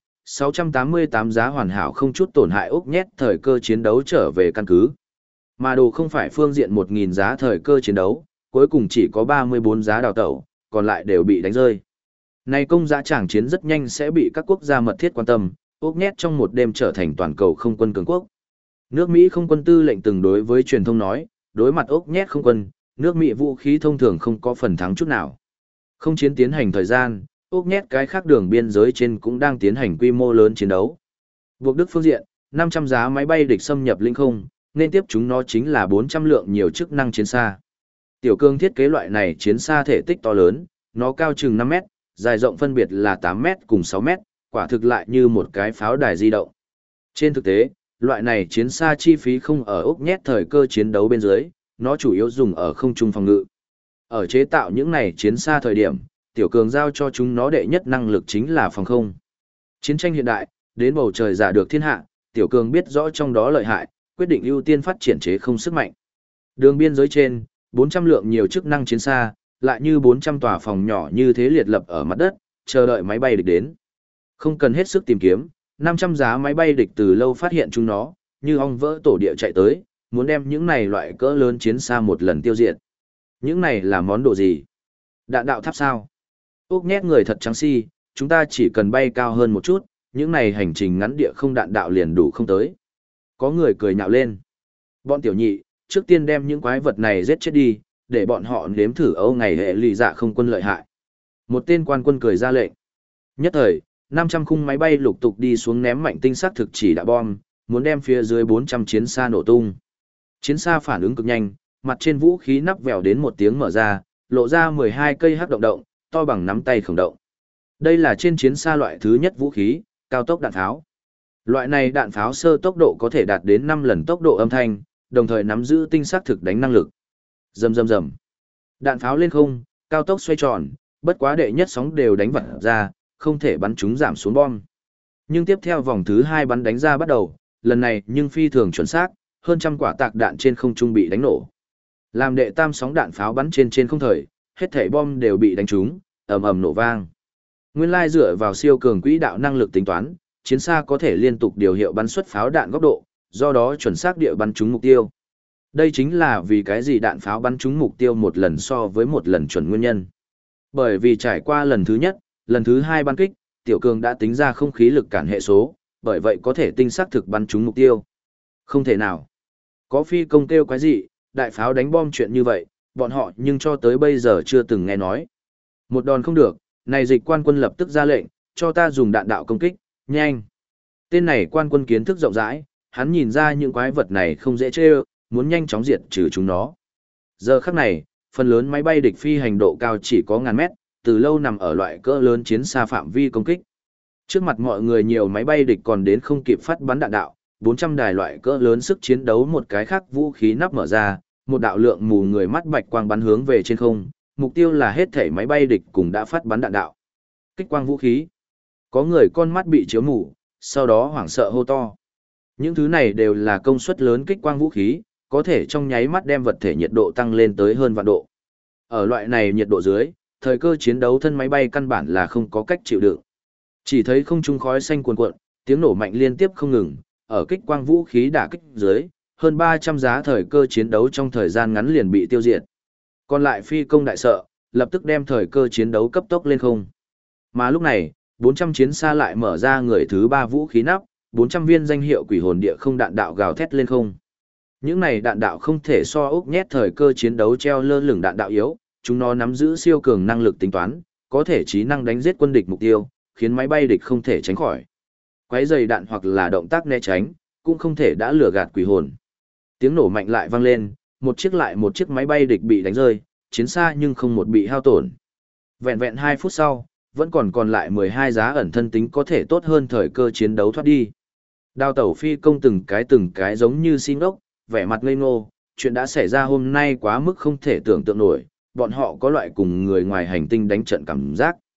688 giá hoàn hảo không chút tổn hại Úc nhét thời cơ chiến đấu trở về căn cứ. Mà đồ không phải phương diện 1.000 giá thời cơ chiến đấu, cuối cùng chỉ có 34 giá đào tẩu, còn lại đều bị đánh rơi. Này công giá tràng chiến rất nhanh sẽ bị các quốc gia mật thiết quan tâm, Úc nhét trong một đêm trở thành toàn cầu không quân cường quốc. Nước Mỹ không quân tư lệnh từng đối với truyền thông nói, đối mặt Úc nhét không quân, nước Mỹ vũ khí thông thường không có phần thắng chút nào. Không chiến tiến hành thời gian, Úc nhét cái khác đường biên giới trên cũng đang tiến hành quy mô lớn chiến đấu. Buộc Đức phương diện, 500 giá máy bay địch xâm nhập linh không, nên tiếp chúng nó chính là 400 lượng nhiều chức năng chiến xa. Tiểu Cương thiết kế loại này chiến xa thể tích to lớn, nó cao chừng 5 mét, dài rộng phân biệt là 8 mét cùng 6 mét, quả thực lại như một cái pháo đài di động. Trên thực tế, loại này chiến xa chi phí không ở Úc nhét thời cơ chiến đấu bên dưới, nó chủ yếu dùng ở không trung phòng ngự. Ở chế tạo những này chiến xa thời điểm, Tiểu Cường giao cho chúng nó đệ nhất năng lực chính là phòng không. Chiến tranh hiện đại, đến bầu trời giả được thiên hạ, Tiểu Cường biết rõ trong đó lợi hại, quyết định ưu tiên phát triển chế không sức mạnh. Đường biên giới trên, 400 lượng nhiều chức năng chiến xa, lại như 400 tòa phòng nhỏ như thế liệt lập ở mặt đất, chờ đợi máy bay địch đến. Không cần hết sức tìm kiếm, 500 giá máy bay địch từ lâu phát hiện chúng nó, như ong vỡ tổ địa chạy tới, muốn đem những này loại cỡ lớn chiến xa một lần tiêu diệt. Những này là món đồ gì? Đạn đạo tháp sao? Úc nhét người thật trắng si, chúng ta chỉ cần bay cao hơn một chút, những này hành trình ngắn địa không đạn đạo liền đủ không tới. Có người cười nhạo lên. Bọn tiểu nhị, trước tiên đem những quái vật này giết chết đi, để bọn họ nếm thử Âu ngày hệ lì dạ không quân lợi hại. Một tên quan quân cười ra lệnh. Nhất thời, 500 khung máy bay lục tục đi xuống ném mạnh tinh xác thực chỉ đã bom, muốn đem phía dưới 400 chiến xa nổ tung. Chiến xa phản ứng cực nhanh, mặt trên vũ khí nắp vèo đến một tiếng mở ra, lộ ra 12 cây hắc động động, to bằng nắm tay khổng động. Đây là trên chiến xa loại thứ nhất vũ khí, cao tốc đạn pháo. Loại này đạn pháo sơ tốc độ có thể đạt đến 5 lần tốc độ âm thanh, đồng thời nắm giữ tinh xác thực đánh năng lực. Rầm rầm rầm. Đạn pháo lên không, cao tốc xoay tròn, bất quá đệ nhất sóng đều đánh vặt ra, không thể bắn chúng giảm xuống bom. Nhưng tiếp theo vòng thứ 2 bắn đánh ra bắt đầu, lần này nhưng phi thường chuẩn xác, hơn trăm quả tạc đạn trên không trung bị đánh nổ. Làm đệ tam sóng đạn pháo bắn trên không thời, hết thảy bom đều bị đánh trúng, ầm ầm nổ vang. Nguyên lai dựa vào siêu cường quỹ đạo năng lực tính toán, chiến xa có thể liên tục điều hiệu bắn xuất pháo đạn góc độ, do đó chuẩn xác địa bắn trúng mục tiêu. Đây chính là vì cái gì đạn pháo bắn trúng mục tiêu một lần so với một lần chuẩn nguyên nhân. Bởi vì trải qua lần thứ nhất, lần thứ 2 bắn kích, Tiểu Cường đã tính ra không khí lực cản hệ số, bởi vậy có thể tinh xác thực bắn trúng mục tiêu. Không thể nào. Có phi công kêu quái gì, đại pháo đánh bom chuyện như vậy, bọn họ nhưng cho tới bây giờ chưa từng nghe nói. Một đòn không được, này dịch quan quân lập tức ra lệnh, cho ta dùng đạn đạo công kích, nhanh. Tên này quan quân kiến thức rộng rãi, hắn nhìn ra những quái vật này không dễ chơi, muốn nhanh chóng diệt trừ chúng nó. Giờ khắc này, phần lớn máy bay địch phi hành độ cao chỉ có ngàn mét, từ lâu nằm ở loại cỡ lớn chiến xa phạm vi công kích. Trước mặt mọi người nhiều máy bay địch còn đến không kịp phát bắn đạn đạo, 400 đài loại cỡ lớn sức chiến đấu một cái khác vũ khí nắp mở ra, một đạo lượng mù người mắt bạch quang bắn hướng về trên không, mục tiêu là hết thể máy bay địch cùng đã phát bắn đạn đạo. Kích quang vũ khí. Có người con mắt bị chiếu mù, sau đó hoảng sợ hô to. Những thứ này đều là công suất lớn kích quang vũ khí, có thể trong nháy mắt đem vật thể nhiệt độ tăng lên tới hơn vạn độ. Ở loại này nhiệt độ dưới, thời cơ chiến đấu thân máy bay căn bản là không có cách chịu đựng. Chỉ thấy không trung khói xanh cuồn cuộn, tiếng nổ mạnh liên tiếp không ngừng, ở kích quang vũ khí đả kích dưới, hơn 300 giá thời cơ chiến đấu trong thời gian ngắn liền bị tiêu diệt. Còn lại phi công đại sợ, lập tức đem thời cơ chiến đấu cấp tốc lên không. Mà lúc này, 400 chiến xa lại mở ra người thứ 3 vũ khí nắp, 400 viên danh hiệu quỷ hồn địa không đạn đạo gào thét lên không. Những này đạn đạo không thể so ốc nhét thời cơ chiến đấu treo lơ lửng đạn đạo yếu, chúng nó nắm giữ siêu cường năng lực tính toán, có thể trí năng đánh giết quân địch mục tiêu, khiến máy bay địch không thể tránh khỏi. Quấy dày đạn hoặc là động tác né tránh, cũng không thể đã lừa gạt quỷ hồn. Tiếng nổ mạnh lại vang lên, một chiếc máy bay địch bị đánh rơi, chiến xa nhưng không một bị hao tổn. Vẹn vẹn 2 phút sau, vẫn còn lại 12 giá ẩn thân tính có thể tốt hơn thời cơ chiến đấu thoát đi. Đào tẩu phi công từng cái giống như xin ốc, vẻ mặt ngây ngô, chuyện đã xảy ra hôm nay quá mức không thể tưởng tượng nổi, bọn họ có loại cùng người ngoài hành tinh đánh trận cảm giác.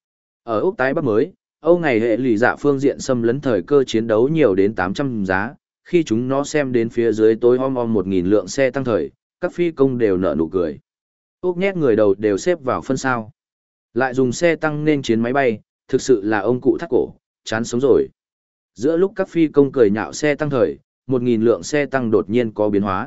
Ở Úc tái Bắc mới, Âu ngày hệ lụy dạ phương diện xâm lấn thời cơ chiến đấu nhiều đến 800 giá, khi chúng nó xem đến phía dưới tối om 1.000 lượng xe tăng thời, các phi công đều nở nụ cười. Úc nhét người đầu đều xếp vào phân sao. Lại dùng xe tăng nên chiến máy bay, thực sự là ông cụ thắt cổ, chán sống rồi. Giữa lúc các phi công cười nhạo xe tăng thời, 1.000 lượng xe tăng đột nhiên có biến hóa.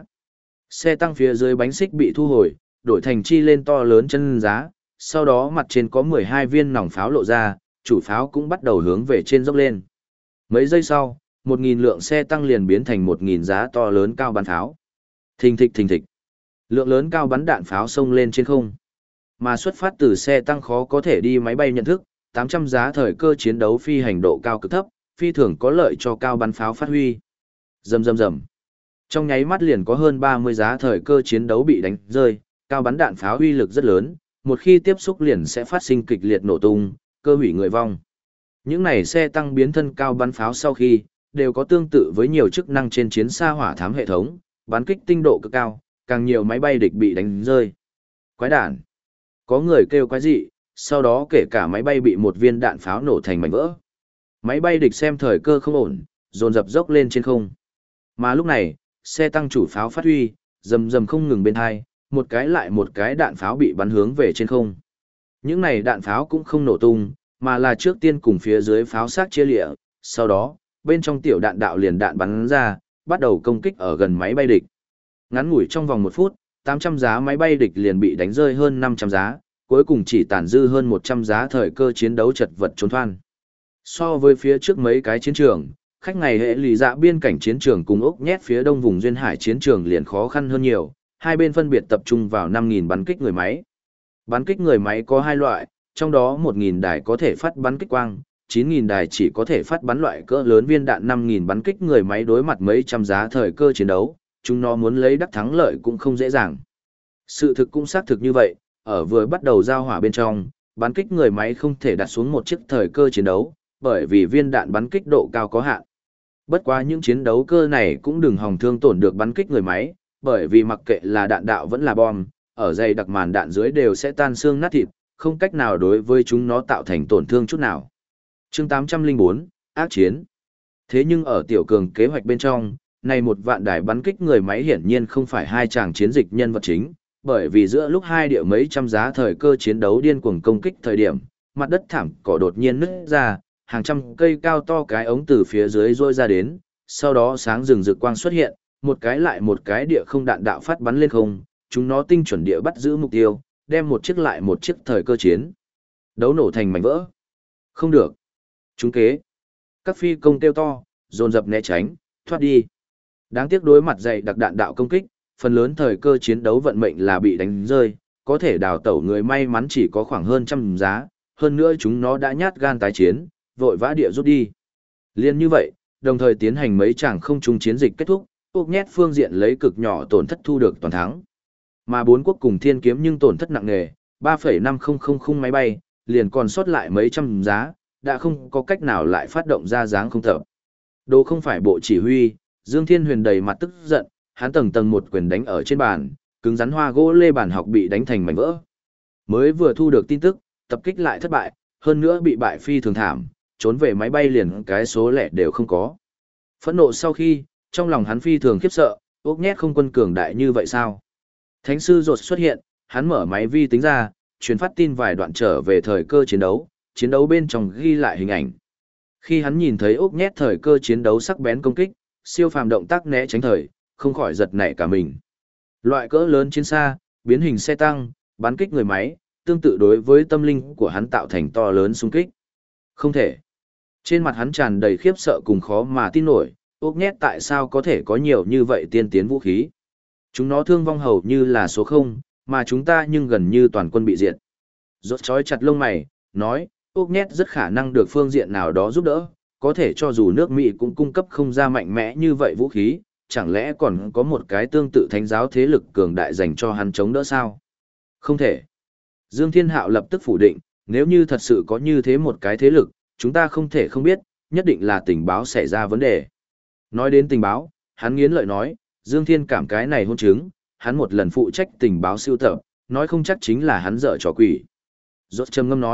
Xe tăng phía dưới bánh xích bị thu hồi, đổi thành chi lên to lớn chân giá, sau đó mặt trên có 12 viên nòng pháo lộ ra, chủ pháo cũng bắt đầu hướng về trên dốc lên. Mấy giây sau, 1.000 lượng xe tăng liền biến thành 1.000 giá to lớn cao bắn pháo. Thình thịch thình thịch. Lượng lớn cao bắn đạn pháo xông lên trên không. Mà xuất phát từ xe tăng khó có thể đi máy bay nhận thức, 800 giá thời cơ chiến đấu phi hành độ cao cực thấp, phi thường có lợi cho cao bắn pháo phát huy. Rầm rầm rầm. Trong nháy mắt liền có hơn 30 giá thời cơ chiến đấu bị đánh rơi, cao bắn đạn pháo uy lực rất lớn, một khi tiếp xúc liền sẽ phát sinh kịch liệt nổ tung, cơ hủy người vong. Những này xe tăng biến thân cao bắn pháo sau khi, đều có tương tự với nhiều chức năng trên chiến xa hỏa thám hệ thống, bắn kích tinh độ cực cao, càng nhiều máy bay địch bị đánh rơi. Quái đản. Có người kêu quái dị, sau đó kể cả máy bay bị một viên đạn pháo nổ thành mảnh vỡ. Máy bay địch xem thời cơ không ổn, dồn dập dốc lên trên không. Mà lúc này, xe tăng chủ pháo phát huy, rầm rầm không ngừng bên hai, một cái lại một cái đạn pháo bị bắn hướng về trên không. Những này đạn pháo cũng không nổ tung, mà là trước tiên cùng phía dưới pháo xác chia lịa, sau đó, bên trong tiểu đạn đạo liền đạn bắn ra, bắt đầu công kích ở gần máy bay địch. Ngắn ngủi trong vòng 1 phút, 800 giá máy bay địch liền bị đánh rơi hơn 500 giá, cuối cùng chỉ tàn dư hơn 100 giá thời cơ chiến đấu chật vật trốn thoát. So với phía trước mấy cái chiến trường, khách ngày hệ lụy dạ biên cảnh chiến trường cùng ốc nhét phía đông vùng duyên hải chiến trường liền khó khăn hơn nhiều, hai bên phân biệt tập trung vào 5.000 bắn kích người máy. Bắn kích người máy có hai loại, trong đó 1.000 đài có thể phát bắn kích quang, 9.000 đài chỉ có thể phát bắn loại cỡ lớn viên đạn. 5.000 bắn kích người máy đối mặt mấy trăm giá thời cơ chiến đấu, chúng nó muốn lấy đắc thắng lợi cũng không dễ dàng. Sự thực cũng xác thực như vậy, ở vừa bắt đầu giao hỏa bên trong, bắn kích người máy không thể đặt xuống một chiếc thời cơ chiến đấu, bởi vì viên đạn bắn kích độ cao có hạn. Bất quá những chiến đấu cơ này cũng đừng hòng thương tổn được bắn kích người máy, bởi vì mặc kệ là đạn đạo vẫn là bom, ở dày đặc màn đạn dưới đều sẽ tan xương nát thịt, không cách nào đối với chúng nó tạo thành tổn thương chút nào. Chương 804, ác chiến. Thế nhưng ở tiểu cường kế hoạch bên trong, này một vạn đài bắn kích người máy hiển nhiên không phải hai chàng chiến dịch nhân vật chính, bởi vì giữa lúc hai địa mấy trăm giá thời cơ chiến đấu điên cuồng công kích thời điểm, mặt đất thảm cỏ đột nhiên nứt ra, hàng trăm cây cao to cái ống từ phía dưới rôi ra đến, sau đó sáng rừng rực quang xuất hiện, một cái lại một cái địa không đạn đạo phát bắn lên không, chúng nó tinh chuẩn địa bắt giữ mục tiêu, đem một chiếc lại một chiếc thời cơ chiến đấu nổ thành mảnh vỡ. Không được. Chúng kế. Các phi công kêu to, dồn dập né tránh, thoát đi. Đáng tiếc đối mặt dày đặc đạn đạo công kích, phần lớn thời cơ chiến đấu vận mệnh là bị đánh rơi, có thể đào tẩu người may mắn chỉ có khoảng hơn trăm giá, hơn nữa chúng nó đã nhát gan tái chiến, vội vã địa rút đi. Liên như vậy, đồng thời tiến hành mấy tràng không trung chiến dịch kết thúc, Úc nhét phương diện lấy cực nhỏ tổn thất thu được toàn thắng. Mà bốn quốc cùng thiên kiếm nhưng tổn thất nặng nề, 3,500 máy bay, liền còn sót lại mấy trăm giá, đã không có cách nào lại phát động ra dáng không thập. Đồ không phải bộ chỉ huy, Dương Thiên Huyền đầy mặt tức giận, hắn tầng tầng một quyền đánh ở trên bàn, cứng rắn hoa gỗ lê bàn học bị đánh thành mảnh vỡ. Mới vừa thu được tin tức, tập kích lại thất bại, hơn nữa bị bại phi thường thảm, trốn về máy bay liền cái số lẻ đều không có. Phẫn nộ sau khi, trong lòng hắn phi thường khiếp sợ, ốc nhét không quân cường đại như vậy sao? Thánh sư rột xuất hiện, hắn mở máy vi tính ra, truyền phát tin vài đoạn trở về thời cơ chiến đấu bên trong ghi lại hình ảnh. Khi hắn nhìn thấy ốc nhét thời cơ chiến đấu sắc bén công kích, siêu phàm động tác né tránh thời, không khỏi giật nảy cả mình. Loại cỡ lớn chiến xa, biến hình xe tăng, bắn kích người máy, tương tự đối với tâm linh của hắn tạo thành to lớn xung kích. Không thể. Trên mặt hắn tràn đầy khiếp sợ cùng khó mà tin nổi, ốc nhét tại sao có thể có nhiều như vậy tiên tiến vũ khí. Chúng nó thương vong hầu như là số 0, mà chúng ta nhưng gần như toàn quân bị diệt. Rốt chói chặt lông mày, nói, ốc nhét rất khả năng được phương diện nào đó giúp đỡ, có thể cho dù nước Mỹ cũng cung cấp không ra mạnh mẽ như vậy vũ khí, chẳng lẽ còn có một cái tương tự thánh giáo thế lực cường đại dành cho hắn chống đỡ sao? Không thể. Dương Thiên Hạo lập tức phủ định, nếu như thật sự có như thế một cái thế lực, chúng ta không thể không biết, nhất định là tình báo xảy ra vấn đề. Nói đến tình báo, hắn nghiến lợi nói, Dương Thiên cảm cái này hôn chứng, hắn một lần phụ trách tình báo siêu tập, nói không chắc chính là hắn dở trò quỷ. Rốt trầm ngâm nói,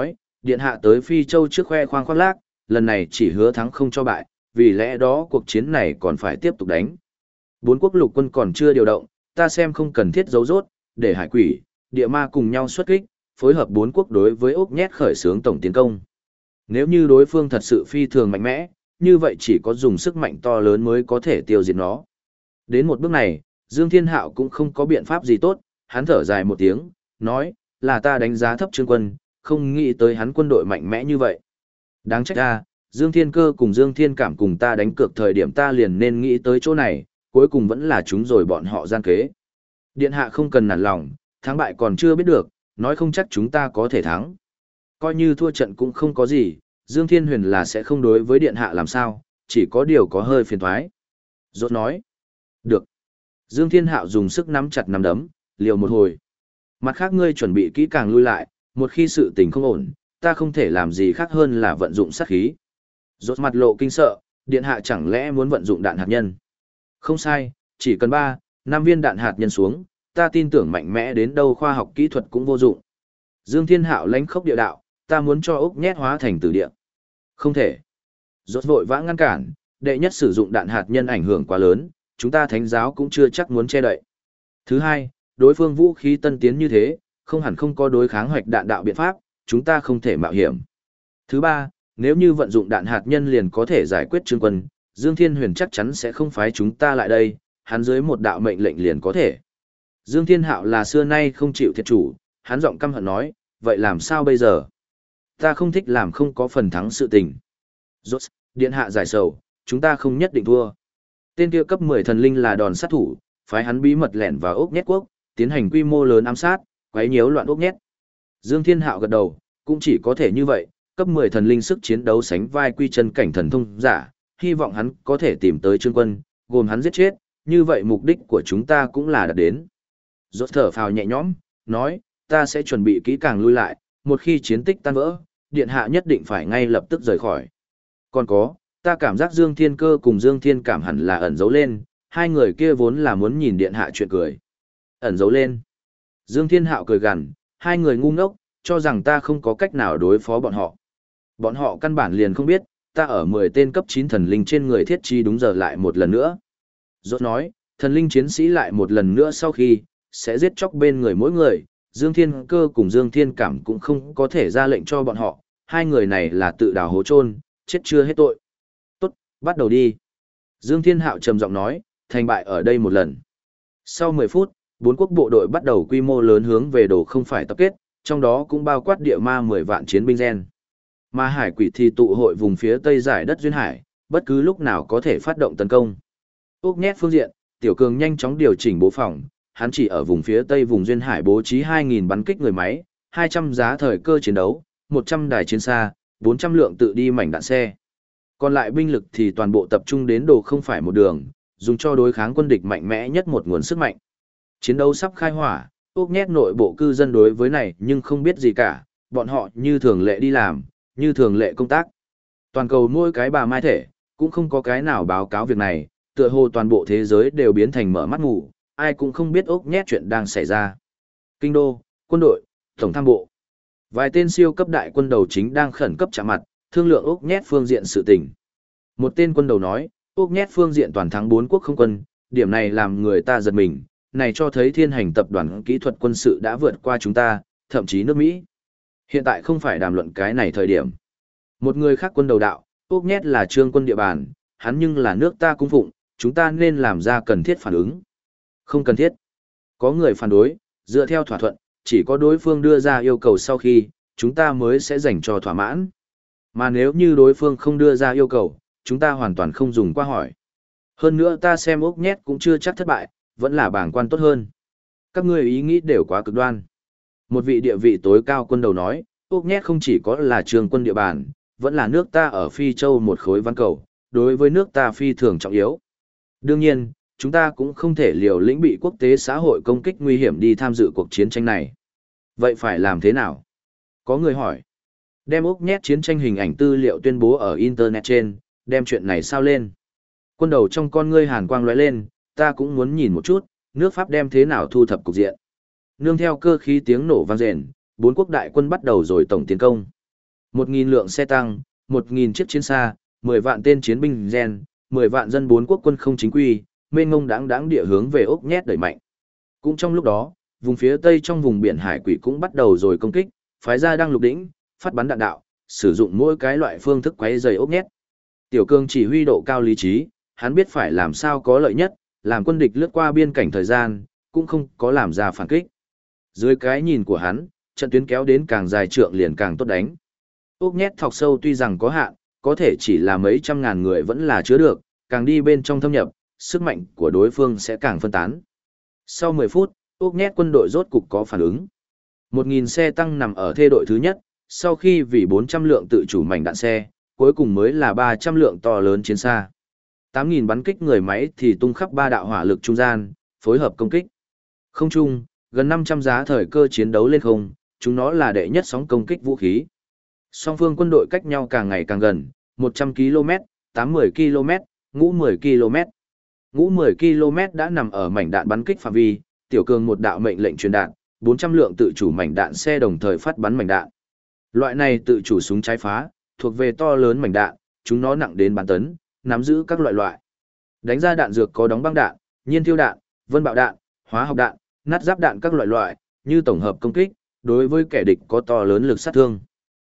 điện hạ tới Phi Châu trước khoe khoang khoác lác, lần này chỉ hứa thắng không cho bại, vì lẽ đó cuộc chiến này còn phải tiếp tục đánh. Bốn quốc lục quân còn chưa điều động, ta xem không cần thiết giấu rốt, để hải quỷ, địa ma cùng nhau xuất kích, phối hợp bốn quốc đối với ốc nhét khởi xướng tổng tiến công. Nếu như đối phương thật sự phi thường mạnh mẽ, như vậy chỉ có dùng sức mạnh to lớn mới có thể tiêu diệt nó. Đến một bước này, Dương Thiên Hạo cũng không có biện pháp gì tốt, hắn thở dài một tiếng, nói, là ta đánh giá thấp Trương Quân, không nghĩ tới hắn quân đội mạnh mẽ như vậy. Đáng trách ta, Dương Thiên Cơ cùng Dương Thiên Cảm cùng ta đánh cược thời điểm ta liền nên nghĩ tới chỗ này, cuối cùng vẫn là chúng rồi bọn họ gian kế. Điện hạ không cần nản lòng, thắng bại còn chưa biết được, nói không chắc chúng ta có thể thắng. Coi như thua trận cũng không có gì, Dương Thiên Huyền là sẽ không đối với điện hạ làm sao, chỉ có điều có hơi phiền thoái. Rốt nói, được. Dương Thiên Hạo dùng sức nắm chặt nắm đấm, liều một hồi. Mặt khác ngươi chuẩn bị kỹ càng lui lại, một khi sự tình không ổn, ta không thể làm gì khác hơn là vận dụng sát khí. Rốt mặt lộ kinh sợ, điện hạ chẳng lẽ muốn vận dụng đạn hạt nhân? Không sai, chỉ cần 3, 5 viên đạn hạt nhân xuống, ta tin tưởng mạnh mẽ đến đâu khoa học kỹ thuật cũng vô dụng. Dương Thiên Hạo lãnh khốc địa đạo, ta muốn cho ốc nhét hóa thành tử địa. Không thể. Rốt vội vã ngăn cản, đệ nhất sử dụng đạn hạt nhân ảnh hưởng quá lớn, chúng ta thánh giáo cũng chưa chắc muốn che đậy. Thứ hai, đối phương vũ khí tân tiến như thế, không hẳn không có đối kháng hoạch đạn đạo biện pháp, chúng ta không thể mạo hiểm. Thứ ba, nếu như vận dụng đạn hạt nhân liền có thể giải quyết Trương Quân, Dương Thiên Huyền chắc chắn sẽ không phái chúng ta lại đây, hắn dưới một đạo mệnh lệnh liền có thể. Dương Thiên Hạo là xưa nay không chịu thiệt chủ, hắn giọng căm hận nói, vậy làm sao bây giờ? Ta không thích làm không có phần thắng sự tình. Rốt, điện hạ giải sầu, chúng ta không nhất định thua. Tên kia cấp 10 thần linh là đòn sát thủ, phái hắn bí mật lẻn vào ốc nhét quốc, tiến hành quy mô lớn ám sát, quấy nhiễu loạn ốc nhét. Dương Thiên Hạo gật đầu, cũng chỉ có thể như vậy, cấp 10 thần linh sức chiến đấu sánh vai quy chân cảnh thần thông giả, hy vọng hắn có thể tìm tới Trương Quân, gồm hắn giết chết, như vậy mục đích của chúng ta cũng là đạt đến. Rốt thở phào nhẹ nhõm, nói, ta sẽ chuẩn bị kỹ càng lui lại, một khi chiến tích tan vỡ, điện hạ nhất định phải ngay lập tức rời khỏi. Còn có, ta cảm giác Dương Thiên Cơ cùng Dương Thiên Cảm hẳn là ẩn giấu lên, hai người kia vốn là muốn nhìn điện hạ chuyện cười. Ẩn giấu lên. Dương Thiên Hạo cười gằn, hai người ngu ngốc, cho rằng ta không có cách nào đối phó bọn họ. Bọn họ căn bản liền không biết, ta ở 10 tên cấp 9 thần linh trên người thiết chi đúng giờ lại một lần nữa. Rốt nói, thần linh chiến sĩ lại một lần nữa sau khi, sẽ giết chóc bên người mỗi người, Dương Thiên Cơ cùng Dương Thiên Cảm cũng không có thể ra lệnh cho bọn họ, hai người này là tự đào hố chôn, chết chưa hết tội. Tốt, bắt đầu đi. Dương Thiên Hạo trầm giọng nói, thành bại ở đây một lần. Sau 10 phút, bốn quốc bộ đội bắt đầu quy mô lớn hướng về đồ không phải tập kết, trong đó cũng bao quát địa ma 10 vạn chiến binh gen. Mà hải quỷ thì tụ hội vùng phía tây giải đất duyên hải, bất cứ lúc nào có thể phát động tấn công. Úc nhét phương diện, Tiểu Cường nhanh chóng điều chỉnh bố phòng, hắn chỉ ở vùng phía tây vùng duyên hải bố trí 2.000 bắn kích người máy, 200 giá thời cơ chiến đấu, 100 đài chiến xa, 400 lượng tự đi mảnh đạn xe. Còn lại binh lực thì toàn bộ tập trung đến đồ không phải một đường, dùng cho đối kháng quân địch mạnh mẽ nhất một nguồn sức mạnh. Chiến đấu sắp khai hỏa, Úc nhét nội bộ cư dân đối với này nhưng không biết gì cả, bọn họ như thường lệ đi làm, như thường lệ công tác. Toàn cầu mỗi cái bà mai thể, cũng không có cái nào báo cáo việc này, tựa hồ toàn bộ thế giới đều biến thành mở mắt ngủ, ai cũng không biết ốc nhét chuyện đang xảy ra. Kinh đô, quân đội, tổng tham bộ. Vài tên siêu cấp đại quân đầu chính đang khẩn cấp chạm mặt, thương lượng ốc nhét phương diện sự tình. Một tên quân đầu nói, ốc nhét phương diện toàn thắng 4 quốc không quân, điểm này làm người ta giật mình, này cho thấy thiên hành tập đoàn kỹ thuật quân sự đã vượt qua chúng ta, thậm chí nước Mỹ. Hiện tại không phải đàm luận cái này thời điểm. Một người khác quân đầu đạo, ốc nhét là trương quân địa bàn, hắn nhưng là nước ta cung phụng, chúng ta nên làm ra cần thiết phản ứng. Không cần thiết. Có người phản đối, dựa theo thỏa thuận, chỉ có đối phương đưa ra yêu cầu sau khi, chúng ta mới sẽ dành cho thỏa mãn. Mà nếu như đối phương không đưa ra yêu cầu, chúng ta hoàn toàn không dùng qua hỏi. Hơn nữa ta xem ốc nhét cũng chưa chắc thất bại, vẫn là bảng quan tốt hơn. Các ngươi ý nghĩ đều quá cực đoan. Một vị địa vị tối cao quân đầu nói, ốc nhét không chỉ có là trường quân địa bàn, vẫn là nước ta ở Phi Châu một khối văn cầu, đối với nước ta phi thường trọng yếu. Đương nhiên, chúng ta cũng không thể liều lĩnh bị quốc tế xã hội công kích nguy hiểm đi tham dự cuộc chiến tranh này. Vậy phải làm thế nào? Có người hỏi. Đem ốc nhét chiến tranh hình ảnh tư liệu tuyên bố ở Internet trên, đem chuyện này sao lên. Quân đầu trong con ngươi hàn quang lóe lên, ta cũng muốn nhìn một chút, nước Pháp đem thế nào thu thập cục diện. Nương theo cơ khí tiếng nổ vang rền, 4 quốc đại quân bắt đầu rồi tổng tiến công. 1.000 lượng xe tăng, 1.000 chiếc chiến xa, 10 vạn tên chiến binh gen, 10 vạn dân bốn quốc quân không chính quy, mênh ngông đáng địa hướng về ốc nhét đẩy mạnh. Cũng trong lúc đó, vùng phía tây trong vùng biển Hải Quỷ cũng bắt đầu rồi công kích, phái ra Đăng Lục Đỉnh, phát bắn đạn đạo, sử dụng mỗi cái loại phương thức quấy rầy ốc nhét. Tiểu Cương chỉ huy độ cao lý trí, hắn biết phải làm sao có lợi nhất, làm quân địch lướt qua biên cảnh thời gian, cũng không có làm ra phản kích. Dưới cái nhìn của hắn, trận tuyến kéo đến càng dài trượng liền càng tốt đánh. Ốc nhét thọc sâu tuy rằng có hạn, có thể chỉ là mấy trăm ngàn người vẫn là chứa được, càng đi bên trong thâm nhập, sức mạnh của đối phương sẽ càng phân tán. Sau 10 phút, ốc nhét quân đội rốt cục có phản ứng. 1.000 xe tăng nằm ở thê đội thứ nhất, sau khi vì 400 lượng tự chủ mảnh đạn xe, cuối cùng mới là 300 lượng to lớn chiến xa. 8.000 bắn kích người máy thì tung khắp 3 đạo hỏa lực trung gian, phối hợp công kích. Không trung, gần 500 giá thời cơ chiến đấu lên không, chúng nó là đệ nhất sóng công kích vũ khí. Song phương quân đội cách nhau càng ngày càng gần, 100 km, 80 km, ngũ 10 km. Ngũ 10 km đã nằm ở mảnh đạn bắn kích phạm vi, Tiểu Cường một đạo mệnh lệnh truyền đạn, 400 lượng tự chủ mảnh đạn xe đồng thời phát bắn mảnh đạn. Loại này tự chủ súng trái phá, thuộc về to lớn mảnh đạn, chúng nó nặng đến bán tấn, nắm giữ các loại. Đánh ra đạn dược có đóng băng đạn, nhiên thiêu đạn, vân bạo đạn, hóa học đạn, nát giáp đạn các loại, như tổng hợp công kích, đối với kẻ địch có to lớn lực sát thương.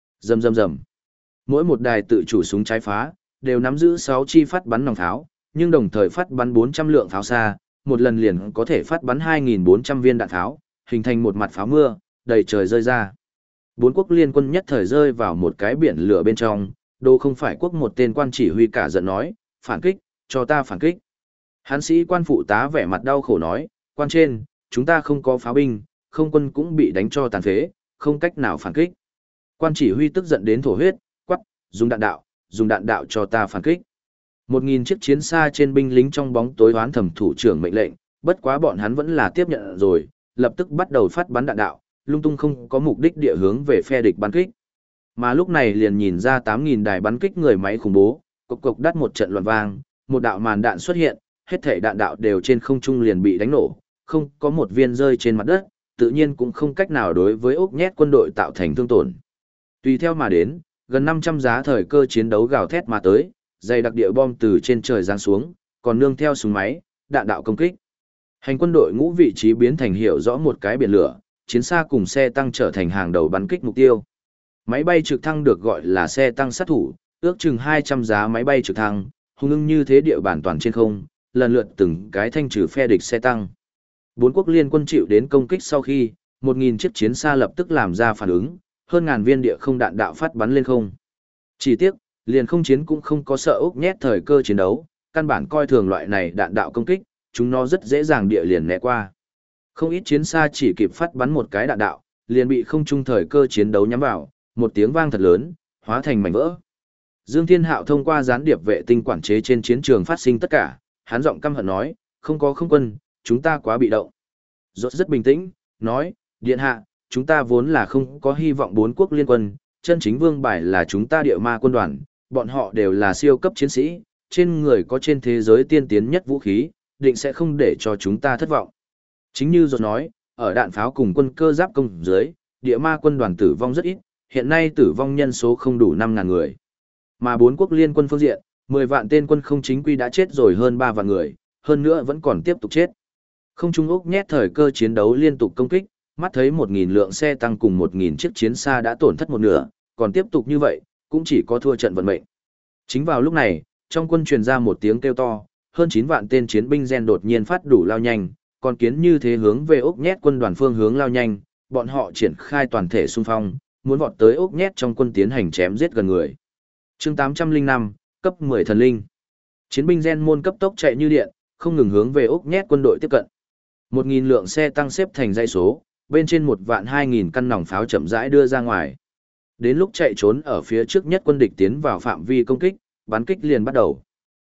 Rầm. Mỗi một đài tự chủ súng trái phá, đều nắm giữ 6 chi phát bắn nòng pháo, nhưng đồng thời phát bắn 400 lượng pháo xa, một lần liền có thể phát bắn 2.400 viên đạn pháo, hình thành một mặt pháo mưa, đầy trời rơi ra. Bốn quốc liên quân nhất thời rơi vào một cái biển lửa bên trong, đô không phải quốc một tên quan chỉ huy cả giận nói, phản kích, cho ta phản kích. Hán sĩ quan phụ tá vẻ mặt đau khổ nói, quan trên, chúng ta không có pháo binh, không quân cũng bị đánh cho tàn phế, không cách nào phản kích. Quan chỉ huy tức giận đến thổ huyết, quắc, dùng đạn đạo cho ta phản kích. 1.000 chiếc chiến xa trên binh lính trong bóng tối hoán thẩm thủ trưởng mệnh lệnh, bất quá bọn hắn vẫn là tiếp nhận rồi, lập tức bắt đầu phát bắn đạn đạo, lung tung không có mục đích địa hướng về phe địch bắn kích. Mà lúc này liền nhìn ra 8.000 đài bắn kích người máy khủng bố, cộc đắt một trận loạn vang, một đạo màn đạn xuất hiện, hết thảy đạn đạo đều trên không trung liền bị đánh nổ, không có một viên rơi trên mặt đất, tự nhiên cũng không cách nào đối với ốc nhét quân đội tạo thành thương tổn. Tùy theo mà đến, gần 500 giá thời cơ chiến đấu gào thét mà tới, dày đặc địa bom từ trên trời giáng xuống, còn nương theo súng máy, đạn đạo công kích. Hành quân đội ngũ vị trí biến thành hiểu rõ một cái biển lửa, chiến xa cùng xe tăng trở thành hàng đầu bắn kích mục tiêu. Máy bay trực thăng được gọi là xe tăng sát thủ, ước chừng 200 giá máy bay trực thăng, hung ưng như thế địa bàn toàn trên không, lần lượt từng cái thanh trừ phe địch xe tăng. Bốn quốc liên quân chịu đến công kích sau khi, 1.000 chiếc chiến xa lập tức làm ra phản ứng, hơn ngàn viên địa không đạn đạo phát bắn lên không. Chỉ tiếc, liền không chiến cũng không có sợ ốc nhét thời cơ chiến đấu, căn bản coi thường loại này đạn đạo công kích, chúng nó rất dễ dàng địa liền né qua. Không ít chiến xa chỉ kịp phát bắn một cái đạn đạo, liền bị không trung thời cơ chiến đấu nhắm vào, một tiếng vang thật lớn, hóa thành mảnh vỡ. Dương Thiên Hạo thông qua gián điệp vệ tinh quản chế trên chiến trường phát sinh tất cả, hắn giọng căm hận nói, không có không quân, chúng ta quá bị động. Rốt rất bình tĩnh, nói, điện hạ, chúng ta vốn là không có hy vọng bốn quốc liên quân, chân chính vương bài là chúng ta địa ma quân đoàn, bọn họ đều là siêu cấp chiến sĩ, trên người có trên thế giới tiên tiến nhất vũ khí, định sẽ không để cho chúng ta thất vọng. Chính như Rốt nói, ở đạn pháo cùng quân cơ giáp công dưới, địa ma quân đoàn tử vong rất ít, hiện nay tử vong nhân số không đủ 5.000 người. Mà bốn quốc liên quân phương diện, 10 vạn tên quân không chính quy đã chết rồi hơn 3 vạn người, hơn nữa vẫn còn tiếp tục chết. Không trung ốc nhét thời cơ chiến đấu liên tục công kích, mắt thấy 1.000 lượng xe tăng cùng 1.000 chiếc chiến xa đã tổn thất một nửa, còn tiếp tục như vậy, cũng chỉ có thua trận vận mệnh. Chính vào lúc này, trong quân truyền ra một tiếng kêu to, hơn 9 vạn tên chiến binh gen đột nhiên phát đủ lao nhanh, còn kiến như thế hướng về ốc nhét quân đoàn phương hướng lao nhanh, bọn họ triển khai toàn thể xung phong, muốn vọt tới ốc nhét trong quân tiến hành chém giết gần người. Chương 805, cấp 10 thần linh. Chiến binh gen môn cấp tốc chạy như điện, không ngừng hướng về ốc nhét quân đội tiếp cận. 1.000 lượng xe tăng xếp thành dãy số, bên trên 1.200.000 căn nòng pháo chậm rãi đưa ra ngoài. Đến lúc chạy trốn ở phía trước nhất quân địch tiến vào phạm vi công kích, bắn kích liền bắt đầu.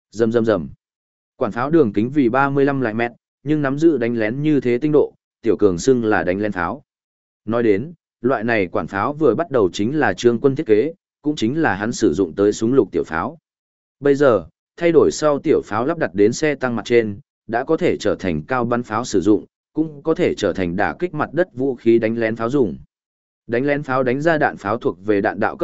Rầm. Quản pháo đường kính vì 35 lại mét, nhưng nắm giữ đánh lén như thế tinh độ, Tiểu Cường xưng là đánh lén pháo. Nói đến, loại này quản pháo vừa bắt đầu chính là Trương Quân thiết kế, cũng chính là hắn sử dụng tới súng lục tiểu pháo. Bây giờ, thay đổi sau tiểu pháo lắp đặt đến xe tăng mặt trên, đã có thể trở thành cao bắn pháo sử dụng, cũng có thể trở thành đả kích mặt đất vũ khí đánh lén pháo dùng. Đánh lén pháo đánh ra đạn pháo thuộc về đạn đạo cấp bậc,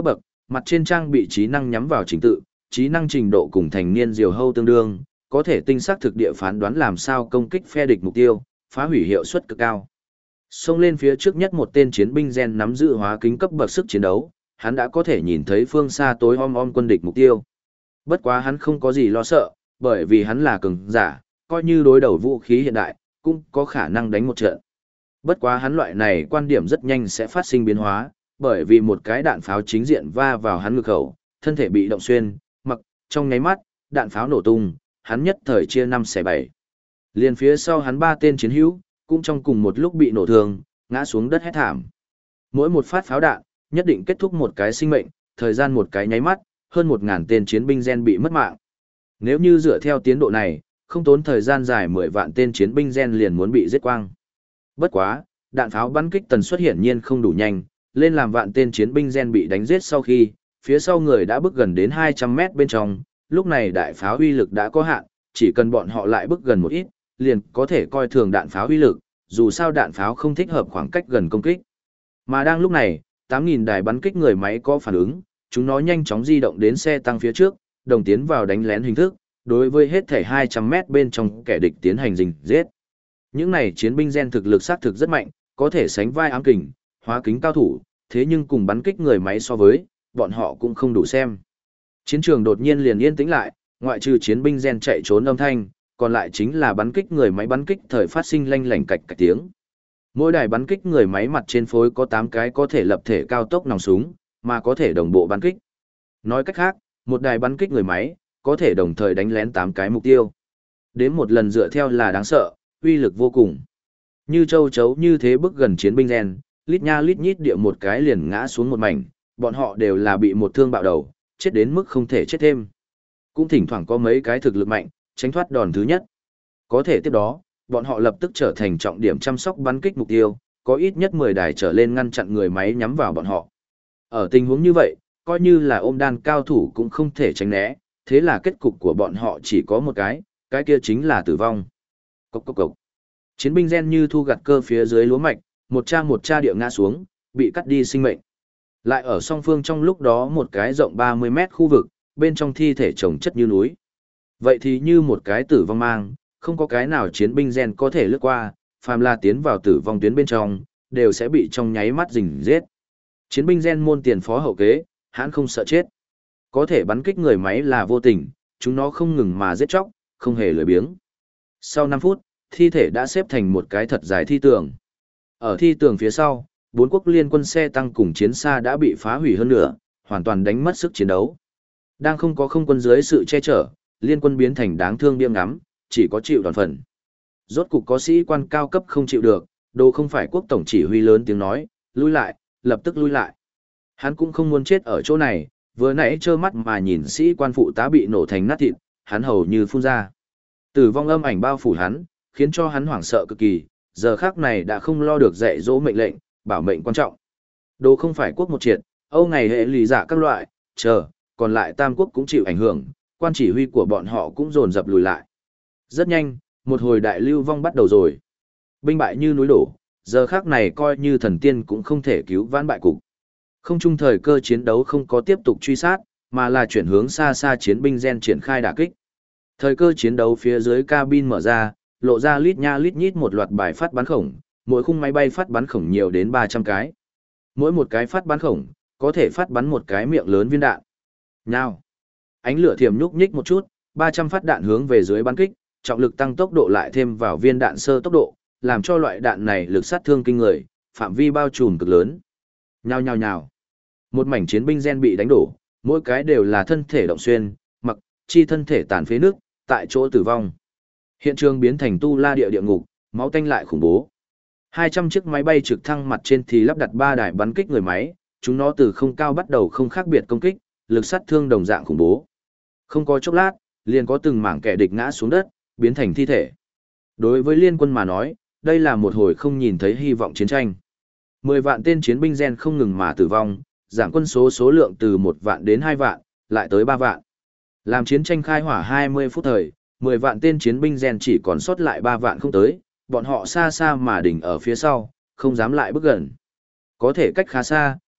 mặt trên trang bị trí năng nhắm vào trình tự, trí năng trình độ cùng thành niên diều hâu tương đương, có thể tinh xác thực địa phán đoán làm sao công kích phe địch mục tiêu, phá hủy hiệu suất cực cao. Xông lên phía trước nhất một tên chiến binh gen nắm giữ hóa kính cấp bậc sức chiến đấu, hắn đã có thể nhìn thấy phương xa tối om quân địch mục tiêu. Bất quá hắn không có gì lo sợ, bởi vì hắn là cường giả, coi như đối đầu vũ khí hiện đại, cũng có khả năng đánh một trận. Bất quá hắn loại này quan điểm rất nhanh sẽ phát sinh biến hóa, bởi vì một cái đạn pháo chính diện va vào hắn ngực khẩu, thân thể bị động xuyên, mặc, trong nháy mắt, đạn pháo nổ tung, hắn nhất thời chia 5 xẻ 7. Liền phía sau hắn 3 tên chiến hữu, cũng trong cùng một lúc bị nổ thương, ngã xuống đất hét thảm. Mỗi một phát pháo đạn, nhất định kết thúc một cái sinh mệnh, thời gian một cái nháy mắt, hơn 1.000 tên chiến binh gen bị mất mạng. Nếu như dựa theo tiến độ này, không tốn thời gian dài 10 vạn tên chiến binh gen liền muốn bị giết quang. Bất quá, đạn pháo bắn kích tần suất hiển nhiên không đủ nhanh, lên làm vạn tên chiến binh gen bị đánh giết sau khi, phía sau người đã bước gần đến 200 mét bên trong, lúc này đại pháo uy lực đã có hạn, chỉ cần bọn họ lại bước gần một ít, liền có thể coi thường đạn pháo uy lực, dù sao đạn pháo không thích hợp khoảng cách gần công kích. Mà đang lúc này, 8.000 đài bắn kích người máy có phản ứng, chúng nó nhanh chóng di động đến xe tăng phía trước, đồng tiến vào đánh lén hình thức, đối với hết thể 200 mét bên trong kẻ địch tiến hành rình giết. Những này chiến binh gen thực lực xác thực rất mạnh, có thể sánh vai ám kình, hóa kính cao thủ, thế nhưng cùng bắn kích người máy so với, bọn họ cũng không đủ xem. Chiến trường đột nhiên liền yên tĩnh lại, ngoại trừ chiến binh gen chạy trốn âm thanh, còn lại chính là bắn kích người máy bắn kích thời phát sinh lanh lảnh cạch cạch tiếng. Mỗi đài bắn kích người máy mặt trên phối có 8 cái có thể lập thể cao tốc nòng súng, mà có thể đồng bộ bắn kích. Nói cách khác, một đài bắn kích người máy, có thể đồng thời đánh lén 8 cái mục tiêu. Đến một lần dựa theo là đáng sợ, uy lực vô cùng. Như châu chấu như thế bước gần chiến binh gen, lít nha lít nhít địa một cái liền ngã xuống một mảnh, bọn họ đều là bị một thương bạo đầu, chết đến mức không thể chết thêm. Cũng thỉnh thoảng có mấy cái thực lực mạnh, tránh thoát đòn thứ nhất. Có thể tiếp đó, bọn họ lập tức trở thành trọng điểm chăm sóc bắn kích mục tiêu, có ít nhất 10 đài trở lên ngăn chặn người máy nhắm vào bọn họ. Ở tình huống như vậy, coi như là ôm đan cao thủ cũng không thể tránh né, thế là kết cục của bọn họ chỉ có một cái kia chính là tử vong. Cốc cốc cốc. Chiến binh gen như thu gặt cơ phía dưới lúa mạch, một cha địa ngã xuống, bị cắt đi sinh mệnh. Lại ở song phương trong lúc đó một cái rộng 30 mét khu vực, bên trong thi thể chồng chất như núi. Vậy thì như một cái tử vong mang, không có cái nào chiến binh gen có thể lướt qua, phàm là tiến vào tử vong tuyến bên trong, đều sẽ bị trong nháy mắt rình giết. Chiến binh gen môn tiền phó hậu kế, hắn không sợ chết. Có thể bắn kích người máy là vô tình, chúng nó không ngừng mà giết chóc, không hề lười biếng. Sau 5 phút, thi thể đã xếp thành một cái thật dài thi tường. Ở thi tường phía sau, 4 quốc liên quân xe tăng cùng chiến xa đã bị phá hủy hơn nữa, hoàn toàn đánh mất sức chiến đấu. Đang không có không quân dưới sự che chở, liên quân biến thành đáng thương biêm ngắm, chỉ có chịu đòn phần. Rốt cục có sĩ quan cao cấp không chịu được, đồ không phải quốc tổng chỉ huy lớn tiếng nói, lui lại, lập tức lui lại. Hắn cũng không muốn chết ở chỗ này, vừa nãy trơ mắt mà nhìn sĩ quan phụ tá bị nổ thành nát thịt, hắn hầu như phun ra. Tử vong âm ảnh bao phủ hắn, khiến cho hắn hoảng sợ cực kỳ, giờ khắc này đã không lo được dạy dỗ mệnh lệnh, bảo mệnh quan trọng. Đồ không phải quốc một triệt, Âu ngày hệ lì giả các loại, còn lại tam quốc cũng chịu ảnh hưởng, quan chỉ huy của bọn họ cũng dồn dập lùi lại. Rất nhanh, một hồi đại lưu vong bắt đầu rồi. Binh bại như núi đổ, giờ khắc này coi như thần tiên cũng không thể cứu vãn bại cục. Không chung thời cơ chiến đấu không có tiếp tục truy sát, mà là chuyển hướng xa xa chiến binh gen triển khai đả kích. Thời cơ chiến đấu phía dưới cabin mở ra, lộ ra lít nha lít nhít một loạt bài phát bắn khổng, mỗi khung máy bay phát bắn khổng nhiều đến 300 cái. Mỗi một cái phát bắn khổng, có thể phát bắn một cái miệng lớn viên đạn. Nào! Ánh lửa thiểm nhúc nhích một chút, 300 phát đạn hướng về dưới bắn kích, trọng lực tăng tốc độ lại thêm vào viên đạn sơ tốc độ, làm cho loại đạn này lực sát thương kinh người, phạm vi bao trùm cực lớn. Nhào nhào nhào. Một mảnh chiến binh gen bị đánh đổ, mỗi cái đều là thân thể động xuyên, mặc chi thân thể tàn phế nước, tại chỗ tử vong. Hiện trường biến thành tu la địa ngục, máu tanh lại khủng bố. 200 chiếc máy bay trực thăng mặt trên thì lắp đặt 3 đài bắn kích người máy, chúng nó từ không cao bắt đầu không khác biệt công kích, lực sát thương đồng dạng khủng bố. Không có chốc lát, liền có từng mảng kẻ địch ngã xuống đất, biến thành thi thể. Đối với liên quân mà nói, đây là một hồi không nhìn thấy hy vọng chiến tranh. 10 vạn tên chiến binh gen không ngừng mà tử vong, giảm quân số lượng từ 1 vạn đến 2 vạn, lại tới 3 vạn. Làm chiến tranh khai hỏa 20 phút thời, 10 vạn tên chiến binh gen chỉ còn sót lại 3 vạn không tới, bọn họ xa xa mà đỉnh ở phía sau, không dám lại bước gần. Có thể cách khá xa,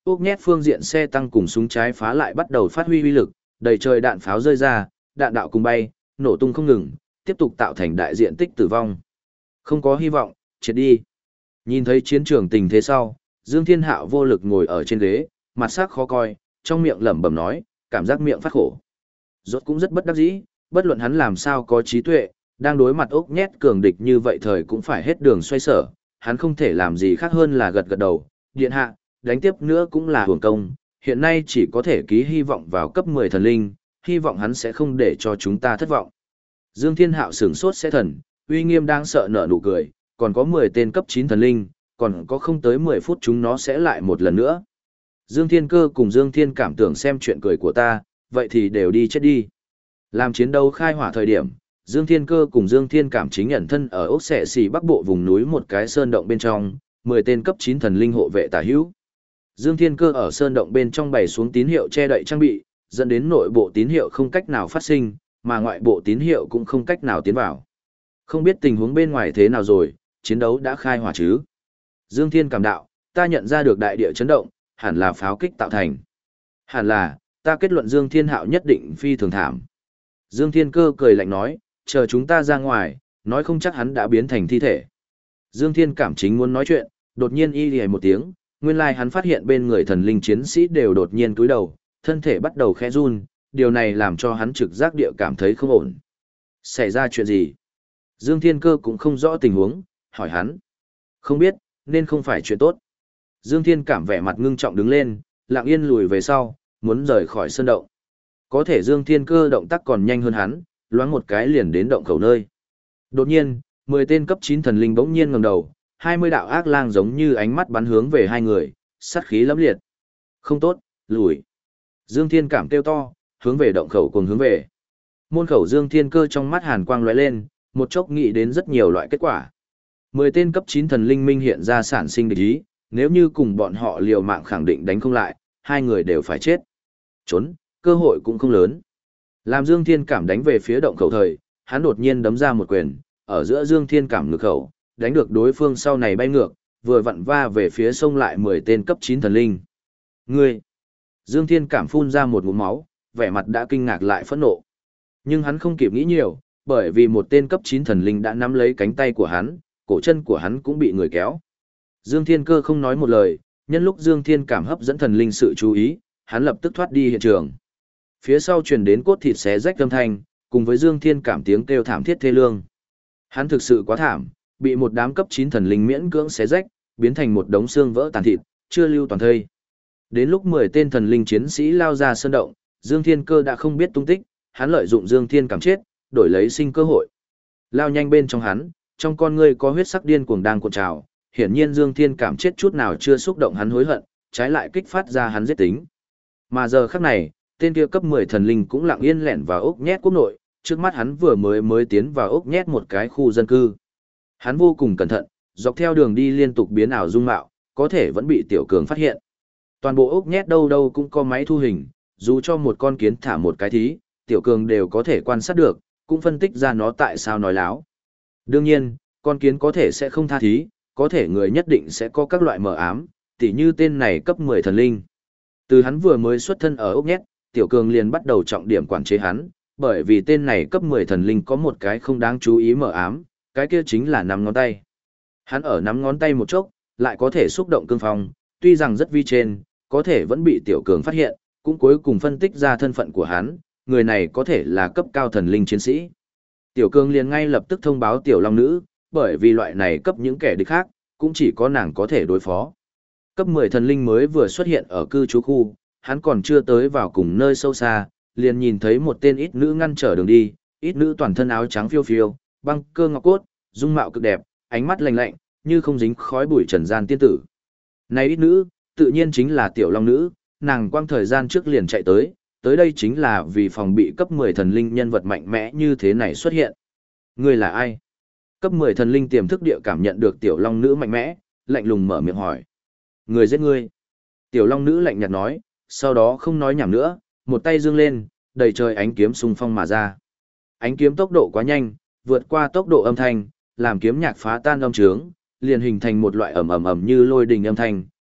Ốc nhét phương diện xe tăng cùng súng trái phá lại bắt đầu phát huy uy lực, đầy trời đạn pháo rơi ra, đạn đạo cùng bay, nổ tung không ngừng, tiếp tục tạo thành đại diện tích tử vong. Không có hy vọng, triệt đi. Nhìn thấy chiến trường tình thế sau, Dương Thiên Hạo vô lực ngồi ở trên ghế, mặt sắc khó coi, trong miệng lẩm bẩm nói, cảm giác miệng phát khổ. Rốt cũng rất bất đắc dĩ, bất luận hắn làm sao có trí tuệ, đang đối mặt ốc nhét cường địch như vậy thời cũng phải hết đường xoay sở, hắn không thể làm gì khác hơn là gật gật đầu, điện hạ, đánh tiếp nữa cũng là hưởng công, hiện nay chỉ có thể ký hy vọng vào cấp 10 thần linh, hy vọng hắn sẽ không để cho chúng ta thất vọng. Dương Thiên Hạo sửng sốt sẽ thần, uy nghiêm đang sợ nở nụ cười, còn có 10 tên cấp 9 thần linh, còn có không tới 10 phút chúng nó sẽ lại một lần nữa. Dương Thiên Cơ cùng Dương Thiên cảm tưởng xem chuyện cười của ta, vậy thì đều đi chết đi. Làm chiến đấu khai hỏa thời điểm, Dương Thiên Cơ cùng Dương Thiên cảm chính ẩn thân ở ốc xẻ xì bắc bộ vùng núi một cái sơn động bên trong, 10 tên cấp 9 thần linh hộ vệ tả hữu. Dương Thiên Cơ ở sơn động bên trong bày xuống tín hiệu che đậy trang bị, dẫn đến nội bộ tín hiệu không cách nào phát sinh, mà ngoại bộ tín hiệu cũng không cách nào tiến vào. Không biết tình huống bên ngoài thế nào rồi, chiến đấu đã khai hỏa chứ? Dương Thiên cảm đạo, ta nhận ra được đại địa chấn động, hẳn là pháo kích tạo thành. Hẳn là, ta kết luận Dương Thiên Hạo nhất định phi thường thảm. Dương Thiên Cơ cười lạnh nói, chờ chúng ta ra ngoài, nói không chắc hắn đã biến thành thi thể. Dương Thiên cảm chính muốn nói chuyện, đột nhiên y lìa một tiếng, nguyên lai hắn phát hiện bên người thần linh chiến sĩ đều đột nhiên cúi đầu, thân thể bắt đầu khẽ run, điều này làm cho hắn trực giác địa cảm thấy không ổn. Xảy ra chuyện gì? Dương Thiên Cơ cũng không rõ tình huống, hỏi hắn. Không biết, nên không phải chuyện tốt. Dương Thiên cảm vẻ mặt ngưng trọng đứng lên, lặng yên lùi về sau, muốn rời khỏi sơn động. Có thể Dương Thiên Cơ động tác còn nhanh hơn hắn, loáng một cái liền đến động khẩu nơi. Đột nhiên, 10 tên cấp 9 thần linh bỗng nhiên ngẩng đầu, 20 đạo ác lang giống như ánh mắt bắn hướng về hai người, sát khí lẫm liệt. Không tốt, lùi. Dương Thiên cảm kêu to, hướng về động khẩu cùng hướng về. Môn khẩu Dương Thiên Cơ trong mắt hàn quang lóe lên, một chốc nghĩ đến rất nhiều loại kết quả. 10 tên cấp 9 thần linh minh hiện ra sản sinh địch ý, nếu như cùng bọn họ liều mạng khẳng định đánh không lại, hai người đều phải chết. Trốn, cơ hội cũng không lớn. Làm Dương Thiên cảm đánh về phía động khẩu thời, hắn đột nhiên đấm ra một quyền, ở giữa Dương Thiên cảm ngược khẩu, đánh được đối phương sau này bay ngược, vừa vặn va về phía sông lại 10 tên cấp 9 thần linh. Ngươi! Dương Thiên cảm phun ra một ngụm máu, vẻ mặt đã kinh ngạc lại phẫn nộ. Nhưng hắn không kịp nghĩ nhiều, bởi vì một tên cấp 9 thần linh đã nắm lấy cánh tay của hắn, cổ chân của hắn cũng bị người kéo. Dương Thiên Cơ không nói một lời, nhân lúc Dương Thiên cảm hấp dẫn thần linh sự chú ý, hắn lập tức thoát đi hiện trường. Phía sau truyền đến cốt thịt xé rách âm thanh, cùng với Dương Thiên cảm tiếng kêu thảm thiết thê lương. Hắn thực sự quá thảm, bị một đám cấp 9 thần linh miễn cưỡng xé rách, biến thành một đống xương vỡ tàn thịt, chưa lưu toàn thây. Đến lúc 10 tên thần linh chiến sĩ lao ra sơn động, Dương Thiên Cơ đã không biết tung tích, hắn lợi dụng Dương Thiên cảm chết, đổi lấy sinh cơ hội. Lao nhanh bên trong hắn, trong con ngươi có huyết sắc điên cuồng đang cuộn trào, hiển nhiên Dương Thiên cảm chết chút nào chưa xúc động hắn hối hận, trái lại kích phát ra hắn giết tính. Mà giờ khắc này, tên kia cấp 10 thần linh cũng lặng yên lẻn vào ốc nhét quốc nội, trước mắt hắn vừa mới tiến vào ốc nhét một cái khu dân cư. Hắn vô cùng cẩn thận, dọc theo đường đi liên tục biến ảo dung mạo, có thể vẫn bị Tiểu Cường phát hiện. Toàn bộ ốc nhét đâu đâu cũng có máy thu hình, dù cho một con kiến thả một cái thí, Tiểu Cường đều có thể quan sát được, cũng phân tích ra nó tại sao nói láo. Đương nhiên, con kiến có thể sẽ không tha thí, có thể người nhất định sẽ có các loại mờ ám, tỉ như tên này cấp 10 thần linh. Từ hắn vừa mới xuất thân ở ốc nhét, Tiểu Cường liền bắt đầu trọng điểm quản chế hắn, bởi vì tên này cấp 10 thần linh có một cái không đáng chú ý mờ ám, cái kia chính là nắm ngón tay. Hắn ở nắm ngón tay một chốc, lại có thể xúc động cương phong, tuy rằng rất vi trên, có thể vẫn bị Tiểu Cường phát hiện, cũng cuối cùng phân tích ra thân phận của hắn, người này có thể là cấp cao thần linh chiến sĩ. Tiểu Cường liền ngay lập tức thông báo Tiểu Long Nữ, bởi vì loại này cấp những kẻ địch khác, cũng chỉ có nàng có thể đối phó. Cấp 10 thần linh mới vừa xuất hiện ở cư trú khu, hắn còn chưa tới vào cùng nơi sâu xa, liền nhìn thấy một tên ít nữ ngăn trở đường đi, ít nữ toàn thân áo trắng phiêu phiêu, băng cơ ngọc cốt, dung mạo cực đẹp, ánh mắt lạnh lạnh, như không dính khói bụi trần gian tiên tử. Này ít nữ, tự nhiên chính là Tiểu Long Nữ, nàng quang thời gian trước liền chạy tới đây chính là vì phòng bị cấp 10 thần linh nhân vật mạnh mẽ như thế này xuất hiện. Ngươi là ai? Cấp 10 thần linh tiềm thức địa cảm nhận được Tiểu Long Nữ mạnh mẽ, lạnh lùng mở miệng hỏi. Người giết ngươi. Tiểu Long Nữ lạnh nhạt nói, sau đó không nói nhảm nữa, một tay giương lên, đầy trời ánh kiếm xung phong mà ra. Ánh kiếm tốc độ quá nhanh, vượt qua tốc độ âm thanh, làm kiếm nhạc phá tan âm trướng, liền hình thành một loại ầm ầm ầm như lôi đình âm thanh,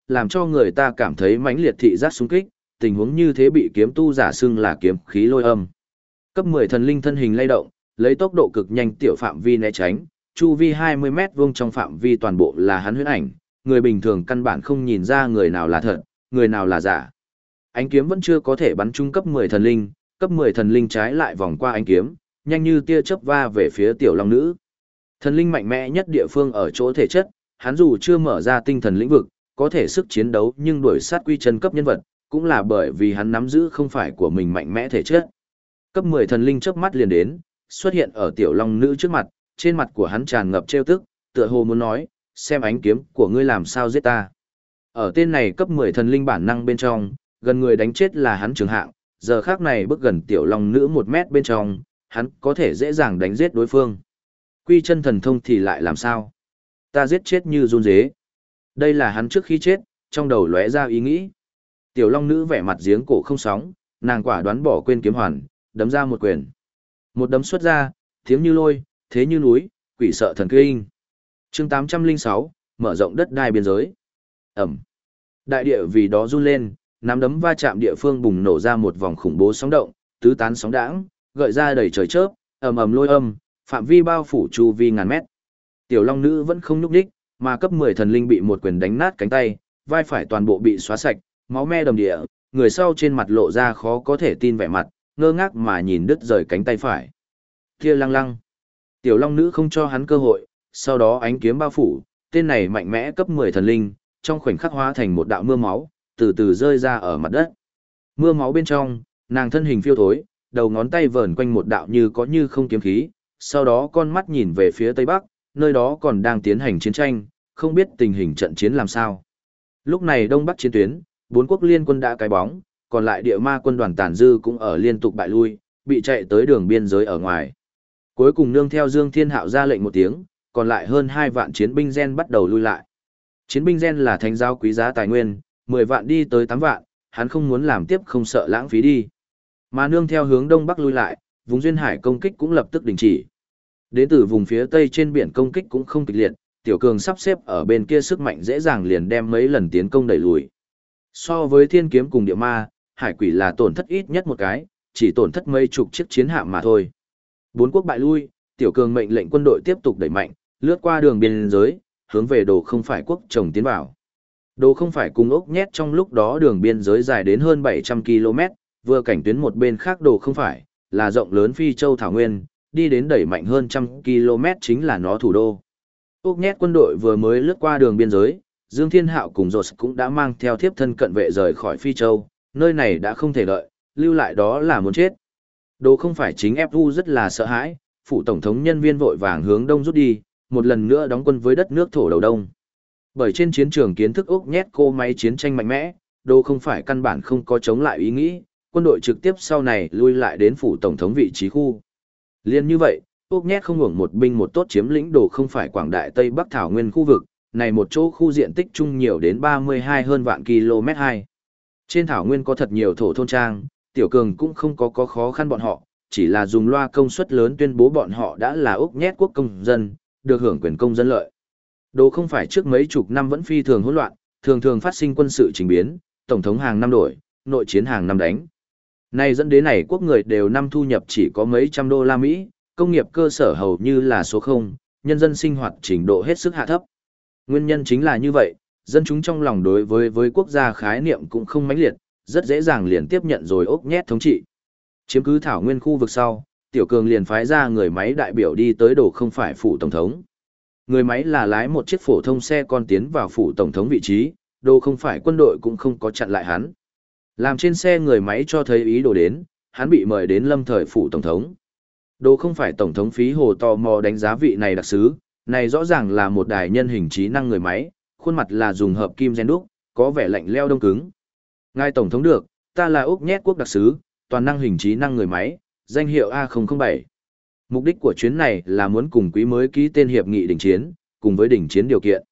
làm cho người ta cảm thấy mãnh liệt thị giác xung kích, tình huống như thế bị kiếm tu giả xưng là kiếm khí lôi âm. Cấp 10 thần linh thân hình lay động, lấy tốc độ cực nhanh tiểu phạm vi né tránh, chu vi 20 mét vuông trong phạm vi toàn bộ là hắn huyễn ảnh, người bình thường căn bản không nhìn ra người nào là thật, người nào là giả. Ánh kiếm vẫn chưa có thể bắn trúng cấp 10 thần linh, cấp 10 thần linh trái lại vòng qua ánh kiếm, nhanh như tia chớp va về phía tiểu long nữ. Thần linh mạnh mẽ nhất địa phương ở chỗ thể chất, hắn dù chưa mở ra tinh thần lĩnh vực, có thể sức chiến đấu nhưng đuổi sát quy chân cấp nhân vật, cũng là bởi vì hắn nắm giữ không phải của mình mạnh mẽ thể chất. Cấp 10 thần linh chớp mắt liền đến, xuất hiện ở tiểu long nữ trước mặt, trên mặt của hắn tràn ngập trêu tức, tựa hồ muốn nói, xem ánh kiếm của ngươi làm sao giết ta. Ở tên này cấp 10 thần linh bản năng bên trong, gần người đánh chết là hắn trường hạng, giờ khác này bước gần tiểu long nữ 1 mét bên trong, hắn có thể dễ dàng đánh giết đối phương. Quy chân thần thông thì lại làm sao? Ta giết chết như run dế. Đây là hắn trước khi chết, trong đầu lóe ra ý nghĩ. Tiểu long nữ vẻ mặt giếng cổ không sóng, nàng quả đoán bỏ quên kiếm hoàn, đấm ra một quyền. Một đấm xuất ra, tiếng như lôi, thế như núi, quỷ sợ thần kinh. Chương 806, mở rộng đất đai biên giới. Ẩm. Đại địa vì đó run lên, nắm đấm va chạm địa phương bùng nổ ra một vòng khủng bố sóng động, tứ tán sóng đãng, gợi ra đầy trời chớp, ầm ầm lôi âm, phạm vi bao phủ chu vi ngàn mét. Tiểu long nữ vẫn không nhúc nhích, mà cấp 10 thần linh bị một quyền đánh nát cánh tay, vai phải toàn bộ bị xóa sạch, máu me đầm địa, người sau trên mặt lộ ra khó có thể tin vẻ mặt, ngơ ngác mà nhìn đứt rời cánh tay phải. Kia lăng lăng. Tiểu long nữ không cho hắn cơ hội, sau đó ánh kiếm bao phủ, tên này mạnh mẽ cấp 10 thần linh, trong khoảnh khắc hóa thành một đạo mưa máu, từ từ rơi ra ở mặt đất. Mưa máu bên trong, nàng thân hình phiêu thối, đầu ngón tay vờn quanh một đạo như có như không kiếm khí, sau đó con mắt nhìn về phía tây bắc, nơi đó còn đang tiến hành chiến tranh, không biết tình hình trận chiến làm sao. Lúc này đông bắc chiến tuyến, 4 quốc liên quân đã cái bóng, còn lại địa ma quân đoàn tàn dư cũng ở liên tục bại lui, bị chạy tới đường biên giới ở ngoài. Cuối cùng nương theo Dương Thiên Hạo ra lệnh một tiếng, còn lại hơn 2 vạn chiến binh gen bắt đầu lui lại. Chiến binh gen là thánh giáo quý giá tài nguyên, 10 vạn đi tới 8 vạn, hắn không muốn làm tiếp không sợ lãng phí đi. Mà nương theo hướng đông bắc lui lại, vùng duyên hải công kích cũng lập tức đình chỉ. Đến từ vùng phía tây trên biển công kích cũng không kịch liệt, tiểu cường sắp xếp ở bên kia sức mạnh dễ dàng liền đem mấy lần tiến công đẩy lùi. So với thiên kiếm cùng địa ma, hải quỷ là tổn thất ít nhất một cái, chỉ tổn thất mấy chục chiếc chiến hạm mà thôi. 4 quốc bại lui, tiểu cường mệnh lệnh quân đội tiếp tục đẩy mạnh, lướt qua đường biên giới, hướng về đồ không phải quốc chồng tiến vào. Đồ không phải cùng ốc nhét trong lúc đó đường biên giới dài đến hơn 700 km, vừa cảnh tuyến một bên khác đồ không phải, là rộng lớn Phi Châu Thảo Nguyên, đi đến đẩy mạnh hơn 100 km chính là nó thủ đô. Ốc nhét quân đội vừa mới lướt qua đường biên giới, Dương Thiên Hạo cùng Rột cũng đã mang theo thiếp thân cận vệ rời khỏi Phi Châu, nơi này đã không thể đợi, lưu lại đó là muốn chết. Đồ không phải chính FU rất là sợ hãi, phủ tổng thống nhân viên vội vàng hướng đông rút đi, một lần nữa đóng quân với đất nước thổ đầu đông. Bởi trên chiến trường kiến thức ốc nhét cô máy chiến tranh mạnh mẽ, đồ không phải căn bản không có chống lại ý nghĩ, quân đội trực tiếp sau này lui lại đến phủ tổng thống vị trí khu. Liên như vậy, ốc nhét không hưởng một binh một tốt chiếm lĩnh đồ không phải quảng đại Tây Bắc Thảo Nguyên khu vực, này một chỗ khu diện tích chung nhiều đến 32 hơn vạn km 2. Trên Thảo Nguyên có thật nhiều thổ thôn trang, tiểu cường cũng không có khó khăn bọn họ, chỉ là dùng loa công suất lớn tuyên bố bọn họ đã là ốc nhét quốc công dân, được hưởng quyền công dân lợi. Đồ không phải trước mấy chục năm vẫn phi thường hỗn loạn, thường thường phát sinh quân sự trình biến, tổng thống hàng năm đổi, nội chiến hàng năm đánh. Nay dẫn đến này quốc người đều năm thu nhập chỉ có mấy trăm đô la Mỹ, công nghiệp cơ sở hầu như là số 0, nhân dân sinh hoạt trình độ hết sức hạ thấp. Nguyên nhân chính là như vậy, dân chúng trong lòng đối với quốc gia khái niệm cũng không mãnh liệt, rất dễ dàng liền tiếp nhận rồi ốc nhét thống trị. Chiếm cứ Thảo Nguyên khu vực sau, Tiểu Cường liền phái ra người máy đại biểu đi tới đồ không phải phủ tổng thống. Người máy là lái một chiếc phổ thông xe con tiến vào phủ tổng thống vị trí, đồ không phải quân đội cũng không có chặn lại hắn. Làm trên xe người máy cho thấy ý đồ đến, hắn bị mời đến lâm thời phủ tổng thống. Đồ không phải tổng thống phí hồ tò mò đánh giá vị này đặc sứ, này rõ ràng là một đài nhân hình trí năng người máy, khuôn mặt là dùng hợp kim gen đúc, có vẻ lạnh leo đông cứng. Ngài tổng thống được, ta là Úc nhét quốc đặc sứ, toàn năng hình trí năng người máy, danh hiệu A007. Mục đích của chuyến này là muốn cùng quý mới ký tên hiệp nghị đình chiến, cùng với đình chiến điều kiện.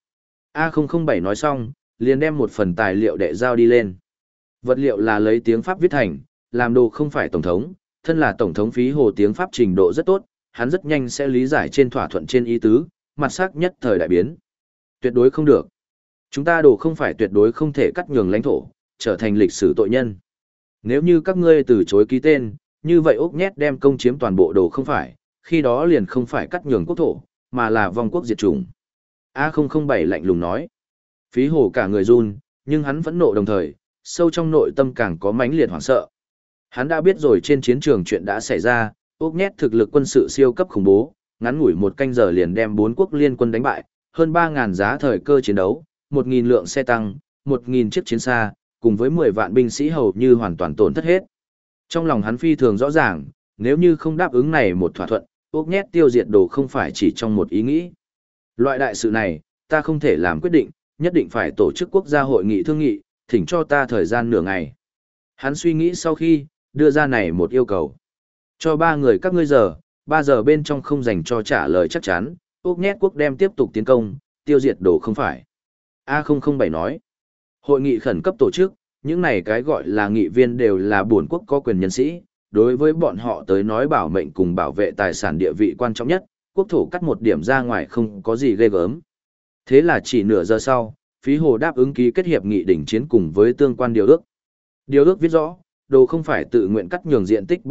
A007 nói xong, liền đem một phần tài liệu đệ giao đi lên. Vật liệu là lấy tiếng Pháp viết thành, làm đồ không phải tổng thống, thân là tổng thống phí hồ tiếng Pháp trình độ rất tốt, hắn rất nhanh sẽ lý giải trên thỏa thuận trên ý tứ, mặt sắc nhất thời đại biến. Tuyệt đối không được. Chúng ta đồ không phải tuyệt đối không thể cắt nhường lãnh thổ, trở thành lịch sử tội nhân. Nếu như các ngươi từ chối ký tên, như vậy ốc nhét đem công chiếm toàn bộ đồ không phải, khi đó liền không phải cắt nhường quốc thổ, mà là vong quốc diệt chủng. A007 lạnh lùng nói. Phí hồ cả người run, nhưng hắn phẫn nộ đồng thời, sâu trong nội tâm càng có mãnh liệt hoảng sợ. Hắn đã biết rồi trên chiến trường chuyện đã xảy ra, ốc nhét thực lực quân sự siêu cấp khủng bố, ngắn ngủi một canh giờ liền đem 4 quốc liên quân đánh bại, hơn 3.000 giá thời cơ chiến đấu, 1.000 lượng xe tăng, 1.000 chiếc chiến xa, cùng với 10 vạn binh sĩ hầu như hoàn toàn tổn thất hết. Trong lòng hắn phi thường rõ ràng, nếu như không đáp ứng này một thỏa thuận, ốc nhét tiêu diệt đồ không phải chỉ trong một ý nghĩ. Loại đại sự này, ta không thể làm quyết định, nhất định phải tổ chức quốc gia hội nghị thương nghị, thỉnh cho ta thời gian nửa ngày. Hắn suy nghĩ sau khi, đưa ra này một yêu cầu. Cho 3 người các ngươi giờ, 3 giờ bên trong không dành cho trả lời chắc chắn, ốc nhét quốc đem tiếp tục tiến công, tiêu diệt đồ không phải. A007 nói, hội nghị khẩn cấp tổ chức, những này cái gọi là nghị viên đều là bổn quốc có quyền nhân sĩ, đối với bọn họ tới nói bảo mệnh cùng bảo vệ tài sản địa vị quan trọng nhất, quốc thổ cắt một điểm ra ngoài không có gì ghê gớm. Thế là chỉ nửa giờ sau, phí hồ đáp ứng ký kết hiệp nghị đỉnh chiến cùng với tương quan điều ước. Điều ước viết rõ, đồ không phải tự nguyện cắt nhường diện tích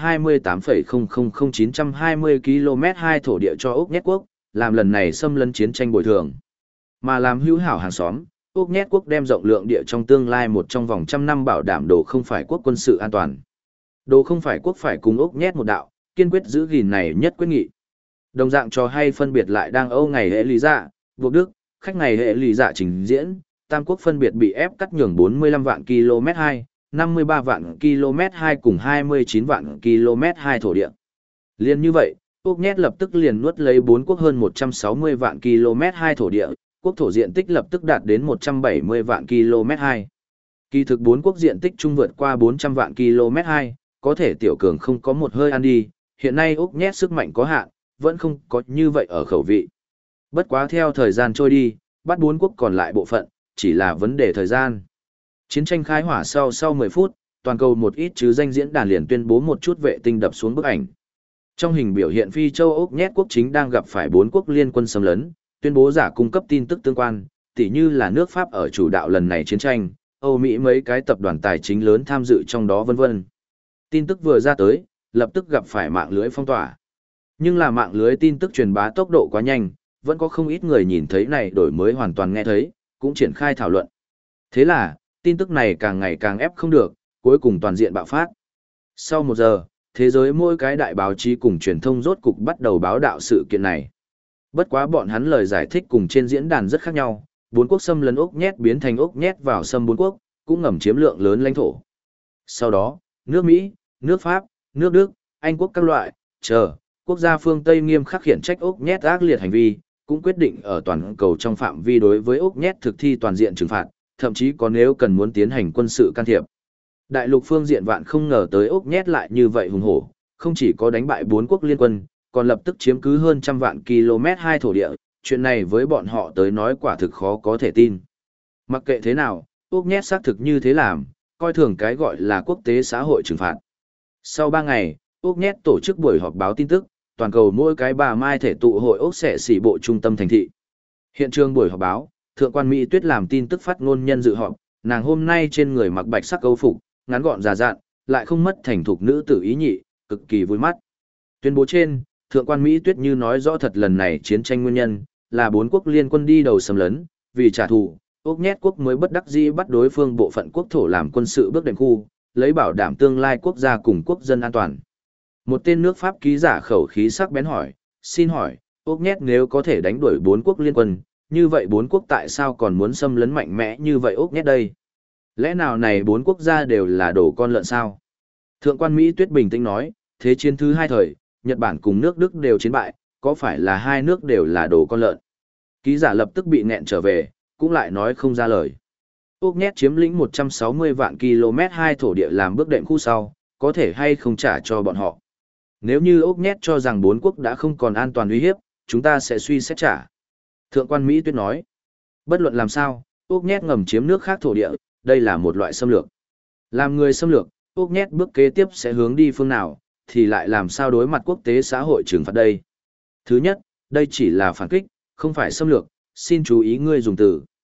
328,000920 km2 thổ địa cho Úc Nhét Quốc, làm lần này xâm lấn chiến tranh bồi thường. Mà làm hữu hảo hàng xóm, Úc Nhét Quốc đem rộng lượng địa trong tương lai một trong vòng trăm năm bảo đảm đồ không phải quốc quân sự an toàn. Đồ không phải quốc phải cùng Úc Nhét một đạo, kiên quyết giữ gìn này nhất quyết nghị. Đồng dạng cho hay phân biệt lại đang Âu ngày hệ lý dạ, buộc Đức, khách ngày hệ lý dạ trình diễn, Tam Quốc phân biệt bị ép cắt nhường 45 vạn km2, 53 vạn km2 cùng 29 vạn km2 thổ địa. Liên như vậy, Úc Nhét lập tức liền nuốt lấy 4 quốc hơn 160 vạn km2 thổ địa, quốc thổ diện tích lập tức đạt đến 170 vạn km2. Kỳ thực 4 quốc diện tích chung vượt qua 400 vạn km2, có thể tiểu cường không có một hơi ăn đi, hiện nay Úc Nhét sức mạnh có hạn, vẫn không có như vậy ở khẩu vị. Bất quá theo thời gian trôi đi, bắt 4 quốc còn lại bộ phận, chỉ là vấn đề thời gian. Chiến tranh khai hỏa sau 10 phút, toàn cầu một ít chứ danh diễn đàn liền tuyên bố một chút vệ tinh đập xuống bức ảnh. Trong hình biểu hiện Phi châu Úc Nhét quốc chính đang gặp phải 4 quốc liên quân xâm lấn, tuyên bố giả cung cấp tin tức tương quan, tỉ như là nước Pháp ở chủ đạo lần này chiến tranh, Âu Mỹ mấy cái tập đoàn tài chính lớn tham dự trong đó vân vân. Tin tức vừa ra tới, lập tức gặp phải mạng lưới phong tỏa. Nhưng là mạng lưới tin tức truyền bá tốc độ quá nhanh, vẫn có không ít người nhìn thấy này đổi mới hoàn toàn nghe thấy, cũng triển khai thảo luận. Thế là, tin tức này càng ngày càng ép không được, cuối cùng toàn diện bạo phát. Sau 1 giờ, thế giới mỗi cái đại báo chí cùng truyền thông rốt cục bắt đầu báo đạo sự kiện này. Bất quá bọn hắn lời giải thích cùng trên diễn đàn rất khác nhau, 4 quốc xâm lấn Úc Nhét biến thành Úc Nhét vào xâm 4 quốc, cũng ngầm chiếm lượng lớn lãnh thổ. Sau đó, nước Mỹ, nước Pháp, nước Đức, Anh quốc các loại, quốc gia phương Tây nghiêm khắc khiển trách Úc Nhét ác liệt hành vi, cũng quyết định ở toàn cầu trong phạm vi đối với Úc Nhét thực thi toàn diện trừng phạt, thậm chí có nếu cần muốn tiến hành quân sự can thiệp. Đại lục phương diện vạn không ngờ tới Úc Nhét lại như vậy hùng hổ, không chỉ có đánh bại 4 quốc liên quân, còn lập tức chiếm cứ hơn trăm vạn km2 thổ địa, chuyện này với bọn họ tới nói quả thực khó có thể tin. Mặc kệ thế nào, Úc Nhét xác thực như thế làm, coi thường cái gọi là quốc tế xã hội trừng phạt. Sau 3 ngày, Úc Nhét tổ chức buổi họp báo tin tức, toàn cầu mỗi cái bà mai thể tụ hội Úc sẽ xỉ bộ trung tâm thành thị. Hiện trường buổi họp báo, Thượng quan Mỹ Tuyết làm tin tức phát ngôn nhân dự họp, nàng hôm nay trên người mặc bạch sắc câu phục, ngắn gọn già dặn, lại không mất thành thục nữ tử ý nhị, cực kỳ vui mắt. Tuyên bố trên, Thượng quan Mỹ Tuyết như nói rõ thật lần này chiến tranh nguyên nhân, là 4 quốc liên quân đi đầu xâm lấn, vì trả thù, Úc Nhét quốc mới bất đắc dĩ bắt đối phương bộ phận quốc thổ làm quân sự bước đệm khu, lấy bảo đảm tương lai quốc gia cùng quốc dân an toàn. Một tên nước Pháp ký giả khẩu khí sắc bén hỏi, xin hỏi, Úc Nhét nếu có thể đánh đuổi 4 quốc liên quân, như vậy 4 quốc tại sao còn muốn xâm lấn mạnh mẽ như vậy Úc Nhét đây? Lẽ nào này 4 quốc gia đều là đồ con lợn sao? Thượng quan Mỹ Tuyết bình tĩnh nói, thế chiến thứ 2 thời, Nhật Bản cùng nước Đức đều chiến bại, có phải là 2 nước đều là đồ con lợn? Ký giả lập tức bị nghẹn trở về, cũng lại nói không ra lời. Úc Nhét chiếm lĩnh 160 vạn km2 thổ địa làm bước đệm khu sau, có thể hay không trả cho bọn họ. Nếu như Úc Nhét cho rằng 4 quốc đã không còn an toàn uy hiếp, chúng ta sẽ suy xét trả. Thượng quan Mỹ Tuyết nói, bất luận làm sao, Úc Nhét ngầm chiếm nước khác thổ địa, đây là một loại xâm lược. Làm người xâm lược, Úc Nhét bước kế tiếp sẽ hướng đi phương nào, thì lại làm sao đối mặt quốc tế xã hội trừng phạt đây. Thứ nhất, đây chỉ là phản kích, không phải xâm lược, xin chú ý ngươi dùng từ.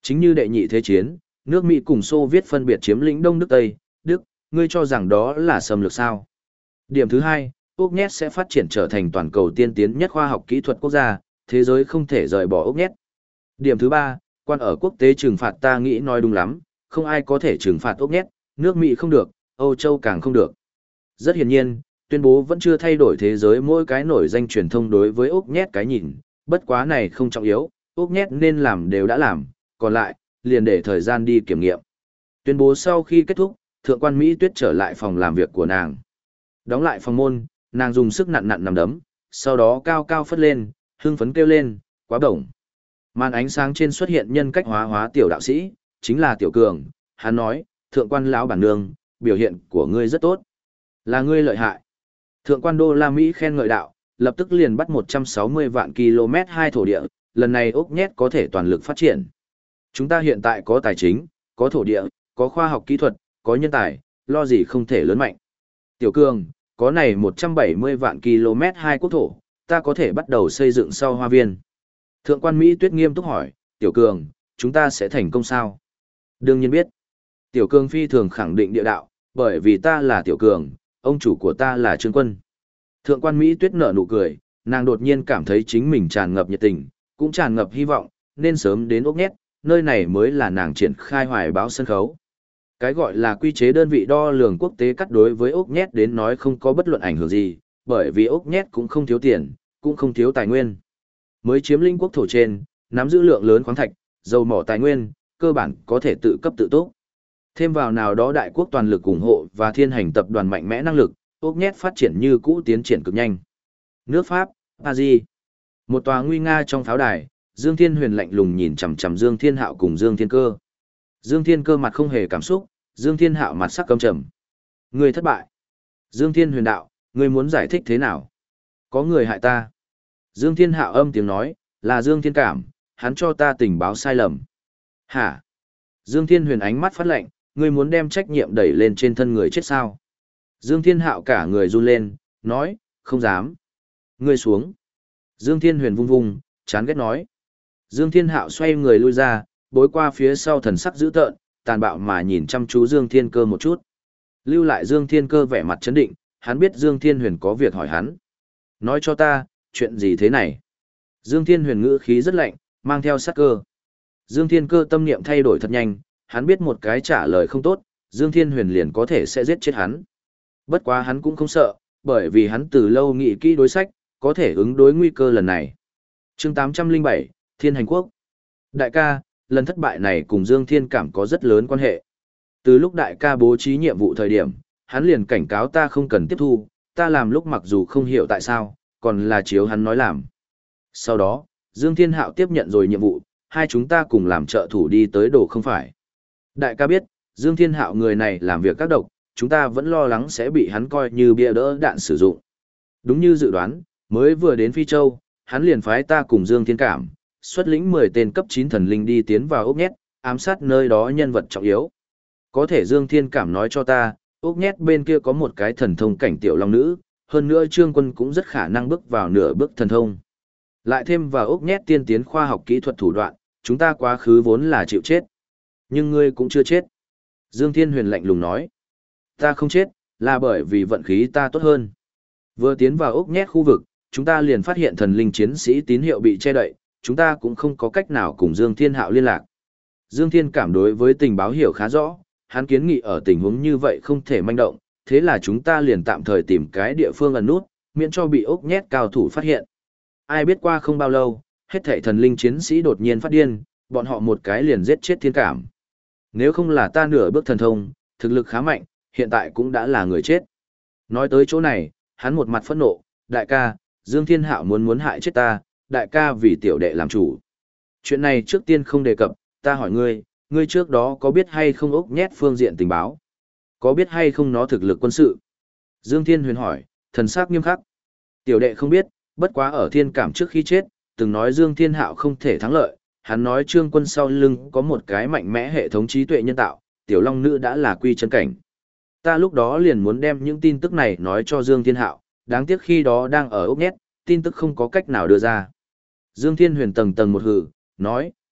Chính như đệ nhị thế chiến, nước Mỹ cùng Xô Viết phân biệt chiếm lĩnh Đông Đức Tây, Đức, ngươi cho rằng đó là xâm lược sao? Điểm thứ hai, ốc nhét sẽ phát triển trở thành toàn cầu tiên tiến nhất khoa học kỹ thuật quốc gia, thế giới không thể rời bỏ ốc nhét. Điểm thứ ba, quan ở quốc tế trừng phạt ta nghĩ nói đúng lắm, không ai có thể trừng phạt ốc nhét, nước Mỹ không được, Âu Châu càng không được. Rất hiển nhiên, tuyên bố vẫn chưa thay đổi thế giới mỗi cái nổi danh truyền thông đối với ốc nhét cái nhìn, bất quá này không trọng yếu, ốc nhét nên làm đều đã làm, còn lại, liền để thời gian đi kiểm nghiệm. Tuyên bố sau khi kết thúc, thượng quan Mỹ Tuyết trở lại phòng làm việc của nàng. Đóng lại phòng môn, nàng dùng sức nặn nặn nằm đấm, sau đó cao cao phất lên, hưng phấn kêu lên, quá bổng. Màn ánh sáng trên xuất hiện nhân cách hóa tiểu đạo sĩ, chính là Tiểu Cường, hắn nói, thượng quan lão bản nương, biểu hiện của ngươi rất tốt. Là ngươi lợi hại. Thượng quan đô la Mỹ khen ngợi đạo, lập tức liền bắt 160 vạn km 2 thổ địa, lần này ốc nhét có thể toàn lực phát triển. Chúng ta hiện tại có tài chính, có thổ địa, có khoa học kỹ thuật, có nhân tài, lo gì không thể lớn mạnh. Tiểu Cường, có này 170 vạn km 2 quốc thổ, ta có thể bắt đầu xây dựng sau hoa viên. Thượng quan Mỹ Tuyết nghiêm túc hỏi, Tiểu Cường, chúng ta sẽ thành công sao? Đương nhiên biết. Tiểu Cường phi thường khẳng định địa đạo, bởi vì ta là Tiểu Cường, ông chủ của ta là Trương Quân. Thượng quan Mỹ Tuyết nở nụ cười, nàng đột nhiên cảm thấy chính mình tràn ngập nhiệt tình, cũng tràn ngập hy vọng, nên sớm đến ốc nhét, nơi này mới là nàng triển khai hoài báo sân khấu. Cái gọi là quy chế đơn vị đo lường quốc tế cắt đối với ốc nhét đến nói không có bất luận ảnh hưởng gì, bởi vì ốc nhét cũng không thiếu tiền, cũng không thiếu tài nguyên. Mới chiếm lĩnh quốc thổ trên, nắm giữ lượng lớn khoáng thạch, dầu mỏ tài nguyên, cơ bản có thể tự cấp tự túc. Thêm vào nào đó đại quốc toàn lực ủng hộ và thiên hành tập đoàn mạnh mẽ năng lực, ốc nhét phát triển như cũ tiến triển cực nhanh. Nước Pháp, Paris. Một tòa nguy nga trong pháo đài, Dương Thiên Huyền lạnh lùng nhìn chằm chằm Dương Thiên Hạo cùng Dương Thiên Cơ. Dương Thiên Cơ mặt không hề cảm xúc, Dương Thiên Hạo mặt sắc căm trầm. Ngươi thất bại. Dương Thiên Huyền đạo, ngươi muốn giải thích thế nào? Có người hại ta. Dương Thiên Hạo âm tiếng nói, là Dương Thiên Cảm, hắn cho ta tình báo sai lầm. Hả? Dương Thiên Huyền ánh mắt phát lạnh, ngươi muốn đem trách nhiệm đẩy lên trên thân người chết sao? Dương Thiên Hạo cả người run lên, nói, không dám. Ngươi xuống. Dương Thiên Huyền vung vung, chán ghét nói. Dương Thiên Hạo xoay người lui ra, bối qua phía sau thần sắc dữ tợn, tàn bạo mà nhìn chăm chú Dương Thiên Cơ một chút. Lưu lại Dương Thiên Cơ vẻ mặt chấn định, hắn biết Dương Thiên Huyền có việc hỏi hắn. Nói cho ta, chuyện gì thế này? Dương Thiên Huyền ngữ khí rất lạnh, mang theo sát cơ. Dương Thiên Cơ tâm niệm thay đổi thật nhanh, hắn biết một cái trả lời không tốt, Dương Thiên Huyền liền có thể sẽ giết chết hắn. Bất quá hắn cũng không sợ, bởi vì hắn từ lâu nghĩ kỹ đối sách, có thể ứng đối nguy cơ lần này. Chương 807, Thiên Hành Quốc. Đại ca, lần thất bại này cùng Dương Thiên Cảm có rất lớn quan hệ. Từ lúc đại ca bố trí nhiệm vụ thời điểm, hắn liền cảnh cáo ta không cần tiếp thu, ta làm lúc mặc dù không hiểu tại sao, còn là chiếu hắn nói làm. Sau đó, Dương Thiên Hạo tiếp nhận rồi nhiệm vụ, hai chúng ta cùng làm trợ thủ đi tới đồ không phải. Đại ca biết, Dương Thiên Hạo người này làm việc các độc, chúng ta vẫn lo lắng sẽ bị hắn coi như bia đỡ đạn sử dụng. Đúng như dự đoán, mới vừa đến Phi Châu, hắn liền phái ta cùng Dương Thiên Cảm, xuất lĩnh 10 tên cấp 9 thần linh đi tiến vào ốc nhét, ám sát nơi đó nhân vật trọng yếu. Có thể Dương Thiên Cảm nói cho ta, ốc nhét bên kia có một cái thần thông cảnh tiểu long nữ, hơn nữa Trương Quân cũng rất khả năng bước vào nửa bước thần thông. Lại thêm vào ốc nhét tiên tiến khoa học kỹ thuật thủ đoạn, chúng ta quá khứ vốn là chịu chết. Nhưng ngươi cũng chưa chết. Dương Thiên Huyền lạnh lùng nói. Ta không chết, là bởi vì vận khí ta tốt hơn. Vừa tiến vào ốc nhét khu vực, chúng ta liền phát hiện thần linh chiến sĩ tín hiệu bị che đậy, chúng ta cũng không có cách nào cùng Dương Thiên Hạo liên lạc. Dương Thiên Cảm đối với tình báo hiểu khá rõ, hắn kiến nghị ở tình huống như vậy không thể manh động, thế là chúng ta liền tạm thời tìm cái địa phương ẩn nút, miễn cho bị ốc nhét cao thủ phát hiện. Ai biết qua không bao lâu, hết thảy thần linh chiến sĩ đột nhiên phát điên, bọn họ một cái liền giết chết Thiên Cảm. Nếu không là ta nửa bước thần thông, thực lực khá mạnh, hiện tại cũng đã là người chết. Nói tới chỗ này, hắn một mặt phẫn nộ, đại ca, Dương Thiên Hạo muốn hại chết ta, đại ca vì tiểu đệ làm chủ. Chuyện này trước tiên không đề cập, ta hỏi ngươi, ngươi trước đó có biết hay không ốc nhét phương diện tình báo? Có biết hay không nó thực lực quân sự? Dương Thiên Huyền hỏi, thần sắc nghiêm khắc. Tiểu đệ không biết, bất quá ở Thiên Cảm trước khi chết, từng nói Dương Thiên Hạo không thể thắng lợi, hắn nói Trương Quân sau lưng có một cái mạnh mẽ hệ thống trí tuệ nhân tạo, tiểu long nữ đã là quy chân cảnh. Ta lúc đó liền muốn đem những tin tức này nói cho Dương Thiên Hạo, đáng tiếc khi đó đang ở ốc nhét, tin tức không có cách nào đưa ra. Dương Thiên Huyền tầng tầng một hừ, nói,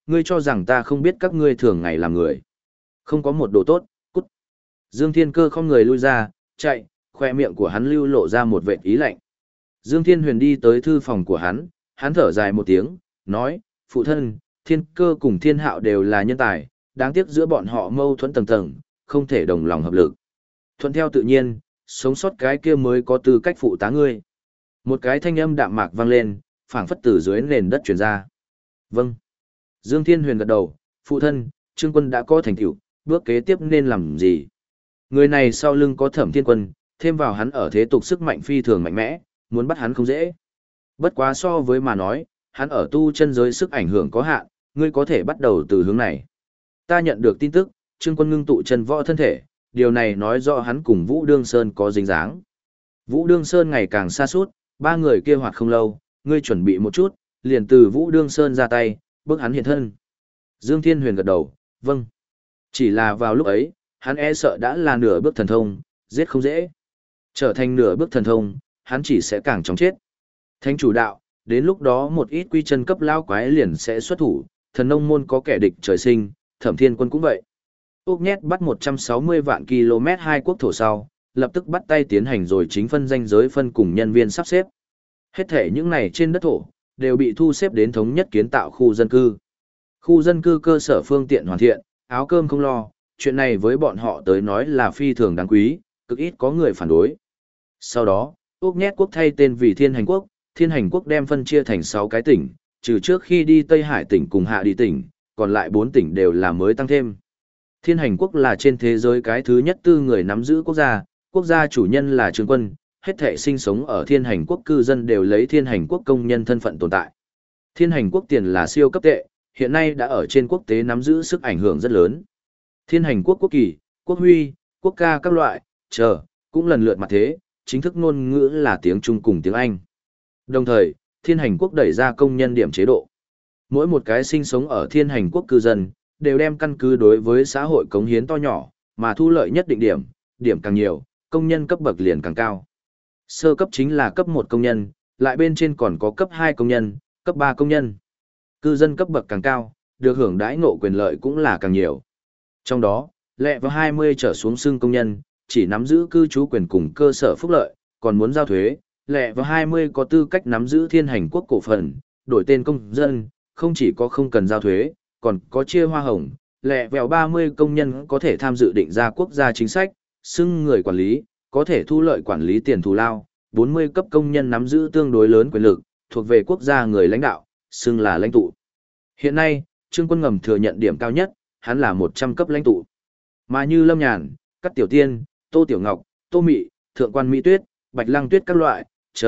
ngươi cho rằng ta không biết các ngươi thường ngày làm người. Không có một đồ tốt, cút. Dương Thiên Cơ không người lui ra, chạy, khoe miệng của hắn lưu lộ ra một vệt ý lạnh. Dương Thiên Huyền đi tới thư phòng của hắn thở dài một tiếng, nói, phụ thân, Thiên Cơ cùng Thiên Hạo đều là nhân tài, đáng tiếc giữa bọn họ mâu thuẫn tầng tầng, không thể đồng lòng hợp lực. Thuận theo tự nhiên, sống sót cái kia mới có tư cách phụ tá ngươi. Một cái thanh âm đạm mạc vang lên, phảng phất từ dưới nền đất truyền ra. Vâng. Dương Thiên Huyền gật đầu, phụ thân, Trương Quân đã có thành tựu, bước kế tiếp nên làm gì? Người này sau lưng có Thẩm Thiên Quân, thêm vào hắn ở thế tục sức mạnh phi thường mạnh mẽ, muốn bắt hắn không dễ. Bất quá so với mà nói, hắn ở tu chân giới sức ảnh hưởng có hạn, ngươi có thể bắt đầu từ hướng này. Ta nhận được tin tức, Trương Quân ngưng tụ chân võ thân thể, điều này nói rõ hắn cùng Vũ Đương Sơn có dính dáng. Vũ Đương Sơn ngày càng xa suốt, ba người kia hoạt không lâu, ngươi chuẩn bị một chút, liền từ Vũ Đương Sơn ra tay, bước hắn hiện thân. Dương Thiên Huyền gật đầu, vâng. Chỉ là vào lúc ấy, hắn e sợ đã là nửa bước thần thông, giết không dễ. Trở thành nửa bước thần thông, hắn chỉ sẽ càng chóng chết. Thánh chủ đạo, đến lúc đó một ít quy chân cấp lao quái liền sẽ xuất thủ, thần nông môn có kẻ địch trời sinh, Thẩm Thiên Quân cũng vậy. Úc Nhét bắt 160 vạn km hai quốc thổ sau, lập tức bắt tay tiến hành rồi chính phân danh giới phân cùng nhân viên sắp xếp. Hết thể những này trên đất thổ, đều bị thu xếp đến thống nhất kiến tạo khu dân cư. Khu dân cư cơ sở phương tiện hoàn thiện, áo cơm không lo, chuyện này với bọn họ tới nói là phi thường đáng quý, cực ít có người phản đối. Sau đó, Úc Nhét quốc thay tên vì Thiên Hành quốc đem phân chia thành 6 cái tỉnh, trừ trước khi đi Tây Hải tỉnh cùng Hạ đi tỉnh, còn lại 4 tỉnh đều là mới tăng thêm. Thiên Hành quốc là trên thế giới cái thứ nhất tư người nắm giữ quốc gia chủ nhân là Trương Quân, hết thảy sinh sống ở Thiên Hành quốc cư dân đều lấy Thiên Hành quốc công nhân thân phận tồn tại. Thiên Hành quốc tiền là siêu cấp tệ, hiện nay đã ở trên quốc tế nắm giữ sức ảnh hưởng rất lớn. Thiên Hành quốc quốc kỳ, quốc huy, quốc ca các loại, cũng lần lượt mặt thế, chính thức ngôn ngữ là tiếng Trung cùng tiếng Anh. Đồng thời, Thiên Hành quốc đẩy ra công nhân điểm chế độ. Mỗi một cái sinh sống ở Thiên Hành quốc cư dân, đều đem căn cứ đối với xã hội cống hiến to nhỏ, mà thu lợi nhất định điểm càng nhiều, công nhân cấp bậc liền càng cao. Sơ cấp chính là cấp 1 công nhân, lại bên trên còn có cấp 2 công nhân, cấp 3 công nhân. Cư dân cấp bậc càng cao, được hưởng đãi ngộ quyền lợi cũng là càng nhiều. Trong đó, lẹ vào 20 trở xuống xưng công nhân, chỉ nắm giữ cư trú quyền cùng cơ sở phúc lợi, còn muốn giao thuế, lẹ vào 20 có tư cách nắm giữ Thiên Hành quốc cổ phần, đổi tên công dân, không chỉ có không cần giao thuế, còn có chia hoa hồng, lẹ vèo 30 công nhân có thể tham dự định ra quốc gia chính sách, xưng người quản lý, có thể thu lợi quản lý tiền thù lao, 40 cấp công nhân nắm giữ tương đối lớn quyền lực, thuộc về quốc gia người lãnh đạo, xưng là lãnh tụ. Hiện nay, Trương Quân ngầm thừa nhận điểm cao nhất, hắn là 100 cấp lãnh tụ. Mà như Lâm Nhàn, Cát Tiểu Tiên, Tô Tiểu Ngọc, Tô Mị, Thượng quan Mỹ Tuyết, Bạch Lăng Tuyết các loại,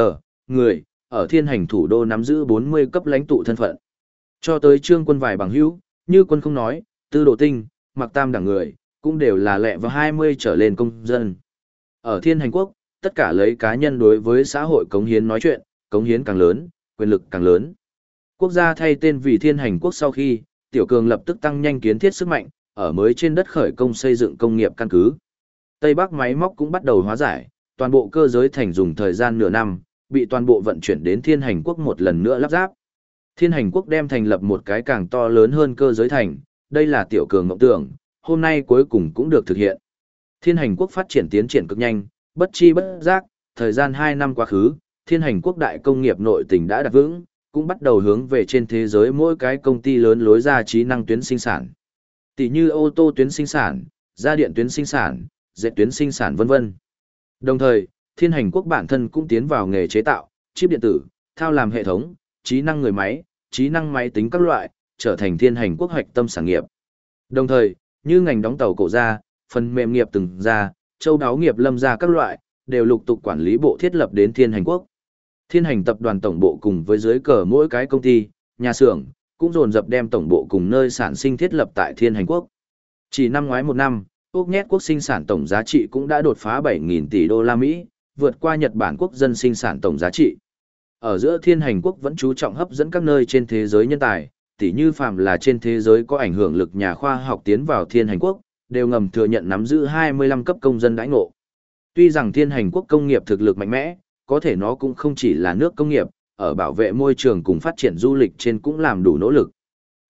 người, ở Thiên Hành thủ đô nắm giữ 40 cấp lãnh tụ thân phận. Cho tới Trương Quân vài bằng hữu, như Quân không nói, Tư Đồ Tinh, Mặc Tam đẳng người, cũng đều là lẹ vào 20 trở lên công dân. Ở Thiên Hành quốc, tất cả lấy cá nhân đối với xã hội cống hiến nói chuyện, cống hiến càng lớn, quyền lực càng lớn. Quốc gia thay tên vì Thiên Hành quốc sau khi, Tiểu Cường lập tức tăng nhanh kiến thiết sức mạnh, ở mới trên đất khởi công xây dựng công nghiệp căn cứ. Tây Bắc máy móc cũng bắt đầu hóa giải, toàn bộ cơ giới thành dùng thời gian nửa năm, bị toàn bộ vận chuyển đến Thiên Hành quốc một lần nữa lắp ráp. Thiên Hành quốc đem thành lập một cái càng to lớn hơn cơ giới thành, đây là Tiểu Cường mộng tưởng, hôm nay cuối cùng cũng được thực hiện. Thiên Hành quốc phát triển tiến triển cực nhanh, bất chi bất giác, thời gian 2 năm quá khứ, Thiên Hành quốc đại công nghiệp nội tỉnh đã đặt vững, cũng bắt đầu hướng về trên thế giới mỗi cái công ty lớn lối ra trí năng tuyến sinh sản. Tỷ như ô tô tuyến sinh sản, gia điện tuyến sinh sản, dệt tuyến sinh sản vân vân. Đồng thời, Thiên Hành quốc bản thân cũng tiến vào nghề chế tạo, chip điện tử, thao làm hệ thống, trí năng người máy, trí năng máy tính các loại, trở thành Thiên Hành quốc hoạch tâm sản nghiệp. Đồng thời, như ngành đóng tàu cổ gia, phần mềm nghiệp từng gia, châu đáo nghiệp lâm gia các loại, đều lục tục quản lý bộ thiết lập đến Thiên Hành quốc. Thiên Hành tập đoàn tổng bộ cùng với dưới cờ mỗi cái công ty, nhà xưởng, cũng dồn dập đem tổng bộ cùng nơi sản sinh thiết lập tại Thiên Hành quốc. Chỉ năm ngoái một năm, Úc Nhét quốc sinh sản tổng giá trị cũng đã đột phá 7.000 tỷ đô la Mỹ, vượt qua Nhật Bản quốc dân sinh sản tổng giá trị. Ở giữa Thiên Hành quốc vẫn chú trọng hấp dẫn các nơi trên thế giới nhân tài, tỉ như phàm là trên thế giới có ảnh hưởng lực nhà khoa học tiến vào Thiên Hành quốc, đều ngầm thừa nhận nắm giữ 25 cấp công dân đãi ngộ. Tuy rằng Thiên Hành quốc công nghiệp thực lực mạnh mẽ, có thể nó cũng không chỉ là nước công nghiệp, ở bảo vệ môi trường cùng phát triển du lịch trên cũng làm đủ nỗ lực.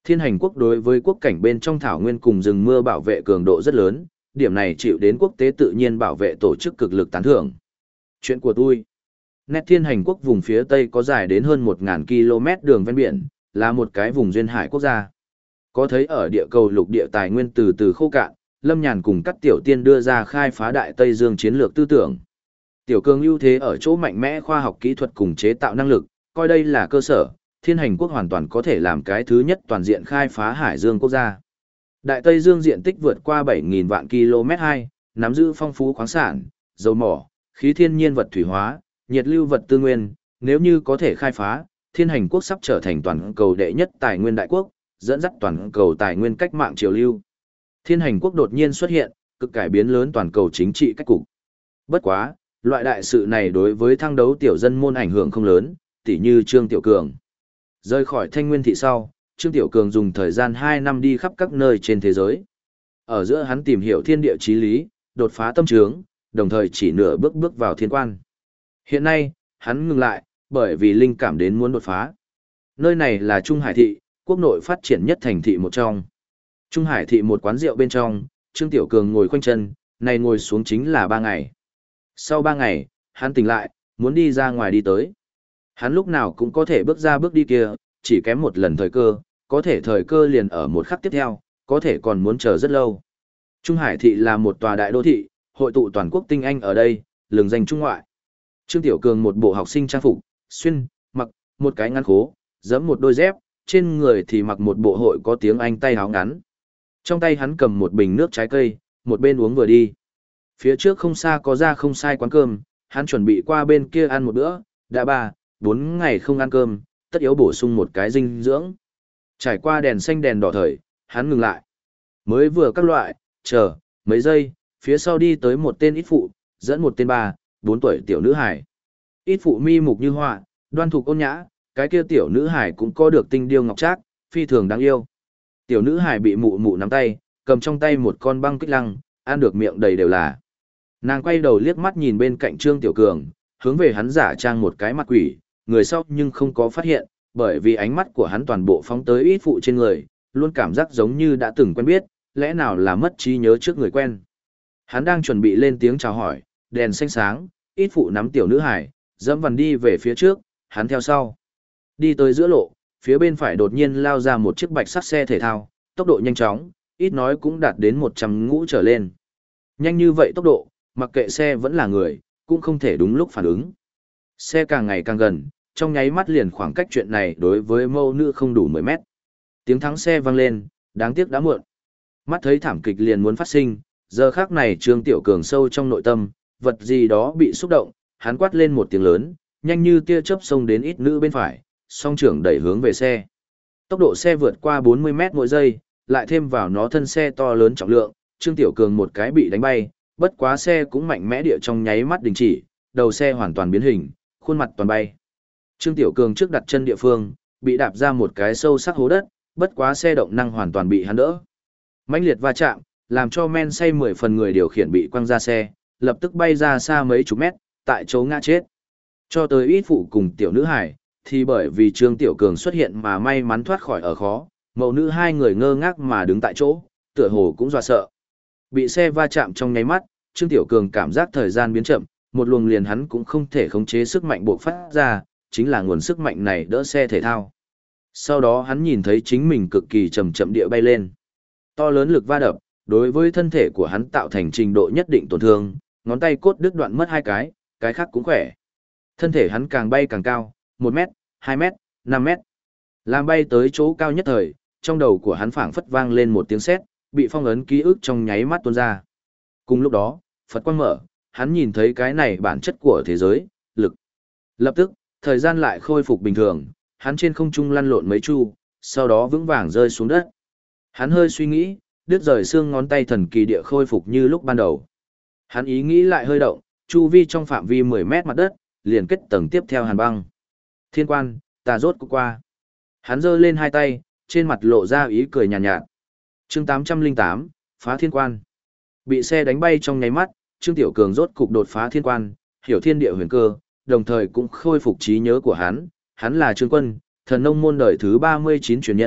Thiên hành quốc đối với quốc cảnh bên trong thảo nguyên cùng rừng mưa bảo vệ cường độ rất lớn, điểm này chịu đến quốc tế tự nhiên bảo vệ tổ chức cực lực tán thưởng. Chuyện của tôi. Nét thiên hành quốc vùng phía Tây có dài đến hơn 1.000 km đường ven biển, là một cái vùng duyên hải quốc gia. Có thấy ở địa cầu lục địa tài nguyên từ từ khô cạn, Lâm Nhàn cùng các tiểu tiên đưa ra khai phá Đại Tây Dương chiến lược tư tưởng. Tiểu cường ưu thế ở chỗ mạnh mẽ khoa học kỹ thuật cùng chế tạo năng lực, coi đây là cơ sở, thiên hành quốc hoàn toàn có thể làm cái thứ nhất toàn diện khai phá Hải Dương quốc gia. Đại Tây Dương diện tích vượt qua 7.000 vạn km2, nắm giữ phong phú khoáng sản, dầu mỏ, khí thiên nhiên vật thủy hóa, nhiệt lưu vật tư nguyên, nếu như có thể khai phá, thiên hành quốc sắp trở thành toàn cầu đệ nhất tài nguyên đại quốc, dẫn dắt toàn cầu tài nguyên cách mạng triều lưu. Thiên hành quốc đột nhiên xuất hiện, cực cải biến lớn toàn cầu chính trị cách cục. Bất quá, loại đại sự này đối với thăng đấu tiểu dân môn ảnh hưởng không lớn, tỉ như Trương Tiểu Cường. Rời khỏi Thanh Nguyên thị sau, Trương Tiểu Cường dùng thời gian 2 năm đi khắp các nơi trên thế giới. Ở giữa hắn tìm hiểu thiên địa chí lý, đột phá tâm trướng, đồng thời chỉ nửa bước bước vào thiên quan. Hiện nay, hắn ngừng lại, bởi vì linh cảm đến muốn đột phá. Nơi này là Trung Hải thị, quốc nội phát triển nhất thành thị một trong. Trung Hải thị một quán rượu bên trong, Trương Tiểu Cường ngồi khoanh chân, này ngồi xuống chính là 3 ngày. Sau 3 ngày, hắn tỉnh lại, muốn đi ra ngoài đi tới. Hắn lúc nào cũng có thể bước ra bước đi kia, chỉ kém một lần thời cơ, có thể thời cơ liền ở một khắc tiếp theo, có thể còn muốn chờ rất lâu. Trung Hải thị là một tòa đại đô thị, hội tụ toàn quốc tinh anh ở đây, lừng danh trung ngoại. Trương Tiểu Cường một bộ học sinh trang phục, mặc một cái ngắn khố, giẫm một đôi dép, trên người thì mặc một bộ hội có tiếng Anh tay áo ngắn. Trong tay hắn cầm một bình nước trái cây, một bên uống vừa đi. Phía trước không xa có ra không sai quán cơm, hắn chuẩn bị qua bên kia ăn một bữa, đã 4 ngày không ăn cơm, tất yếu bổ sung một cái dinh dưỡng. Trải qua đèn xanh đèn đỏ thời, hắn ngừng lại. Mới vừa các loại, chờ, mấy giây, phía sau đi tới một tên ít phụ, dẫn một tên 4 tuổi tiểu nữ hải. Ít phụ mi mục như họa, đoan thục ôn nhã, cái kia tiểu nữ hải cũng có được tinh điêu ngọc trác, phi thường đáng yêu. Tiểu nữ hải bị mụ mụ nắm tay, cầm trong tay một con băng kích lăng, ăn được miệng đầy đều là. Nàng quay đầu liếc mắt nhìn bên cạnh Trương Tiểu Cường, hướng về hắn giả trang một cái mặt quỷ, người sau nhưng không có phát hiện, bởi vì ánh mắt của hắn toàn bộ phóng tới ít phụ trên người, luôn cảm giác giống như đã từng quen biết, lẽ nào là mất trí nhớ trước người quen. Hắn đang chuẩn bị lên tiếng chào hỏi, đèn xanh sáng, ít phụ nắm tiểu nữ hải, dẫm vằn đi về phía trước, hắn theo sau. Đi tới giữa lộ, phía bên phải đột nhiên lao ra một chiếc bạch sắt xe thể thao, tốc độ nhanh chóng, ít nói cũng đạt đến 100 ngũ trở lên. Nhanh như vậy tốc độ, mặc kệ xe vẫn là người, cũng không thể đúng lúc phản ứng. Xe càng ngày càng gần, trong nháy mắt liền khoảng cách chuyện này đối với mâu nữ không đủ 10 mét. Tiếng thắng xe vang lên, đáng tiếc đã muộn. Mắt thấy thảm kịch liền muốn phát sinh, giờ khắc này Trương Tiểu Cường sâu trong nội tâm, vật gì đó bị xúc động, hắn quát lên một tiếng lớn, nhanh như tia chớp xông đến ít nữ bên phải, song trưởng đẩy hướng về xe. Tốc độ xe vượt qua 40 mét mỗi giây, lại thêm vào nó thân xe to lớn trọng lượng, Trương Tiểu Cường một cái bị đánh bay, bất quá xe cũng mạnh mẽ địa trong nháy mắt đình chỉ, đầu xe hoàn toàn biến hình, khuôn mặt toàn bay. Trương Tiểu Cường trước đặt chân địa phương, bị đạp ra một cái sâu sắc hố đất, bất quá xe động năng hoàn toàn bị hắn đỡ. Mãnh liệt va chạm, làm cho men say 10 phần người điều khiển bị quăng ra xe, lập tức bay ra xa mấy chục mét, tại chỗ ngã chết. Cho tới ít phụ cùng tiểu nữ hải, thì bởi vì Trương Tiểu Cường xuất hiện mà may mắn thoát khỏi ở khó, mẫu nữ hai người ngơ ngác mà đứng tại chỗ, tựa hồ cũng dọa sợ. Bị xe va chạm trong nháy mắt, Trương Tiểu Cường cảm giác thời gian biến chậm, một luồng liền hắn cũng không thể khống chế sức mạnh bộc phát ra, chính là nguồn sức mạnh này đỡ xe thể thao. Sau đó hắn nhìn thấy chính mình cực kỳ chậm chậm địa bay lên. To lớn lực va đập, đối với thân thể của hắn tạo thành trình độ nhất định tổn thương, ngón tay cốt đứt đoạn mất 2 cái khác cũng khỏe. Thân thể hắn càng bay càng cao, 1 mét, 2 mét, 5 mét. Làm bay tới chỗ cao nhất thời, trong đầu của hắn phảng phất vang lên một tiếng sét, bị phong ấn ký ức trong nháy mắt tuôn ra. Cùng lúc đó, Phật quang mở, hắn nhìn thấy cái này bản chất của thế giới, lực. Lập tức, thời gian lại khôi phục bình thường, hắn trên không trung lăn lộn mấy chu, sau đó vững vàng rơi xuống đất. Hắn hơi suy nghĩ, đứt rời xương ngón tay thần kỳ địa khôi phục như lúc ban đầu. Hắn ý nghĩ lại hơi động, chu vi trong phạm vi 10 mét mặt đất, liền kết tầng tiếp theo hàn băng. Thiên quan, ta rốt cuộc qua. Hắn giơ lên 2 tay, trên mặt lộ ra ý cười nhàn nhạt. Chương 808, phá thiên quan. Bị xe đánh bay trong nháy mắt, Trương Tiểu Cường rốt cục đột phá thiên quan, hiểu thiên địa huyền cơ, đồng thời cũng khôi phục trí nhớ của hắn là Trương Quân, thần nông môn đời thứ 39 truyền nhân,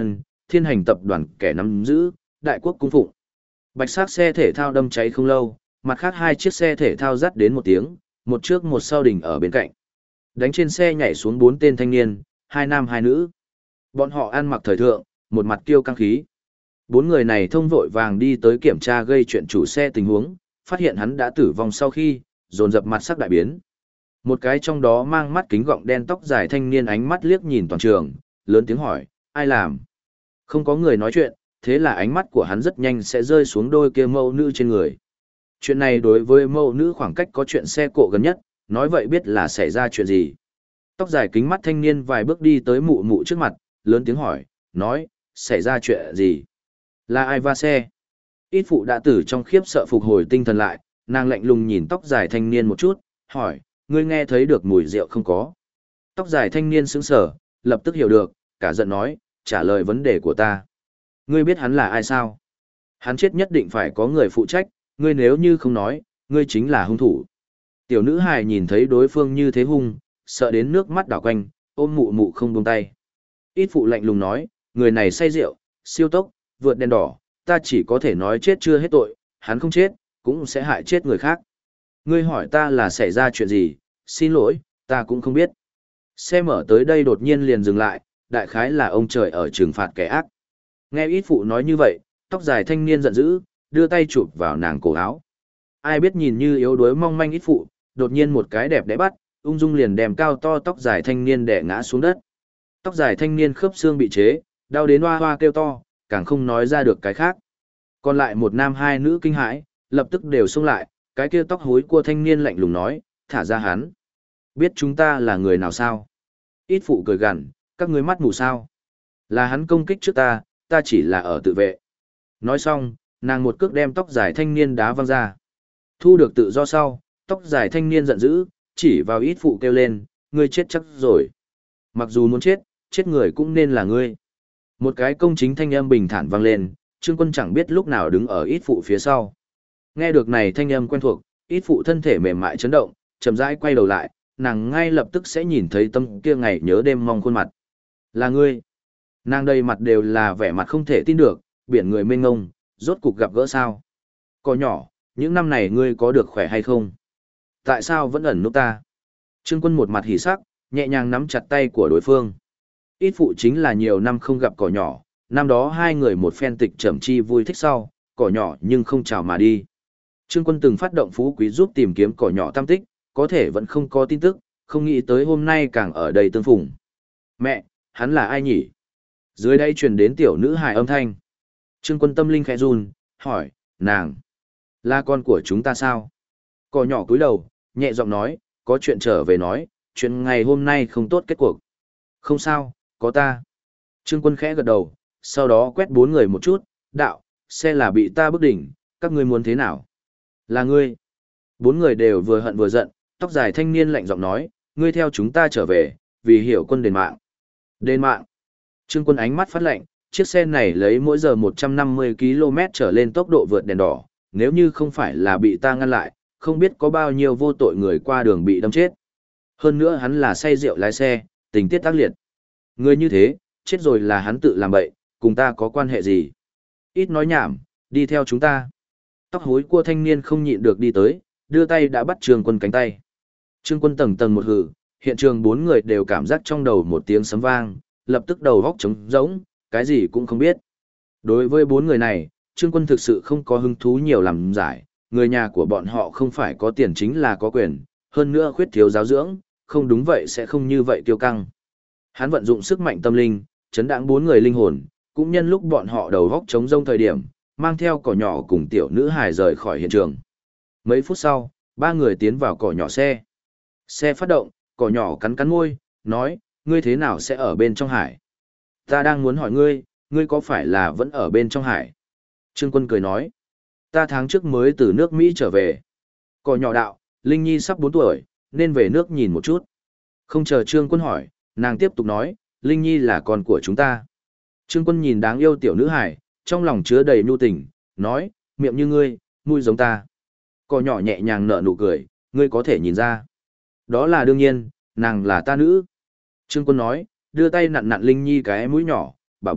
Thiên Hành tập đoàn kẻ nắm giữ, Đại Quốc cung phụng. Bạch sắc xe thể thao đâm cháy không lâu, mặt khác hai chiếc xe thể thao dắt đến một tiếng, một trước một sau đỉnh ở bên cạnh. Đánh trên xe nhảy xuống 4 tên thanh niên, 2 nam 2 nữ. Bọn họ ăn mặc thời thượng, một mặt kiêu căng khí. 4 người này thông vội vàng đi tới kiểm tra gây chuyện chủ xe tình huống, phát hiện hắn đã tử vong sau khi, dồn dập mặt sắc đại biến. Một cái trong đó mang mắt kính gọng đen tóc dài thanh niên ánh mắt liếc nhìn toàn trường, lớn tiếng hỏi, ai làm? Không có người nói chuyện, thế là ánh mắt của hắn rất nhanh sẽ rơi xuống đôi kia mẫu nữ trên người. Chuyện này đối với mẫu nữ khoảng cách có chuyện xe cộ gần nhất, nói vậy biết là xảy ra chuyện gì. Tóc dài kính mắt thanh niên vài bước đi tới mụ mụ trước mặt, lớn tiếng hỏi, nói, xảy ra chuyện gì? Là ai va xe? Ít phụ đã tử trong khiếp sợ phục hồi tinh thần lại, nàng lạnh lùng nhìn tóc dài thanh niên một chút, hỏi, ngươi nghe thấy được mùi rượu không có? Tóc dài thanh niên sững sờ, lập tức hiểu được, cả giận nói, trả lời vấn đề của ta. Ngươi biết hắn là ai sao? Hắn chết nhất định phải có người phụ trách, ngươi nếu như không nói, ngươi chính là hung thủ. Tiểu nữ hài nhìn thấy đối phương như thế hung, sợ đến nước mắt đảo quanh, ôm mụ mụ không buông tay. Ít phụ lạnh lùng nói, người này say rượu, siêu tốc, vượt đèn đỏ, ta chỉ có thể nói chết chưa hết tội, hắn không chết, cũng sẽ hại chết người khác. Ngươi hỏi ta là xảy ra chuyện gì, xin lỗi, ta cũng không biết. Xe mở tới đây đột nhiên liền dừng lại, đại khái là ông trời ở trừng phạt kẻ ác. Nghe ít phụ nói như vậy, tóc dài thanh niên giận dữ, đưa tay chụp vào nàng cổ áo. Ai biết nhìn như yếu đuối mong manh ít phụ, đột nhiên một cái đẹp đẽ bắt, ung dung liền đem cao to tóc dài thanh niên đè ngã xuống đất. Tóc dài thanh niên khớp xương bị chế, đau đến hoa hoa kêu to, càng không nói ra được cái khác. Còn lại một nam hai nữ kinh hãi, lập tức đều xông lại, cái kia tóc hối của thanh niên lạnh lùng nói, thả ra hắn. Biết chúng ta là người nào sao? Ít phụ cười gằn, các ngươi mắt mù sao? Là hắn công kích trước ta, ta chỉ là ở tự vệ. Nói xong, nàng một cước đem tóc dài thanh niên đá văng ra. Thu được tự do sau, tóc dài thanh niên giận dữ, chỉ vào ít phụ kêu lên, ngươi chết chắc rồi. Mặc dù muốn chết, chết người cũng nên là ngươi. Một cái công chính thanh âm bình thản vang lên, Trương Quân chẳng biết lúc nào đứng ở ít phụ phía sau. Nghe được này thanh âm quen thuộc, ít phụ thân thể mềm mại chấn động, chậm rãi quay đầu lại, nàng ngay lập tức sẽ nhìn thấy tâm kia ngày nhớ đêm mong khuôn mặt. Là ngươi. Nàng đầy mặt đều là vẻ mặt không thể tin được, biển người mênh ngông, rốt cục gặp gỡ sao. Cỏ nhỏ, những năm này ngươi có được khỏe hay không? Tại sao vẫn ẩn núp ta? Trương Quân một mặt hỉ sắc, nhẹ nhàng nắm chặt tay của đối phương. Ít phụ chính là nhiều năm không gặp cỏ nhỏ, năm đó hai người một phen tịch trầm chi vui thích sau, cỏ nhỏ nhưng không chào mà đi. Trương Quân từng phát động phú quý giúp tìm kiếm cỏ nhỏ tam tích, có thể vẫn không có tin tức, không nghĩ tới hôm nay càng ở đây tương phùng. Mẹ, hắn là ai nhỉ? Dưới đây truyền đến tiểu nữ hài âm thanh. Trương Quân tâm linh khẽ run, hỏi, nàng, là con của chúng ta sao? Cỏ nhỏ cúi đầu, nhẹ giọng nói, có chuyện trở về nói, chuyện ngày hôm nay không tốt kết cuộc. Không sao, có ta. Trương Quân khẽ gật đầu, sau đó quét 4 người một chút, đạo, xe là bị ta bức đỉnh, các ngươi muốn thế nào? Là ngươi. 4 người đều vừa hận vừa giận, tóc dài thanh niên lạnh giọng nói, ngươi theo chúng ta trở về, vì hiểu quân đền mạng. Đền mạng. Trương Quân ánh mắt phát lạnh, chiếc xe này lấy mỗi giờ 150 km trở lên tốc độ vượt đèn đỏ, nếu như không phải là bị ta ngăn lại, không biết có bao nhiêu vô tội người qua đường bị đâm chết. Hơn nữa hắn là say rượu lái xe, tình tiết tác liệt. Người như thế, chết rồi là hắn tự làm bậy, cùng ta có quan hệ gì? Ít nói nhảm, đi theo chúng ta. Tóc hối của thanh niên không nhịn được đi tới, đưa tay đã bắt Trương Quân cánh tay. Trương Quân tầng tầng một hử, hiện trường 4 người đều cảm giác trong đầu một tiếng sấm vang, lập tức đầu góc trống rỗng, cái gì cũng không biết. Đối với 4 người này, Trương Quân thực sự không có hứng thú nhiều làm giải, người nhà của bọn họ không phải có tiền chính là có quyền, hơn nữa khuyết thiếu giáo dưỡng, không đúng vậy sẽ không như vậy tiêu căng. Hắn vận dụng sức mạnh tâm linh, chấn đãng 4 người linh hồn, cũng nhân lúc bọn họ đầu góc trống rông thời điểm, mang theo cỏ nhỏ cùng tiểu nữ hài rời khỏi hiện trường. Mấy phút sau, 3 người tiến vào cỏ nhỏ xe. Xe phát động, cỏ nhỏ cắn cắn môi, nói, ngươi thế nào sẽ ở bên trong hải? Ta đang muốn hỏi ngươi, ngươi có phải là vẫn ở bên trong hải? Trương Quân cười nói, ta tháng trước mới từ nước Mỹ trở về. Cỏ nhỏ đạo, Linh Nhi sắp 4 tuổi, nên về nước nhìn một chút. Không chờ Trương Quân hỏi, nàng tiếp tục nói, Linh Nhi là con của chúng ta. Trương Quân nhìn đáng yêu tiểu nữ hải, trong lòng chứa đầy nhu tình, nói, miệng như ngươi, mũi giống ta. Cỏ nhỏ nhẹ nhàng nở nụ cười, ngươi có thể nhìn ra. Đó là đương nhiên, nàng là ta nữ. Trương Quân nói, đưa tay nặn nặn Linh Nhi cái mũi nhỏ, bà bối,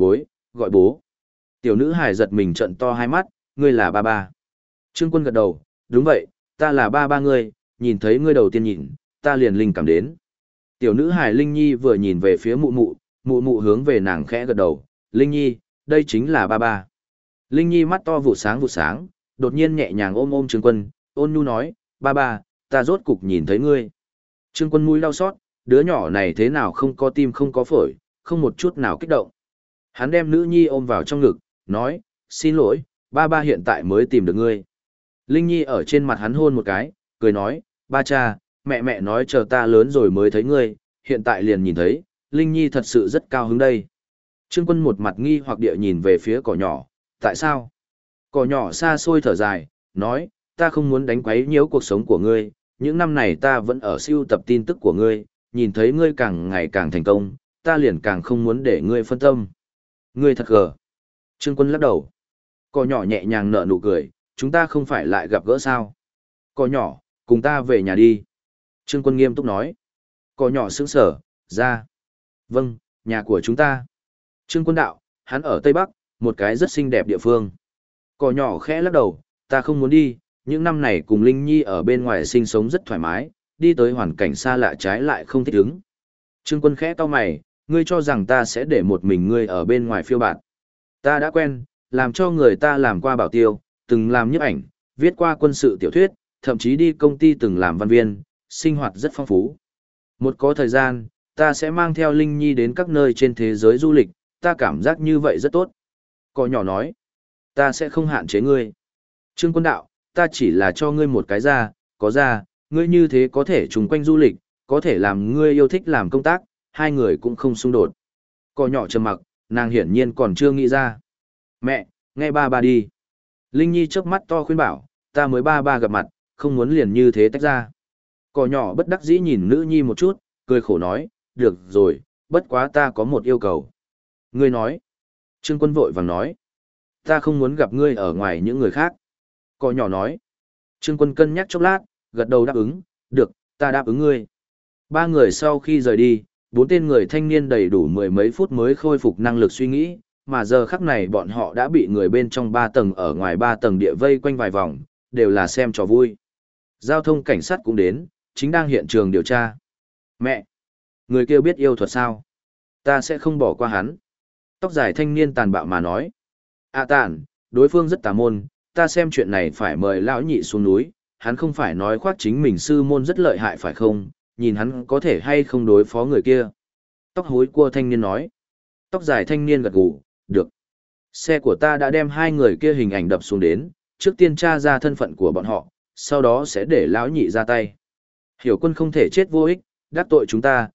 gọi bố. Tiểu nữ hài giật mình trợn to hai mắt, ngươi là ba ba. Trương Quân gật đầu, đúng vậy, ta là ba ba ngươi, nhìn thấy ngươi đầu tiên nhìn, ta liền linh cảm đến. Tiểu nữ hài Linh Nhi vừa nhìn về phía mụ mụ, mụ mụ hướng về nàng khẽ gật đầu, Linh Nhi, đây chính là ba ba. Linh Nhi mắt to vụ sáng, đột nhiên nhẹ nhàng ôm ôm Trương Quân, ôn nhu nói, ba ba, ta rốt cục nhìn thấy ngươi. Trương Quân mũi đau xót, đứa nhỏ này thế nào không có tim không có phổi, không một chút nào kích động. Hắn đem nữ nhi ôm vào trong ngực, nói, xin lỗi, ba ba hiện tại mới tìm được ngươi. Linh Nhi ở trên mặt hắn hôn một cái, cười nói, ba cha, mẹ nói chờ ta lớn rồi mới thấy ngươi, hiện tại liền nhìn thấy, Linh Nhi thật sự rất cao hứng đây. Trương Quân một mặt nghi hoặc địa nhìn về phía cỏ nhỏ, tại sao? Cỏ nhỏ xa xôi thở dài, nói, ta không muốn đánh quấy nhiễu cuộc sống của ngươi, những năm này ta vẫn ở siêu tập tin tức của ngươi, nhìn thấy ngươi càng ngày càng thành công, ta liền càng không muốn để ngươi phân tâm. Ngươi thật gờ. Trương Quân lắc đầu. Cỏ nhỏ nhẹ nhàng nở nụ cười, chúng ta không phải lại gặp gỡ sao? Cỏ nhỏ, cùng ta về nhà đi. Trương Quân nghiêm túc nói. Cỏ nhỏ sững sờ, ra. Vâng, nhà của chúng ta. Trương Quân đạo, hắn ở Tây Bắc, một cái rất xinh đẹp địa phương. Cỏ nhỏ khẽ lắc đầu, ta không muốn đi, những năm này cùng Linh Nhi ở bên ngoài sinh sống rất thoải mái, đi tới hoàn cảnh xa lạ trái lại không thích ứng. Trương Quân khẽ cau mày, ngươi cho rằng ta sẽ để một mình ngươi ở bên ngoài phiêu bạt. Ta đã quen, làm cho người ta làm qua bảo tiêu, từng làm nhiếp ảnh, viết qua quân sự tiểu thuyết, thậm chí đi công ty từng làm văn viên, sinh hoạt rất phong phú. Một có thời gian, ta sẽ mang theo Linh Nhi đến các nơi trên thế giới du lịch, ta cảm giác như vậy rất tốt. Cỏ nhỏ nói, ta sẽ không hạn chế ngươi. Trương Quân đạo, ta chỉ là cho ngươi một cái ra, có ra, ngươi như thế có thể trùng quanh du lịch, có thể làm ngươi yêu thích làm công tác, hai người cũng không xung đột. Cỏ nhỏ trầm mặc, nàng hiển nhiên còn chưa nghĩ ra. Mẹ, nghe ba ba đi. Linh Nhi chớp mắt to khuyên bảo, ta mới ba ba gặp mặt, không muốn liền như thế tách ra. Cỏ nhỏ bất đắc dĩ nhìn nữ nhi một chút, cười khổ nói, được rồi, bất quá ta có một yêu cầu. Ngươi nói. Trương Quân vội vàng nói. Ta không muốn gặp ngươi ở ngoài những người khác. Cỏ nhỏ nói. Trương Quân cân nhắc chốc lát, gật đầu đáp ứng, được, ta đáp ứng ngươi. Ba người sau khi rời đi, bốn tên người thanh niên đầy đủ mười mấy phút mới khôi phục năng lực suy nghĩ, mà giờ khắc này bọn họ đã bị người bên trong 3 tầng ở ngoài 3 tầng địa vây quanh vài vòng, đều là xem trò vui. Giao thông cảnh sát cũng đến, chính đang hiện trường điều tra. Mẹ! Người kia biết yêu thuật sao? Ta sẽ không bỏ qua hắn. Tóc dài thanh niên tàn bạo mà nói. Tàn, đối phương rất tà môn, ta xem chuyện này phải mời lão nhị xuống núi, hắn không phải nói khoác chính mình sư môn rất lợi hại phải không, nhìn hắn có thể hay không đối phó người kia. Tóc hối cua thanh niên nói. Tóc dài thanh niên gật gù, được. Xe của ta đã đem hai người kia hình ảnh đập xuống đến, trước tiên tra ra thân phận của bọn họ, sau đó sẽ để lão nhị ra tay. Hiểu Quân không thể chết vô ích, đắc tội chúng ta,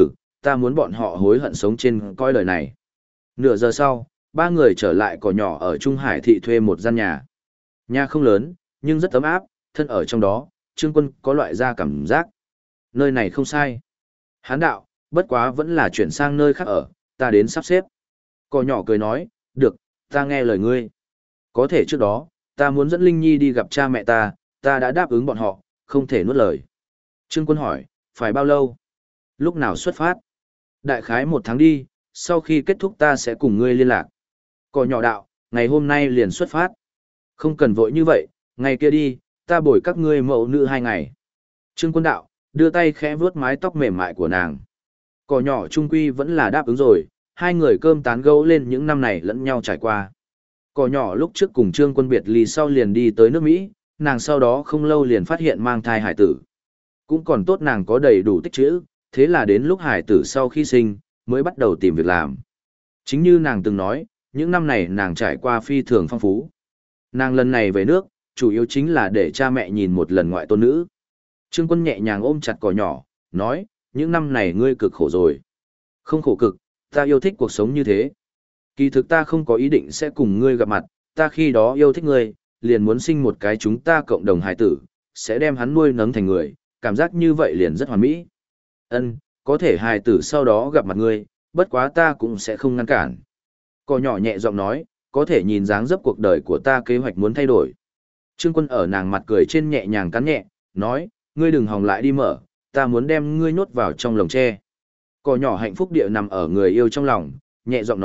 ta muốn bọn họ hối hận sống trên coi đời này. Nửa giờ sau, ba người trở lại cỏ nhỏ ở Trung Hải thị thuê một gian nhà. Nhà không lớn, nhưng rất ấm áp, thân ở trong đó, Trương Quân có loại ra cảm giác. Nơi này không sai. Hán đạo, bất quá vẫn là chuyển sang nơi khác ở, ta đến sắp xếp. Cỏ nhỏ cười nói, được, ta nghe lời ngươi. Có thể trước đó, ta muốn dẫn Linh Nhi đi gặp cha mẹ ta đã đáp ứng bọn họ, không thể nuốt lời. Trương Quân hỏi, phải bao lâu? Lúc nào xuất phát? Đại khái 1 tháng đi, sau khi kết thúc ta sẽ cùng ngươi liên lạc. Cỏ nhỏ đạo, ngày hôm nay liền xuất phát. Không cần vội như vậy, ngày kia đi, ta bồi các ngươi mẫu nữ 2 ngày. Trương Quân đạo, đưa tay khẽ vuốt mái tóc mềm mại của nàng. Cỏ nhỏ trung quy vẫn là đáp ứng rồi, hai người cơm tán gẫu lên những năm này lẫn nhau trải qua. Cỏ nhỏ lúc trước cùng Trương Quân biệt ly sau liền đi tới nước Mỹ, nàng sau đó không lâu liền phát hiện mang thai hải tử. Cũng còn tốt nàng có đầy đủ tích trữ, thế là đến lúc hải tử sau khi sinh, mới bắt đầu tìm việc làm. Chính như nàng từng nói, những năm này nàng trải qua phi thường phong phú. Nàng lần này về nước, chủ yếu chính là để cha mẹ nhìn một lần ngoại tôn nữ. Trương Quân nhẹ nhàng ôm chặt cỏ nhỏ, nói, những năm này ngươi cực khổ rồi. Không khổ cực, ta yêu thích cuộc sống như thế. Kỳ thực ta không có ý định sẽ cùng ngươi gặp mặt, ta khi đó yêu thích ngươi, liền muốn sinh một cái chúng ta cộng đồng hài tử, sẽ đem hắn nuôi nấng thành người, cảm giác như vậy liền rất hoàn mỹ. Có thể hài tử sau đó gặp mặt ngươi, bất quá ta cũng sẽ không ngăn cản. Cỏ nhỏ nhẹ giọng nói, có thể nhìn dáng dấp cuộc đời của ta kế hoạch muốn thay đổi. Trương Quân ở nàng mặt cười trên nhẹ nhàng cắn nhẹ, nói, ngươi đừng hòng lại đi mở, ta muốn đem ngươi nhốt vào trong lồng tre. Cỏ nhỏ hạnh phúc địa nằm ở người yêu trong lòng, nhẹ giọng nói,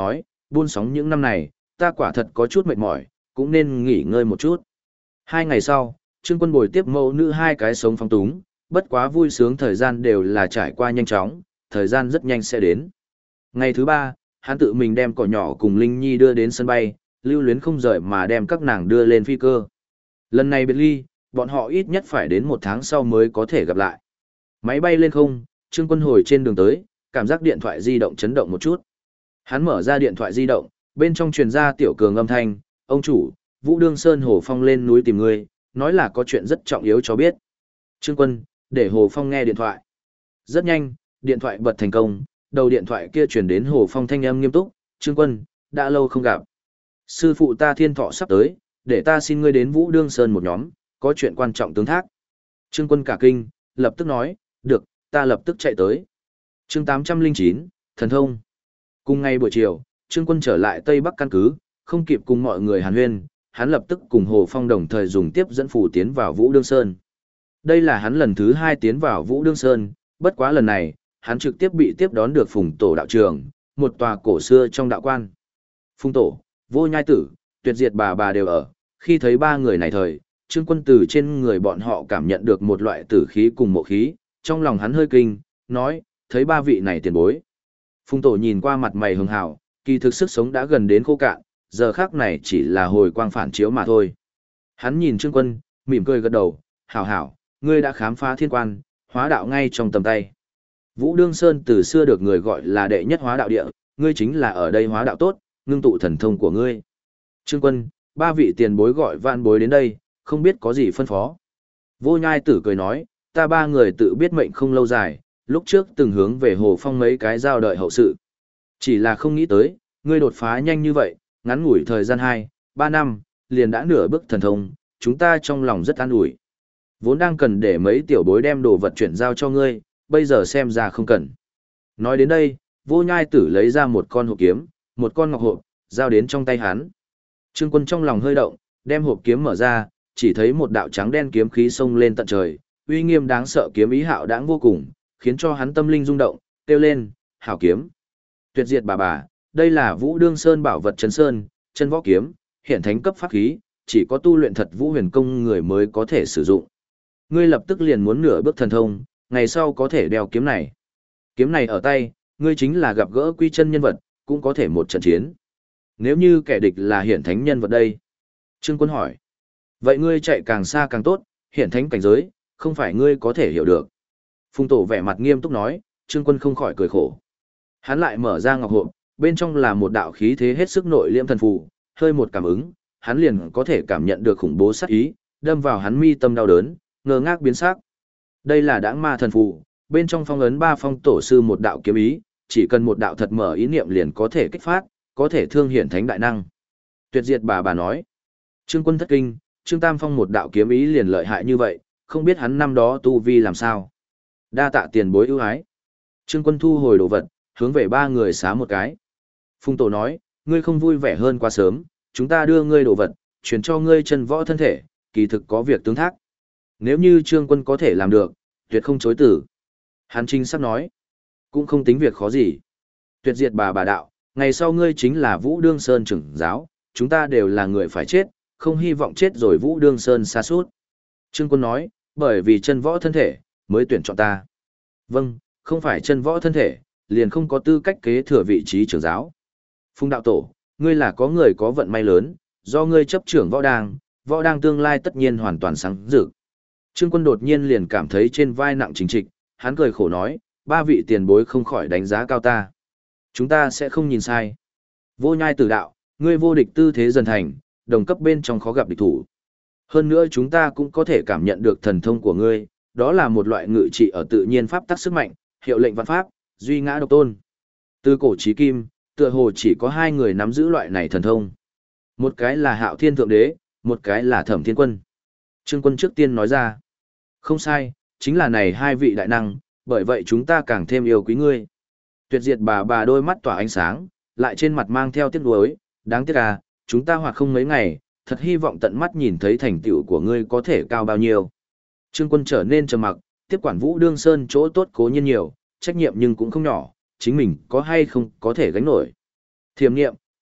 buôn sóng những năm này, ta quả thật có chút mệt mỏi, cũng nên nghỉ ngơi một chút. 2 ngày sau, Trương Quân bồi tiếp mẫu nữ hai cái sống phóng túng, bất quá vui sướng thời gian đều là trải qua nhanh chóng, thời gian rất nhanh sẽ đến. Ngày thứ 3, hắn tự mình đem cỏ nhỏ cùng Linh Nhi đưa đến sân bay, lưu luyến không rời mà đem các nàng đưa lên phi cơ. Lần này biệt ly, bọn họ ít nhất phải đến 1 tháng sau mới có thể gặp lại. Máy bay lên không, Trương Quân hồi trên đường tới, cảm giác điện thoại di động chấn động một chút. Hắn mở ra điện thoại di động, bên trong truyền ra Tiểu Cường âm thanh, ông chủ, Vũ Đương Sơn Hồ Phong lên núi tìm ngươi, nói là có chuyện rất trọng yếu cho biết. Trương Quân, để Hồ Phong nghe điện thoại. Rất nhanh, điện thoại bật thành công, đầu điện thoại kia truyền đến Hồ Phong thanh âm nghiêm túc, Trương Quân, đã lâu không gặp. Sư phụ ta Thiên Thọ sắp tới, để ta xin ngươi đến Vũ Đương Sơn một nhóm, có chuyện quan trọng tương thác. Trương Quân cả kinh, lập tức nói, được, ta lập tức chạy tới. Chương 809, Thần Thông. Cùng ngày buổi chiều, Trương Quân trở lại Tây Bắc căn cứ, không kịp cùng mọi người hàn huyên, hắn lập tức cùng Hồ Phong đồng thời dùng tiếp dẫn phù tiến vào Vũ Đương Sơn. Đây là hắn lần thứ 2 tiến vào Vũ Đương Sơn, bất quá lần này, hắn trực tiếp bị tiếp đón được Phùng Tổ đạo trường, một tòa cổ xưa trong đạo quan. Phùng Tổ, Vô Nhai Tử, Tuyệt Diệt bà đều ở, khi thấy 3 người này thời, Trương Quân từ trên người bọn họ cảm nhận được một loại tử khí cùng mộ khí, trong lòng hắn hơi kinh, nói, thấy 3 vị này tiền bối. Phùng Tổ nhìn qua mặt mày hường hào, kỳ thực sức sống đã gần đến khô cạn, giờ khác này chỉ là hồi quang phản chiếu mà thôi. Hắn nhìn Trương Quân, mỉm cười gật đầu, hảo hảo, ngươi đã khám phá thiên quan, hóa đạo ngay trong tầm tay. Vũ Đương Sơn từ xưa được người gọi là đệ nhất hóa đạo địa, ngươi chính là ở đây hóa đạo tốt, ngưng tụ thần thông của ngươi. Trương Quân, 3 vị tiền bối gọi vạn bối đến đây, không biết có gì phân phó. Vô Nhai Tử cười nói, ta 3 người tự biết mệnh không lâu dài, lúc trước từng hướng về Hồ Phong mấy cái giao đợi hậu sự. Chỉ là không nghĩ tới, ngươi đột phá nhanh như vậy, ngắn ngủi thời gian 2-3 năm, liền đã nửa bước thần thông, chúng ta trong lòng rất an ủi. Vốn đang cần để mấy tiểu bối đem đồ vật chuyển giao cho ngươi, bây giờ xem ra không cần. Nói đến đây, Vô Nhai Tử lấy ra một con hộp kiếm, một con ngọc hộp, giao đến trong tay hắn. Trương Quân trong lòng hơi động, đem hộp kiếm mở ra, chỉ thấy một đạo trắng đen kiếm khí xông lên tận trời, uy nghiêm đáng sợ kiếm ý hạo đãng vô cùng, khiến cho hắn tâm linh rung động, kêu lên, hảo kiếm. Tuyệt Diệt bà, đây là Vũ Đương Sơn bảo vật chân sơn, chân võ kiếm, hiện thánh cấp pháp khí, chỉ có tu luyện thật Vũ Huyền công người mới có thể sử dụng. Ngươi lập tức liền muốn nửa bước thần thông, ngày sau có thể đeo kiếm này. Kiếm này ở tay, ngươi chính là gặp gỡ quy chân nhân vật, cũng có thể một trận chiến. Nếu như kẻ địch là hiển thánh nhân vật đây. Trương Quân hỏi. Vậy ngươi chạy càng xa càng tốt, hiển thánh cảnh giới, không phải ngươi có thể hiểu được. Phùng Tổ vẻ mặt nghiêm túc nói, Trương Quân không khỏi cười khổ. Hắn lại mở ra ngọc hộp, bên trong là một đạo khí thế hết sức nội liễm thần phù, hơi một cảm ứng, hắn liền có thể cảm nhận được khủng bố sát ý, đâm vào hắn mi tâm đau đớn, ngơ ngác biến sắc. Đây là Đãng Ma thần phù, bên trong phong ấn 3 phong tổ sư một đạo kiếm ý, chỉ cần một đạo thật mở ý niệm liền có thể kích phát, có thể thương hiển thánh đại năng. Tuyệt Diệt bà nói. Trương Quân thất kinh, Trương Tam Phong một đạo kiếm ý liền lợi hại như vậy, không biết hắn năm đó tu vi làm sao. Đa tạ tiền bối ưu ái. Trương Quân thu hồi đồ vật, hướng về 3 người xá một cái. Phùng Tổ nói, ngươi không vui vẻ hơn quá sớm, chúng ta đưa ngươi đồ vật, chuyển cho ngươi chân võ thân thể, kỳ thực có việc tương thác. Nếu như Trương Quân có thể làm được, tuyệt không chối tử. Hắn chính sắp nói, cũng không tính việc khó gì. Tuyệt Diệt bà đạo, ngày sau ngươi chính là Vũ Đương Sơn trưởng giáo, chúng ta đều là người phải chết, không hy vọng chết rồi Vũ Đương Sơn xa suốt. Trương Quân nói, bởi vì chân võ thân thể, mới tuyển chọn ta. Vâng, không phải chân võ thân thể, liền không có tư cách kế thừa vị trí trưởng giáo. Phùng đạo tổ, ngươi là có người có vận may lớn, do ngươi chấp trưởng võ đang tương lai tất nhiên hoàn toàn sáng rực. Trương Quân đột nhiên liền cảm thấy trên vai nặng chính trịch, hắn cười khổ nói, 3 vị tiền bối không khỏi đánh giá cao ta. Chúng ta sẽ không nhìn sai. Vô Nhai Tử đạo, ngươi vô địch tư thế dần thành, đồng cấp bên trong khó gặp địch thủ. Hơn nữa chúng ta cũng có thể cảm nhận được thần thông của ngươi, đó là một loại ngự trị ở tự nhiên pháp tắc sức mạnh, hiệu lệnh văn pháp, duy ngã độc tôn. Từ cổ chí kim, tựa hồ chỉ có 2 người nắm giữ loại này thần thông. Một cái là Hạo Thiên Thượng Đế, một cái là Thẩm Thiên Quân. Trương Quân trước tiên nói ra. Không sai, chính là này 2 vị đại năng, bởi vậy chúng ta càng thêm yêu quý ngươi. Tuyệt Diệt bà đôi mắt tỏa ánh sáng, lại trên mặt mang theo tiếc nuối, đáng tiếc à, chúng ta hoạt không mấy ngày, thật hy vọng tận mắt nhìn thấy thành tựu của ngươi có thể cao bao nhiêu. Trương Quân trở nên trầm mặc, tiếp quản Vũ Đương Sơn chỗ tốt cố nhiên nhiều, trách nhiệm nhưng cũng không nhỏ, chính mình có hay không có thể gánh nổi. Thiềm niệm,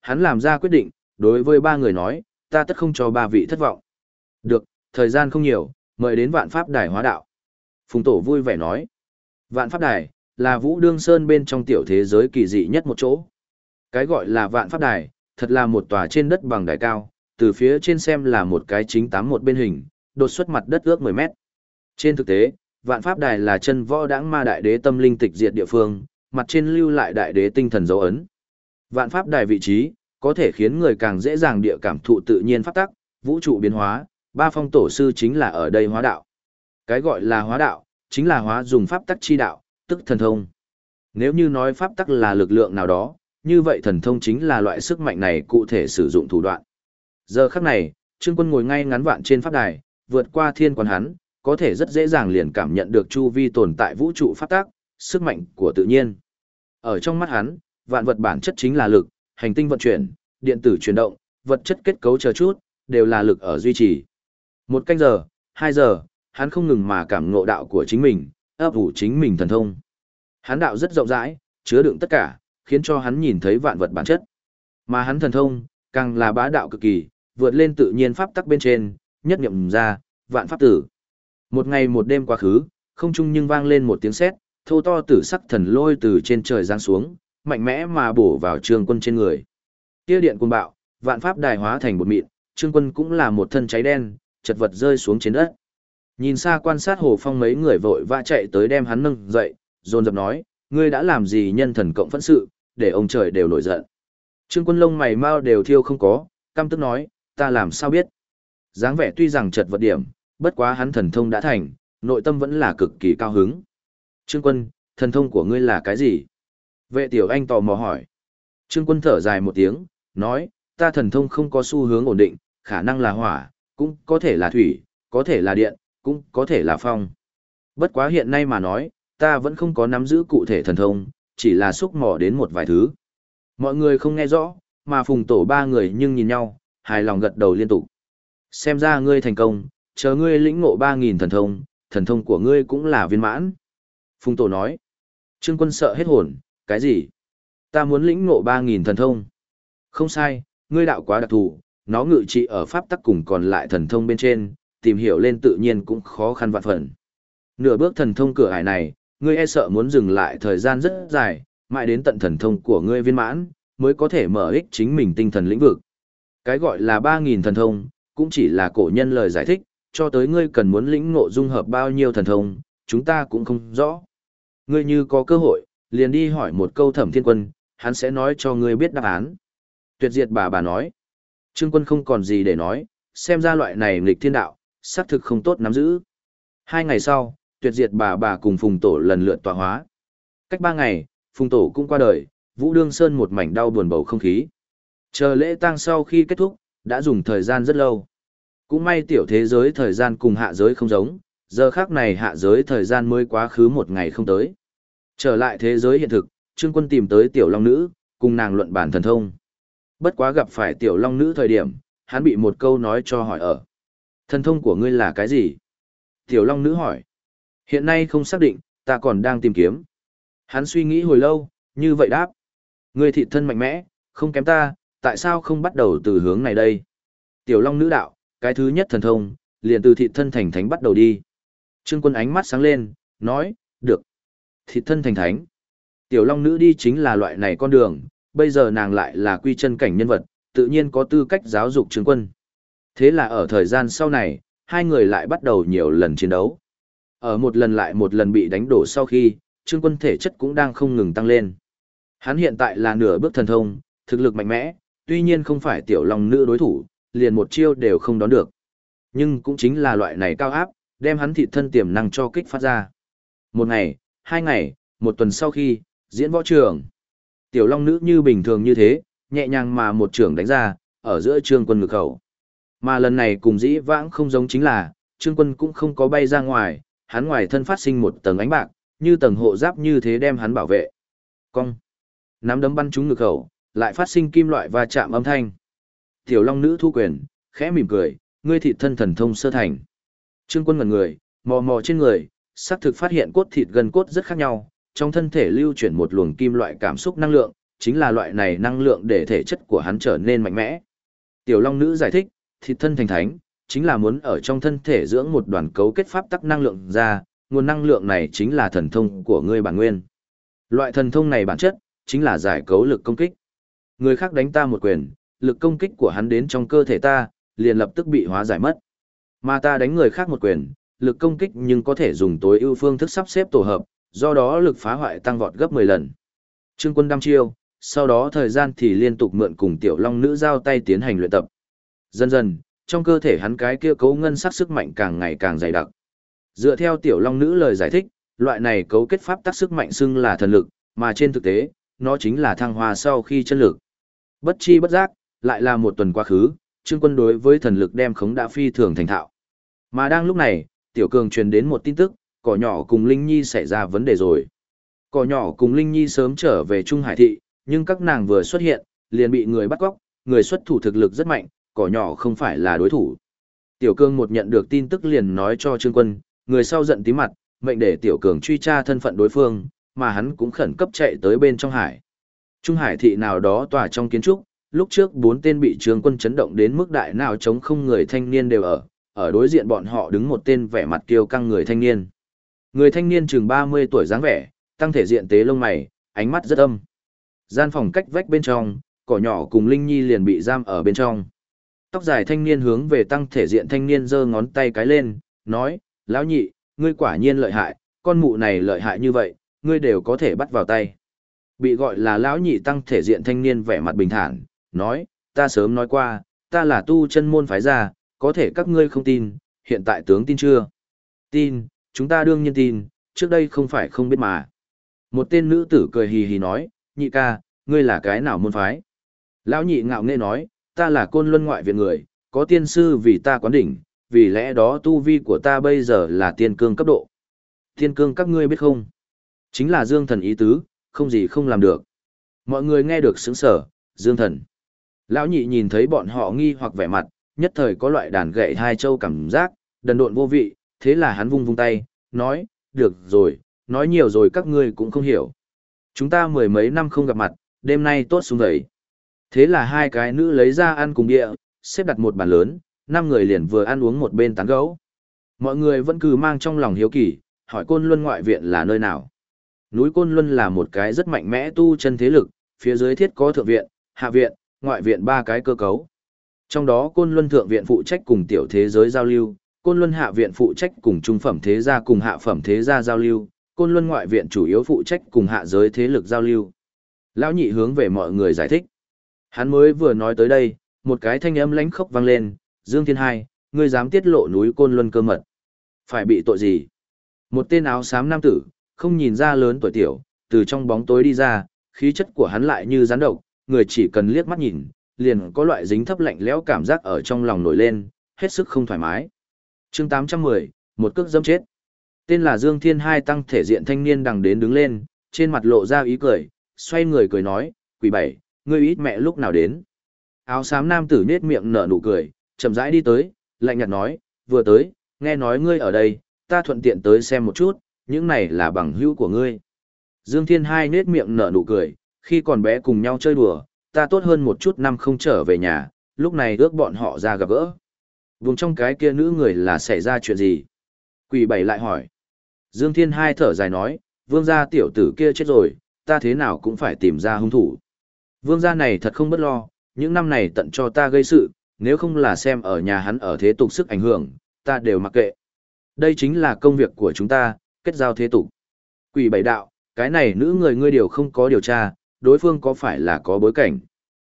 Hắn làm ra quyết định, đối với ba người nói, ta tất không cho ba vị thất vọng. Được, thời gian không nhiều, mời đến Vạn Pháp Đài hóa đạo. Phùng Tổ vui vẻ nói, Vạn Pháp Đài là Vũ Đương Sơn bên trong tiểu thế giới kỳ dị nhất một chỗ. Cái gọi là Vạn Pháp Đài, thật là một tòa trên đất bằng đài cao, từ phía trên xem là một cái chính tám một bên hình, đột xuất mặt đất ước 10 mét. Trên thực tế, Vạn Pháp Đài là chân võ đãng ma đại đế tâm linh tịch diệt địa phương, mặt trên lưu lại đại đế tinh thần dấu ấn. Vạn Pháp Đài vị trí, có thể khiến người càng dễ dàng địa cảm thụ tự nhiên pháp tắc, vũ trụ biến hóa, ba phong tổ sư chính là ở đây hóa đạo. Cái gọi là hóa đạo, chính là hóa dùng pháp tắc chi đạo, tức thần thông. Nếu như nói pháp tắc là lực lượng nào đó, như vậy thần thông chính là loại sức mạnh này cụ thể sử dụng thủ đoạn. Giờ khắc này, Trương Quân ngồi ngay ngắn vạn trên pháp đài, vượt qua thiên quan hắn, có thể rất dễ dàng liền cảm nhận được chu vi tồn tại vũ trụ pháp tắc, sức mạnh của tự nhiên. Ở trong mắt hắn, vạn vật bản chất chính là lực, hành tinh vận chuyển, điện tử chuyển động, vật chất kết cấu chờ chút, đều là lực ở duy trì. 1 canh giờ, 2 giờ, hắn không ngừng mà cảm ngộ đạo của chính mình, ấp ủ chính mình thần thông. Hắn đạo rất rộng rãi, chứa đựng tất cả, khiến cho hắn nhìn thấy vạn vật bản chất. Mà hắn thần thông, càng là bá đạo cực kỳ, vượt lên tự nhiên pháp tắc bên trên, nhất niệm ra, vạn pháp tử. Một ngày một đêm quá khứ, không trung nhưng vang lên một tiếng sét, thô to tử sắc thần lôi từ trên trời giáng xuống, mạnh mẽ mà bổ vào Trương Quân trên người. Tia điện cuồng bạo, vạn pháp đài hóa thành bột mịn, Trương Quân cũng là một thân cháy đen, chật vật rơi xuống trên đất. Nhìn xa quan sát Hồ Phong mấy người vội vã chạy tới đem hắn nâng dậy, dồn dập nói, ngươi đã làm gì nhân thần cộng phẫn sự, để ông trời đều nổi giận. Trương Quân lông mày mau đều thiêu không có, căm tức nói, ta làm sao biết. Dáng vẻ tuy rằng chật vật điểm, bất quá hắn thần thông đã thành, nội tâm vẫn là cực kỳ cao hứng. Trương Quân, thần thông của ngươi là cái gì? Vệ tiểu anh tò mò hỏi. Trương Quân thở dài một tiếng, nói, ta thần thông không có xu hướng ổn định, khả năng là hỏa, cũng có thể là thủy, có thể là điện, cũng có thể là phong. Bất quá hiện nay mà nói, ta vẫn không có nắm giữ cụ thể thần thông, chỉ là xúc mò đến một vài thứ. Mọi người không nghe rõ, mà Phùng Tổ ba người nhưng nhìn nhau, hài lòng gật đầu liên tục. Xem ra ngươi thành công, chờ ngươi lĩnh ngộ 3.000 thần thông của ngươi cũng là viên mãn. Phùng Tổ nói. Trương Quân sợ hết hồn, cái gì? Ta muốn lĩnh ngộ 3.000 thần thông. Không sai, ngươi đạo quá đặc thù, nó ngự trị ở pháp tắc cùng còn lại thần thông bên trên, tìm hiểu lên tự nhiên cũng khó khăn vạn phần. Nửa bước thần thông cửa ải này, ngươi e sợ muốn dừng lại thời gian rất dài, mãi đến tận thần thông của ngươi viên mãn, mới có thể mở ích chính mình tinh thần lĩnh vực. Cái gọi là 3.000 thần thông, cũng chỉ là cổ nhân lời giải thích, cho tới ngươi cần muốn lĩnh ngộ dung hợp bao nhiêu thần thông, chúng ta cũng không rõ. Ngươi như có cơ hội, liền đi hỏi một câu Thẩm Thiên Quân, hắn sẽ nói cho ngươi biết đáp án. Tuyệt diệt bà nói. Trương Quân không còn gì để nói, xem ra loại này nghịch thiên đạo, xác thực không tốt nắm giữ. 2 ngày sau, Tuyệt diệt bà cùng Phùng Tổ lần lượt tọa hóa. Cách 3 ngày, Phùng Tổ cũng qua đời, Vũ Đương Sơn một mảnh đau buồn bầu không khí. Chờ lễ tang sau khi kết thúc, đã dùng thời gian rất lâu. Cũng may tiểu thế giới thời gian cùng hạ giới không giống, giờ khác này hạ giới thời gian mới quá khứ 1 ngày không tới. Trở lại thế giới hiện thực, Trương Quân tìm tới tiểu long nữ, cùng nàng luận bản thần thông. Bất quá gặp phải tiểu long nữ thời điểm, hắn bị một câu nói cho hỏi ở. Thần thông của ngươi là cái gì? Tiểu long nữ hỏi. Hiện nay không xác định, ta còn đang tìm kiếm. Hắn suy nghĩ hồi lâu, như vậy đáp. Ngươi thị thân mạnh mẽ, không kém ta, tại sao không bắt đầu từ hướng này đây? Tiểu long nữ đạo, cái thứ nhất thần thông, liền từ thị thân thành thánh bắt đầu đi. Trương Quân ánh mắt sáng lên, nói, được. Thị thân thành thánh. Tiểu long nữ đi chính là loại này con đường, bây giờ nàng lại là quy chân cảnh nhân vật, tự nhiên có tư cách giáo dục Trương Quân. Thế là ở thời gian sau này, hai người lại bắt đầu nhiều lần chiến đấu. Ở một lần lại một lần bị đánh đổ sau khi, Trương Quân thể chất cũng đang không ngừng tăng lên. Hắn hiện tại là nửa bước thần thông, thực lực mạnh mẽ, tuy nhiên không phải tiểu long nữ đối thủ, liền một chiêu đều không đón được. Nhưng cũng chính là loại này cao áp, đem hắn thị thân tiềm năng cho kích phát ra. 1 ngày, 2 ngày, 1 tuần sau khi, diễn võ trường. Tiểu long nữ như bình thường như thế, nhẹ nhàng mà một trường đánh ra, ở giữa Trương Quân ngực khẩu. Mà lần này cùng dĩ vãng không giống chính là, Trương Quân cũng không có bay ra ngoài, hắn ngoài thân phát sinh một tầng ánh bạc, như tầng hộ giáp như thế đem hắn bảo vệ. Cong. Nắm đấm bắn trúng ngực khẩu, lại phát sinh kim loại va chạm âm thanh. Tiểu long nữ thu quyền, khẽ mỉm cười, ngươi thị thân thần thông sơ thành. Trương Quân ngẩn người, mò mò trên người, xác thực phát hiện cốt thịt gần cốt rất khác nhau, trong thân thể lưu chuyển một luồng kim loại cảm xúc năng lượng, chính là loại này năng lượng để thể chất của hắn trở nên mạnh mẽ. Tiểu Long Nữ giải thích, thịt thân thành thánh, chính là muốn ở trong thân thể dưỡng một đoàn cấu kết pháp tắc năng lượng ra, nguồn năng lượng này chính là thần thông của ngươi bản nguyên. Loại thần thông này bản chất, chính là giải cấu lực công kích. Người khác đánh ta một quyền, lực công kích của hắn đến trong cơ thể ta, liền lập tức bị hóa giải mất. Mà ta đánh người khác một quyền, lực công kích nhưng có thể dùng tối ưu phương thức sắp xếp tổ hợp, do đó lực phá hoại tăng vọt gấp 10 lần. Trương Quân đăm chiêu, sau đó thời gian thì liên tục mượn cùng Tiểu Long Nữ giao tay tiến hành luyện tập. Dần dần, trong cơ thể hắn cái kia cấu ngân sắc sức mạnh càng ngày càng dày đặc. Dựa theo Tiểu Long Nữ lời giải thích, loại này cấu kết pháp tắc sức mạnh xưng là thần lực, mà trên thực tế, nó chính là thăng hoa sau khi chân lực. Bất chi bất giác, lại là một tuần quá khứ, Trương Quân đối với thần lực đem khống đã phi thường thành thạo. Mà đang lúc này, Tiểu Cường truyền đến một tin tức, Cỏ Nhỏ cùng Linh Nhi xảy ra vấn đề rồi. Cỏ Nhỏ cùng Linh Nhi sớm trở về Trung Hải Thị, nhưng các nàng vừa xuất hiện, liền bị người bắt cóc, người xuất thủ thực lực rất mạnh, Cỏ Nhỏ không phải là đối thủ. Tiểu Cường một nhận được tin tức liền nói cho Trương Quân, người sau giận tí mặt, mệnh để Tiểu Cường truy tra thân phận đối phương, mà hắn cũng khẩn cấp chạy tới bên trong hải. Trung Hải Thị nào đó tòa trong kiến trúc, lúc trước 4 tên bị Trương Quân chấn động đến mức đại nào chống không người thanh niên đều ở đối diện bọn họ đứng một tên vẻ mặt kiêu căng người thanh niên. Người thanh niên chừng 30 tuổi dáng vẻ, tăng thể diện tế lông mày, ánh mắt rất âm. Gian phòng cách vách bên trong, Cỏ Nhỏ cùng Linh Nhi liền bị giam ở bên trong. Tóc dài thanh niên hướng về tăng thể diện thanh niên giơ ngón tay cái lên, nói, lão nhị, ngươi quả nhiên lợi hại, con mụ này lợi hại như vậy, ngươi đều có thể bắt vào tay. Bị gọi là lão nhị tăng thể diện thanh niên vẻ mặt bình thản, nói, ta sớm nói qua, ta là tu chân môn phái ra, có thể các ngươi không tin, hiện tại tướng tin chưa? Tin, chúng ta đương nhiên tin, trước đây không phải không biết mà. Một tên nữ tử cười hì hì nói, nhị ca, ngươi là cái nào môn phái? Lão nhị ngạo nghễ nói, ta là Côn Luân ngoại viện người, có tiên sư vì ta quán đỉnh, vì lẽ đó tu vi của ta bây giờ là tiên cương cấp độ. Tiên cương các ngươi biết không? Chính là dương thần ý tứ, không gì không làm được. Mọi người nghe được sững sở, dương thần. Lão nhị nhìn thấy bọn họ nghi hoặc vẻ mặt, nhất thời có loại đàn gậy hai châu cảm giác, đần độn vô vị, thế là hắn vung vung tay, nói, được rồi, nói nhiều rồi các ngươi cũng không hiểu. Chúng ta 10 mấy năm không gặp mặt, đêm nay tốt xuống vậy. Thế là hai cái nữ lấy ra ăn cùng địa, xếp đặt một bàn lớn, 5 người liền vừa ăn uống một bên tán gẫu. Mọi người vẫn cứ mang trong lòng hiếu kỳ, hỏi Côn Luân ngoại viện là nơi nào. Núi Côn Luân là một cái rất mạnh mẽ tu chân thế lực, phía dưới thiết có thượng viện, hạ viện, ngoại viện 3 cái cơ cấu. Trong đó Côn Luân thượng viện phụ trách cùng tiểu thế giới giao lưu, Côn Luân hạ viện phụ trách cùng trung phẩm thế gia cùng hạ phẩm thế gia giao lưu, Côn Luân ngoại viện chủ yếu phụ trách cùng hạ giới thế lực giao lưu. Lão nhị hướng về mọi người giải thích. Hắn mới vừa nói tới đây, một cái thanh âm lãnh khốc vang lên, Dương Thiên Hai, ngươi dám tiết lộ núi Côn Luân cơ mật. Phải bị tội gì? Một tên áo xám nam tử, không nhìn ra lớn tuổi tiểu, từ trong bóng tối đi ra, khí chất của hắn lại như rắn độc, người chỉ cần liếc mắt nhìn, liền có loại dính thấp lạnh lẽo cảm giác ở trong lòng nổi lên, hết sức không thoải mái. Chương 810, một cước dâm chết. Tên là Dương Thiên Hai tăng thể diện thanh niên đằng đến đứng lên, trên mặt lộ ra ý cười, xoay người cười nói, Quỷ Bảy, ngươi ít mẹ lúc nào đến? Áo xám nam tử nhếch miệng nở nụ cười, chậm rãi đi tới, lạnh nhạt nói, vừa tới, nghe nói ngươi ở đây, ta thuận tiện tới xem một chút, những này là bằng hữu của ngươi. Dương Thiên Hai nhếch miệng nở nụ cười, khi còn bé cùng nhau chơi đùa, ta tốt hơn một chút năm không trở về nhà, lúc này ước bọn họ ra gặp gỡ. Vùng trong cái kia nữ người là xảy ra chuyện gì? Quỷ Bảy lại hỏi. Dương Thiên Hai thở dài nói, vương gia tiểu tử kia chết rồi, ta thế nào cũng phải tìm ra hung thủ. Vương gia này thật không bất lo, những năm này tận cho ta gây sự, nếu không là xem ở nhà hắn ở thế tục sức ảnh hưởng, ta đều mặc kệ. Đây chính là công việc của chúng ta, kết giao thế tục. Quỷ Bảy đạo, cái này nữ người ngươi đều không có điều tra, đối phương có phải là có bối cảnh?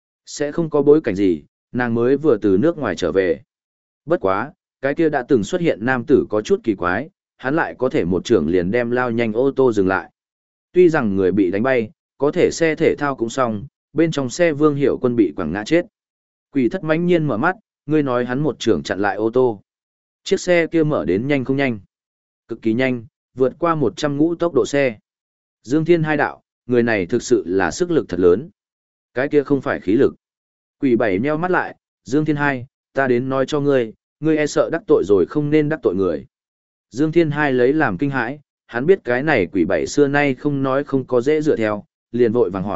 Sẽ không có bối cảnh gì, nàng mới vừa từ nước ngoài trở về. Bất quá, cái kia đã từng xuất hiện nam tử có chút kỳ quái, hắn lại có thể một trưởng liền đem lao nhanh ô tô dừng lại. Tuy rằng người bị đánh bay, có thể xe thể thao cũng xong, bên trong xe Vương Hiểu Quân bị quẳng ngã chết. Quỷ Thất mãnh nhiên mở mắt, ngươi nói hắn một trưởng chặn lại ô tô. Chiếc xe kia mở đến nhanh không nhanh? Cực kỳ nhanh, vượt qua 100 ngũ tốc độ xe. Dương Thiên Hai đạo, người này thực sự là sức lực thật lớn. Cái kia không phải khí lực. Quỷ Bảy nheo mắt lại, Dương Thiên Hai, ta đến nói cho ngươi, ngươi e sợ đắc tội rồi không nên đắc tội người. Dương Thiên Hai lấy làm kinh hãi, hắn biết cái này Quỷ Bảy xưa nay không nói không có dễ dựa theo, liền vội vàng hỏi,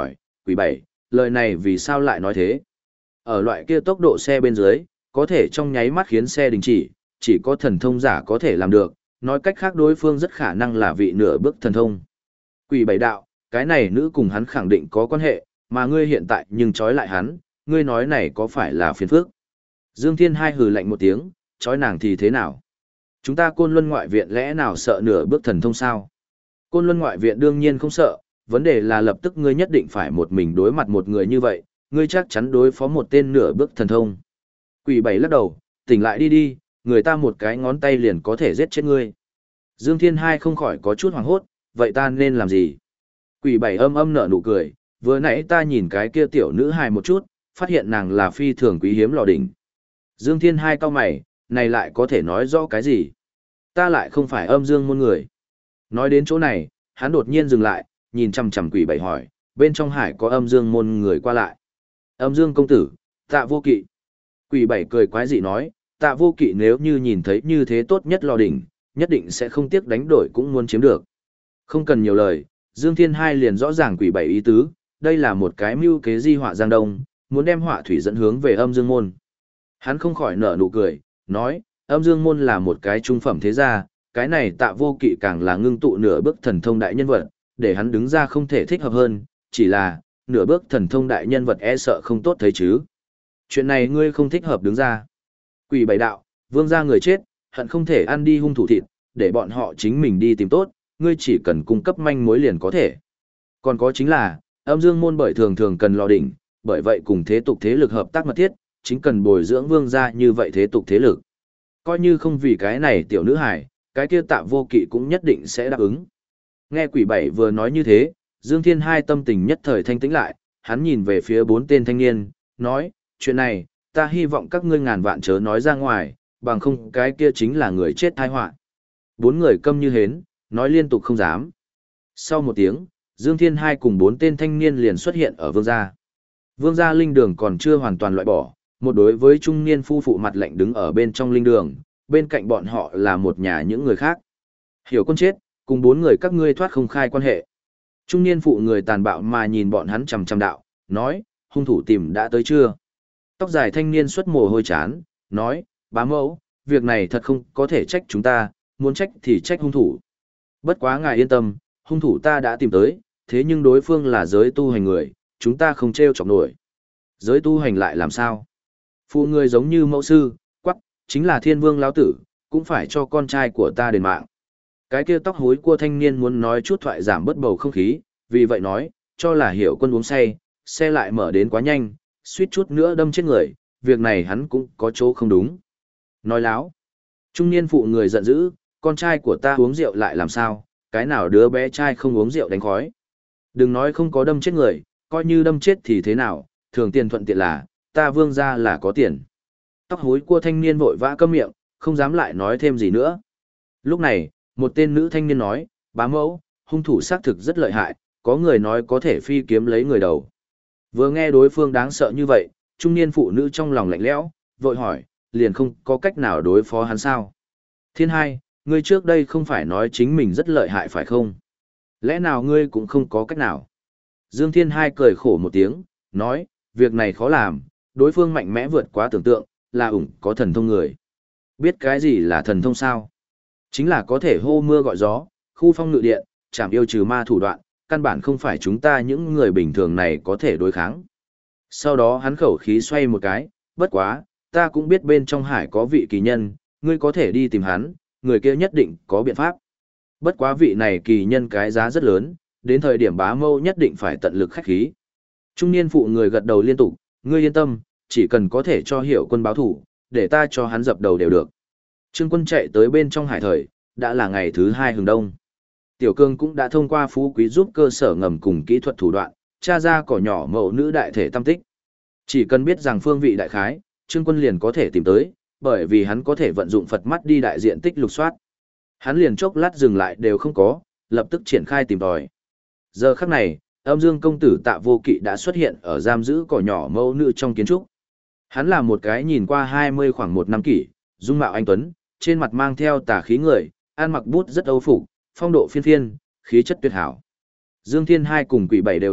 Quỷ bảy, lời này vì sao lại nói thế? Ở loại kia tốc độ xe bên dưới, có thể trong nháy mắt khiến xe đình chỉ có thần thông giả có thể làm được, nói cách khác đối phương rất khả năng là vị nửa bước thần thông. Quỷ bảy đạo, cái này nữ cùng hắn khẳng định có quan hệ, mà ngươi hiện tại nhưng trói lại hắn, ngươi nói này có phải là phiền phức? Dương Thiên Hai hừ lạnh một tiếng, trói nàng thì thế nào? Chúng ta Côn Luân ngoại viện lẽ nào sợ nửa bước thần thông sao? Côn Luân ngoại viện đương nhiên không sợ, vấn đề là lập tức ngươi nhất định phải một mình đối mặt một người như vậy, ngươi chắc chắn đối phó một tên nửa bước thần thông. Quỷ bảy lắc đầu, tỉnh lại đi đi, người ta một cái ngón tay liền có thể giết chết ngươi. Dương Thiên Hai không khỏi có chút hoảng hốt, vậy ta nên làm gì? Quỷ bảy âm âm nở nụ cười, vừa nãy ta nhìn cái kia tiểu nữ hài một chút, phát hiện nàng là phi thường quý hiếm lò đỉnh. Dương Thiên Hai cau mày, này lại có thể nói rõ cái gì? Ta lại không phải âm dương môn người. Nói đến chỗ này, hắn đột nhiên dừng lại, nhìn chằm chằm quỷ bảy hỏi, bên trong hải có âm dương môn người qua lại. Âm dương công tử, Tạ Vô Kỵ. Quỷ bảy cười quái dị nói, Tạ Vô Kỵ nếu như nhìn thấy như thế tốt nhất lò đỉnh, nhất định sẽ không tiếc đánh đổi cũng muốn chiếm được. Không cần nhiều lời, Dương Thiên Hai liền rõ ràng quỷ bảy ý tứ, đây là một cái mưu kế di họa Giang Đông, muốn đem họa thủy dẫn hướng về âm dương môn. Hắn không khỏi nở nụ cười, nói, âm dương môn là một cái trung phẩm thế gia, cái này Tạ Vô Kỵ càng là ngưng tụ nửa bước thần thông đại nhân vật, để hắn đứng ra không thể thích hợp hơn, chỉ là, nửa bước thần thông đại nhân vật e sợ không tốt thấy chứ. Chuyện này ngươi không thích hợp đứng ra. Quỷ bảy đạo, vương gia người chết, hận không thể ăn đi hung thủ thịt, để bọn họ chính mình đi tìm tốt, ngươi chỉ cần cung cấp manh mối liền có thể. Còn có chính là, âm dương môn bởi thường thường cần lò đỉnh, bởi vậy cùng thế tục thế lực hợp tác mật thiết, chính cần bồi dưỡng vương gia như vậy thế tục thế lực. Coi như không vì cái này tiểu nữ hài, cái kia Tạ Vô Kỵ cũng nhất định sẽ đáp ứng. Nghe quỷ bảy vừa nói như thế, Dương Thiên Hai tâm tình nhất thời thanh tĩnh lại, hắn nhìn về phía bốn tên thanh niên, nói, chuyện này, ta hy vọng các ngươi ngàn vạn chớ nói ra ngoài, bằng không cái kia chính là người chết tai họa. Bốn người câm như hến, nói liên tục không dám. Sau một tiếng, Dương Thiên Hai cùng bốn tên thanh niên liền xuất hiện ở vương gia. Vương gia linh đường còn chưa hoàn toàn loại bỏ, một đối với trung niên phu phụ mặt lạnh đứng ở bên trong linh đường, bên cạnh bọn họ là một nhà những người khác. Hiểu Quân chết, cùng bốn người các ngươi thoát không khai quan hệ. Trung niên phụ người tàn bạo mà nhìn bọn hắn chằm chằm đạo, nói, hung thủ tìm đã tới chưa? Tóc dài thanh niên xuất mồ hôi chán, nói, bá mẫu, việc này thật không có thể trách chúng ta, muốn trách thì trách hung thủ. Bất quá ngài yên tâm, hung thủ ta đã tìm tới, thế nhưng đối phương là giới tu hành người, chúng ta không trêu chọc nổi. Giới tu hành lại làm sao? Phụ người giống như mẫu sư, quắc, chính là thiên vương lão tử, cũng phải cho con trai của ta đền mạng. Cái kia tóc hối của thanh niên muốn nói chút thoại giảm bớt bầu không khí, vì vậy nói, cho là Hiểu Quân uống say, xe lại mở đến quá nhanh, suýt chút nữa đâm chết người, việc này hắn cũng có chỗ không đúng. Nói láo. Trung niên phụ người giận dữ, con trai của ta uống rượu lại làm sao, cái nào đứa bé trai không uống rượu đánh khói. Đừng nói không có đâm chết người, coi như đâm chết thì thế nào, thường tiền thuận tiện là, ta vương ra là có tiền. Tóc hối của thanh niên vội vã câm miệng, không dám lại nói thêm gì nữa. Lúc này, một tên nữ thanh niên nói, bá mẫu, hung thủ xác thực rất lợi hại, có người nói có thể phi kiếm lấy người đầu. Vừa nghe đối phương đáng sợ như vậy, trung niên phụ nữ trong lòng lạnh lẽo, vội hỏi, liền không có cách nào đối phó hắn sao? Thiên Hai, ngươi trước đây không phải nói chính mình rất lợi hại phải không? Lẽ nào ngươi cũng không có cách nào? Dương Thiên Hai cười khổ một tiếng, nói, việc này khó làm, đối phương mạnh mẽ vượt quá tưởng tượng, là có thần thông người. Biết cái gì là thần thông sao? Chính là có thể hô mưa gọi gió, khu phong ngự điện, chảm yêu trừ ma thủ đoạn, căn bản không phải chúng ta những người bình thường này có thể đối kháng. Sau đó hắn khẩu khí xoay một cái, bất quá, ta cũng biết bên trong hải có vị kỳ nhân, ngươi có thể đi tìm hắn, người kia nhất định có biện pháp. Bất quá vị này kỳ nhân cái giá rất lớn, đến thời điểm bá mâu nhất định phải tận lực khách khí. Trung niên phụ người gật đầu liên tục, ngươi yên tâm, chỉ cần có thể cho Hiểu Quân báo thủ, để ta cho hắn dập đầu đều được. Trương Quân chạy tới bên trong hải thời, đã là ngày thứ 2 hừng đông. Tiểu Cương cũng đã thông qua phú quý giúp cơ sở ngầm cùng kỹ thuật thủ đoạn, tra ra cỏ nhỏ mẫu nữ đại thể tâm tích. Chỉ cần biết rằng phương vị đại khái, Trương Quân liền có thể tìm tới, bởi vì hắn có thể vận dụng Phật mắt đi đại diện tích lục soát. Hắn liền chốc lát dừng lại đều không có, lập tức triển khai tìm tòi. Giờ khắc này, âm dương công tử Tạ Vô Kỵ đã xuất hiện ở giam giữ cỏ nhỏ mẫu nữ trong kiến trúc. Hắn là một cái nhìn qua 20 khoảng 1 năm kỷ, dung mạo anh tuấn, trên mặt mang theo tà khí người, ăn mặc bút rất âu phục, phong độ phiên phiên, khí chất tuyệt hảo. Dương Thiên Hai cùng quỷ bảy đều ở,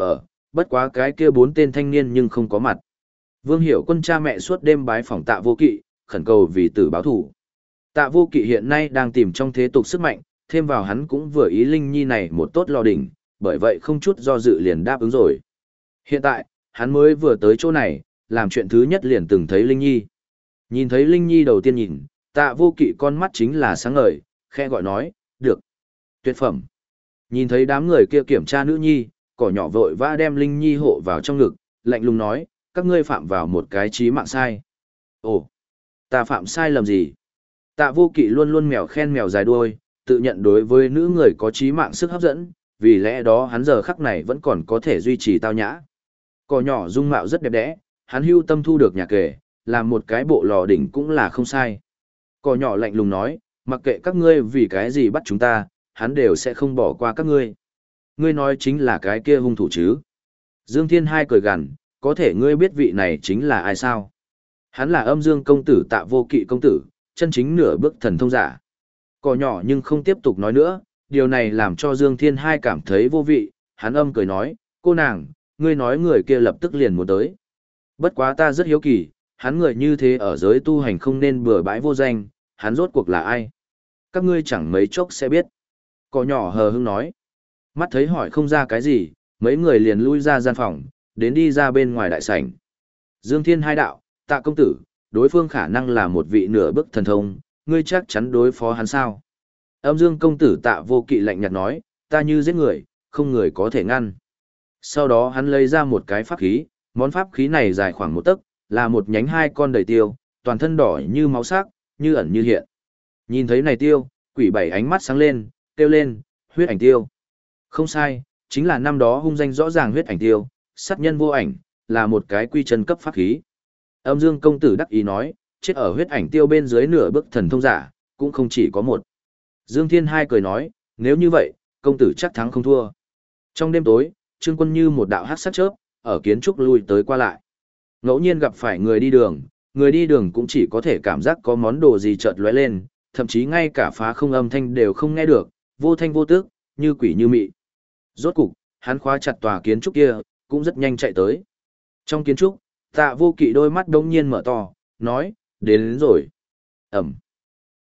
bất quá cái kia 4 tên thanh niên nhưng không có mặt. Vương Hiểu Quân cha mẹ suốt đêm bái phỏng Tạ Vô Kỵ, khẩn cầu vì tử báo thủ. Tạ Vô Kỵ hiện nay đang tìm trong thế tục sức mạnh, thêm vào hắn cũng vừa ý Linh Nhi này một tốt lò đỉnh, bởi vậy không chút do dự liền đáp ứng rồi. Hiện tại, hắn mới vừa tới chỗ này, làm chuyện thứ nhất liền từng thấy Linh Nhi. Nhìn thấy Linh Nhi đầu tiên nhìn, Tạ Vô Kỵ con mắt chính là sáng ngời, khẽ gọi nói, được. Tuyệt phẩm. Nhìn thấy đám người kia kiểm tra nữ nhi, cỏ nhỏ vội vã đem Linh Nhi hộ vào trong ngực, lạnh lùng nói, các ngươi phạm vào một cái chí mạng sai. Ồ, ta phạm sai lầm gì? Tạ Vô Kỵ luôn luôn mèo khen mèo dài đuôi, tự nhận đối với nữ người có chí mạng sức hấp dẫn, vì lẽ đó hắn giờ khắc này vẫn còn có thể duy trì tao nhã. Cỏ nhỏ dung mạo rất đẹp đẽ, hắn hưu tâm thu được nhà kể, làm một cái bộ lò đỉnh cũng là không sai. Cỏ nhỏ lạnh lùng nói, mặc kệ các ngươi vì cái gì bắt chúng ta, hắn đều sẽ không bỏ qua các ngươi. Ngươi nói chính là cái kia hung thủ chứ? Dương Thiên Hai cười gằn, có thể ngươi biết vị này chính là ai sao? Hắn là Âm Dương công tử Tạ Vô Kỵ công tử, chân chính nửa bước thần thông giả. Cỏ nhỏ nhưng không tiếp tục nói nữa, điều này làm cho Dương Thiên Hai cảm thấy vô vị, hắn âm cười nói, cô nàng, ngươi nói người kia lập tức liền muốn tới. Bất quá ta rất hiếu kỳ, hắn người như thế ở giới tu hành không nên bừa bãi vô danh, hắn rốt cuộc là ai? Các ngươi chẳng mấy chốc sẽ biết. Cỏ nhỏ hờ hững nói. Mắt thấy hỏi không ra cái gì, mấy người liền lui ra gian phòng, đến đi ra bên ngoài đại sảnh. Dương Thiên Hai đạo, Tạ công tử, đối phương khả năng là một vị nửa bước thần thông, ngươi chắc chắn đối phó hắn sao? Âm Dương công tử Tạ Vô Kỵ lạnh nhạt nói, ta như giết người, không người có thể ngăn. Sau đó hắn lấy ra một cái pháp khí, món pháp khí này dài khoảng 1 tấc, là một nhánh 2 con đầy tiêu, toàn thân đỏ như máu sắc, như ẩn như hiện. Nhìn thấy này tiêu, quỷ bảy ánh mắt sáng lên, kêu lên, huyết ảnh tiêu. Không sai, chính là năm đó hung danh rõ ràng huyết ảnh tiêu, sát nhân vô ảnh, là một cái quy chân cấp pháp khí. Âm Dương công tử đắc ý nói, chết ở huyết ảnh tiêu bên dưới nửa bước thần thông giả, cũng không chỉ có một. Dương Thiên Hai cười nói, nếu như vậy, công tử chắc thắng không thua. Trong đêm tối, Trương Quân như một đạo hắc sát chớp, ở kiến trúc lui tới qua lại. Ngẫu nhiên gặp phải người đi đường cũng chỉ có thể cảm giác có món đồ gì chợt lóe lên, thậm chí ngay cả phá không âm thanh đều không nghe được, vô thanh vô tức, như quỷ như mị. Rốt cục, hắn khóa chặt tòa kiến trúc kia, cũng rất nhanh chạy tới. Trong kiến trúc, Tạ Vô Kỵ đôi mắt đống nhiên mở to, nói, đến rồi. Ẩm.